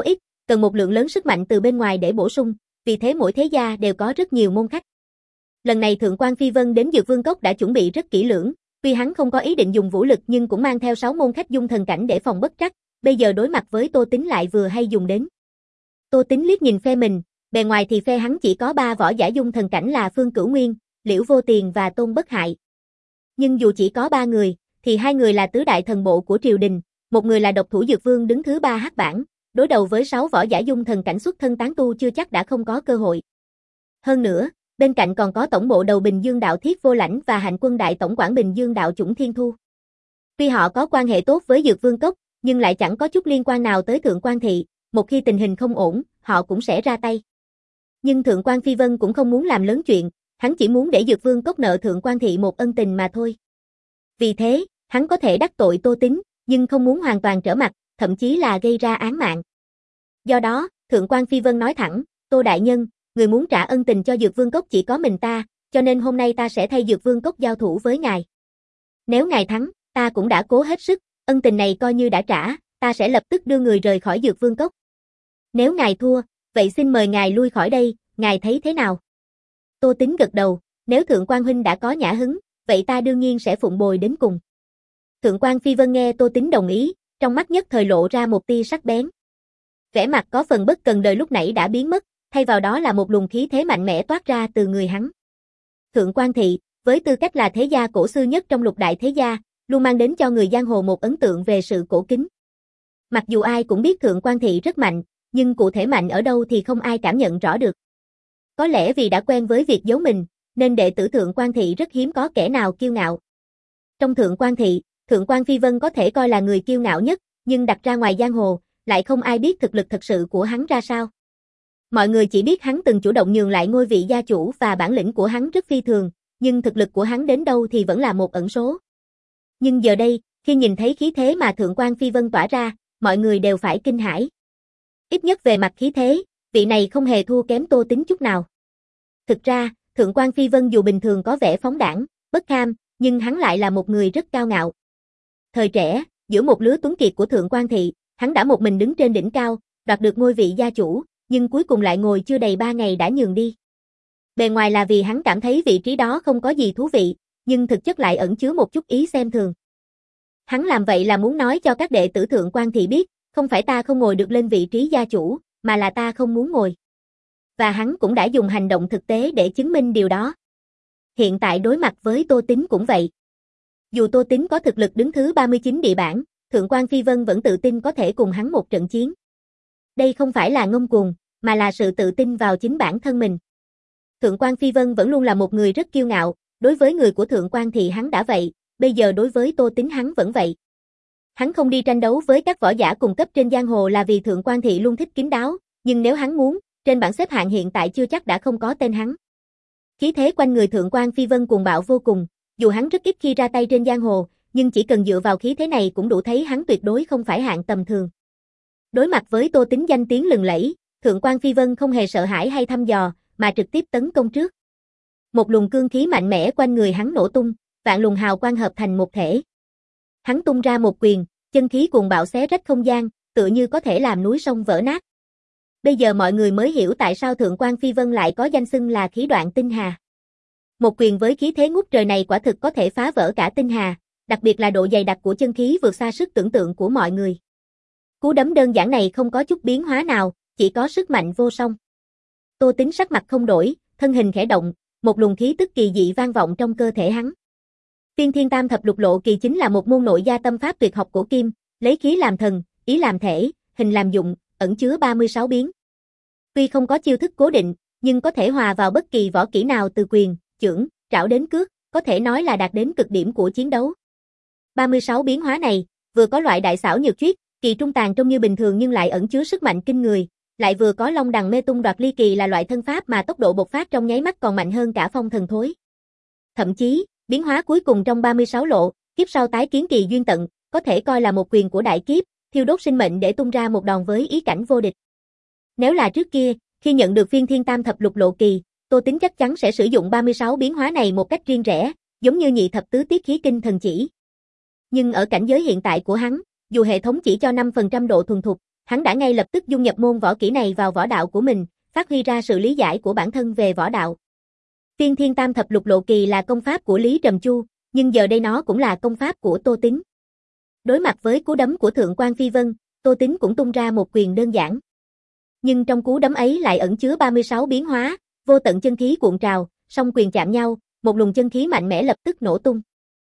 S1: cần một lượng lớn sức mạnh từ bên ngoài để bổ sung, vì thế mỗi thế gia đều có rất nhiều môn khách. Lần này Thượng quan Phi Vân đến Dược Vương Cốc đã chuẩn bị rất kỹ lưỡng, tuy hắn không có ý định dùng vũ lực nhưng cũng mang theo sáu môn khách dung thần cảnh để phòng bất trắc, bây giờ đối mặt với Tô Tính lại vừa hay dùng đến. Tô Tính liếc nhìn phe mình, bề ngoài thì phe hắn chỉ có ba võ giả dung thần cảnh là Phương Cửu Nguyên, Liễu Vô Tiền và Tôn Bất Hại. Nhưng dù chỉ có ba người, thì hai người là tứ đại thần bộ của triều đình, một người là độc thủ Dược Vương đứng thứ ba hắc bảng, đối đầu với sáu võ giả dung thần cảnh xuất thân tán tu chưa chắc đã không có cơ hội. Hơn nữa, bên cạnh còn có tổng bộ đầu Bình Dương đạo Thiết Vô Lãnh và hành quân đại tổng quản Bình Dương đạo Chủng Thiên Thu. Tuy họ có quan hệ tốt với Dược Vương Cốc, nhưng lại chẳng có chút liên quan nào tới Thượng quan thị, một khi tình hình không ổn, họ cũng sẽ ra tay. Nhưng Thượng quan Phi Vân cũng không muốn làm lớn chuyện, hắn chỉ muốn để Dược Vương Cốc nợ Thượng quan thị một ân tình mà thôi. Vì thế, hắn có thể đắc tội Tô Tính, nhưng không muốn hoàn toàn trở mặt, thậm chí là gây ra án mạng. Do đó, Thượng quan Phi Vân nói thẳng, Tô Đại Nhân, người muốn trả ân tình cho Dược Vương Cốc chỉ có mình ta, cho nên hôm nay ta sẽ thay Dược Vương Cốc giao thủ với ngài. Nếu ngài thắng, ta cũng đã cố hết sức, ân tình này coi như đã trả, ta sẽ lập tức đưa người rời khỏi Dược Vương Cốc. Nếu ngài thua, vậy xin mời ngài lui khỏi đây, ngài thấy thế nào? Tô Tính gật đầu, nếu Thượng quan huynh đã có nhã hứng, vậy ta đương nhiên sẽ phụng bồi đến cùng. Thượng quan Phi Vân nghe Tô Tính đồng ý, trong mắt nhất thời lộ ra một tia sắc bén. Vẻ mặt có phần bất cần đời lúc nãy đã biến mất, thay vào đó là một luồng khí thế mạnh mẽ toát ra từ người hắn. Thượng quan thị, với tư cách là thế gia cổ xưa nhất trong lục đại thế gia, luôn mang đến cho người giang hồ một ấn tượng về sự cổ kính. Mặc dù ai cũng biết Thượng quan thị rất mạnh, nhưng cụ thể mạnh ở đâu thì không ai cảm nhận rõ được. Có lẽ vì đã quen với việc giấu mình, nên đệ tử Thượng quan thị rất hiếm có kẻ nào kiêu ngạo. Trong Thượng quan thị, Thượng quan Phi Vân có thể coi là người kiêu ngạo nhất, nhưng đặt ra ngoài giang hồ, lại không ai biết thực lực thật sự của hắn ra sao. Mọi người chỉ biết hắn từng chủ động nhường lại ngôi vị gia chủ và bản lĩnh của hắn rất phi thường, nhưng thực lực của hắn đến đâu thì vẫn là một ẩn số. Nhưng giờ đây, khi nhìn thấy khí thế mà Thượng quan Phi Vân tỏa ra, mọi người đều phải kinh hãi. Ít nhất về mặt khí thế, vị này không hề thua kém Tô Tính chút nào. Thực ra, Thượng quan Phi Vân dù bình thường có vẻ phóng đãng, bất kham, nhưng hắn lại là một người rất cao ngạo. Thời trẻ, giữa một lứa tuấn kiệt của Thượng quan thị, hắn đã một mình đứng trên đỉnh cao, đoạt được ngôi vị gia chủ, nhưng cuối cùng lại ngồi chưa đầy ba ngày đã nhường đi. Bề ngoài là vì hắn cảm thấy vị trí đó không có gì thú vị, nhưng thực chất lại ẩn chứa một chút ý xem thường. Hắn làm vậy là muốn nói cho các đệ tử Thượng quan thị biết, không phải ta không ngồi được lên vị trí gia chủ, mà là ta không muốn ngồi. Và hắn cũng đã dùng hành động thực tế để chứng minh điều đó. Hiện tại đối mặt với Tô Tính cũng vậy. Dù Tô Tính có thực lực đứng thứ ba mươi chín địa bảng, Thượng quan Phi Vân vẫn tự tin có thể cùng hắn một trận chiến. Đây không phải là ngông cuồng, mà là sự tự tin vào chính bản thân mình. Thượng quan Phi Vân vẫn luôn là một người rất kiêu ngạo, đối với người của Thượng quan thì hắn đã vậy, bây giờ đối với Tô Tính hắn vẫn vậy. Hắn không đi tranh đấu với các võ giả cùng cấp trên giang hồ là vì Thượng quan thị luôn thích kín đáo, nhưng nếu hắn muốn, trên bảng xếp hạng hiện tại chưa chắc đã không có tên hắn. Khí thế quanh người Thượng quan Phi Vân cuồng bạo vô cùng, dù hắn rất ít khi ra tay trên giang hồ, nhưng chỉ cần dựa vào khí thế này cũng đủ thấy hắn tuyệt đối không phải hạng tầm thường. Đối mặt với Tô Tính danh tiếng lừng lẫy, Thượng quan Phi Vân không hề sợ hãi hay thăm dò, mà trực tiếp tấn công trước. Một luồng cương khí mạnh mẽ quanh người hắn nổ tung, vạn luồng hào quang hợp thành một thể. Hắn tung ra một quyền, chân khí cuồng bạo xé rách không gian, tựa như có thể làm núi sông vỡ nát. Bây giờ mọi người mới hiểu tại sao Thượng quan Phi Vân lại có danh xưng là khí đoạn tinh hà. Một quyền với khí thế ngút trời này quả thực có thể phá vỡ cả tinh hà, đặc biệt là độ dày đặc của chân khí vượt xa sức tưởng tượng của mọi người. Cú đấm đơn giản này không có chút biến hóa nào, chỉ có sức mạnh vô song. Tô Tính sắc mặt không đổi, thân hình khẽ động, một luồng khí tức kỳ dị vang vọng trong cơ thể hắn. Tiên Thiên Tam Thập Lục Lộ Kỳ chính là một môn nội gia tâm pháp tuyệt học cổ kim, lấy khí làm thần, ý làm thể, hình làm dụng, ẩn chứa ba mươi sáu biến. Tuy không có chiêu thức cố định, nhưng có thể hòa vào bất kỳ võ kỹ nào từ quyền, chưởng, trảo đến cước, có thể nói là đạt đến cực điểm của chiến đấu. ba mươi sáu biến hóa này, vừa có loại đại xảo nhược chuyết, kỳ trung tàn trông như bình thường nhưng lại ẩn chứa sức mạnh kinh người, lại vừa có long đằng mê tung đoạt ly kỳ là loại thân pháp mà tốc độ bộc phát trong nháy mắt còn mạnh hơn cả phong thần thối. Thậm chí, biến hóa cuối cùng trong ba mươi sáu lộ, kiếp sau tái kiến kỳ duyên tận, có thể coi là một quyền của đại kiếp, thiêu đốt sinh mệnh để tung ra một đòn với ý cảnh vô địch. Nếu là trước kia, khi nhận được Tiên Thiên Tam Thập Lục Lộ Kỳ, Tô Tính chắc chắn sẽ sử dụng ba mươi sáu biến hóa này một cách riêng rẽ, giống như nhị thập tứ tiết khí kinh thần chỉ. Nhưng ở cảnh giới hiện tại của hắn, dù hệ thống chỉ cho năm phần trăm độ thuần thục, hắn đã ngay lập tức dung nhập môn võ kỹ này vào võ đạo của mình, phát huy ra sự lý giải của bản thân về võ đạo. Tiên Thiên Tam Thập Lục Lộ Kỳ là công pháp của Lý Trầm Chu, nhưng giờ đây nó cũng là công pháp của Tô Tín. Đối mặt với cú đấm của Thượng quan Phi Vân, Tô Tín cũng tung ra một quyền đơn giản. Nhưng trong cú đấm ấy lại ẩn chứa ba mươi sáu biến hóa, vô tận chân khí cuộn trào, song quyền chạm nhau, một luồng chân khí mạnh mẽ lập tức nổ tung.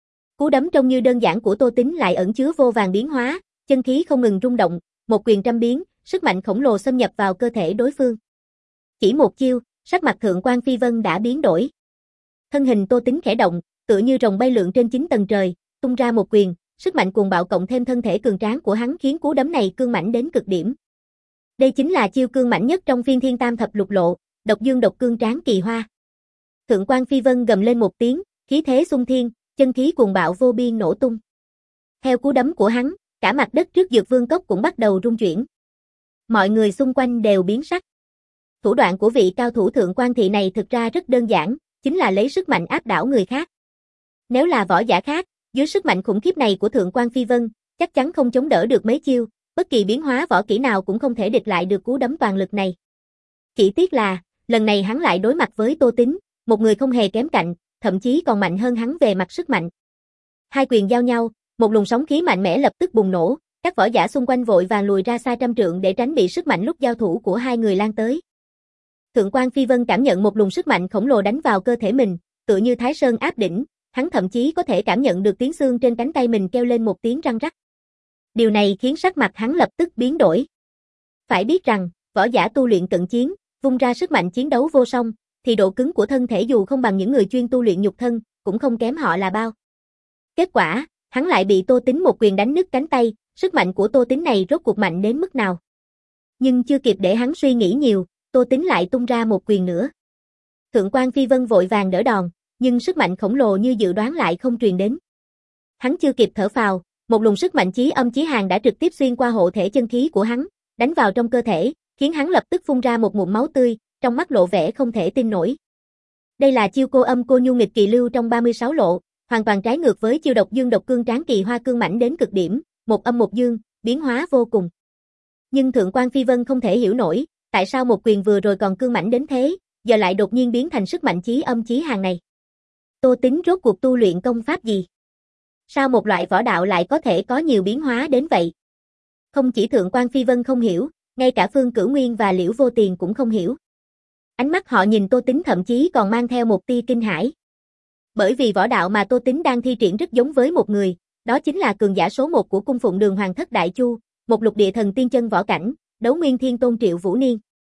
S1: Cú đấm trông như đơn giản của Tô Tín lại ẩn chứa vô vàn biến hóa, chân khí không ngừng rung động, một quyền trăm biến, sức mạnh khổng lồ xâm nhập vào cơ thể đối phương. Chỉ một chiêu, sắc mặt Thượng quan Phi Vân đã biến đổi. Thân hình Tô Tín khẽ động, tựa như rồng bay lượn trên chín tầng trời, tung ra một quyền, sức mạnh cuồng bạo cộng thêm thân thể cường tráng của hắn khiến cú đấm này cương mãnh đến cực điểm. Đây chính là chiêu cương mãnh nhất trong Phiên Thiên Tam Thập Lục Lộ, Độc Dương Độc Cương Tráng Kỳ Hoa. Thượng quan Phi Vân gầm lên một tiếng, khí thế xung thiên, chân khí cuồng bạo vô biên nổ tung. Theo cú đấm của hắn, cả mặt đất trước Dược Vương Cốc cũng bắt đầu rung chuyển. Mọi người xung quanh đều biến sắc. Thủ đoạn của vị cao thủ Thượng quan thị này thực ra rất đơn giản, chính là lấy sức mạnh áp đảo người khác. Nếu là võ giả khác, dưới sức mạnh khủng khiếp này của Thượng quan Phi Vân, chắc chắn không chống đỡ được mấy chiêu, bất kỳ biến hóa võ kỹ nào cũng không thể địch lại được cú đấm toàn lực này. Chỉ tiếc là, lần này hắn lại đối mặt với Tô Tín, một người không hề kém cạnh, thậm chí còn mạnh hơn hắn về mặt sức mạnh. Hai quyền giao nhau, một luồng sóng khí mạnh mẽ lập tức bùng nổ, các võ giả xung quanh vội vàng lùi ra xa trăm trượng để tránh bị sức mạnh lúc giao thủ của hai người lan tới. Thượng quan Phi Vân cảm nhận một luồng sức mạnh khổng lồ đánh vào cơ thể mình, tựa như Thái Sơn áp đỉnh, hắn thậm chí có thể cảm nhận được tiếng xương trên cánh tay mình kêu lên một tiếng răng rắc. Điều này khiến sắc mặt hắn lập tức biến đổi. Phải biết rằng, võ giả tu luyện cận chiến, vung ra sức mạnh chiến đấu vô song, thì độ cứng của thân thể dù không bằng những người chuyên tu luyện nhục thân, cũng không kém họ là bao. Kết quả, hắn lại bị Tô Tín một quyền đánh nứt cánh tay, sức mạnh của Tô Tín này rốt cuộc mạnh đến mức nào. Nhưng chưa kịp để hắn suy nghĩ nhiều, Tô Tín lại tung ra một quyền nữa. Thượng quan Phi Vân vội vàng đỡ đòn, nhưng sức mạnh khổng lồ như dự đoán lại không truyền đến. Hắn chưa kịp thở phào, một luồng sức mạnh chí âm chí hàn đã trực tiếp xuyên qua hộ thể chân khí của hắn, đánh vào trong cơ thể, khiến hắn lập tức phun ra một ngụm máu tươi, trong mắt lộ vẻ không thể tin nổi. Đây là chiêu cô âm cô nhu nghịch kỳ lưu trong ba mươi sáu lộ, hoàn toàn trái ngược với chiêu Độc Dương Độc Cương Tráng Kỳ Hoa cương mãnh đến cực điểm, một âm một dương, biến hóa vô cùng. Nhưng Thượng quan Phi Vân không thể hiểu nổi, tại sao một quyền vừa rồi còn cương mãnh đến thế, giờ lại đột nhiên biến thành sức mạnh chí âm chí hàn này. Tô Tín rốt cuộc tu luyện công pháp gì? Sao một loại võ đạo lại có thể có nhiều biến hóa đến vậy? Không chỉ Thượng quan Phi Vân không hiểu, ngay cả Phương Cửu Nguyên và Liễu Vô Tiền cũng không hiểu. Ánh mắt họ nhìn Tô Tín thậm chí còn mang theo một tia kinh hãi. Bởi vì võ đạo mà Tô Tín đang thi triển rất giống với một người, đó chính là cường giả số một của cung phụng Đường Hoàng Thất Đại Chu, một lục địa thần tiên chân võ cảnh, Đấu Nguyên Thiên Tôn Triệu Vũ Niên.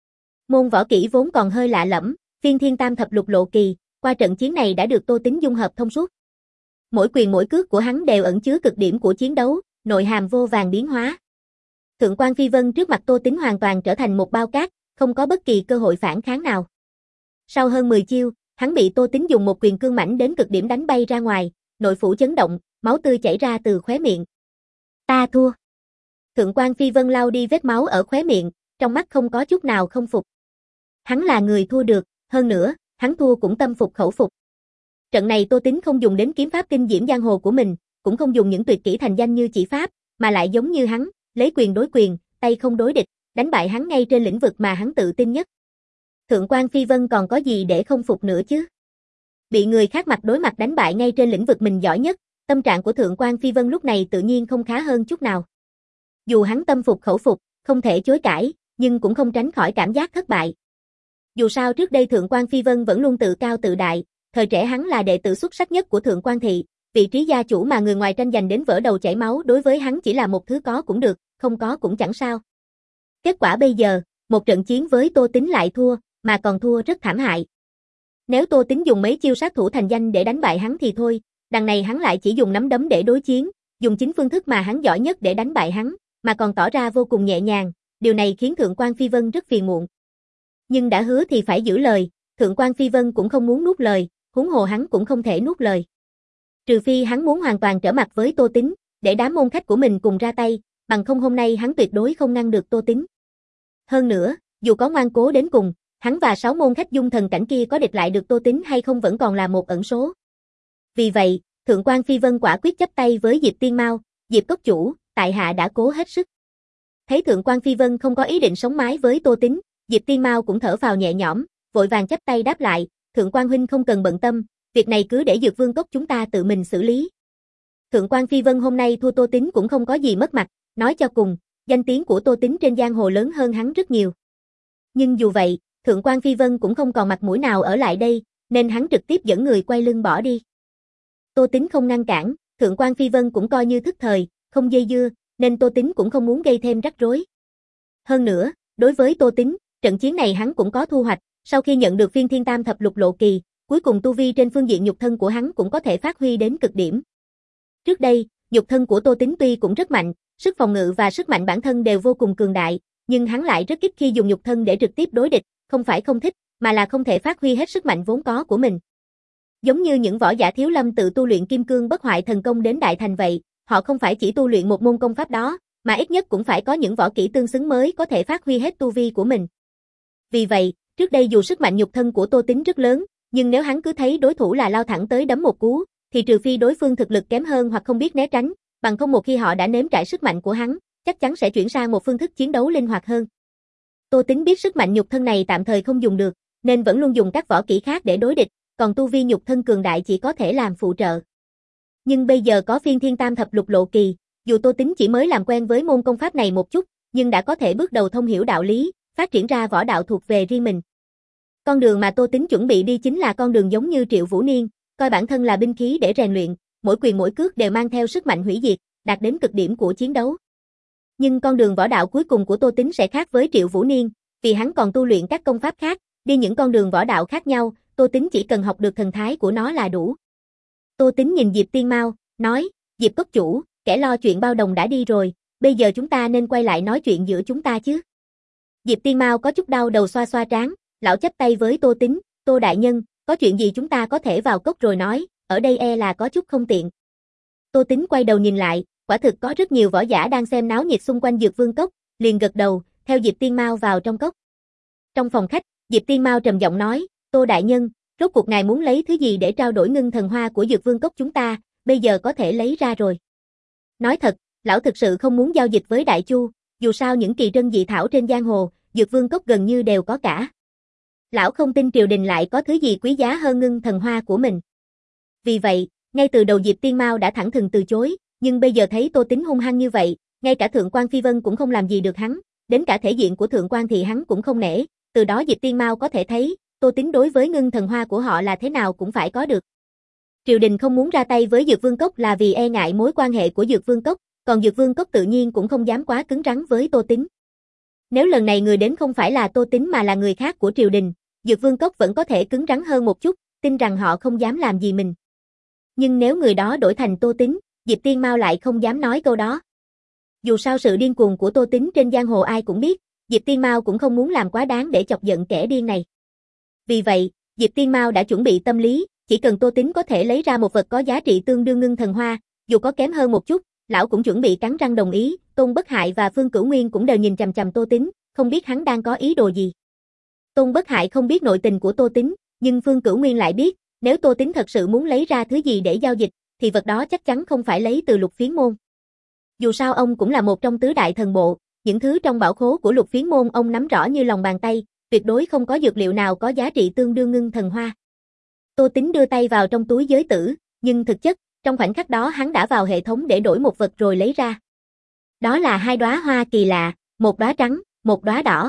S1: Môn võ kỹ vốn còn hơi lạ lẫm, Phiên Thiên Tam Thập Lục Lộ Kỳ, qua trận chiến này đã được Tô Tín dung hợp thông suốt. Mỗi quyền mỗi cước của hắn đều ẩn chứa cực điểm của chiến đấu, nội hàm vô vàng biến hóa. Thượng quan Phi Vân trước mặt Tô Tín hoàn toàn trở thành một bao cát, không có bất kỳ cơ hội phản kháng nào. Sau hơn mười chiêu, hắn bị Tô Tín dùng một quyền cương mãnh đến cực điểm đánh bay ra ngoài, nội phủ chấn động, máu tươi chảy ra từ khóe miệng. Ta thua. Thượng quan Phi Vân lau đi vết máu ở khóe miệng, trong mắt không có chút nào không phục. Hắn là người thua được, hơn nữa, hắn thua cũng tâm phục khẩu phục. Trận này Tô Tín không dùng đến kiếm pháp kinh diễm giang hồ của mình, cũng không dùng những tuyệt kỹ thành danh như chỉ pháp, mà lại giống như hắn, lấy quyền đối quyền, tay không đối địch, đánh bại hắn ngay trên lĩnh vực mà hắn tự tin nhất. Thượng quan Phi Vân còn có gì để không phục nữa chứ? Bị người khác mặt đối mặt đánh bại ngay trên lĩnh vực mình giỏi nhất, tâm trạng của Thượng quan Phi Vân lúc này tự nhiên không khá hơn chút nào. Dù hắn tâm phục khẩu phục, không thể chối cãi, nhưng cũng không tránh khỏi cảm giác thất bại. Dù sao trước đây Thượng quan Phi Vân vẫn luôn tự cao tự đại, thời trẻ hắn là đệ tử xuất sắc nhất của Thượng quan thị, vị trí gia chủ mà người ngoài tranh giành đến vỡ đầu chảy máu đối với hắn chỉ là một thứ có cũng được, không có cũng chẳng sao. Kết quả bây giờ, một trận chiến với Tô Tín lại thua, mà còn thua rất thảm hại. Nếu Tô Tín dùng mấy chiêu sát thủ thành danh để đánh bại hắn thì thôi, đằng này hắn lại chỉ dùng nắm đấm để đối chiến, dùng chính phương thức mà hắn giỏi nhất để đánh bại hắn, mà còn tỏ ra vô cùng nhẹ nhàng, điều này khiến Thượng quan Phi Vân rất phiền muộn. Nhưng đã hứa thì phải giữ lời, Thượng quan Phi Vân cũng không muốn nuốt lời, huống hồ hắn cũng không thể nuốt lời. Trừ phi hắn muốn hoàn toàn trở mặt với Tô Tín, để đám môn khách của mình cùng ra tay, bằng không hôm nay hắn tuyệt đối không ngăn được Tô Tín. Hơn nữa, dù có ngoan cố đến cùng, hắn và sáu môn khách dung thần cảnh kia có địch lại được Tô Tín hay không vẫn còn là một ẩn số. Vì vậy, Thượng quan Phi Vân quả quyết chấp tay với Diệp Tiên Mao, Diệp Cốc Chủ, tại hạ đã cố hết sức. Thấy Thượng quan Phi Vân không có ý định sống mái với Tô Tín, Diệp Tiên Mao cũng thở phào nhẹ nhõm, vội vàng chắp tay đáp lại, Thượng quan huynh không cần bận tâm, việc này cứ để Dược Vương Cốc chúng ta tự mình xử lý. Thượng quan Phi Vân hôm nay thua Tô Tín cũng không có gì mất mặt, nói cho cùng, danh tiếng của Tô Tín trên giang hồ lớn hơn hắn rất nhiều. Nhưng dù vậy, Thượng quan Phi Vân cũng không còn mặt mũi nào ở lại đây, nên hắn trực tiếp dẫn người quay lưng bỏ đi. Tô Tín không ngăn cản, Thượng quan Phi Vân cũng coi như thức thời, không dây dưa, nên Tô Tín cũng không muốn gây thêm rắc rối. Hơn nữa, đối với Tô Tín, trận chiến này hắn cũng có thu hoạch, sau khi nhận được viên thiên tam thập lục lộ kỳ, cuối cùng tu vi trên phương diện nhục thân của hắn cũng có thể phát huy đến cực điểm. Trước đây, nhục thân của Tô Tín tuy cũng rất mạnh, sức phòng ngự và sức mạnh bản thân đều vô cùng cường đại, nhưng hắn lại rất ít khi dùng nhục thân để trực tiếp đối địch, không phải không thích, mà là không thể phát huy hết sức mạnh vốn có của mình. Giống như những võ giả thiếu lâm tự tu luyện kim cương bất hoại thần công đến đại thành vậy, họ không phải chỉ tu luyện một môn công pháp đó, mà ít nhất cũng phải có những võ kỹ tương xứng mới có thể phát huy hết tu vi của mình. Vì vậy, trước đây dù sức mạnh nhục thân của Tô Tín rất lớn, nhưng nếu hắn cứ thấy đối thủ là lao thẳng tới đấm một cú, thì trừ phi đối phương thực lực kém hơn hoặc không biết né tránh, bằng không một khi họ đã nếm trải sức mạnh của hắn, chắc chắn sẽ chuyển sang một phương thức chiến đấu linh hoạt hơn. Tô Tín biết sức mạnh nhục thân này tạm thời không dùng được, nên vẫn luôn dùng các võ kỹ khác để đối địch, còn tu vi nhục thân cường đại chỉ có thể làm phụ trợ. Nhưng bây giờ có phiên thiên tam thập lục lộ kỳ, dù Tô Tín chỉ mới làm quen với môn công pháp này một chút, nhưng đã có thể bước đầu thông hiểu đạo lý, phát triển ra võ đạo thuộc về riêng mình. Con đường mà Tô Tín chuẩn bị đi chính là con đường giống như Triệu Vũ Niên, coi bản thân là binh khí để rèn luyện, mỗi quyền mỗi cước đều mang theo sức mạnh hủy diệt, đạt đến cực điểm của chiến đấu. Nhưng con đường võ đạo cuối cùng của Tô Tín sẽ khác với Triệu Vũ Niên, vì hắn còn tu luyện các công pháp khác, đi những con đường võ đạo khác nhau, Tô Tín chỉ cần học được thần thái của nó là đủ. Tô Tín nhìn Diệp Tiên Mao, nói, Diệp cốc chủ, kẻ lo chuyện bao đồng đã đi rồi, bây giờ chúng ta nên quay lại nói chuyện giữa chúng ta chứ. Diệp Tiên Mao có chút đau đầu xoa xoa trán, lão chắp tay với Tô Tín, Tô đại nhân, có chuyện gì chúng ta có thể vào cốc rồi nói, ở đây e là có chút không tiện. Tô Tín quay đầu nhìn lại, quả thực có rất nhiều võ giả đang xem náo nhiệt xung quanh Dược Vương Cốc, liền gật đầu, theo Diệp Tiên Mao vào trong cốc. Trong phòng khách, Diệp Tiên Mao trầm giọng nói, Tô đại nhân, rốt cuộc ngài muốn lấy thứ gì để trao đổi ngưng thần hoa của Dược Vương Cốc chúng ta, bây giờ có thể lấy ra rồi. Nói thật, lão thực sự không muốn giao dịch với Đại Chu, dù sao những kỳ trân dị thảo trên giang hồ, Dược Vương Cốc gần như đều có cả. Lão không tin triều đình lại có thứ gì quý giá hơn ngưng thần hoa của mình. Vì vậy, ngay từ đầu Diệp Tiên Mao đã thẳng thừng từ chối, nhưng bây giờ thấy Tô Tín hung hăng như vậy, ngay cả Thượng quan Phi Vân cũng không làm gì được hắn, đến cả thể diện của Thượng quan thì hắn cũng không nể, từ đó Diệp Tiên Mao có thể thấy, Tô Tín đối với ngưng thần hoa của họ là thế nào cũng phải có được. Triều đình không muốn ra tay với Dược Vương Cốc là vì e ngại mối quan hệ của Dược Vương Cốc, còn Dược Vương Cốc tự nhiên cũng không dám quá cứng rắn với Tô Tín. Nếu lần này người đến không phải là Tô Tín mà là người khác của triều đình, Dược Vương Cốc vẫn có thể cứng rắn hơn một chút, tin rằng họ không dám làm gì mình. Nhưng nếu người đó đổi thành Tô Tín, Diệp Tiên Mao lại không dám nói câu đó. Dù sao sự điên cuồng của Tô Tín trên giang hồ ai cũng biết, Diệp Tiên Mao cũng không muốn làm quá đáng để chọc giận kẻ điên này. Vì vậy, Diệp Tiên Mao đã chuẩn bị tâm lý, chỉ cần Tô Tín có thể lấy ra một vật có giá trị tương đương ngưng thần hoa, dù có kém hơn một chút, lão cũng chuẩn bị cắn răng đồng ý. Tôn Bất Hại và Phương Cửu Nguyên cũng đều nhìn chằm chằm Tô Tín, không biết hắn đang có ý đồ gì. Tôn Bất Hại không biết nội tình của Tô Tín, nhưng Phương Cửu Nguyên lại biết, nếu Tô Tín thật sự muốn lấy ra thứ gì để giao dịch, thì vật đó chắc chắn không phải lấy từ Lục Phiến Môn. Dù sao ông cũng là một trong tứ đại thần bộ, những thứ trong bảo khố của Lục Phiến Môn ông nắm rõ như lòng bàn tay, tuyệt đối không có dược liệu nào có giá trị tương đương ngưng thần hoa. Tô Tín đưa tay vào trong túi giới tử, nhưng thực chất, trong khoảnh khắc đó hắn đã vào hệ thống để đổi một vật rồi lấy ra. Đó là hai đóa hoa kỳ lạ, một đóa trắng, một đóa đỏ.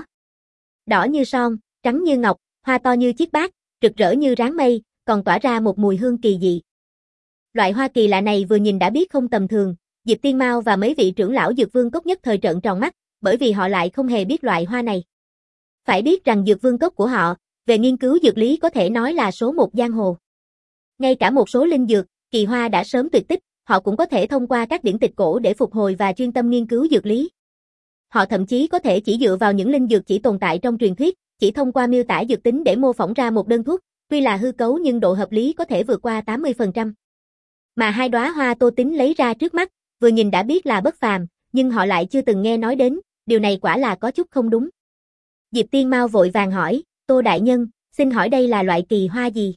S1: Đỏ như son, trắng như ngọc, hoa to như chiếc bát, rực rỡ như ráng mây, còn tỏa ra một mùi hương kỳ dị. Loại hoa kỳ lạ này vừa nhìn đã biết không tầm thường, Diệp Tiên Mao và mấy vị trưởng lão Dược Vương Cốc nhất thời trợn tròn mắt, bởi vì họ lại không hề biết loại hoa này. Phải biết rằng Dược Vương Cốc của họ, về nghiên cứu dược lý có thể nói là số một giang hồ. Ngay cả một số linh dược, kỳ hoa đã sớm tuyệt tích, họ cũng có thể thông qua các điển tịch cổ để phục hồi và chuyên tâm nghiên cứu dược lý. Họ thậm chí có thể chỉ dựa vào những linh dược chỉ tồn tại trong truyền thuyết, chỉ thông qua miêu tả dược tính để mô phỏng ra một đơn thuốc, tuy là hư cấu nhưng độ hợp lý có thể vượt qua tám mươi phần trăm. Mà hai đóa hoa Tô Tín lấy ra trước mắt, vừa nhìn đã biết là bất phàm, nhưng họ lại chưa từng nghe nói đến, điều này quả là có chút không đúng. Diệp Tiên Mao vội vàng hỏi, Tô đại nhân, xin hỏi đây là loại kỳ hoa gì?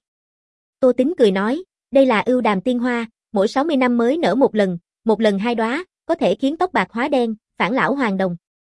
S1: Tô Tín cười nói, đây là ưu đàm tiên hoa, mỗi sáu mươi năm mới nở một lần, một lần hai đóa, có thể khiến tóc bạc hóa đen, phản lão hoàn đồng.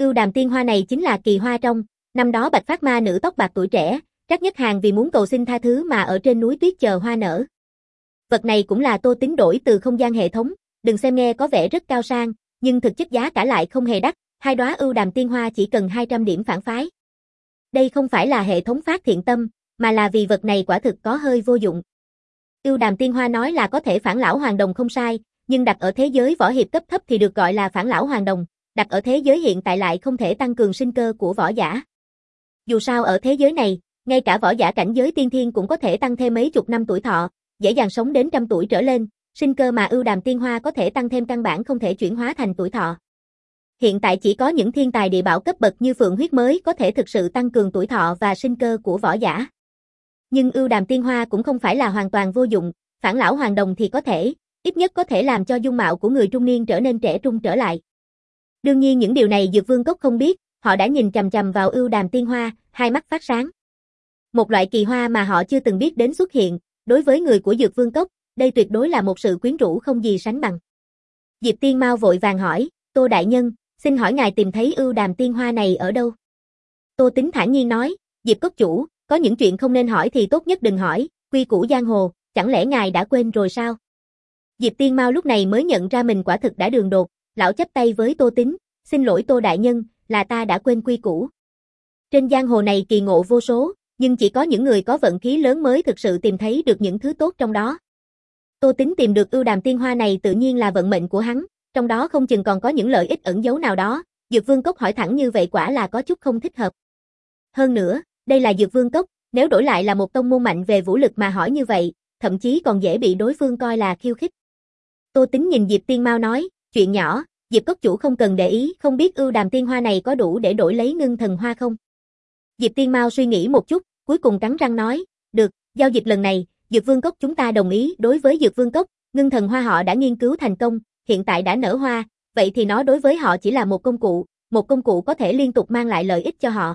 S1: Ưu đàm tiên hoa này chính là kỳ hoa trong, năm đó Bạch Phát Ma nữ tóc bạc tuổi trẻ, Trác Nhất Hàn vì muốn cầu xin tha thứ mà ở trên núi tuyết chờ hoa nở. Vật này cũng là Tô Tính đổi từ không gian hệ thống, đừng xem nghe có vẻ rất cao sang, nhưng thực chất giá cả lại không hề đắt, hai đóa ưu đàm tiên hoa chỉ cần hai trăm điểm phản phái. Đây không phải là hệ thống phát thiện tâm, mà là vì vật này quả thực có hơi vô dụng. Ưu đàm tiên hoa nói là có thể phản lão hoàng đồng không sai, nhưng đặt ở thế giới võ hiệp cấp thấp thì được gọi là phản lão hoàng đồng, đặt ở thế giới hiện tại lại không thể tăng cường sinh cơ của võ giả. Dù sao ở thế giới này, ngay cả võ giả cảnh giới tiên thiên cũng có thể tăng thêm mấy chục năm tuổi thọ, dễ dàng sống đến trăm tuổi trở lên, sinh cơ mà ưu đàm tiên hoa có thể tăng thêm căn bản không thể chuyển hóa thành tuổi thọ. Hiện tại chỉ có những thiên tài địa bảo cấp bậc như Phượng huyết mới có thể thực sự tăng cường tuổi thọ và sinh cơ của võ giả. Nhưng ưu đàm tiên hoa cũng không phải là hoàn toàn vô dụng, phản lão hoàng đồng thì có thể, ít nhất có thể làm cho dung mạo của người trung niên trở nên trẻ trung trở lại. Đương nhiên những điều này Dược Vương Cốc không biết, họ đã nhìn chằm chằm vào ưu đàm tiên hoa, hai mắt phát sáng. Một loại kỳ hoa mà họ chưa từng biết đến xuất hiện, đối với người của Dược Vương Cốc, đây tuyệt đối là một sự quyến rũ không gì sánh bằng. Diệp Tiên Mao vội vàng hỏi, Tô đại nhân, xin hỏi ngài tìm thấy ưu đàm tiên hoa này ở đâu? Tô Tính thản nhiên nói, Diệp cốc chủ, có những chuyện không nên hỏi thì tốt nhất đừng hỏi, quy củ giang hồ, chẳng lẽ ngài đã quên rồi sao? Diệp Tiên Mao lúc này mới nhận ra mình quả thực đã đường đột, lão chắp tay với Tô Tính, xin lỗi Tô đại nhân, là ta đã quên quy củ. Trên giang hồ này kỳ ngộ vô số, nhưng chỉ có những người có vận khí lớn mới thực sự tìm thấy được những thứ tốt trong đó. Tô Tính tìm được ưu đàm tiên hoa này tự nhiên là vận mệnh của hắn, trong đó không chừng còn có những lợi ích ẩn giấu nào đó, Dược Vương Cốc hỏi thẳng như vậy quả là có chút không thích hợp. Hơn nữa, đây là Dược Vương Cốc, nếu đổi lại là một tông môn mạnh về vũ lực mà hỏi như vậy, thậm chí còn dễ bị đối phương coi là khiêu khích. Tô Tính nhìn Diệp Tiên Mao nói, chuyện nhỏ, Diệp cốc chủ không cần để ý, không biết ưu đàm tiên hoa này có đủ để đổi lấy ngưng thần hoa không? Diệp Tiên Mao suy nghĩ một chút, cuối cùng cắn răng nói, được, giao dịch lần này, Dược Vương Cốc chúng ta đồng ý, đối với Dược Vương Cốc, ngưng thần hoa họ đã nghiên cứu thành công, hiện tại đã nở hoa, vậy thì nó đối với họ chỉ là một công cụ, một công cụ có thể liên tục mang lại lợi ích cho họ.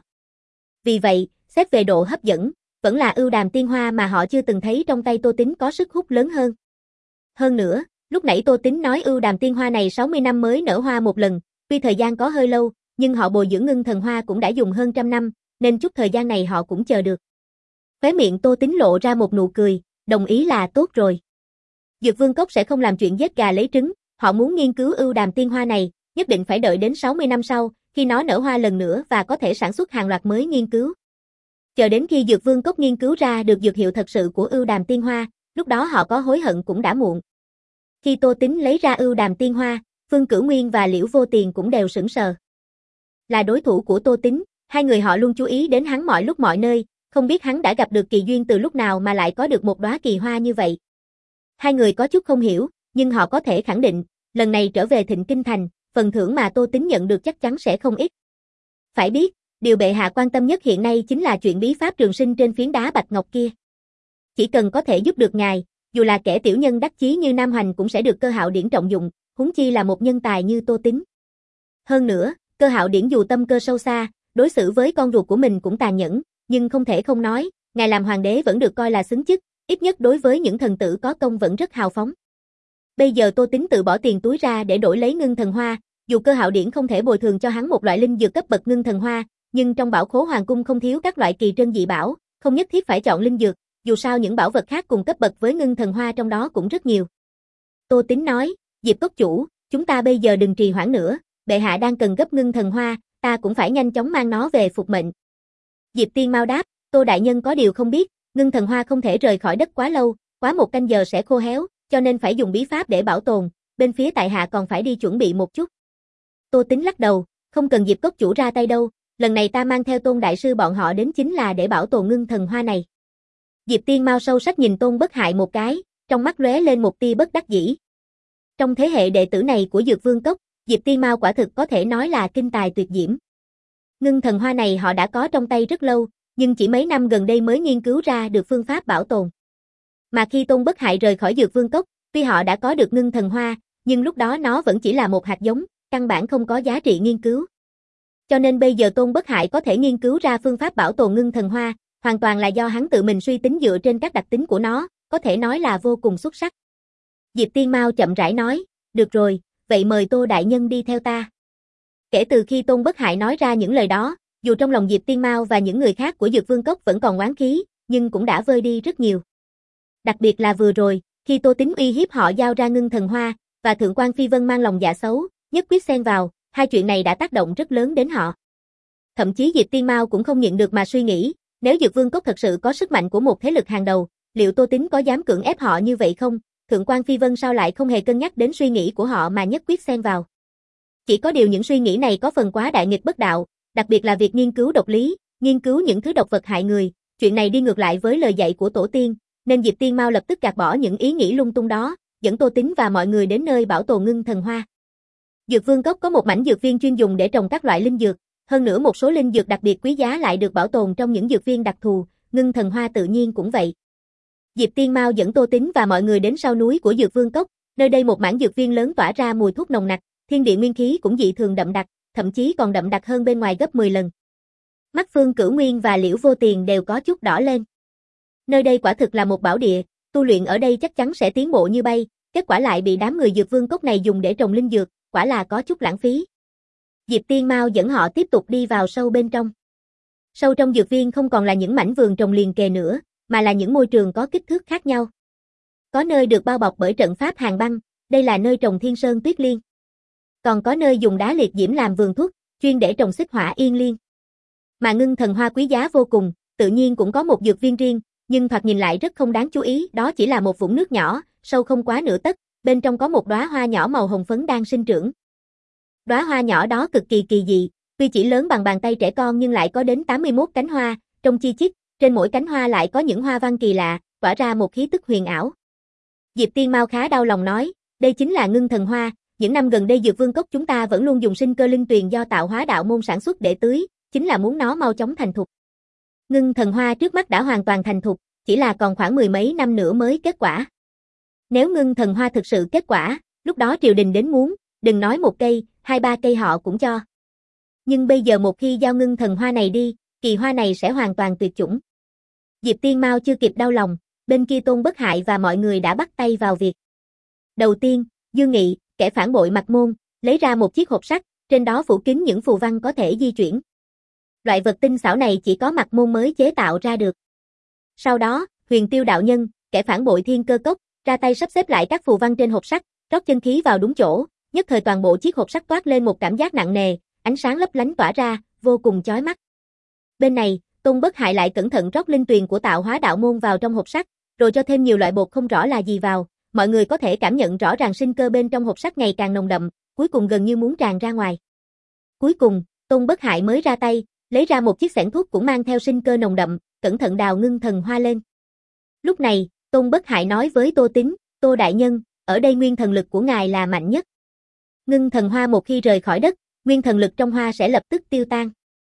S1: Vì vậy, xét về độ hấp dẫn, vẫn là ưu đàm tiên hoa mà họ chưa từng thấy trong tay Tô Tính có sức hút lớn hơn. Hơn nữa, lúc nãy Tô Tính nói ưu đàm tiên hoa này sáu mươi năm mới nở hoa một lần, tuy thời gian có hơi lâu, nhưng họ bồi dưỡng ngưng thần hoa cũng đã dùng hơn trăm năm, nên chút thời gian này họ cũng chờ được. Khóe miệng Tô Tính lộ ra một nụ cười, đồng ý là tốt rồi. Dược Vương Cốc sẽ không làm chuyện giết gà lấy trứng, họ muốn nghiên cứu ưu đàm tiên hoa này, nhất định phải đợi đến sáu mươi năm sau, khi nó nở hoa lần nữa và có thể sản xuất hàng loạt mới nghiên cứu. Chờ đến khi Dược Vương Cốc nghiên cứu ra được dược hiệu thật sự của ưu đàm tiên hoa, lúc đó họ có hối hận cũng đã muộn. Khi Tô Tính lấy ra ưu đàm tiên hoa, Phương Cửu Nguyên và Liễu Vô Tiền cũng đều sững sờ. Là đối thủ của Tô Tính, hai người họ luôn chú ý đến hắn mọi lúc mọi nơi, không biết hắn đã gặp được kỳ duyên từ lúc nào mà lại có được một đóa kỳ hoa như vậy. Hai người có chút không hiểu, nhưng họ có thể khẳng định, lần này trở về Thịnh Kinh Thành, phần thưởng mà Tô Tính nhận được chắc chắn sẽ không ít. Phải biết, điều bệ hạ quan tâm nhất hiện nay chính là chuyện bí pháp trường sinh trên phiến đá bạch ngọc kia. Chỉ cần có thể giúp được ngài, dù là kẻ tiểu nhân đắc chí như Nam Hoành cũng sẽ được Cơ Hạo Điển trọng dụng, huống chi là một nhân tài như Tô Tính. Hơn nữa, Cơ Hạo Điển dù tâm cơ sâu xa, đối xử với con ruột của mình cũng tàn nhẫn, nhưng không thể không nói, ngài làm hoàng đế vẫn được coi là xứng chức, ít nhất đối với những thần tử có công vẫn rất hào phóng. Bây giờ Tô Tính tự bỏ tiền túi ra để đổi lấy ngưng thần hoa, dù Cơ Hạo Điển không thể bồi thường cho hắn một loại linh dược cấp bậc ngưng thần hoa, nhưng trong bảo khố hoàng cung không thiếu các loại kỳ trân dị bảo, không nhất thiết phải chọn linh dược, dù sao những bảo vật khác cùng cấp bậc với ngưng thần hoa trong đó cũng rất nhiều. Tô Tính nói, Diệp cốc chủ, chúng ta bây giờ đừng trì hoãn nữa, bệ hạ đang cần gấp ngưng thần hoa, ta cũng phải nhanh chóng mang nó về phục mệnh. Diệp Tiên Mao đáp, Tô đại nhân có điều không biết, ngưng thần hoa không thể rời khỏi đất quá lâu, quá một canh giờ sẽ khô héo, cho nên phải dùng bí pháp để bảo tồn, bên phía tại hạ còn phải đi chuẩn bị một chút. Tô Tính lắc đầu, không cần Diệp cốc chủ ra tay đâu, lần này ta mang theo Tôn đại sư bọn họ đến chính là để bảo tồn ngưng thần hoa này. Diệp Tiên Mao sâu sắc nhìn Tôn Bất Hại một cái, trong mắt lóe lên một tia bất đắc dĩ. Trong thế hệ đệ tử này của Dược Vương Cốc, Diệp Tiên Mao quả thực có thể nói là kinh tài tuyệt diễm. Ngưng thần hoa này họ đã có trong tay rất lâu, nhưng chỉ mấy năm gần đây mới nghiên cứu ra được phương pháp bảo tồn. Mà khi Tôn Bất Hại rời khỏi Dược Vương Cốc, tuy họ đã có được ngưng thần hoa, nhưng lúc đó nó vẫn chỉ là một hạt giống, căn bản không có giá trị nghiên cứu. Cho nên bây giờ Tôn Bất Hại có thể nghiên cứu ra phương pháp bảo tồn ngưng thần hoa, hoàn toàn là do hắn tự mình suy tính dựa trên các đặc tính của nó, có thể nói là vô cùng xuất sắc. Diệp Tiên Mao chậm rãi nói, được rồi, vậy mời Tô đại nhân đi theo ta. Kể từ khi Tôn Bất Hại nói ra những lời đó, dù trong lòng Diệp Tiên Mao và những người khác của Dược Vương Cốc vẫn còn oán khí, nhưng cũng đã vơi đi rất nhiều. Đặc biệt là vừa rồi, khi Tô Tính uy hiếp họ giao ra Ngưng Thần Hoa, và Thượng quan Phi Vân mang lòng dạ xấu, nhất quyết xen vào, hai chuyện này đã tác động rất lớn đến họ. Thậm chí Diệp Tiên Mao cũng không nhịn được mà suy nghĩ, nếu Dược Vương Cốc thật sự có sức mạnh của một thế lực hàng đầu, liệu Tô Tính có dám cưỡng ép họ như vậy không? Thượng quan Phi Vân sao lại không hề cân nhắc đến suy nghĩ của họ mà nhất quyết xen vào. Chỉ có điều những suy nghĩ này có phần quá đại nghịch bất đạo, đặc biệt là việc nghiên cứu độc lý, nghiên cứu những thứ độc vật hại người, chuyện này đi ngược lại với lời dạy của tổ tiên, nên Diệp Tiên Mao lập tức gạt bỏ những ý nghĩ lung tung đó, dẫn Tô Tính và mọi người đến nơi bảo tồn Ngưng Thần Hoa. Dược Vương Cốc có một mảnh dược viên chuyên dùng để trồng các loại linh dược, hơn nữa một số linh dược đặc biệt quý giá lại được bảo tồn trong những dược viên đặc thù, Ngưng Thần Hoa tự nhiên cũng vậy. Diệp Tiên Mao dẫn Tô Tính và mọi người đến sau núi của Dược Vương Cốc, nơi đây một mảng dược viên lớn tỏa ra mùi thuốc nồng nặc, thiên địa nguyên khí cũng dị thường đậm đặc, thậm chí còn đậm đặc hơn bên ngoài gấp mười lần. Mắt Phương Cửu Nguyên và Liễu Vô Tiền đều có chút đỏ lên. Nơi đây quả thực là một bảo địa, tu luyện ở đây chắc chắn sẽ tiến bộ như bay, kết quả lại bị đám người Dược Vương Cốc này dùng để trồng linh dược, quả là có chút lãng phí. Diệp Tiên Mao dẫn họ tiếp tục đi vào sâu bên trong. Sâu trong dược viên không còn là những mảnh vườn trồng liền kề nữa, mà là những môi trường có kích thước khác nhau. Có nơi được bao bọc bởi trận pháp hàng băng, đây là nơi trồng Thiên Sơn Tuyết Liên. Còn có nơi dùng đá liệt diễm làm vườn thuốc, chuyên để trồng xích hỏa yên liên. Mà Ngưng Thần Hoa quý giá vô cùng, tự nhiên cũng có một dược viên riêng, nhưng thoạt nhìn lại rất không đáng chú ý, đó chỉ là một vũng nước nhỏ, sâu không quá nửa tấc, bên trong có một đóa hoa nhỏ màu hồng phấn đang sinh trưởng. Đóa hoa nhỏ đó cực kỳ kỳ dị, tuy chỉ lớn bằng bàn tay trẻ con nhưng lại có đến tám mươi mốt cánh hoa, trông chi chít, trên mỗi cánh hoa lại có những hoa văn kỳ lạ, tỏa ra một khí tức huyền ảo. Diệp Tiên Mao khá đau lòng nói, đây chính là Ngưng Thần Hoa, những năm gần đây Dược Vương Cốc chúng ta vẫn luôn dùng sinh cơ linh tuyền do Tạo Hóa đạo môn sản xuất để tưới, chính là muốn nó mau chóng thành thục. Ngưng Thần Hoa trước mắt đã hoàn toàn thành thục, chỉ là còn khoảng mười mấy năm nữa mới kết quả. Nếu Ngưng Thần Hoa thực sự kết quả, lúc đó triều đình đến muốn, đừng nói một cây, hai ba cây họ cũng cho. Nhưng bây giờ một khi giao Ngưng Thần Hoa này đi, kỳ hoa này sẽ hoàn toàn tuyệt chủng. Diệp Tiên Mao chưa kịp đau lòng, bên kia Tôn Bất Hại và mọi người đã bắt tay vào việc. Đầu tiên, Dương Nghị, kẻ phản bội Mạc Môn, lấy ra một chiếc hộp sắt, trên đó phủ kín những phù văn có thể di chuyển. Loại vật tinh xảo này chỉ có Mạc Môn mới chế tạo ra được. Sau đó, Huyền Tiêu đạo nhân, kẻ phản bội Thiên Cơ Cốc, ra tay sắp xếp lại các phù văn trên hộp sắt, rót chân khí vào đúng chỗ, nhất thời toàn bộ chiếc hộp sắt toát lên một cảm giác nặng nề, ánh sáng lấp lánh tỏa ra, vô cùng chói mắt. Bên này, Tôn Bất Hại lại cẩn thận rót linh tuyền của Tạo Hóa đạo môn vào trong hộp sắt, rồi cho thêm nhiều loại bột không rõ là gì vào, mọi người có thể cảm nhận rõ ràng sinh cơ bên trong hộp sắt ngày càng nồng đậm, cuối cùng gần như muốn tràn ra ngoài. Cuối cùng, Tôn Bất Hại mới ra tay, lấy ra một chiếc xẻng thuốc cũng mang theo sinh cơ nồng đậm, cẩn thận đào Ngưng Thần Hoa lên. Lúc này, Tôn Bất Hại nói với Tô Tính, Tô đại nhân, ở đây nguyên thần lực của ngài là mạnh nhất. Ngưng Thần Hoa một khi rời khỏi đất, nguyên thần lực trong hoa sẽ lập tức tiêu tan.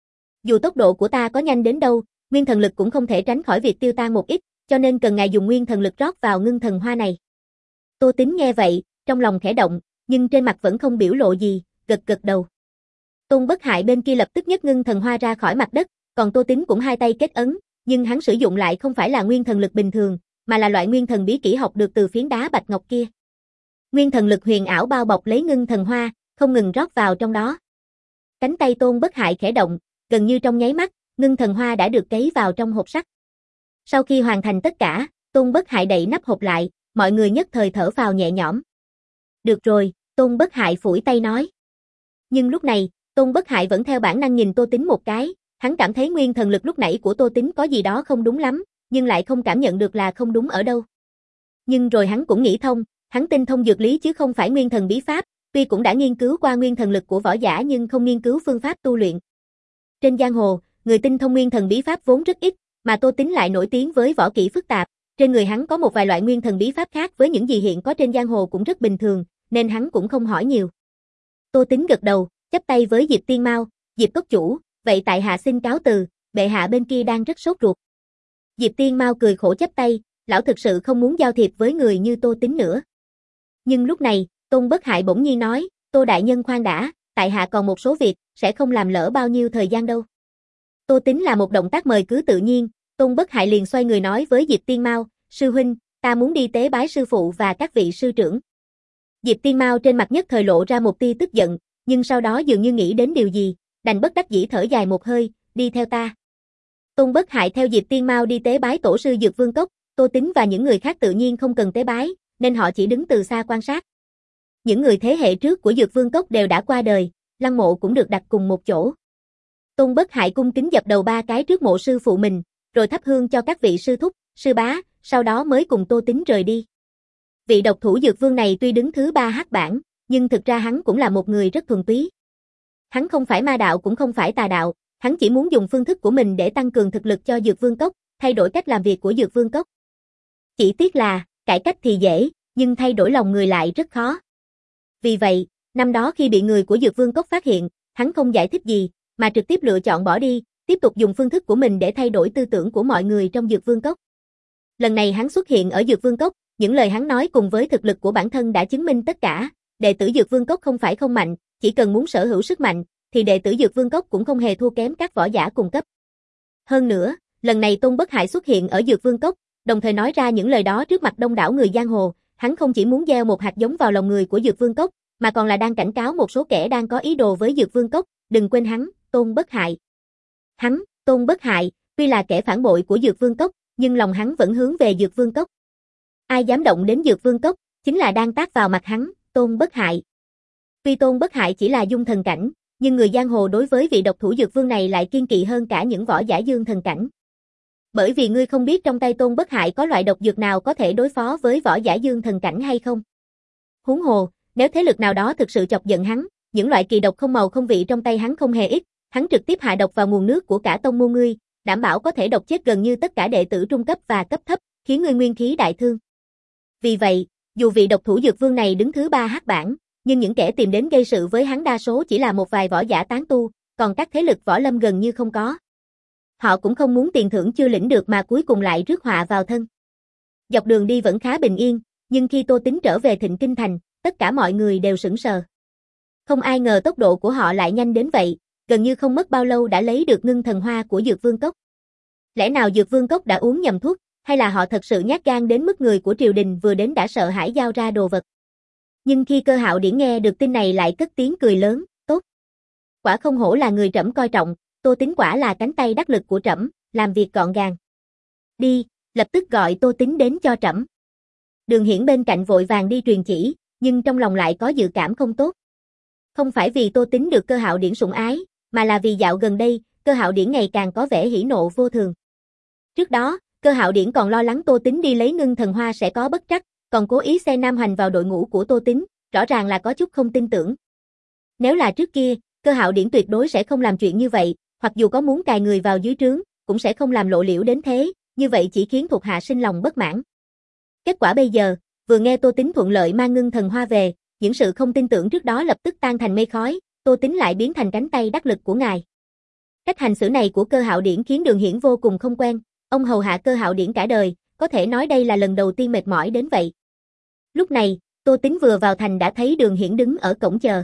S1: Dù tốc độ của ta có nhanh đến đâu, nguyên thần lực cũng không thể tránh khỏi việc tiêu tan một ít, cho nên cần ngài dùng nguyên thần lực rót vào Ngưng Thần Hoa này. Tô Tính nghe vậy, trong lòng khẽ động, nhưng trên mặt vẫn không biểu lộ gì, gật gật đầu. Tôn Bất Hại bên kia lập tức nhấc Ngưng Thần Hoa ra khỏi mặt đất, còn Tô Tính cũng hai tay kết ấn, nhưng hắn sử dụng lại không phải là nguyên thần lực bình thường, mà là loại nguyên thần bí kỹ học được từ phiến đá bạch ngọc kia. Nguyên thần lực huyền ảo bao bọc lấy Ngưng Thần Hoa, không ngừng rót vào trong đó. Cánh tay Tôn Bất Hại khẽ động, gần như trong nháy mắt, Ngưng Thần Hoa đã được cấy vào trong hộp sắt. Sau khi hoàn thành tất cả, Tôn Bất Hại đậy nắp hộp lại, mọi người nhất thời thở phào nhẹ nhõm. Được rồi, Tôn Bất Hại phủi tay nói. Nhưng lúc này, Tôn Bất Hại vẫn theo bản năng nhìn Tô Tính một cái, hắn cảm thấy nguyên thần lực lúc nãy của Tô Tính có gì đó không đúng lắm, nhưng lại không cảm nhận được là không đúng ở đâu. Nhưng rồi hắn cũng nghĩ thông, hắn tinh thông dược lý chứ không phải nguyên thần bí pháp, tuy cũng đã nghiên cứu qua nguyên thần lực của võ giả nhưng không nghiên cứu phương pháp tu luyện. Trên giang hồ, người tinh thông nguyên thần bí pháp vốn rất ít, mà Tô Tính lại nổi tiếng với võ kỹ phức tạp, trên người hắn có một vài loại nguyên thần bí pháp khác với những gì hiện có trên giang hồ cũng rất bình thường, nên hắn cũng không hỏi nhiều. Tô Tính gật đầu, chắp tay với Diệp Tiên Mao, Diệp cốc chủ, vậy tại hạ xin cáo từ, bệ hạ bên kia đang rất sốt ruột. Diệp Tiên Mao cười khổ chắp tay, lão thực sự không muốn giao thiệp với người như Tô Tính nữa. Nhưng lúc này, Tôn Bất Hại bỗng nhiên nói, Tô đại nhân khoan đã, tại hạ còn một số việc, sẽ không làm lỡ bao nhiêu thời gian đâu. Tô Tính là một động tác mời cứ tự nhiên, Tôn Bất Hại liền xoay người nói với Diệp Tiên Mao, sư huynh, ta muốn đi tế bái sư phụ và các vị sư trưởng. Diệp Tiên Mao trên mặt nhất thời lộ ra một tia tức giận, nhưng sau đó dường như nghĩ đến điều gì, đành bất đắc dĩ thở dài một hơi, đi theo ta. Tôn Bất Hại theo Diệp Tiên Mao đi tế bái tổ sư Dược Vương Cốc, Tô Tính và những người khác tự nhiên không cần tế bái, nên họ chỉ đứng từ xa quan sát. Những người thế hệ trước của Dược Vương Cốc đều đã qua đời, lăng mộ cũng được đặt cùng một chỗ. Tôn Bất Hại cung kính dập đầu ba cái trước mộ sư phụ mình, rồi thắp hương cho các vị sư thúc, sư bá, sau đó mới cùng Tô Tính rời đi. Vị độc thủ Dược Vương này tuy đứng thứ ba hắc bảng, nhưng thực ra hắn cũng là một người rất thuần túy. Hắn không phải ma đạo cũng không phải tà đạo, hắn chỉ muốn dùng phương thức của mình để tăng cường thực lực cho Dược Vương Cốc, thay đổi cách làm việc của Dược Vương Cốc. Chỉ tiếc là, cải cách thì dễ, nhưng thay đổi lòng người lại rất khó. Vì vậy, năm đó khi bị người của Dược Vương Cốc phát hiện, hắn không giải thích gì, mà trực tiếp lựa chọn bỏ đi, tiếp tục dùng phương thức của mình để thay đổi tư tưởng của mọi người trong Dược Vương Cốc. Lần này hắn xuất hiện ở Dược Vương Cốc, những lời hắn nói cùng với thực lực của bản thân đã chứng minh tất cả, đệ tử Dược Vương Cốc không phải không mạnh, chỉ cần muốn sở hữu sức mạnh, thì đệ tử Dược Vương Cốc cũng không hề thua kém các võ giả cùng cấp. Hơn nữa, lần này Tôn Bất Hại xuất hiện ở Dược Vương Cốc, đồng thời nói ra những lời đó trước mặt đông đảo người giang hồ, hắn không chỉ muốn gieo một hạt giống vào lòng người của Dược Vương Cốc, mà còn là đang cảnh cáo một số kẻ đang có ý đồ với Dược Vương Cốc, đừng quên hắn, Tôn Bất Hại. Hắn, Tôn Bất Hại, tuy là kẻ phản bội của Dược Vương Cốc, nhưng lòng hắn vẫn hướng về Dược Vương Cốc. Ai dám động đến Dược Vương Cốc, chính là đang tát vào mặt hắn, Tôn Bất Hại. Tuy Tôn Bất Hại chỉ là dung thần cảnh, nhưng người giang hồ đối với vị độc thủ Dược Vương này lại kiên kỵ hơn cả những võ giả dương thần cảnh. Bởi vì ngươi không biết trong tay Tôn Bất Hại có loại độc dược nào có thể đối phó với võ giả dương thần cảnh hay không. Huống hồ, nếu thế lực nào đó thực sự chọc giận hắn, những loại kỳ độc không màu không vị trong tay hắn không hề ít, hắn trực tiếp hạ độc vào nguồn nước của cả tông môn ngươi, đảm bảo có thể độc chết gần như tất cả đệ tử trung cấp và cấp thấp, khiến ngươi nguyên khí đại thương. Vì vậy, dù vị độc thủ Dược Vương này đứng thứ ba hắc bảng, nhưng những kẻ tìm đến gây sự với hắn đa số chỉ là một vài võ giả tán tu, còn các thế lực võ lâm gần như không có. Họ cũng không muốn tiền thưởng chưa lĩnh được mà cuối cùng lại rước họa vào thân. Dọc đường đi vẫn khá bình yên, nhưng khi Tô Tính trở về Thịnh Kinh Thành, tất cả mọi người đều sững sờ. Không ai ngờ tốc độ của họ lại nhanh đến vậy, gần như không mất bao lâu đã lấy được ngưng thần hoa của Dược Vương Cốc. Lẽ nào Dược Vương Cốc đã uống nhầm thuốc, hay là họ thật sự nhát gan đến mức người của triều đình vừa đến đã sợ hãi giao ra đồ vật. Nhưng khi Cơ Hạo Điển nghe được tin này lại cất tiếng cười lớn, tốt. Quả không hổ là người trẫm coi trọng, Tô Tính quả là cánh tay đắc lực của trẫm, làm việc gọn gàng. Đi, lập tức gọi Tô Tính đến cho trẫm. Đường Hiển bên cạnh vội vàng đi truyền chỉ, nhưng trong lòng lại có dự cảm không tốt. Không phải vì Tô Tính được Cơ Hạo Điển sủng ái, mà là vì dạo gần đây, Cơ Hạo Điển ngày càng có vẻ hỉ nộ vô thường. Trước đó, Cơ Hạo Điển còn lo lắng Tô Tính đi lấy ngưng thần hoa sẽ có bất trắc, còn cố ý xe Nam Hành vào đội ngũ của Tô Tính, rõ ràng là có chút không tin tưởng. Nếu là trước kia, Cơ Hạo Điển tuyệt đối sẽ không làm chuyện như vậy, hoặc dù có muốn cài người vào dưới trướng, cũng sẽ không làm lộ liễu đến thế, như vậy chỉ khiến thuộc hạ sinh lòng bất mãn. Kết quả bây giờ, vừa nghe Tô Tính thuận lợi mang ngưng thần hoa về, những sự không tin tưởng trước đó lập tức tan thành mây khói, Tô Tính lại biến thành cánh tay đắc lực của ngài. Cách hành xử này của Cơ Hạo Điển khiến Đường Hiển vô cùng không quen, ông hầu hạ Cơ Hạo Điển cả đời, có thể nói đây là lần đầu tiên mệt mỏi đến vậy. Lúc này, Tô Tính vừa vào thành đã thấy Đường Hiển đứng ở cổng chờ.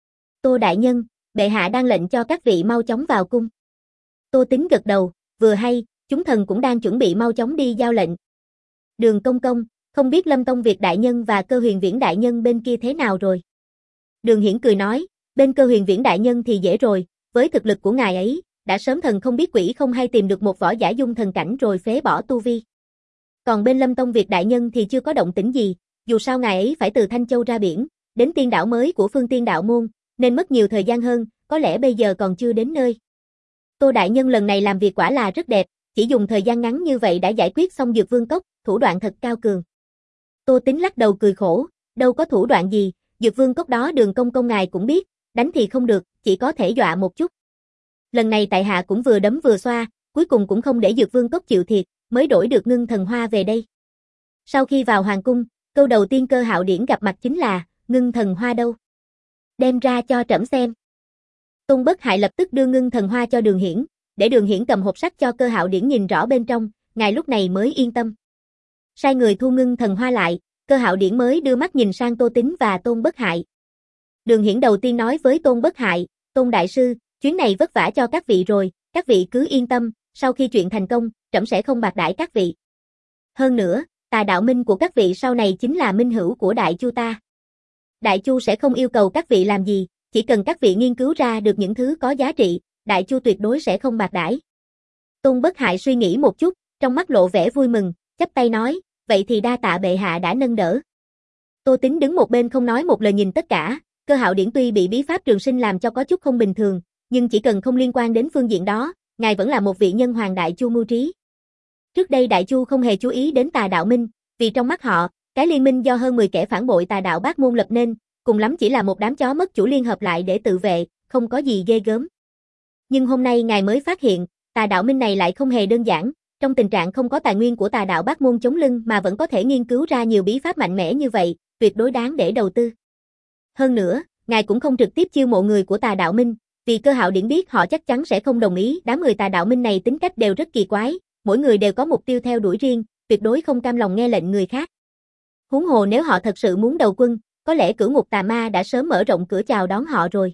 S1: Tô đại nhân, bệ hạ đang lệnh cho các vị mau chóng vào cung. Tô Tính gật đầu, vừa hay, chúng thần cũng đang chuẩn bị mau chóng đi giao lệnh. Đường công công, không biết Lâm Tông Việt đại nhân và Cơ Huyền Viễn đại nhân bên kia thế nào rồi? Đường Hiển cười nói, bên Cơ Huyền Viễn đại nhân thì dễ rồi, với thực lực của ngài ấy, đã sớm thần không biết quỷ không hay tìm được một võ giả dung thần cảnh rồi phế bỏ tu vi. Còn bên Lâm Tông Việt đại nhân thì chưa có động tĩnh gì, dù sao ngài ấy phải từ Thanh Châu ra biển, đến tiên đảo mới của Phương Tiên đạo môn, nên mất nhiều thời gian hơn, có lẽ bây giờ còn chưa đến nơi. Tô đại nhân lần này làm việc quả là rất đẹp, chỉ dùng thời gian ngắn như vậy đã giải quyết xong Dược Vương Cốc, thủ đoạn thật cao cường. Tô Tính lắc đầu cười khổ, đâu có thủ đoạn gì, Dược Vương Cốc đó Đường công công ngài cũng biết, đánh thì không được, chỉ có thể dọa một chút. Lần này tại hạ cũng vừa đấm vừa xoa, cuối cùng cũng không để Dược Vương Cốc chịu thiệt, mới đổi được ngưng thần hoa về đây. Sau khi vào hoàng cung, câu đầu tiên Cơ Hạo Điển gặp mặt chính là, ngưng thần hoa đâu? Đem ra cho trẫm xem. Tôn Bất Hại lập tức đưa ngưng thần hoa cho Đường Hiển, để Đường Hiển cầm hộp sắt cho Cơ Hạo Điển nhìn rõ bên trong, ngài lúc này mới yên tâm. Sai người thu ngưng thần hoa lại, Cơ Hạo Điển mới đưa mắt nhìn sang Tô Tính và Tôn Bất Hại. Đường Hiển đầu tiên nói với Tôn Bất Hại, Tôn đại sư, chuyến này vất vả cho các vị rồi, các vị cứ yên tâm, sau khi chuyện thành công, trẫm sẽ không bạc đãi các vị. Hơn nữa, tà đạo minh của các vị sau này chính là minh hữu của Đại Chu ta. Đại Chu sẽ không yêu cầu các vị làm gì, chỉ cần các vị nghiên cứu ra được những thứ có giá trị, Đại Chu tuyệt đối sẽ không bạc đãi. Tôn Bất Hại suy nghĩ một chút, trong mắt lộ vẻ vui mừng, chắp tay nói, vậy thì đa tạ bệ hạ đã nâng đỡ. Tô Tín đứng một bên không nói một lời nhìn tất cả, Cơ Hạo Điển tuy bị bí pháp trường sinh làm cho có chút không bình thường, nhưng chỉ cần không liên quan đến phương diện đó, ngài vẫn là một vị nhân hoàng Đại Chu mưu trí. Trước đây Đại Chu không hề chú ý đến Tà Đạo Minh, vì trong mắt họ, cái liên minh do hơn mười kẻ phản bội Tà Đạo Bát Môn lập nên, cùng lắm chỉ là một đám chó mất chủ liên hợp lại để tự vệ, không có gì ghê gớm. Nhưng hôm nay ngài mới phát hiện, Tà Đạo Minh này lại không hề đơn giản, trong tình trạng không có tài nguyên của Tà Đạo Bát Môn chống lưng mà vẫn có thể nghiên cứu ra nhiều bí pháp mạnh mẽ như vậy, tuyệt đối đáng để đầu tư. Hơn nữa, ngài cũng không trực tiếp chiêu mộ người của Tà Đạo Minh, vì Cơ Hạo Điển biết họ chắc chắn sẽ không đồng ý, đám người Tà Đạo Minh này tính cách đều rất kỳ quái, mỗi người đều có mục tiêu theo đuổi riêng, tuyệt đối không cam lòng nghe lệnh người khác. Huống hồ nếu họ thật sự muốn đầu quân, có lẽ Cửu Ngục Tà Ma đã sớm mở rộng cửa chào đón họ rồi.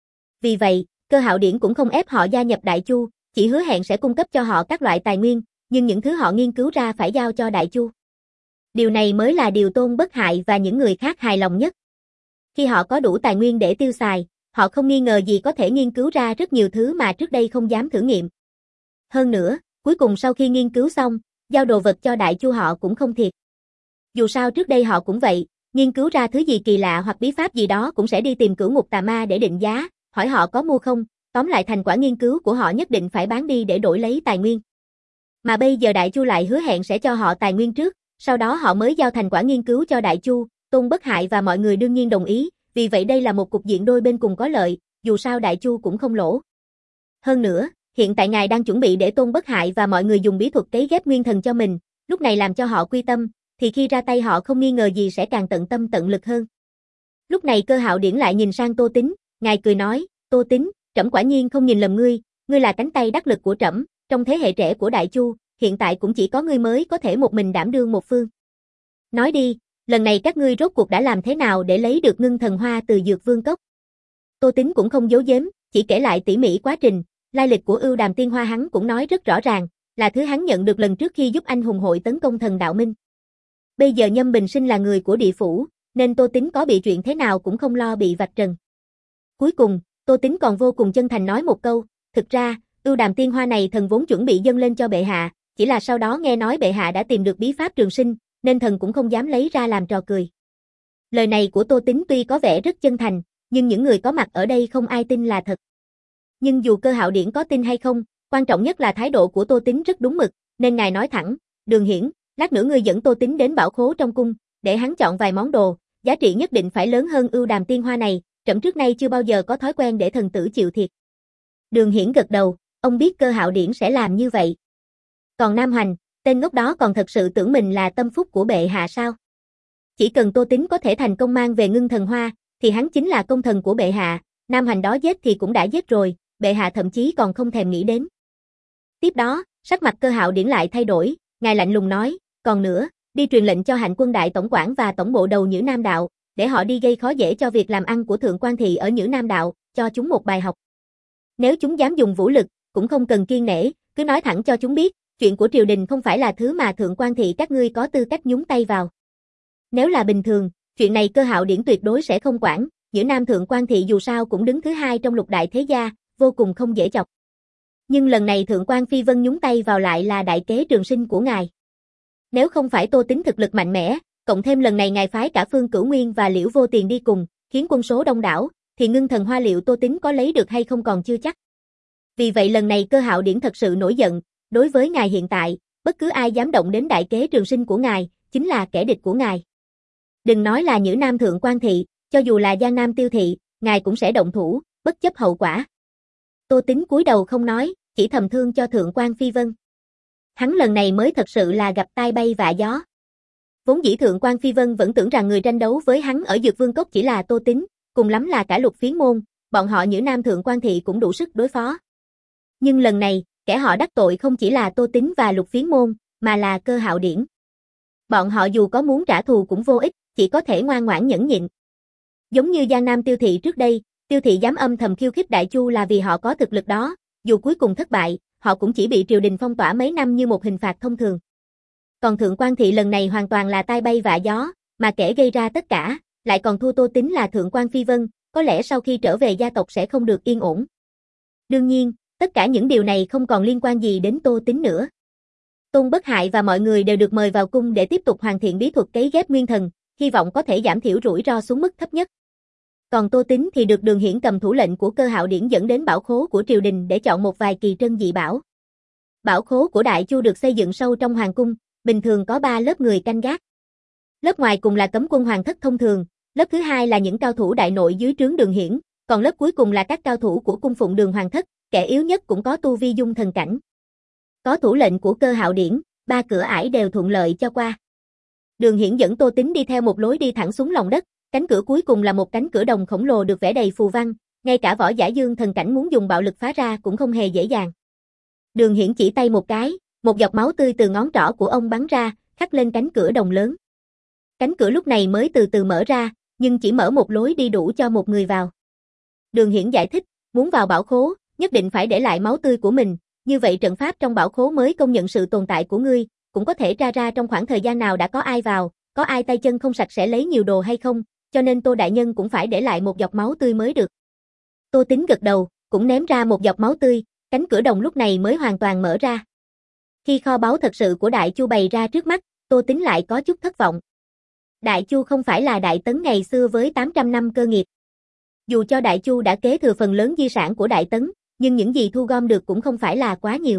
S1: Vì vậy, Cơ Hạo Điển cũng không ép họ gia nhập Đại Chu, chỉ hứa hẹn sẽ cung cấp cho họ các loại tài nguyên, nhưng những thứ họ nghiên cứu ra phải giao cho Đại Chu. Điều này mới là điều Tôn Bất Hại và những người khác hài lòng nhất. Khi họ có đủ tài nguyên để tiêu xài, họ không nghi ngờ gì có thể nghiên cứu ra rất nhiều thứ mà trước đây không dám thử nghiệm. Hơn nữa, cuối cùng sau khi nghiên cứu xong, giao đồ vật cho Đại Chu họ cũng không thiệt. Dù sao trước đây họ cũng vậy, nghiên cứu ra thứ gì kỳ lạ hoặc bí pháp gì đó cũng sẽ đi tìm Cửu Ngục Tà Ma để định giá, hỏi họ có mua không, tóm lại thành quả nghiên cứu của họ nhất định phải bán đi để đổi lấy tài nguyên. Mà bây giờ Đại Chu lại hứa hẹn sẽ cho họ tài nguyên trước, sau đó họ mới giao thành quả nghiên cứu cho Đại Chu, Tôn Bất Hại và mọi người đương nhiên đồng ý, vì vậy đây là một cục diện đôi bên cùng có lợi, dù sao Đại Chu cũng không lỗ. Hơn nữa, hiện tại ngài đang chuẩn bị để Tôn Bất Hại và mọi người dùng bí thuật cấy ghép nguyên thần cho mình, lúc này làm cho họ quy tâm, thì khi ra tay họ không nghi ngờ gì sẽ càng tận tâm tận lực hơn. Lúc này Cơ Hạo Điển lại nhìn sang Tô Tín, ngài cười nói, Tô Tín, trẫm quả nhiên không nhìn lầm ngươi, ngươi là cánh tay đắc lực của trẫm, trong thế hệ trẻ của Đại Chu, hiện tại cũng chỉ có ngươi mới có thể một mình đảm đương một phương. Nói đi, lần này các ngươi rốt cuộc đã làm thế nào để lấy được ngưng thần hoa từ Dược Vương Cốc? Tô Tín cũng không giấu giếm, chỉ kể lại tỉ mỉ quá trình, lai lịch của Ưu Đàm Tiên Hoa hắn cũng nói rất rõ ràng, là thứ hắn nhận được lần trước khi giúp anh hùng hội tấn công Thần Đạo Minh. Bây giờ Nhâm Bình Sinh là người của địa phủ, nên Tô Tín có bị chuyện thế nào cũng không lo bị vạch trần. Cuối cùng, Tô Tín còn vô cùng chân thành nói một câu, thực ra, Ưu Đàm Tiên Hoa này thần vốn chuẩn bị dâng lên cho bệ hạ, chỉ là sau đó nghe nói bệ hạ đã tìm được bí pháp trường sinh, nên thần cũng không dám lấy ra làm trò cười. Lời này của Tô Tín tuy có vẻ rất chân thành, nhưng những người có mặt ở đây không ai tin là thật. Nhưng dù Cơ Hạo Điển có tin hay không, quan trọng nhất là thái độ của Tô Tín rất đúng mực, nên ngài nói thẳng, Đường Hiển, lát nữa ngươi dẫn Tô Tín đến bảo khố trong cung, để hắn chọn vài món đồ, giá trị nhất định phải lớn hơn Ưu Đàm Tiên Hoa này, trẫm trước nay chưa bao giờ có thói quen để thần tử chịu thiệt. Đường Hiển gật đầu, ông biết Cơ Hạo Điển sẽ làm như vậy. Còn Nam Hoành, tên ngốc đó còn thật sự tưởng mình là tâm phúc của bệ hạ sao? Chỉ cần Tô Tín có thể thành công mang về ngưng thần hoa, thì hắn chính là công thần của bệ hạ, Nam Hoành đó giết thì cũng đã giết rồi, bệ hạ thậm chí còn không thèm nghĩ đến. Tiếp đó, sắc mặt Cơ Hạo Điển lại thay đổi, ngài lạnh lùng nói, còn nữa, đi truyền lệnh cho Hạnh Quân Đại Tổng quản và tổng bộ đầu Nhữ Nam Đạo, để họ đi gây khó dễ cho việc làm ăn của Thượng Quan Thị ở Nhữ Nam Đạo, cho chúng một bài học. Nếu chúng dám dùng vũ lực, cũng không cần kiêng nể, cứ nói thẳng cho chúng biết, chuyện của triều đình không phải là thứ mà Thượng Quan Thị các ngươi có tư cách nhúng tay vào. Nếu là bình thường, chuyện này Cơ Hạo Điển tuyệt đối sẽ không quản, Nhữ Nam Thượng Quan Thị dù sao cũng đứng thứ hai trong lục đại thế gia, vô cùng không dễ chọc. Nhưng lần này Thượng Quan Phi Vân nhúng tay vào lại là đại kế trường sinh của ngài. Nếu không phải Tô Tín thực lực mạnh mẽ, cộng thêm lần này ngài phái cả Phương Cửu Nguyên và Liễu Vô Tiền đi cùng, khiến quân số đông đảo, thì ngưng thần hoa liệu Tô Tín có lấy được hay không còn chưa chắc. Vì vậy lần này Cơ Hạo Điển thật sự nổi giận, đối với ngài hiện tại, bất cứ ai dám động đến đại kế trường sinh của ngài, chính là kẻ địch của ngài. Đừng nói là Nhữ Nam Thượng Quan Thị, cho dù là Giang Nam Tiêu Thị, ngài cũng sẽ động thủ, bất chấp hậu quả. Tô Tín cúi đầu không nói, chỉ thầm thương cho Thượng Quan Phi Vân. Hắn lần này mới thật sự là gặp tai bay vạ gió. Vốn dĩ Thượng Quan Phi Vân vẫn tưởng rằng người tranh đấu với hắn ở Dược Vương Cốc chỉ là Tô Tín, cùng lắm là cả Lục Phiến Môn, bọn họ Nhữ Nam Thượng Quan Thị cũng đủ sức đối phó. Nhưng lần này, kẻ họ đắc tội không chỉ là Tô Tín và Lục Phiến Môn, mà là Cơ Hạo Điển. Bọn họ dù có muốn trả thù cũng vô ích, chỉ có thể ngoan ngoãn nhẫn nhịn. Giống như Giang Nam Tiêu Thị trước đây, Tiêu Thị dám âm thầm khiêu khích Đại Chu là vì họ có thực lực đó, dù cuối cùng thất bại, họ cũng chỉ bị triều đình phong tỏa mấy năm như một hình phạt thông thường. Còn Thượng Quan Thị lần này hoàn toàn là tai bay vạ gió, mà kẻ gây ra tất cả, lại còn thua Tô Tín là Thượng Quan Phi Vân, có lẽ sau khi trở về gia tộc sẽ không được yên ổn. Đương nhiên, tất cả những điều này không còn liên quan gì đến Tô Tín nữa. Tôn Bất Hại và mọi người đều được mời vào cung để tiếp tục hoàn thiện bí thuật cấy ghép nguyên thần, hy vọng có thể giảm thiểu rủi ro xuống mức thấp nhất. Còn Tô Tín thì được Đường Hiển cầm thủ lệnh của Cơ Hạo Điển dẫn đến bảo khố của triều đình để chọn một vài kỳ trân dị bảo. Bảo khố của Đại Chu được xây dựng sâu trong hoàng cung, bình thường có ba lớp người canh gác. Lớp ngoài cùng là cấm quân hoàng thất thông thường, lớp thứ hai là những cao thủ đại nội dưới trướng Đường Hiển, còn lớp cuối cùng là các cao thủ của cung phụng Đường hoàng thất, kẻ yếu nhất cũng có tu vi dung thần cảnh. Có thủ lệnh của Cơ Hạo Điển, ba cửa ải đều thuận lợi cho qua. Đường Hiển dẫn Tô Tín đi theo một lối đi thẳng xuống lòng đất, cánh cửa cuối cùng là một cánh cửa đồng khổng lồ được vẽ đầy phù văn, ngay cả võ giả dương thần cảnh muốn dùng bạo lực phá ra cũng không hề dễ dàng. Đường Hiển chỉ tay một cái, một giọt máu tươi từ ngón trỏ của ông bắn ra, khắc lên cánh cửa đồng lớn. Cánh cửa lúc này mới từ từ mở ra, nhưng chỉ mở một lối đi đủ cho một người vào. Đường Hiển giải thích, muốn vào bảo khố, nhất định phải để lại máu tươi của mình, như vậy trận pháp trong bảo khố mới công nhận sự tồn tại của ngươi, cũng có thể tra ra trong khoảng thời gian nào đã có ai vào, có ai tay chân không sạch sẽ lấy nhiều đồ hay không, cho nên Tô đại nhân cũng phải để lại một giọt máu tươi mới được. Tô Tín gật đầu, cũng ném ra một giọt máu tươi, cánh cửa đồng lúc này mới hoàn toàn mở ra. Khi kho báu thật sự của Đại Chu bày ra trước mắt, Tô Tín lại có chút thất vọng. Đại Chu không phải là Đại Tấn ngày xưa với tám trăm năm cơ nghiệp. Dù cho Đại Chu đã kế thừa phần lớn di sản của Đại Tấn, nhưng những gì thu gom được cũng không phải là quá nhiều.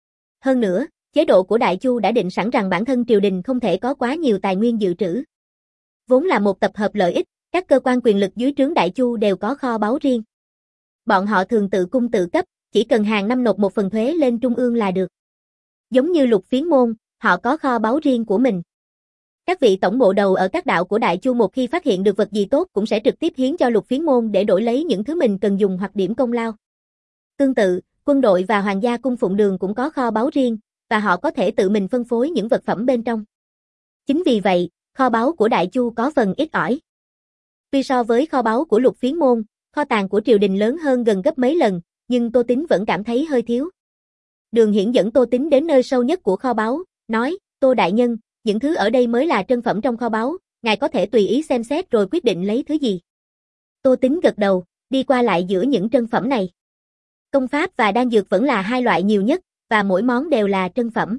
S1: Hơn nữa, chế độ của Đại Chu đã định sẵn rằng bản thân triều đình không thể có quá nhiều tài nguyên dự trữ. Vốn là một tập hợp lợi ích, các cơ quan quyền lực dưới trướng Đại Chu đều có kho báu riêng. Bọn họ thường tự cung tự cấp, chỉ cần hàng năm nộp một phần thuế lên trung ương là được. Giống như Lục Phiến môn, họ có kho báu riêng của mình. Các vị tổng bộ đầu ở các đạo của Đại Chu một khi phát hiện được vật gì tốt cũng sẽ trực tiếp hiến cho Lục Phiến môn để đổi lấy những thứ mình cần dùng hoặc điểm công lao. Tương tự, quân đội và hoàng gia cung phụng Đường cũng có kho báu riêng, và họ có thể tự mình phân phối những vật phẩm bên trong. Chính vì vậy, kho báu của Đại Chu có phần ít ỏi. Tuy so với kho báu của Lục Phiến môn, kho tàng của triều đình lớn hơn gần gấp mấy lần, nhưng Tô Tín vẫn cảm thấy hơi thiếu. Đường Hiển dẫn Tô Tín đến nơi sâu nhất của kho báu, nói, Tô đại nhân, những thứ ở đây mới là trân phẩm trong kho báu, ngài có thể tùy ý xem xét rồi quyết định lấy thứ gì. Tô Tín gật đầu, đi qua lại giữa những trân phẩm này. Công pháp và đan dược vẫn là hai loại nhiều nhất, và mỗi món đều là trân phẩm.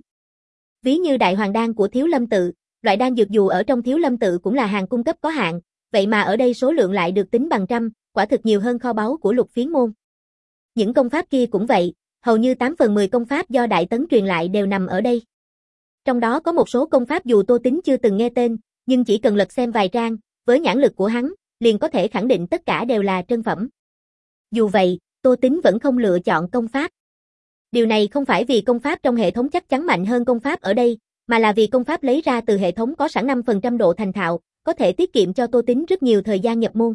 S1: Ví như Đại Hoàng đan của Thiếu Lâm tự, loại đan dược dù ở trong Thiếu Lâm tự cũng là hàng cung cấp có hạn, vậy mà ở đây số lượng lại được tính bằng trăm, quả thực nhiều hơn kho báu của Lục Phiến môn. Những công pháp kia cũng vậy, hầu như tám phần mười công pháp do Đại Tấn truyền lại đều nằm ở đây. Trong đó có một số công pháp dù Tô Tín chưa từng nghe tên, nhưng chỉ cần lật xem vài trang, với nhãn lực của hắn, liền có thể khẳng định tất cả đều là trân phẩm. Dù vậy, Tô Tín vẫn không lựa chọn công pháp. Điều này không phải vì công pháp trong hệ thống chắc chắn mạnh hơn công pháp ở đây, mà là vì công pháp lấy ra từ hệ thống có sẵn năm phần trăm độ thành thạo, có thể tiết kiệm cho Tô Tín rất nhiều thời gian nhập môn.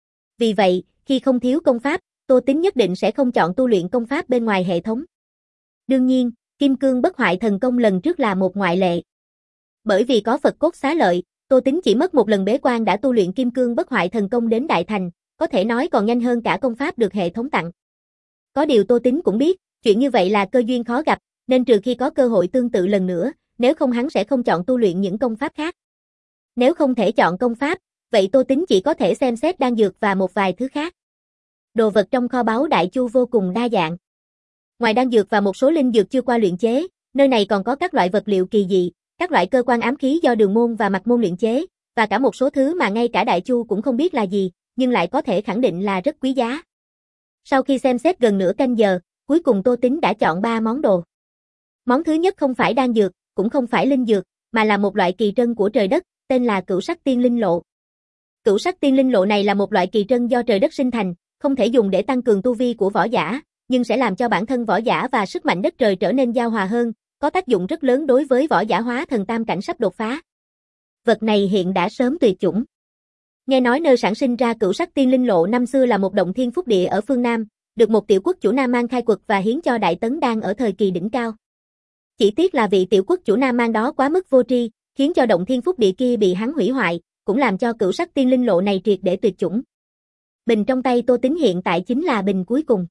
S1: Vì vậy, khi không thiếu công pháp, Tô Tín nhất định sẽ không chọn tu luyện công pháp bên ngoài hệ thống. Đương nhiên, Kim Cương Bất Hoại Thần Công lần trước là một ngoại lệ. Bởi vì có Phật cốt xá lợi, Tô Tín chỉ mất một lần bế quan đã tu luyện Kim Cương Bất Hoại Thần Công đến đại thành, có thể nói còn nhanh hơn cả công pháp được hệ thống tặng. Có điều Tô Tín cũng biết, chuyện như vậy là cơ duyên khó gặp, nên trừ khi có cơ hội tương tự lần nữa, nếu không hắn sẽ không chọn tu luyện những công pháp khác. Nếu không thể chọn công pháp, vậy Tô Tín chỉ có thể xem xét đan dược và một vài thứ khác. Đồ vật trong kho báu Đại Chu vô cùng đa dạng. Ngoài đan dược và một số linh dược chưa qua luyện chế, nơi này còn có các loại vật liệu kỳ dị, các loại cơ quan ám khí do Đường môn và Mạc môn luyện chế, và cả một số thứ mà ngay cả Đại Chu cũng không biết là gì, nhưng lại có thể khẳng định là rất quý giá. Sau khi xem xét gần nửa canh giờ, cuối cùng Tô Tín đã chọn ba món đồ. Món thứ nhất không phải đan dược, cũng không phải linh dược, mà là một loại kỳ trân của trời đất, tên là Cửu Sắc Tiên Linh Lộ. Cửu Sắc Tiên Linh Lộ này là một loại kỳ trân do trời đất sinh thành, không thể dùng để tăng cường tu vi của võ giả, nhưng sẽ làm cho bản thân võ giả và sức mạnh đất trời trở nên giao hòa hơn, có tác dụng rất lớn đối với võ giả hóa thần tam cảnh sắp đột phá. Vật này hiện đã sớm tuyệt chủng. Nghe nói nơi sản sinh ra Cửu Sắc Tiên Linh Lộ năm xưa là một động thiên phúc địa ở phương Nam, được một tiểu quốc chủ Nam Mang khai quật và hiến cho Đại Tấn đang ở thời kỳ đỉnh cao. Chỉ tiếc là vị tiểu quốc chủ Nam Mang đó quá mức vô tri, khiến cho động thiên phúc địa kia bị hắn hủy hoại, cũng làm cho Cửu Sắc Tiên Linh Lộ này triệt để tuyệt chủng. Bình trong tay Tô Tín hiện tại chính là bình cuối cùng.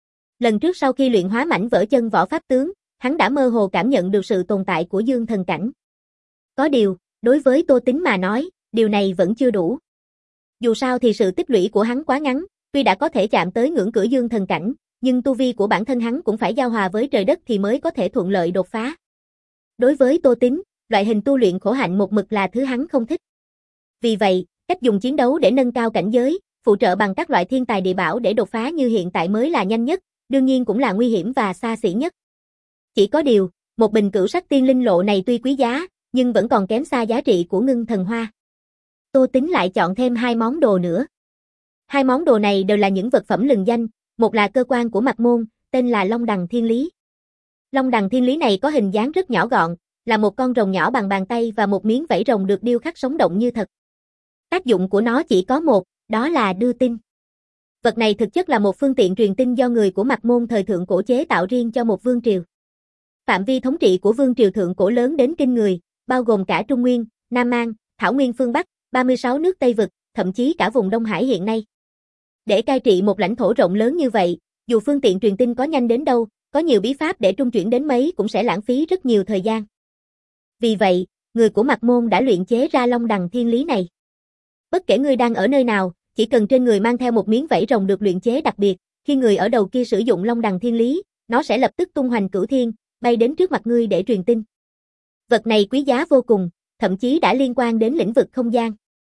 S1: Lần trước sau khi luyện hóa mảnh vỡ chân võ pháp tướng, hắn đã mơ hồ cảm nhận được sự tồn tại của dương thần cảnh. Có điều, đối với Tô Tín mà nói, điều này vẫn chưa đủ. Dù sao thì sự tích lũy của hắn quá ngắn, tuy đã có thể chạm tới ngưỡng cửa dương thần cảnh, nhưng tu vi của bản thân hắn cũng phải giao hòa với trời đất thì mới có thể thuận lợi đột phá. Đối với Tô Tín, loại hình tu luyện khổ hạnh một mực là thứ hắn không thích. Vì vậy, cách dùng chiến đấu để nâng cao cảnh giới, phụ trợ bằng các loại thiên tài địa bảo để đột phá như hiện tại mới là nhanh nhất, đương nhiên cũng là nguy hiểm và xa xỉ nhất. Chỉ có điều, một bình cửu sắc tiên linh lộ này tuy quý giá, nhưng vẫn còn kém xa giá trị của ngưng thần hoa. Tô Tín lại chọn thêm hai món đồ nữa. Hai món đồ này đều là những vật phẩm lừng danh, một là cơ quan của Mạc Môn, tên là Long Đằng Thiên Lý. Long Đằng Thiên Lý này có hình dáng rất nhỏ gọn, là một con rồng nhỏ bằng bàn tay và một miếng vảy rồng được điêu khắc sống động như thật. Tác dụng của nó chỉ có một, đó là đưa tin. Vật này thực chất là một phương tiện truyền tin do người của Mạc Môn thời thượng cổ chế tạo riêng cho một vương triều. Phạm vi thống trị của vương triều thượng cổ lớn đến kinh người, bao gồm cả Trung Nguyên, Nam Mang, Thảo Nguyên phương Bắc, ba mươi sáu nước Tây Vực, thậm chí cả vùng Đông Hải hiện nay. Để cai trị một lãnh thổ rộng lớn như vậy, dù phương tiện truyền tin có nhanh đến đâu, có nhiều bí pháp để trung chuyển đến mấy cũng sẽ lãng phí rất nhiều thời gian. Vì vậy, người của Mạc Môn đã luyện chế ra Long Đằng Thiên Lý này. Bất kể người đang ở nơi nào, chỉ cần trên người mang theo một miếng vảy rồng được luyện chế đặc biệt, khi người ở đầu kia sử dụng Long Đằng Thiên Lý, nó sẽ lập tức tung hoành cửu thiên, bay đến trước mặt ngươi để truyền tin. Vật này quý giá vô cùng, thậm chí đã liên quan đến lĩnh vực không gian.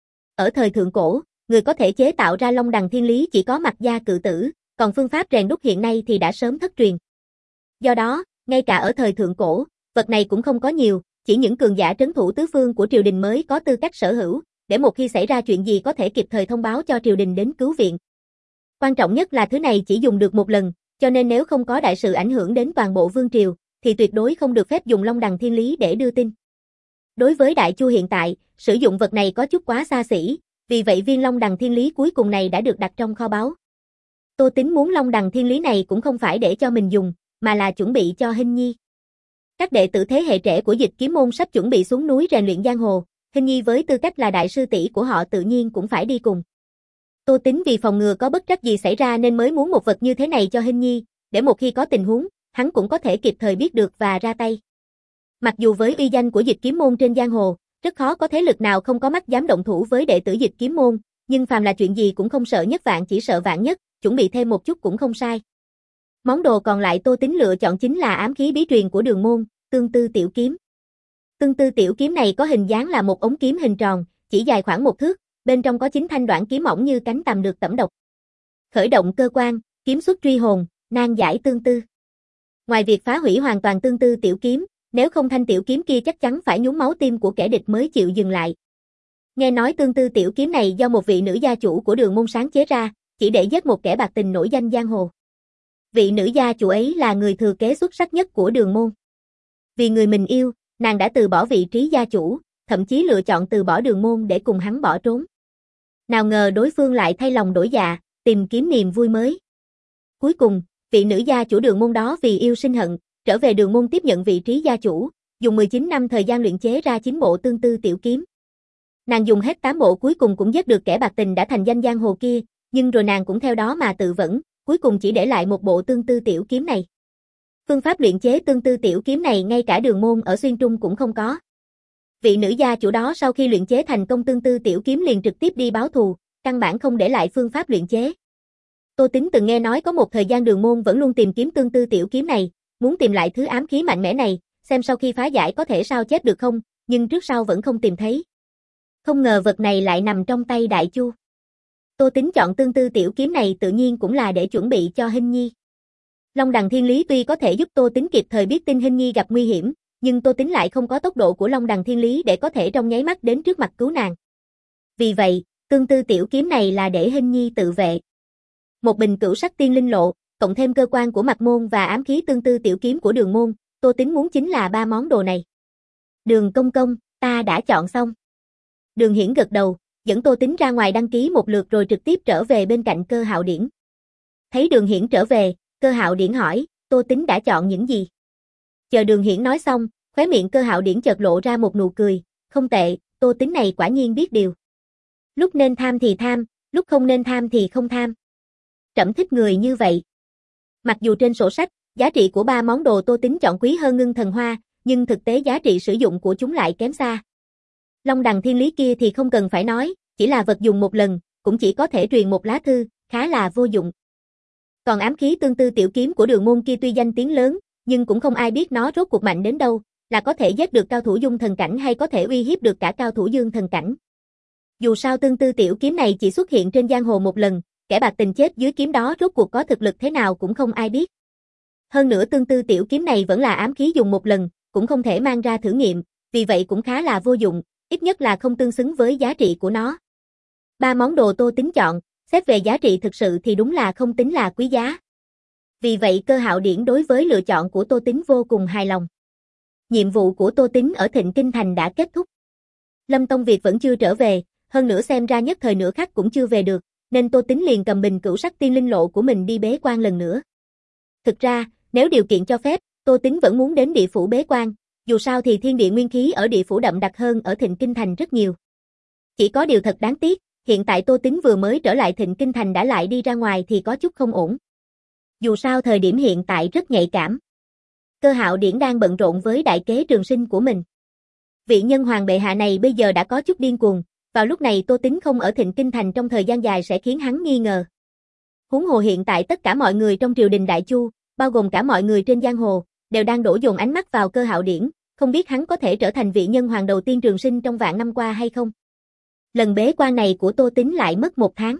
S1: Ở thời thượng cổ, người có thể chế tạo ra Long Đằng Thiên Lý chỉ có Mặc Gia cự tử, còn phương pháp rèn đúc hiện nay thì đã sớm thất truyền. Do đó, ngay cả ở thời thượng cổ, vật này cũng không có nhiều, chỉ những cường giả trấn thủ tứ phương của triều đình mới có tư cách sở hữu, để một khi xảy ra chuyện gì có thể kịp thời thông báo cho triều đình đến cứu viện. Quan trọng nhất là thứ này chỉ dùng được một lần, cho nên nếu không có đại sự ảnh hưởng đến toàn bộ vương triều, thì tuyệt đối không được phép dùng Long Đằng Thiên Lý để đưa tin. Đối với Đại Chu hiện tại, sử dụng vật này có chút quá xa xỉ, vì vậy viên Long Đằng Thiên Lý cuối cùng này đã được đặt trong kho báu. Tô Tín muốn Long Đằng Thiên Lý này cũng không phải để cho mình dùng, mà là chuẩn bị cho Hinh Nhi. Các đệ tử thế hệ trẻ của Dịch Kiếm môn sắp chuẩn bị xuống núi rèn luyện giang hồ, Hinh Nhi với tư cách là đại sư tỷ của họ tự nhiên cũng phải đi cùng. Tô Tín vì phòng ngừa có bất trắc gì xảy ra nên mới muốn một vật như thế này cho Hinh Nhi, để một khi có tình huống, hắn cũng có thể kịp thời biết được và ra tay. Mặc dù với uy danh của Dịch Kiếm môn trên giang hồ, rất khó có thế lực nào không có mắt dám động thủ với đệ tử Dịch Kiếm môn, nhưng phàm là chuyện gì cũng không sợ nhất vạn chỉ sợ vạn nhất, chuẩn bị thêm một chút cũng không sai. Món đồ còn lại Tô Tín lựa chọn chính là ám khí bí truyền của Đường môn, Tương Tư Tiểu Kiếm. Tương Tư Tiểu Kiếm này có hình dáng là một ống kiếm hình tròn, chỉ dài khoảng một thước, bên trong có chín thanh đoạn kiếm mỏng như cánh tằm được tẩm độc. Khởi động cơ quan, kiếm xuất truy hồn, nan giải tương tư. Ngoài việc phá hủy hoàn toàn Tương Tư Tiểu Kiếm, nếu không thanh tiểu kiếm kia chắc chắn phải nhúng máu tim của kẻ địch mới chịu dừng lại. Nghe nói Tương Tư Tiểu Kiếm này do một vị nữ gia chủ của Đường môn sáng chế ra, chỉ để giết một kẻ bạc tình nổi danh giang hồ. Vị nữ gia chủ ấy là người thừa kế xuất sắc nhất của Đường môn. Vì người mình yêu, nàng đã từ bỏ vị trí gia chủ, thậm chí lựa chọn từ bỏ Đường môn để cùng hắn bỏ trốn. Nào ngờ đối phương lại thay lòng đổi dạ, tìm kiếm niềm vui mới. Cuối cùng, vị nữ gia chủ Đường môn đó vì yêu sinh hận, trở về Đường môn tiếp nhận vị trí gia chủ, dùng mười chín năm thời gian luyện chế ra chín bộ Tương Tư Tiểu Kiếm. Nàng dùng hết tám bộ cuối cùng cũng giết được kẻ bạc tình đã thành danh giang hồ kia, nhưng rồi nàng cũng theo đó mà tự vẫn, cuối cùng chỉ để lại một bộ Tương Tư Tiểu Kiếm này. Phương pháp luyện chế Tương Tư Tiểu Kiếm này ngay cả Đường môn ở Xuyên Trung cũng không có. Vị nữ gia chủ đó sau khi luyện chế thành công Tương Tư Tiểu Kiếm liền trực tiếp đi báo thù, căn bản không để lại phương pháp luyện chế. Tô Tín từng nghe nói có một thời gian Đường môn vẫn luôn tìm kiếm Tương Tư Tiểu Kiếm này, muốn tìm lại thứ ám khí mạnh mẽ này, xem sau khi phá giải có thể sao chép được không, nhưng trước sau vẫn không tìm thấy. Không ngờ vật này lại nằm trong tay Đại Chu. Tô Tín chọn Tương Tư Tiểu Kiếm này tự nhiên cũng là để chuẩn bị cho Hinh Nhi. Long Đằng Thiên Lý tuy có thể giúp Tô Tín kịp thời biết tin Hinh Nhi gặp nguy hiểm, nhưng Tô Tín lại không có tốc độ của Long Đằng Thiên Lý để có thể trong nháy mắt đến trước mặt cứu nàng. Vì vậy, Tương Tư Tiểu Kiếm này là để Hinh Nhi tự vệ. Một bình cửu sắc tiên linh lộ, cộng thêm cơ quan của Mạc môn và ám khí Tương Tư Tiểu Kiếm của Đường môn, Tô Tín muốn chính là ba món đồ này. Đường công công, ta đã chọn xong. Đường Hiển gật đầu, dẫn Tô Tín ra ngoài đăng ký một lượt rồi trực tiếp trở về bên cạnh Cơ Hạo Điển. Thấy Đường Hiển trở về, Cơ Hạo Điển hỏi, Tô Tín đã chọn những gì? Chờ Đường Hiển nói xong, khóe miệng Cơ Hạo Điển chợt lộ ra một nụ cười, không tệ, Tô Tín này quả nhiên biết điều. Lúc nên tham thì tham, lúc không nên tham thì không tham. Trẫm thích người như vậy. Mặc dù trên sổ sách, giá trị của ba món đồ Tô Tín chọn quý hơn Ngưng Thần Hoa, nhưng thực tế giá trị sử dụng của chúng lại kém xa. Long Đằng Thiên Lý kia thì không cần phải nói, chỉ là vật dùng một lần, cũng chỉ có thể truyền một lá thư, khá là vô dụng. Còn ám khí tương tư tiểu kiếm của Đường môn kia tuy danh tiếng lớn, nhưng cũng không ai biết nó rốt cuộc mạnh đến đâu, là có thể giết được cao thủ dung thần cảnh hay có thể uy hiếp được cả cao thủ dương thần cảnh. Dù sao tương tư tiểu kiếm này chỉ xuất hiện trên giang hồ một lần, kẻ bạc tình chết dưới kiếm đó rốt cuộc có thực lực thế nào cũng không ai biết. Hơn nữa tương tư tiểu kiếm này vẫn là ám khí dùng một lần, cũng không thể mang ra thử nghiệm, vì vậy cũng khá là vô dụng, ít nhất là không tương xứng với giá trị của nó. Ba món đồ Tô Tính chọn, xét về giá trị thực sự thì đúng là không tính là quý giá. Vì vậy Cơ Hạo Điển đối với lựa chọn của Tô Tính vô cùng hài lòng. Nhiệm vụ của Tô Tính ở Thịnh Kinh Thành đã kết thúc. Lâm Tông Việt vẫn chưa trở về, hơn nữa xem ra nhất thời nửa khắc cũng chưa về được, nên Tô Tính liền cầm bình cửu sắc tiên linh lộ của mình đi bế quan lần nữa. Thực ra, nếu điều kiện cho phép, Tô Tính vẫn muốn đến địa phủ bế quan, dù sao thì thiên địa nguyên khí ở địa phủ đậm đặc hơn ở Thịnh Kinh Thành rất nhiều. Chỉ có điều thật đáng tiếc, hiện tại Tô Tính vừa mới trở lại Thịnh Kinh Thành đã lại đi ra ngoài thì có chút không ổn. Dù sao thời điểm hiện tại rất nhạy cảm. Cơ Hạo Điển đang bận rộn với đại kế trường sinh của mình. Vị nhân hoàng bệ hạ này bây giờ đã có chút điên cuồng, vào lúc này Tô Tính không ở Thịnh Kinh Thành trong thời gian dài sẽ khiến hắn nghi ngờ. Huống hồ hiện tại tất cả mọi người trong triều đình Đại Chu, bao gồm cả mọi người trên giang hồ, đều đang đổ dồn ánh mắt vào Cơ Hạo Điển, không biết hắn có thể trở thành vị nhân hoàng đầu tiên trường sinh trong vạn năm qua hay không. Lần bế quan này của Tô Tính lại mất một tháng.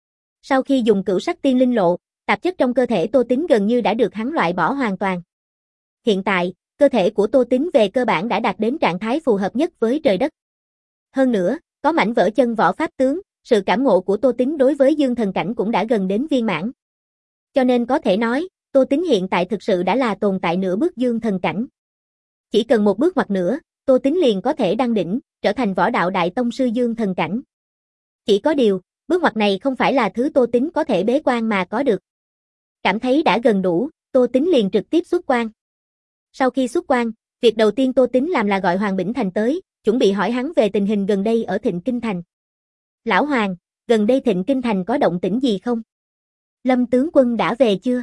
S1: Sau khi dùng cửu sắc tiên linh lộ, tạp chất trong cơ thể Tô Tính gần như đã được hắn loại bỏ hoàn toàn. Hiện tại, cơ thể của Tô Tính về cơ bản đã đạt đến trạng thái phù hợp nhất với trời đất. Hơn nữa, có mảnh vỡ chân võ pháp tướng, sự cảm ngộ của Tô Tính đối với dương thần cảnh cũng đã gần đến viên mãn. Cho nên có thể nói, Tô Tính hiện tại thực sự đã là tồn tại nửa bước dương thần cảnh. Chỉ cần một bước ngoặt nữa, Tô Tính liền có thể đăng đỉnh, trở thành võ đạo đại tông sư dương thần cảnh. Chỉ có điều, bước ngoặt này không phải là thứ Tô Tính có thể bế quan mà có được. Cảm thấy đã gần đủ, Tô Tính liền trực tiếp xuất quan. Sau khi xuất quan, việc đầu tiên Tô Tính làm là gọi Hoàng Bỉnh Thành tới, chuẩn bị hỏi hắn về tình hình gần đây ở Thịnh Kinh Thành. Lão Hoàng, gần đây Thịnh Kinh Thành có động tĩnh gì không? Lâm tướng quân đã về chưa?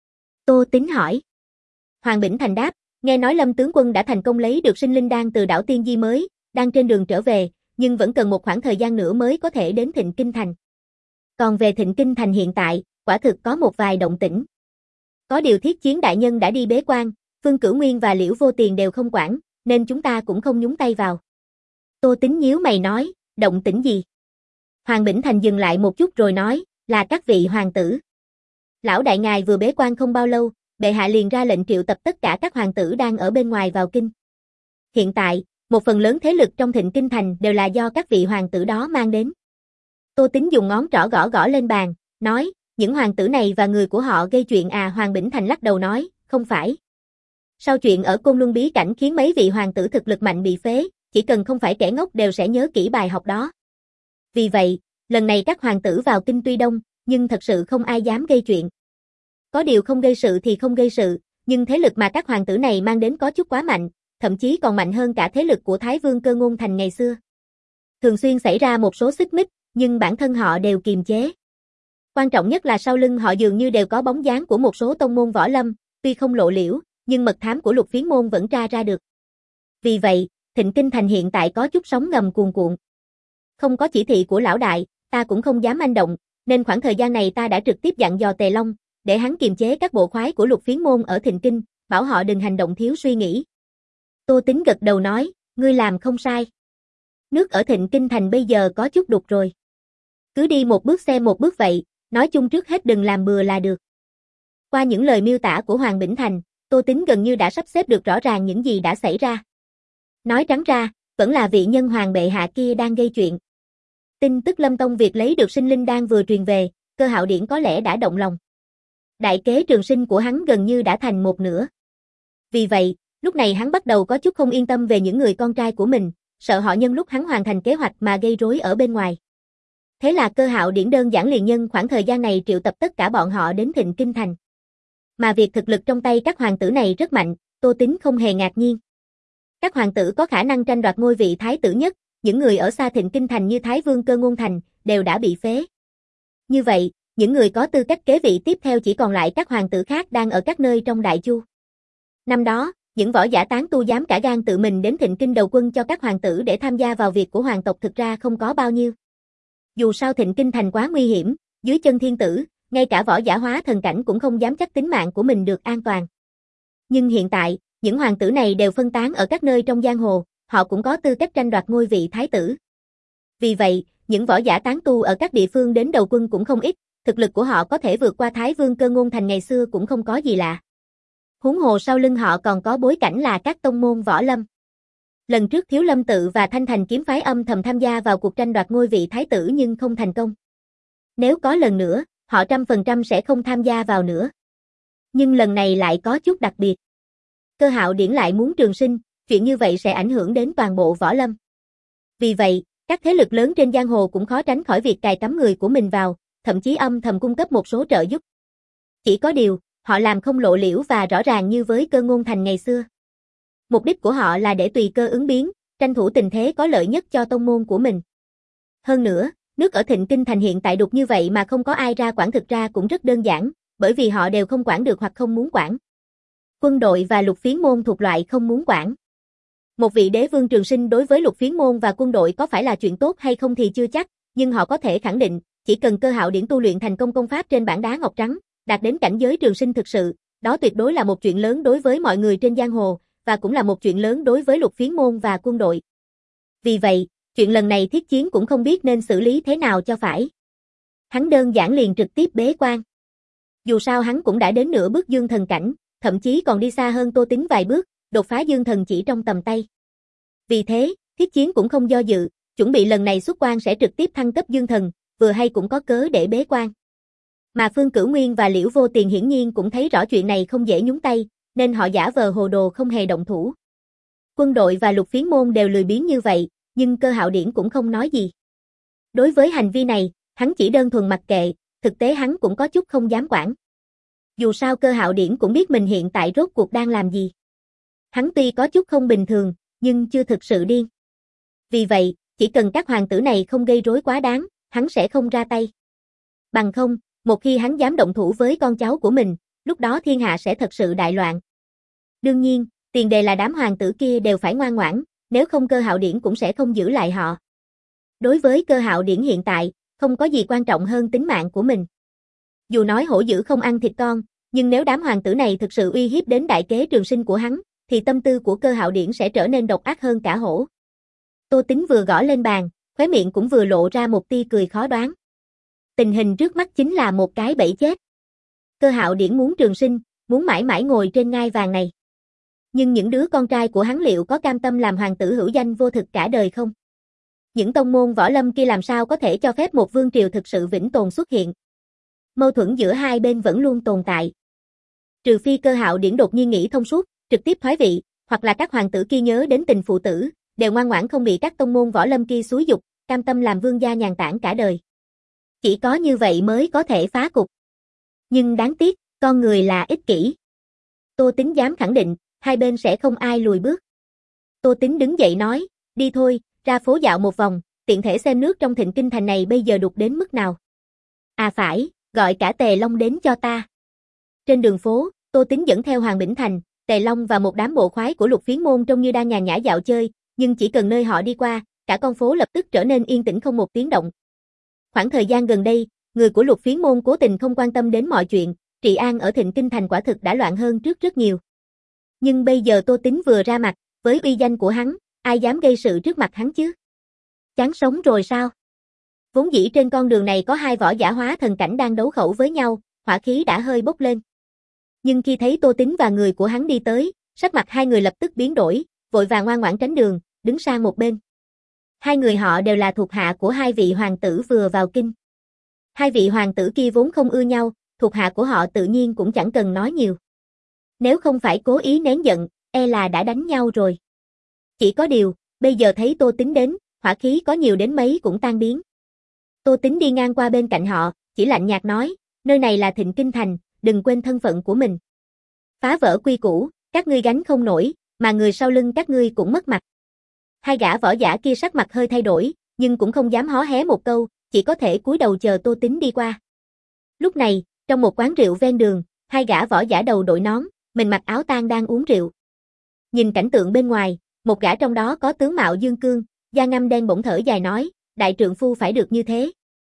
S1: Tô Tính hỏi. Hoàng Bỉnh Thành đáp, nghe nói Lâm tướng quân đã thành công lấy được sinh linh đan từ đảo Tiên Di mới, đang trên đường trở về, nhưng vẫn cần một khoảng thời gian nữa mới có thể đến Thịnh Kinh Thành. Còn về Thịnh Kinh Thành hiện tại, quả thực có một vài động tĩnh. Có điều Thiết Chiến đại nhân đã đi bế quan, Phương Cửu Nguyên và Liễu Vô Tiền đều không quản, nên chúng ta cũng không nhúng tay vào. Tô Tính nhíu mày nói, động tĩnh gì? Hoàng Bỉnh Thành dừng lại một chút rồi nói, là các vị hoàng tử. Lão đại ngài vừa bế quan không bao lâu, bệ hạ liền ra lệnh triệu tập tất cả các hoàng tử đang ở bên ngoài vào kinh. Hiện tại, một phần lớn thế lực trong Thịnh Kinh Thành đều là do các vị hoàng tử đó mang đến. Tô Tính dùng ngón trỏ gõ gõ lên bàn, nói, những hoàng tử này và người của họ gây chuyện à? Hoàng Bỉnh Thành lắc đầu nói, không phải. Sau chuyện ở Côn Luân bí cảnh khiến mấy vị hoàng tử thực lực mạnh bị phế, chỉ cần không phải kẻ ngốc đều sẽ nhớ kỹ bài học đó. Vì vậy, lần này các hoàng tử vào kinh tuy đông, nhưng thật sự không ai dám gây chuyện. Có điều không gây sự thì không gây sự, nhưng thế lực mà các hoàng tử này mang đến có chút quá mạnh, thậm chí còn mạnh hơn cả thế lực của Thái Vương Cơ Ngôn Thành ngày xưa. Thường xuyên xảy ra một số xích mích, nhưng bản thân họ đều kiềm chế. Quan trọng nhất là sau lưng họ dường như đều có bóng dáng của một số tông môn võ lâm, tuy không lộ liễu, nhưng mật thám của Lục Phiến môn vẫn tra ra được. Vì vậy, Thịnh Kinh Thành hiện tại có chút sóng ngầm cuồn cuộn. Không có chỉ thị của lão đại, ta cũng không dám manh động, nên khoảng thời gian này ta đã trực tiếp dặn dò Tề Long, để hắn kiềm chế các bộ khoái của Lục Phiến môn ở Thịnh Kinh, bảo họ đừng hành động thiếu suy nghĩ. Tô Tính gật đầu nói, ngươi làm không sai. Nước ở Thịnh Kinh Thành bây giờ có chút đục rồi. Cứ đi một bước xem một bước vậy, nói chung trước hết đừng làm bừa là được. Qua những lời miêu tả của Hoàng Bỉnh Thành, Tô Tính gần như đã sắp xếp được rõ ràng những gì đã xảy ra. Nói trắng ra, vẫn là vị nhân hoàng bệ hạ kia đang gây chuyện. Tin tức Lâm Tông Việt lấy được sinh linh đan vừa truyền về, Cơ Hạo Điển có lẽ đã động lòng. Đại kế trường sinh của hắn gần như đã thành một nửa. Vì vậy, lúc này hắn bắt đầu có chút không yên tâm về những người con trai của mình, sợ họ nhân lúc hắn hoàn thành kế hoạch mà gây rối ở bên ngoài. Thế là Cơ Hạo Điển đơn giản liền nhân khoảng thời gian này triệu tập tất cả bọn họ đến Thịnh Kinh Thành. Mà việc thực lực trong tay các hoàng tử này rất mạnh, Tô Tính không hề ngạc nhiên. Các hoàng tử có khả năng tranh đoạt ngôi vị thái tử nhất, những người ở xa Thịnh Kinh Thành như Thái Vương Cơ Ngôn Thành, đều đã bị phế. Như vậy, những người có tư cách kế vị tiếp theo chỉ còn lại các hoàng tử khác đang ở các nơi trong Đại Chu. Năm đó, những võ giả tán tu dám cả gan tự mình đến Thịnh Kinh đầu quân cho các hoàng tử để tham gia vào việc của hoàng tộc thực ra không có bao nhiêu. Dù sao Thịnh Kinh Thành quá nguy hiểm, dưới chân thiên tử, ngay cả võ giả hóa thần cảnh cũng không dám chắc tính mạng của mình được an toàn. Nhưng hiện tại, những hoàng tử này đều phân tán ở các nơi trong giang hồ, họ cũng có tư cách tranh đoạt ngôi vị thái tử. Vì vậy, những võ giả tán tu ở các địa phương đến đầu quân cũng không ít, thực lực của họ có thể vượt qua Thái Vương Cơ Ngôn Thành ngày xưa cũng không có gì lạ. Huống hồ sau lưng họ còn có bối cảnh là các tông môn võ lâm. Lần trước Thiếu Lâm Tự và Thanh Thành kiếm phái âm thầm tham gia vào cuộc tranh đoạt ngôi vị thái tử nhưng không thành công. Nếu có lần nữa, họ trăm phần trăm sẽ không tham gia vào nữa. Nhưng lần này lại có chút đặc biệt. Cơ Hạo Điển lại muốn trường sinh, chuyện như vậy sẽ ảnh hưởng đến toàn bộ võ lâm. Vì vậy, các thế lực lớn trên giang hồ cũng khó tránh khỏi việc cài cắm người của mình vào, thậm chí âm thầm cung cấp một số trợ giúp. Chỉ có điều, họ làm không lộ liễu và rõ ràng như với Cơ Ngôn Thành ngày xưa. Mục đích của họ là để tùy cơ ứng biến, tranh thủ tình thế có lợi nhất cho tông môn của mình. Hơn nữa, nước ở Thịnh Kinh Thành hiện tại đục như vậy mà không có ai ra quản thực ra cũng rất đơn giản, bởi vì họ đều không quản được hoặc không muốn quản. Quân đội và Lục Phiến môn thuộc loại không muốn quản. Một vị đế vương trường sinh đối với Lục Phiến môn và quân đội có phải là chuyện tốt hay không thì chưa chắc, nhưng họ có thể khẳng định, chỉ cần Cơ Hạo Điển tu luyện thành công công pháp trên bảng đá ngọc trắng, đạt đến cảnh giới trường sinh thực sự, đó tuyệt đối là một chuyện lớn đối với mọi người trên giang hồ, và cũng là một chuyện lớn đối với Lục Phiến môn và quân đội. Vì vậy, chuyện lần này Thiết Chiến cũng không biết nên xử lý thế nào cho phải. Hắn đơn giản liền trực tiếp bế quan. Dù sao hắn cũng đã đến nửa bước dương thần cảnh, thậm chí còn đi xa hơn Tô Tín vài bước, đột phá dương thần chỉ trong tầm tay. Vì thế, Thiết Chiến cũng không do dự, chuẩn bị lần này xuất quan sẽ trực tiếp thăng cấp dương thần, vừa hay cũng có cớ để bế quan. Mà Phương Cửu Nguyên và Liễu Vô Tiền hiển nhiên cũng thấy rõ chuyện này không dễ nhúng tay, nên họ giả vờ hồ đồ không hề động thủ. Quân đội và Lục Phiến môn đều lười biếng như vậy, nhưng Cơ Hạo Điển cũng không nói gì. Đối với hành vi này, hắn chỉ đơn thuần mặc kệ, thực tế hắn cũng có chút không dám quản. Dù sao Cơ Hạo Điển cũng biết mình hiện tại rốt cuộc đang làm gì. Hắn tuy có chút không bình thường, nhưng chưa thực sự điên. Vì vậy, chỉ cần các hoàng tử này không gây rối quá đáng, hắn sẽ không ra tay. Bằng không, một khi hắn dám động thủ với con cháu của mình, lúc đó thiên hạ sẽ thật sự đại loạn. Đương nhiên, tiền đề là đám hoàng tử kia đều phải ngoan ngoãn, nếu không Cơ Hạo Điển cũng sẽ không giữ lại họ. Đối với Cơ Hạo Điển hiện tại, không có gì quan trọng hơn tính mạng của mình. Dù nói hổ dữ không ăn thịt con, nhưng nếu đám hoàng tử này thực sự uy hiếp đến đại kế trường sinh của hắn, thì tâm tư của Cơ Hạo Điển sẽ trở nên độc ác hơn cả hổ. Tô Tín vừa gõ lên bàn, khóe miệng cũng vừa lộ ra một tia cười khó đoán. Tình hình trước mắt chính là một cái bẫy chết. Cơ Hạo Điển muốn trường sinh, muốn mãi mãi ngồi trên ngai vàng này. Nhưng những đứa con trai của hắn liệu có cam tâm làm hoàng tử hữu danh vô thực cả đời không? Những tông môn võ lâm kia làm sao có thể cho phép một vương triều thực sự vĩnh tồn xuất hiện? Mâu thuẫn giữa hai bên vẫn luôn tồn tại. Trừ phi Cơ Hạo Điển đột nhiên nghĩ thông suốt, trực tiếp thoái vị, hoặc là các hoàng tử kia nhớ đến tình phụ tử, đều ngoan ngoãn không bị các tông môn võ lâm kia xúi dục, cam tâm làm vương gia nhàn tản cả đời. Chỉ có như vậy mới có thể phá cục. Nhưng đáng tiếc, con người là ích kỷ. Tô Tín dám khẳng định, hai bên sẽ không ai lùi bước. Tô Tín đứng dậy nói, đi thôi, ra phố dạo một vòng, tiện thể xem nước trong Thịnh Kinh Thành này bây giờ đục đến mức nào. À phải, gọi cả Tề Long đến cho ta. Trên đường phố, Tô Tín dẫn theo Hoàng Bỉnh Thành, Tề Long và một đám bộ khoái của Lục Phiến môn trông như đang nhàn nhã dạo chơi, nhưng chỉ cần nơi họ đi qua, cả con phố lập tức trở nên yên tĩnh không một tiếng động. Khoảng thời gian gần đây, người của Lục Phiến môn cố tình không quan tâm đến mọi chuyện, trị an ở Thịnh Kinh Thành quả thực đã loạn hơn trước rất nhiều. Nhưng bây giờ Tô Tín vừa ra mặt, với uy danh của hắn, ai dám gây sự trước mặt hắn chứ? Chán sống rồi sao? Vốn dĩ trên con đường này có hai võ giả hóa thần cảnh đang đấu khẩu với nhau, hỏa khí đã hơi bốc lên. Nhưng khi thấy Tô Tín và người của hắn đi tới, sắc mặt hai người lập tức biến đổi, vội vàng ngoan ngoãn tránh đường, đứng sang một bên. Hai người họ đều là thuộc hạ của hai vị hoàng tử vừa vào kinh. Hai vị hoàng tử kia vốn không ưa nhau, thuộc hạ của họ tự nhiên cũng chẳng cần nói nhiều. Nếu không phải cố ý nén giận, e là đã đánh nhau rồi. Chỉ có điều, bây giờ thấy Tô Tín đến, hỏa khí có nhiều đến mấy cũng tan biến. Tô Tín đi ngang qua bên cạnh họ, chỉ lạnh nhạt nói, nơi này là Thịnh Kinh Thành, đừng quên thân phận của mình. Phá vỡ quy củ, các ngươi gánh không nổi, mà người sau lưng các ngươi cũng mất mặt. Hai gã võ giả kia sắc mặt hơi thay đổi, nhưng cũng không dám hó hé một câu, chỉ có thể cúi đầu chờ Tô Tín đi qua. Lúc này, trong một quán rượu ven đường, hai gã võ giả đầu đội nón, mình mặc áo tang đang uống rượu. Nhìn cảnh tượng bên ngoài, một gã trong đó có tướng mạo dương cương, da ngăm đen bỗng thở dài nói, đại trượng phu phải được như thế,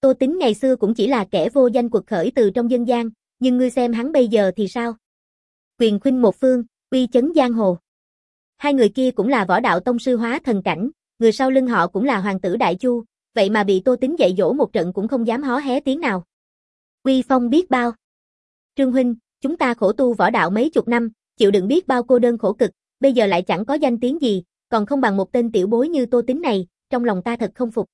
S1: Tô Tính ngày xưa cũng chỉ là kẻ vô danh quật khởi từ trong dân gian, nhưng ngươi xem hắn bây giờ thì sao? Quyền khuynh một phương, uy chấn giang hồ. Hai người kia cũng là võ đạo tông sư hóa thần cảnh, người sau lưng họ cũng là hoàng tử Đại Chu, vậy mà bị Tô Tính dạy dỗ một trận cũng không dám hó hé tiếng nào. Uy phong biết bao. Trương huynh, chúng ta khổ tu võ đạo mấy chục năm, chịu đựng biết bao cô đơn khổ cực, bây giờ lại chẳng có danh tiếng gì, còn không bằng một tên tiểu bối như Tô Tính này, trong lòng ta thật không phục.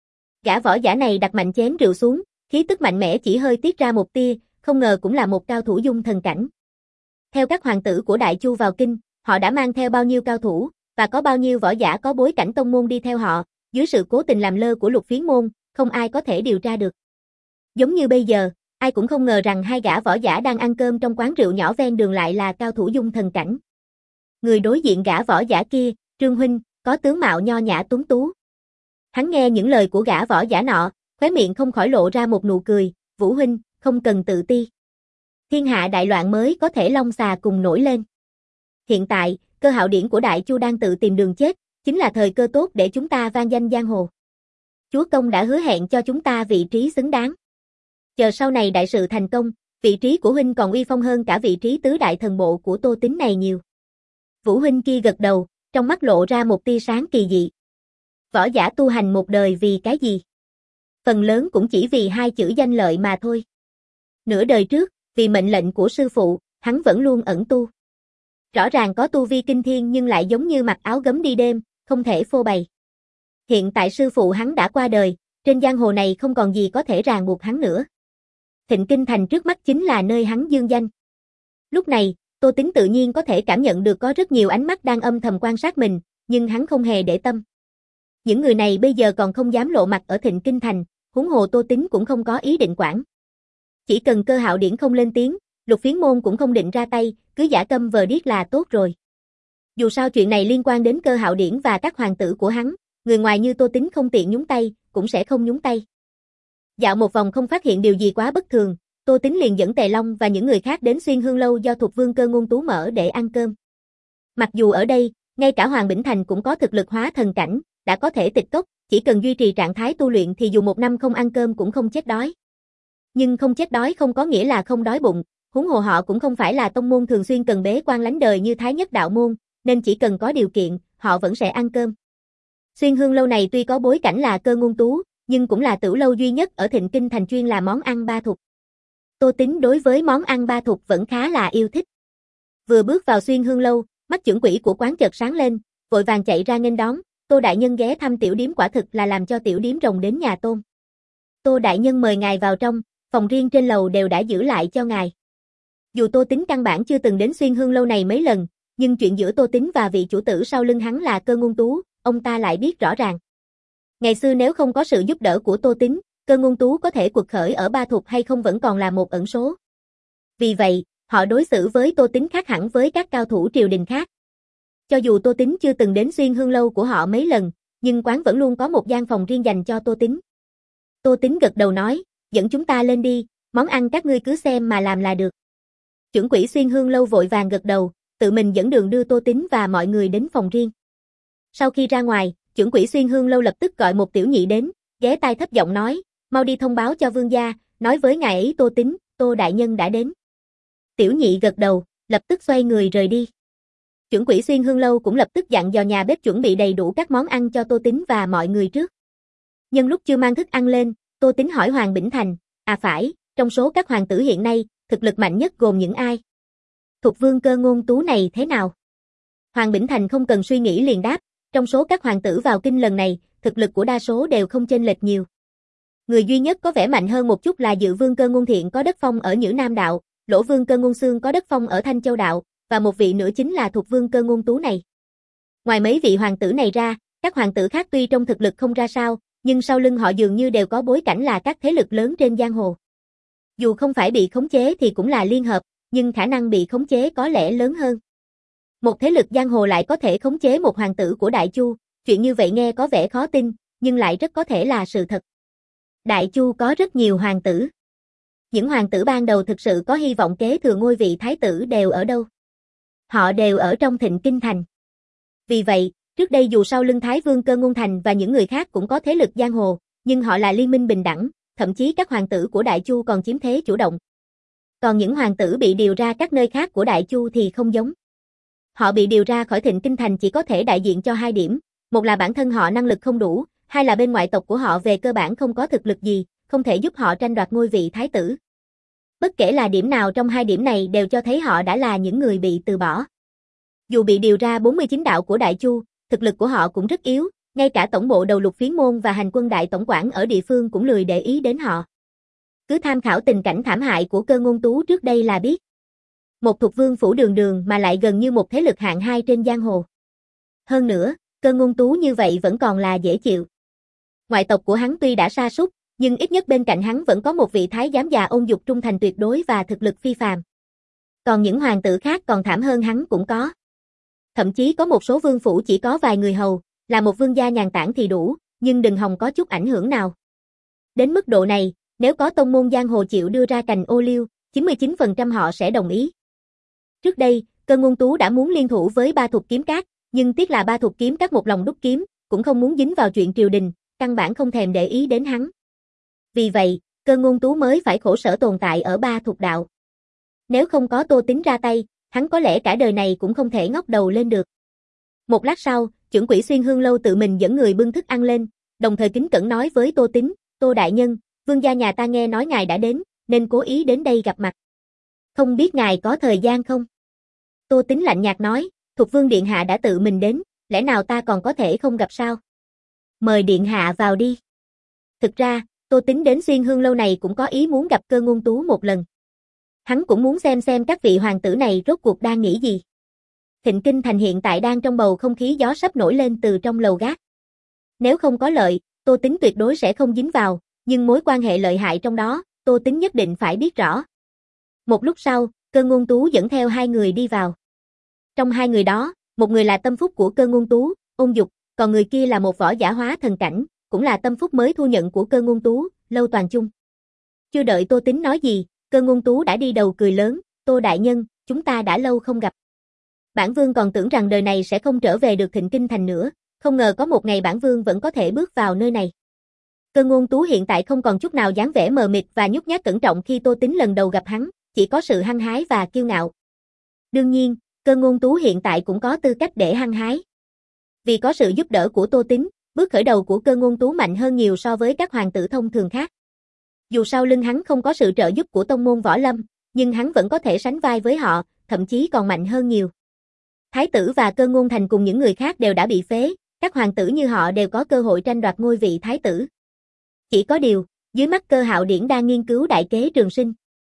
S1: Gã võ giả này đặt mạnh chén rượu xuống, khí tức mạnh mẽ chỉ hơi tiết ra một tia, không ngờ cũng là một cao thủ dung thần cảnh. Theo các hoàng tử của Đại Chu vào kinh, họ đã mang theo bao nhiêu cao thủ, và có bao nhiêu võ giả có bối cảnh tông môn đi theo họ, dưới sự cố tình làm lơ của Lục Phiến môn, không ai có thể điều tra được. Giống như bây giờ, ai cũng không ngờ rằng hai gã võ giả đang ăn cơm trong quán rượu nhỏ ven đường lại là cao thủ dung thần cảnh. Người đối diện gã võ giả kia, Trương huynh, có tướng mạo nho nhã tuấn tú. Hắn nghe những lời của gã võ giả nọ, khóe miệng không khỏi lộ ra một nụ cười, Vũ huynh, không cần tự ti. Thiên hạ đại loạn mới có thể long xà cùng nổi lên. Hiện tại, Cơ Hạo Điển của Đại Chu đang tự tìm đường chết, chính là thời cơ tốt để chúng ta vang danh giang hồ. Chúa công đã hứa hẹn cho chúng ta vị trí xứng đáng. Chờ sau này đại sự thành công, vị trí của huynh còn uy phong hơn cả vị trí tứ đại thần bộ của Tô Tính này nhiều. Vũ huynh kia gật đầu, trong mắt lộ ra một tia sáng kỳ dị. Võ giả tu hành một đời vì cái gì? Phần lớn cũng chỉ vì hai chữ danh lợi mà thôi. Nửa đời trước, vì mệnh lệnh của sư phụ, hắn vẫn luôn ẩn tu. Rõ ràng có tu vi kinh thiên nhưng lại giống như mặc áo gấm đi đêm, không thể phô bày. Hiện tại sư phụ hắn đã qua đời, trên giang hồ này không còn gì có thể ràng buộc hắn nữa. Thịnh Kinh Thành trước mắt chính là nơi hắn dương danh. Lúc này, Tô Tính tự nhiên có thể cảm nhận được có rất nhiều ánh mắt đang âm thầm quan sát mình, nhưng hắn không hề để tâm. Những người này bây giờ còn không dám lộ mặt ở Thịnh Kinh Thành, huống hồ Tô Tính cũng không có ý định quản. Chỉ cần Cơ Hạo Điển không lên tiếng, Lục Phiến môn cũng không định ra tay, cứ giả câm vờ điếc là tốt rồi. Dù sao chuyện này liên quan đến Cơ Hạo Điển và các hoàng tử của hắn, người ngoài như Tô Tính không tiện nhúng tay, cũng sẽ không nhúng tay. Dạo một vòng không phát hiện điều gì quá bất thường, Tô Tính liền dẫn Tề Long và những người khác đến Xuyên Hương lâu do Thục Vương Cơ Ngôn Tú mở để ăn cơm. Mặc dù ở đây, ngay cả Hoàng Bỉnh Thành cũng có thực lực hóa thần cảnh, đã có thể tịch cốc, chỉ cần duy trì trạng thái tu luyện thì dù một năm không ăn cơm cũng không chết đói. Nhưng không chết đói không có nghĩa là không đói bụng, huống hồ họ cũng không phải là tông môn thường xuyên cần bế quan lánh đời như Thái Nhất đạo môn, nên chỉ cần có điều kiện, họ vẫn sẽ ăn cơm. Xuyên Hương lâu này tuy có bối cảnh là Cơ Ngôn Tú, nhưng cũng là tửu lâu duy nhất ở Thịnh Kinh Thành chuyên là món ăn ba thục. Tô Tính đối với món ăn ba thục vẫn khá là yêu thích. Vừa bước vào Xuyên Hương lâu, mắt trưởng quỹ của quán chợt sáng lên, vội vàng chạy ra nghênh đón, Tô đại nhân ghé thăm tiểu điếm quả thực là làm cho tiểu điếm rồng đến nhà tôm. Tô đại nhân mời ngài vào trong, phòng riêng trên lầu đều đã giữ lại cho ngài. Dù Tô Tính căn bản chưa từng đến Xuyên Hương lâu này mấy lần, nhưng chuyện giữa Tô Tính và vị chủ tử sau lưng hắn là Cơ Ngôn Tú, ông ta lại biết rõ ràng. Ngày xưa nếu không có sự giúp đỡ của Tô Tính, Cơ Ngôn Tú có thể quật khởi ở Ba Thục hay không vẫn còn là một ẩn số. Vì vậy, họ đối xử với Tô Tính khác hẳn với các cao thủ triều đình khác. Cho dù Tô Tính chưa từng đến Xuyên Hương lâu của họ mấy lần, nhưng quán vẫn luôn có một gian phòng riêng dành cho Tô Tính. Tô Tính gật đầu nói, dẫn chúng ta lên đi, món ăn các ngươi cứ xem mà làm là được. Trưởng quỹ Xuyên Hương lâu vội vàng gật đầu, tự mình dẫn đường đưa Tô Tính và mọi người đến phòng riêng. Sau khi ra ngoài, trưởng quỹ Xuyên Hương lâu lập tức gọi một tiểu nhị đến, ghé tai thấp giọng nói, mau đi thông báo cho vương gia, nói với ngài ấy Tô Tính, Tô đại nhân đã đến. Tiểu nhị gật đầu, lập tức xoay người rời đi. Trưởng quỹ Xuyên Hương lâu cũng lập tức dặn dò nhà bếp chuẩn bị đầy đủ các món ăn cho Tô Tính và mọi người trước. Nhân lúc chưa mang thức ăn lên, Tô Tính hỏi Hoàng Bỉnh Thành, à phải, trong số các hoàng tử hiện nay, thực lực mạnh nhất gồm những ai? Thục Vương Cơ Ngôn Tú này thế nào? Hoàng Bỉnh Thành không cần suy nghĩ liền đáp, trong số các hoàng tử vào kinh lần này, thực lực của đa số đều không chênh lệch nhiều. Người duy nhất có vẻ mạnh hơn một chút là Dự Vương Cơ Ngôn Thiện có đất phong ở Nhữ Nam đạo, Lỗ Vương Cơ Ngôn Xương có đất phong ở Thanh Châu đạo, và một vị nữa chính là Thục Vương Cơ Ngôn Tú này. Ngoài mấy vị hoàng tử này ra, các hoàng tử khác tuy trong thực lực không ra sao, nhưng sau lưng họ dường như đều có bối cảnh là các thế lực lớn trên giang hồ. Dù không phải bị khống chế thì cũng là liên hợp, nhưng khả năng bị khống chế có lẽ lớn hơn. Một thế lực giang hồ lại có thể khống chế một hoàng tử của Đại Chu, chuyện như vậy nghe có vẻ khó tin, nhưng lại rất có thể là sự thật. Đại Chu có rất nhiều hoàng tử. Những hoàng tử ban đầu thực sự có hy vọng kế thừa ngôi vị thái tử đều ở đâu? Họ đều ở trong Thịnh Kinh Thành. Vì vậy, trước đây dù sau lưng Thái Vương Cơ Ngôn Thành và những người khác cũng có thế lực giang hồ, nhưng họ là liên minh bình đẳng, thậm chí các hoàng tử của Đại Chu còn chiếm thế chủ động. Còn những hoàng tử bị điều ra các nơi khác của Đại Chu thì không giống. Họ bị điều ra khỏi Thịnh Kinh Thành chỉ có thể đại diện cho hai điểm, một là bản thân họ năng lực không đủ, hai là bên ngoại tộc của họ về cơ bản không có thực lực gì, không thể giúp họ tranh đoạt ngôi vị thái tử. Bất kể là điểm nào trong hai điểm này đều cho thấy họ đã là những người bị từ bỏ. Dù bị điều ra bốn mươi chín đạo của Đại Chu, thực lực của họ cũng rất yếu, ngay cả tổng bộ đầu lục phiến môn và hành quân đại tổng quản ở địa phương cũng lười để ý đến họ. Cứ tham khảo tình cảnh thảm hại của Cơ Ngôn Tú trước đây là biết. Một thuộc vương phủ đường đường mà lại gần như một thế lực hạng hai trên giang hồ. Hơn nữa, Cơ Ngôn Tú như vậy vẫn còn là dễ chịu. Ngoại tộc của hắn tuy đã sa sút, nhưng ít nhất bên cạnh hắn vẫn có một vị thái giám già ôn dục trung thành tuyệt đối và thực lực phi phàm. Còn những hoàng tử khác còn thảm hơn hắn cũng có. Thậm chí có một số vương phủ chỉ có vài người hầu, là một vương gia nhàn tản thì đủ, nhưng đừng hòng có chút ảnh hưởng nào. Đến mức độ này, nếu có tông môn giang hồ chịu đưa ra cành ô liu, chín mươi chín phần trăm họ sẽ đồng ý. Trước đây, Cơ Ngôn Tú đã muốn liên thủ với Ba Thục Kiếm Các, nhưng tiếc là Ba Thục Kiếm Các một lòng đúc kiếm, cũng không muốn dính vào chuyện triều đình, căn bản không thèm để ý đến hắn. Vì vậy, Cơ Ngôn Tú mới phải khổ sở tồn tại ở Ba Thục đạo. Nếu không có Tô Tín ra tay, hắn có lẽ cả đời này cũng không thể ngóc đầu lên được. Một lát sau, Chưởng Quỷ Xuyên Hương Lâu tự mình dẫn người bưng thức ăn lên, đồng thời kính cẩn nói với Tô Tín, Tô đại nhân, vương gia nhà ta nghe nói ngài đã đến, nên cố ý đến đây gặp mặt. Không biết ngài có thời gian không? Tô Tín lạnh nhạt nói, Thục vương điện hạ đã tự mình đến, lẽ nào ta còn có thể không gặp sao? Mời điện hạ vào đi. Thực ra, Tô Tín đến Xuyên Hương Lâu này cũng có ý muốn gặp Cơ Ngôn Tú một lần. Hắn cũng muốn xem xem các vị hoàng tử này rốt cuộc đang nghĩ gì. Thịnh Kinh Thành hiện tại đang trong bầu không khí gió sắp nổi lên từ trong lầu gác. Nếu không có lợi, Tô Tín tuyệt đối sẽ không dính vào, nhưng mối quan hệ lợi hại trong đó, Tô Tín nhất định phải biết rõ. Một lúc sau, Cơ Ngôn Tú dẫn theo hai người đi vào. Trong hai người đó, một người là tâm phúc của Cơ Ngôn Tú, Ôn Dục, còn người kia là một võ giả hóa thần cảnh, cũng là tâm phúc mới thu nhận của Cơ Ngôn Tú, Lâu Toàn Chung. Chưa đợi Tô Tín nói gì, Cơ Ngôn Tú đã đi đầu cười lớn, Tô đại nhân, chúng ta đã lâu không gặp. Bản vương còn tưởng rằng đời này sẽ không trở về được Thịnh Kinh Thành nữa, không ngờ có một ngày bản vương vẫn có thể bước vào nơi này. Cơ Ngôn Tú hiện tại không còn chút nào dáng vẻ mờ mịt và nhút nhát cẩn trọng khi Tô Tín lần đầu gặp hắn, chỉ có sự hăng hái và kiêu ngạo. Đương nhiên, Cơ Ngôn Tú hiện tại cũng có tư cách để hăng hái. Vì có sự giúp đỡ của Tô Tín, bước khởi đầu của Cơ Ngôn Tú mạnh hơn nhiều so với các hoàng tử thông thường khác. Dù sau lưng hắn không có sự trợ giúp của tông môn võ lâm, nhưng hắn vẫn có thể sánh vai với họ, thậm chí còn mạnh hơn nhiều. Thái tử và Cơ Ngôn Thành cùng những người khác đều đã bị phế, các hoàng tử như họ đều có cơ hội tranh đoạt ngôi vị thái tử. Chỉ có điều, dưới mắt Cơ Hạo Điển đang nghiên cứu đại kế trường sinh.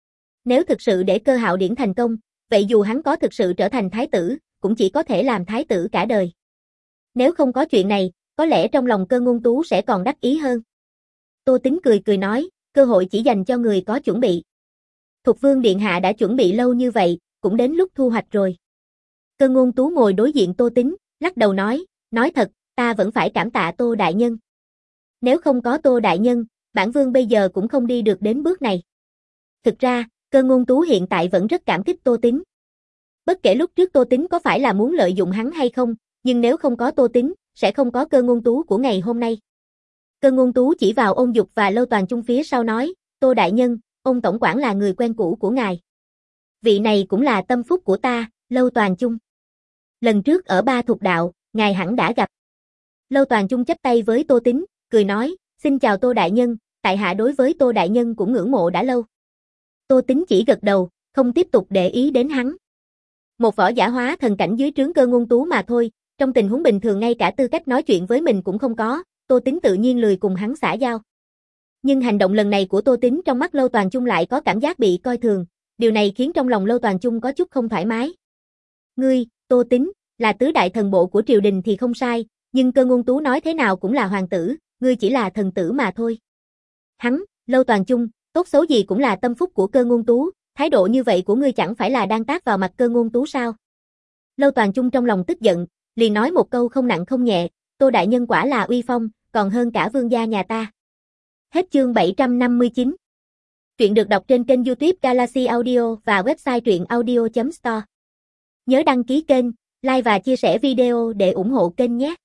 S1: Nếu thực sự để Cơ Hạo Điển thành công, vậy dù hắn có thực sự trở thành thái tử, cũng chỉ có thể làm thái tử cả đời. Nếu không có chuyện này, có lẽ trong lòng Cơ Ngôn Tú sẽ còn đắc ý hơn. Tô Tín cười cười nói, cơ hội chỉ dành cho người có chuẩn bị. Thục vương điện hạ đã chuẩn bị lâu như vậy, cũng đến lúc thu hoạch rồi. Cơ Ngôn Tú ngồi đối diện Tô Tín, lắc đầu nói, nói thật, ta vẫn phải cảm tạ Tô đại nhân. Nếu không có Tô đại nhân, bản vương bây giờ cũng không đi được đến bước này. Thực ra, Cơ Ngôn Tú hiện tại vẫn rất cảm kích Tô Tín. Bất kể lúc trước Tô Tín có phải là muốn lợi dụng hắn hay không, nhưng nếu không có Tô Tín, sẽ không có Cơ Ngôn Tú của ngày hôm nay. Cơ Ngôn Tú chỉ vào Ôn Dục và Lâu Toàn Chung phía sau nói, Tô đại nhân, ông tổng quản là người quen cũ của ngài. Vị này cũng là tâm phúc của ta, Lâu Toàn Chung. Lần trước ở Ba Thục đạo, ngài hẳn đã gặp. Lâu Toàn Chung chắp tay với Tô Tín, cười nói, xin chào Tô đại nhân, tại hạ đối với Tô đại nhân cũng ngưỡng mộ đã lâu. Tô Tín chỉ gật đầu, không tiếp tục để ý đến hắn. Một võ giả hóa thần cảnh dưới trướng Cơ Ngôn Tú mà thôi, trong tình huống bình thường ngay cả tư cách nói chuyện với mình cũng không có, Tô Tín tự nhiên lười cùng hắn xã giao. Nhưng hành động lần này của Tô Tín trong mắt Lâu Toàn Chung lại có cảm giác bị coi thường, điều này khiến trong lòng Lâu Toàn Chung có chút không thoải mái. Ngươi, Tô Tín, là tứ đại thần bộ của triều đình thì không sai, nhưng Cơ Ngôn Tú nói thế nào cũng là hoàng tử, ngươi chỉ là thần tử mà thôi. Hắn, Lâu Toàn Chung, tốt xấu gì cũng là tâm phúc của Cơ Ngôn Tú, thái độ như vậy của ngươi chẳng phải là đang tát vào mặt Cơ Ngôn Tú sao? Lâu Toàn Chung trong lòng tức giận, liền nói một câu không nặng không nhẹ, Tô đại nhân quả là uy phong, còn hơn cả vương gia nhà ta. Hết chương bảy trăm năm mươi chín. Truyện được đọc trên kênh YouTube Galaxy Audio và website truyện audio chấm store. Nhớ đăng ký kênh, like và chia sẻ video để ủng hộ kênh nhé.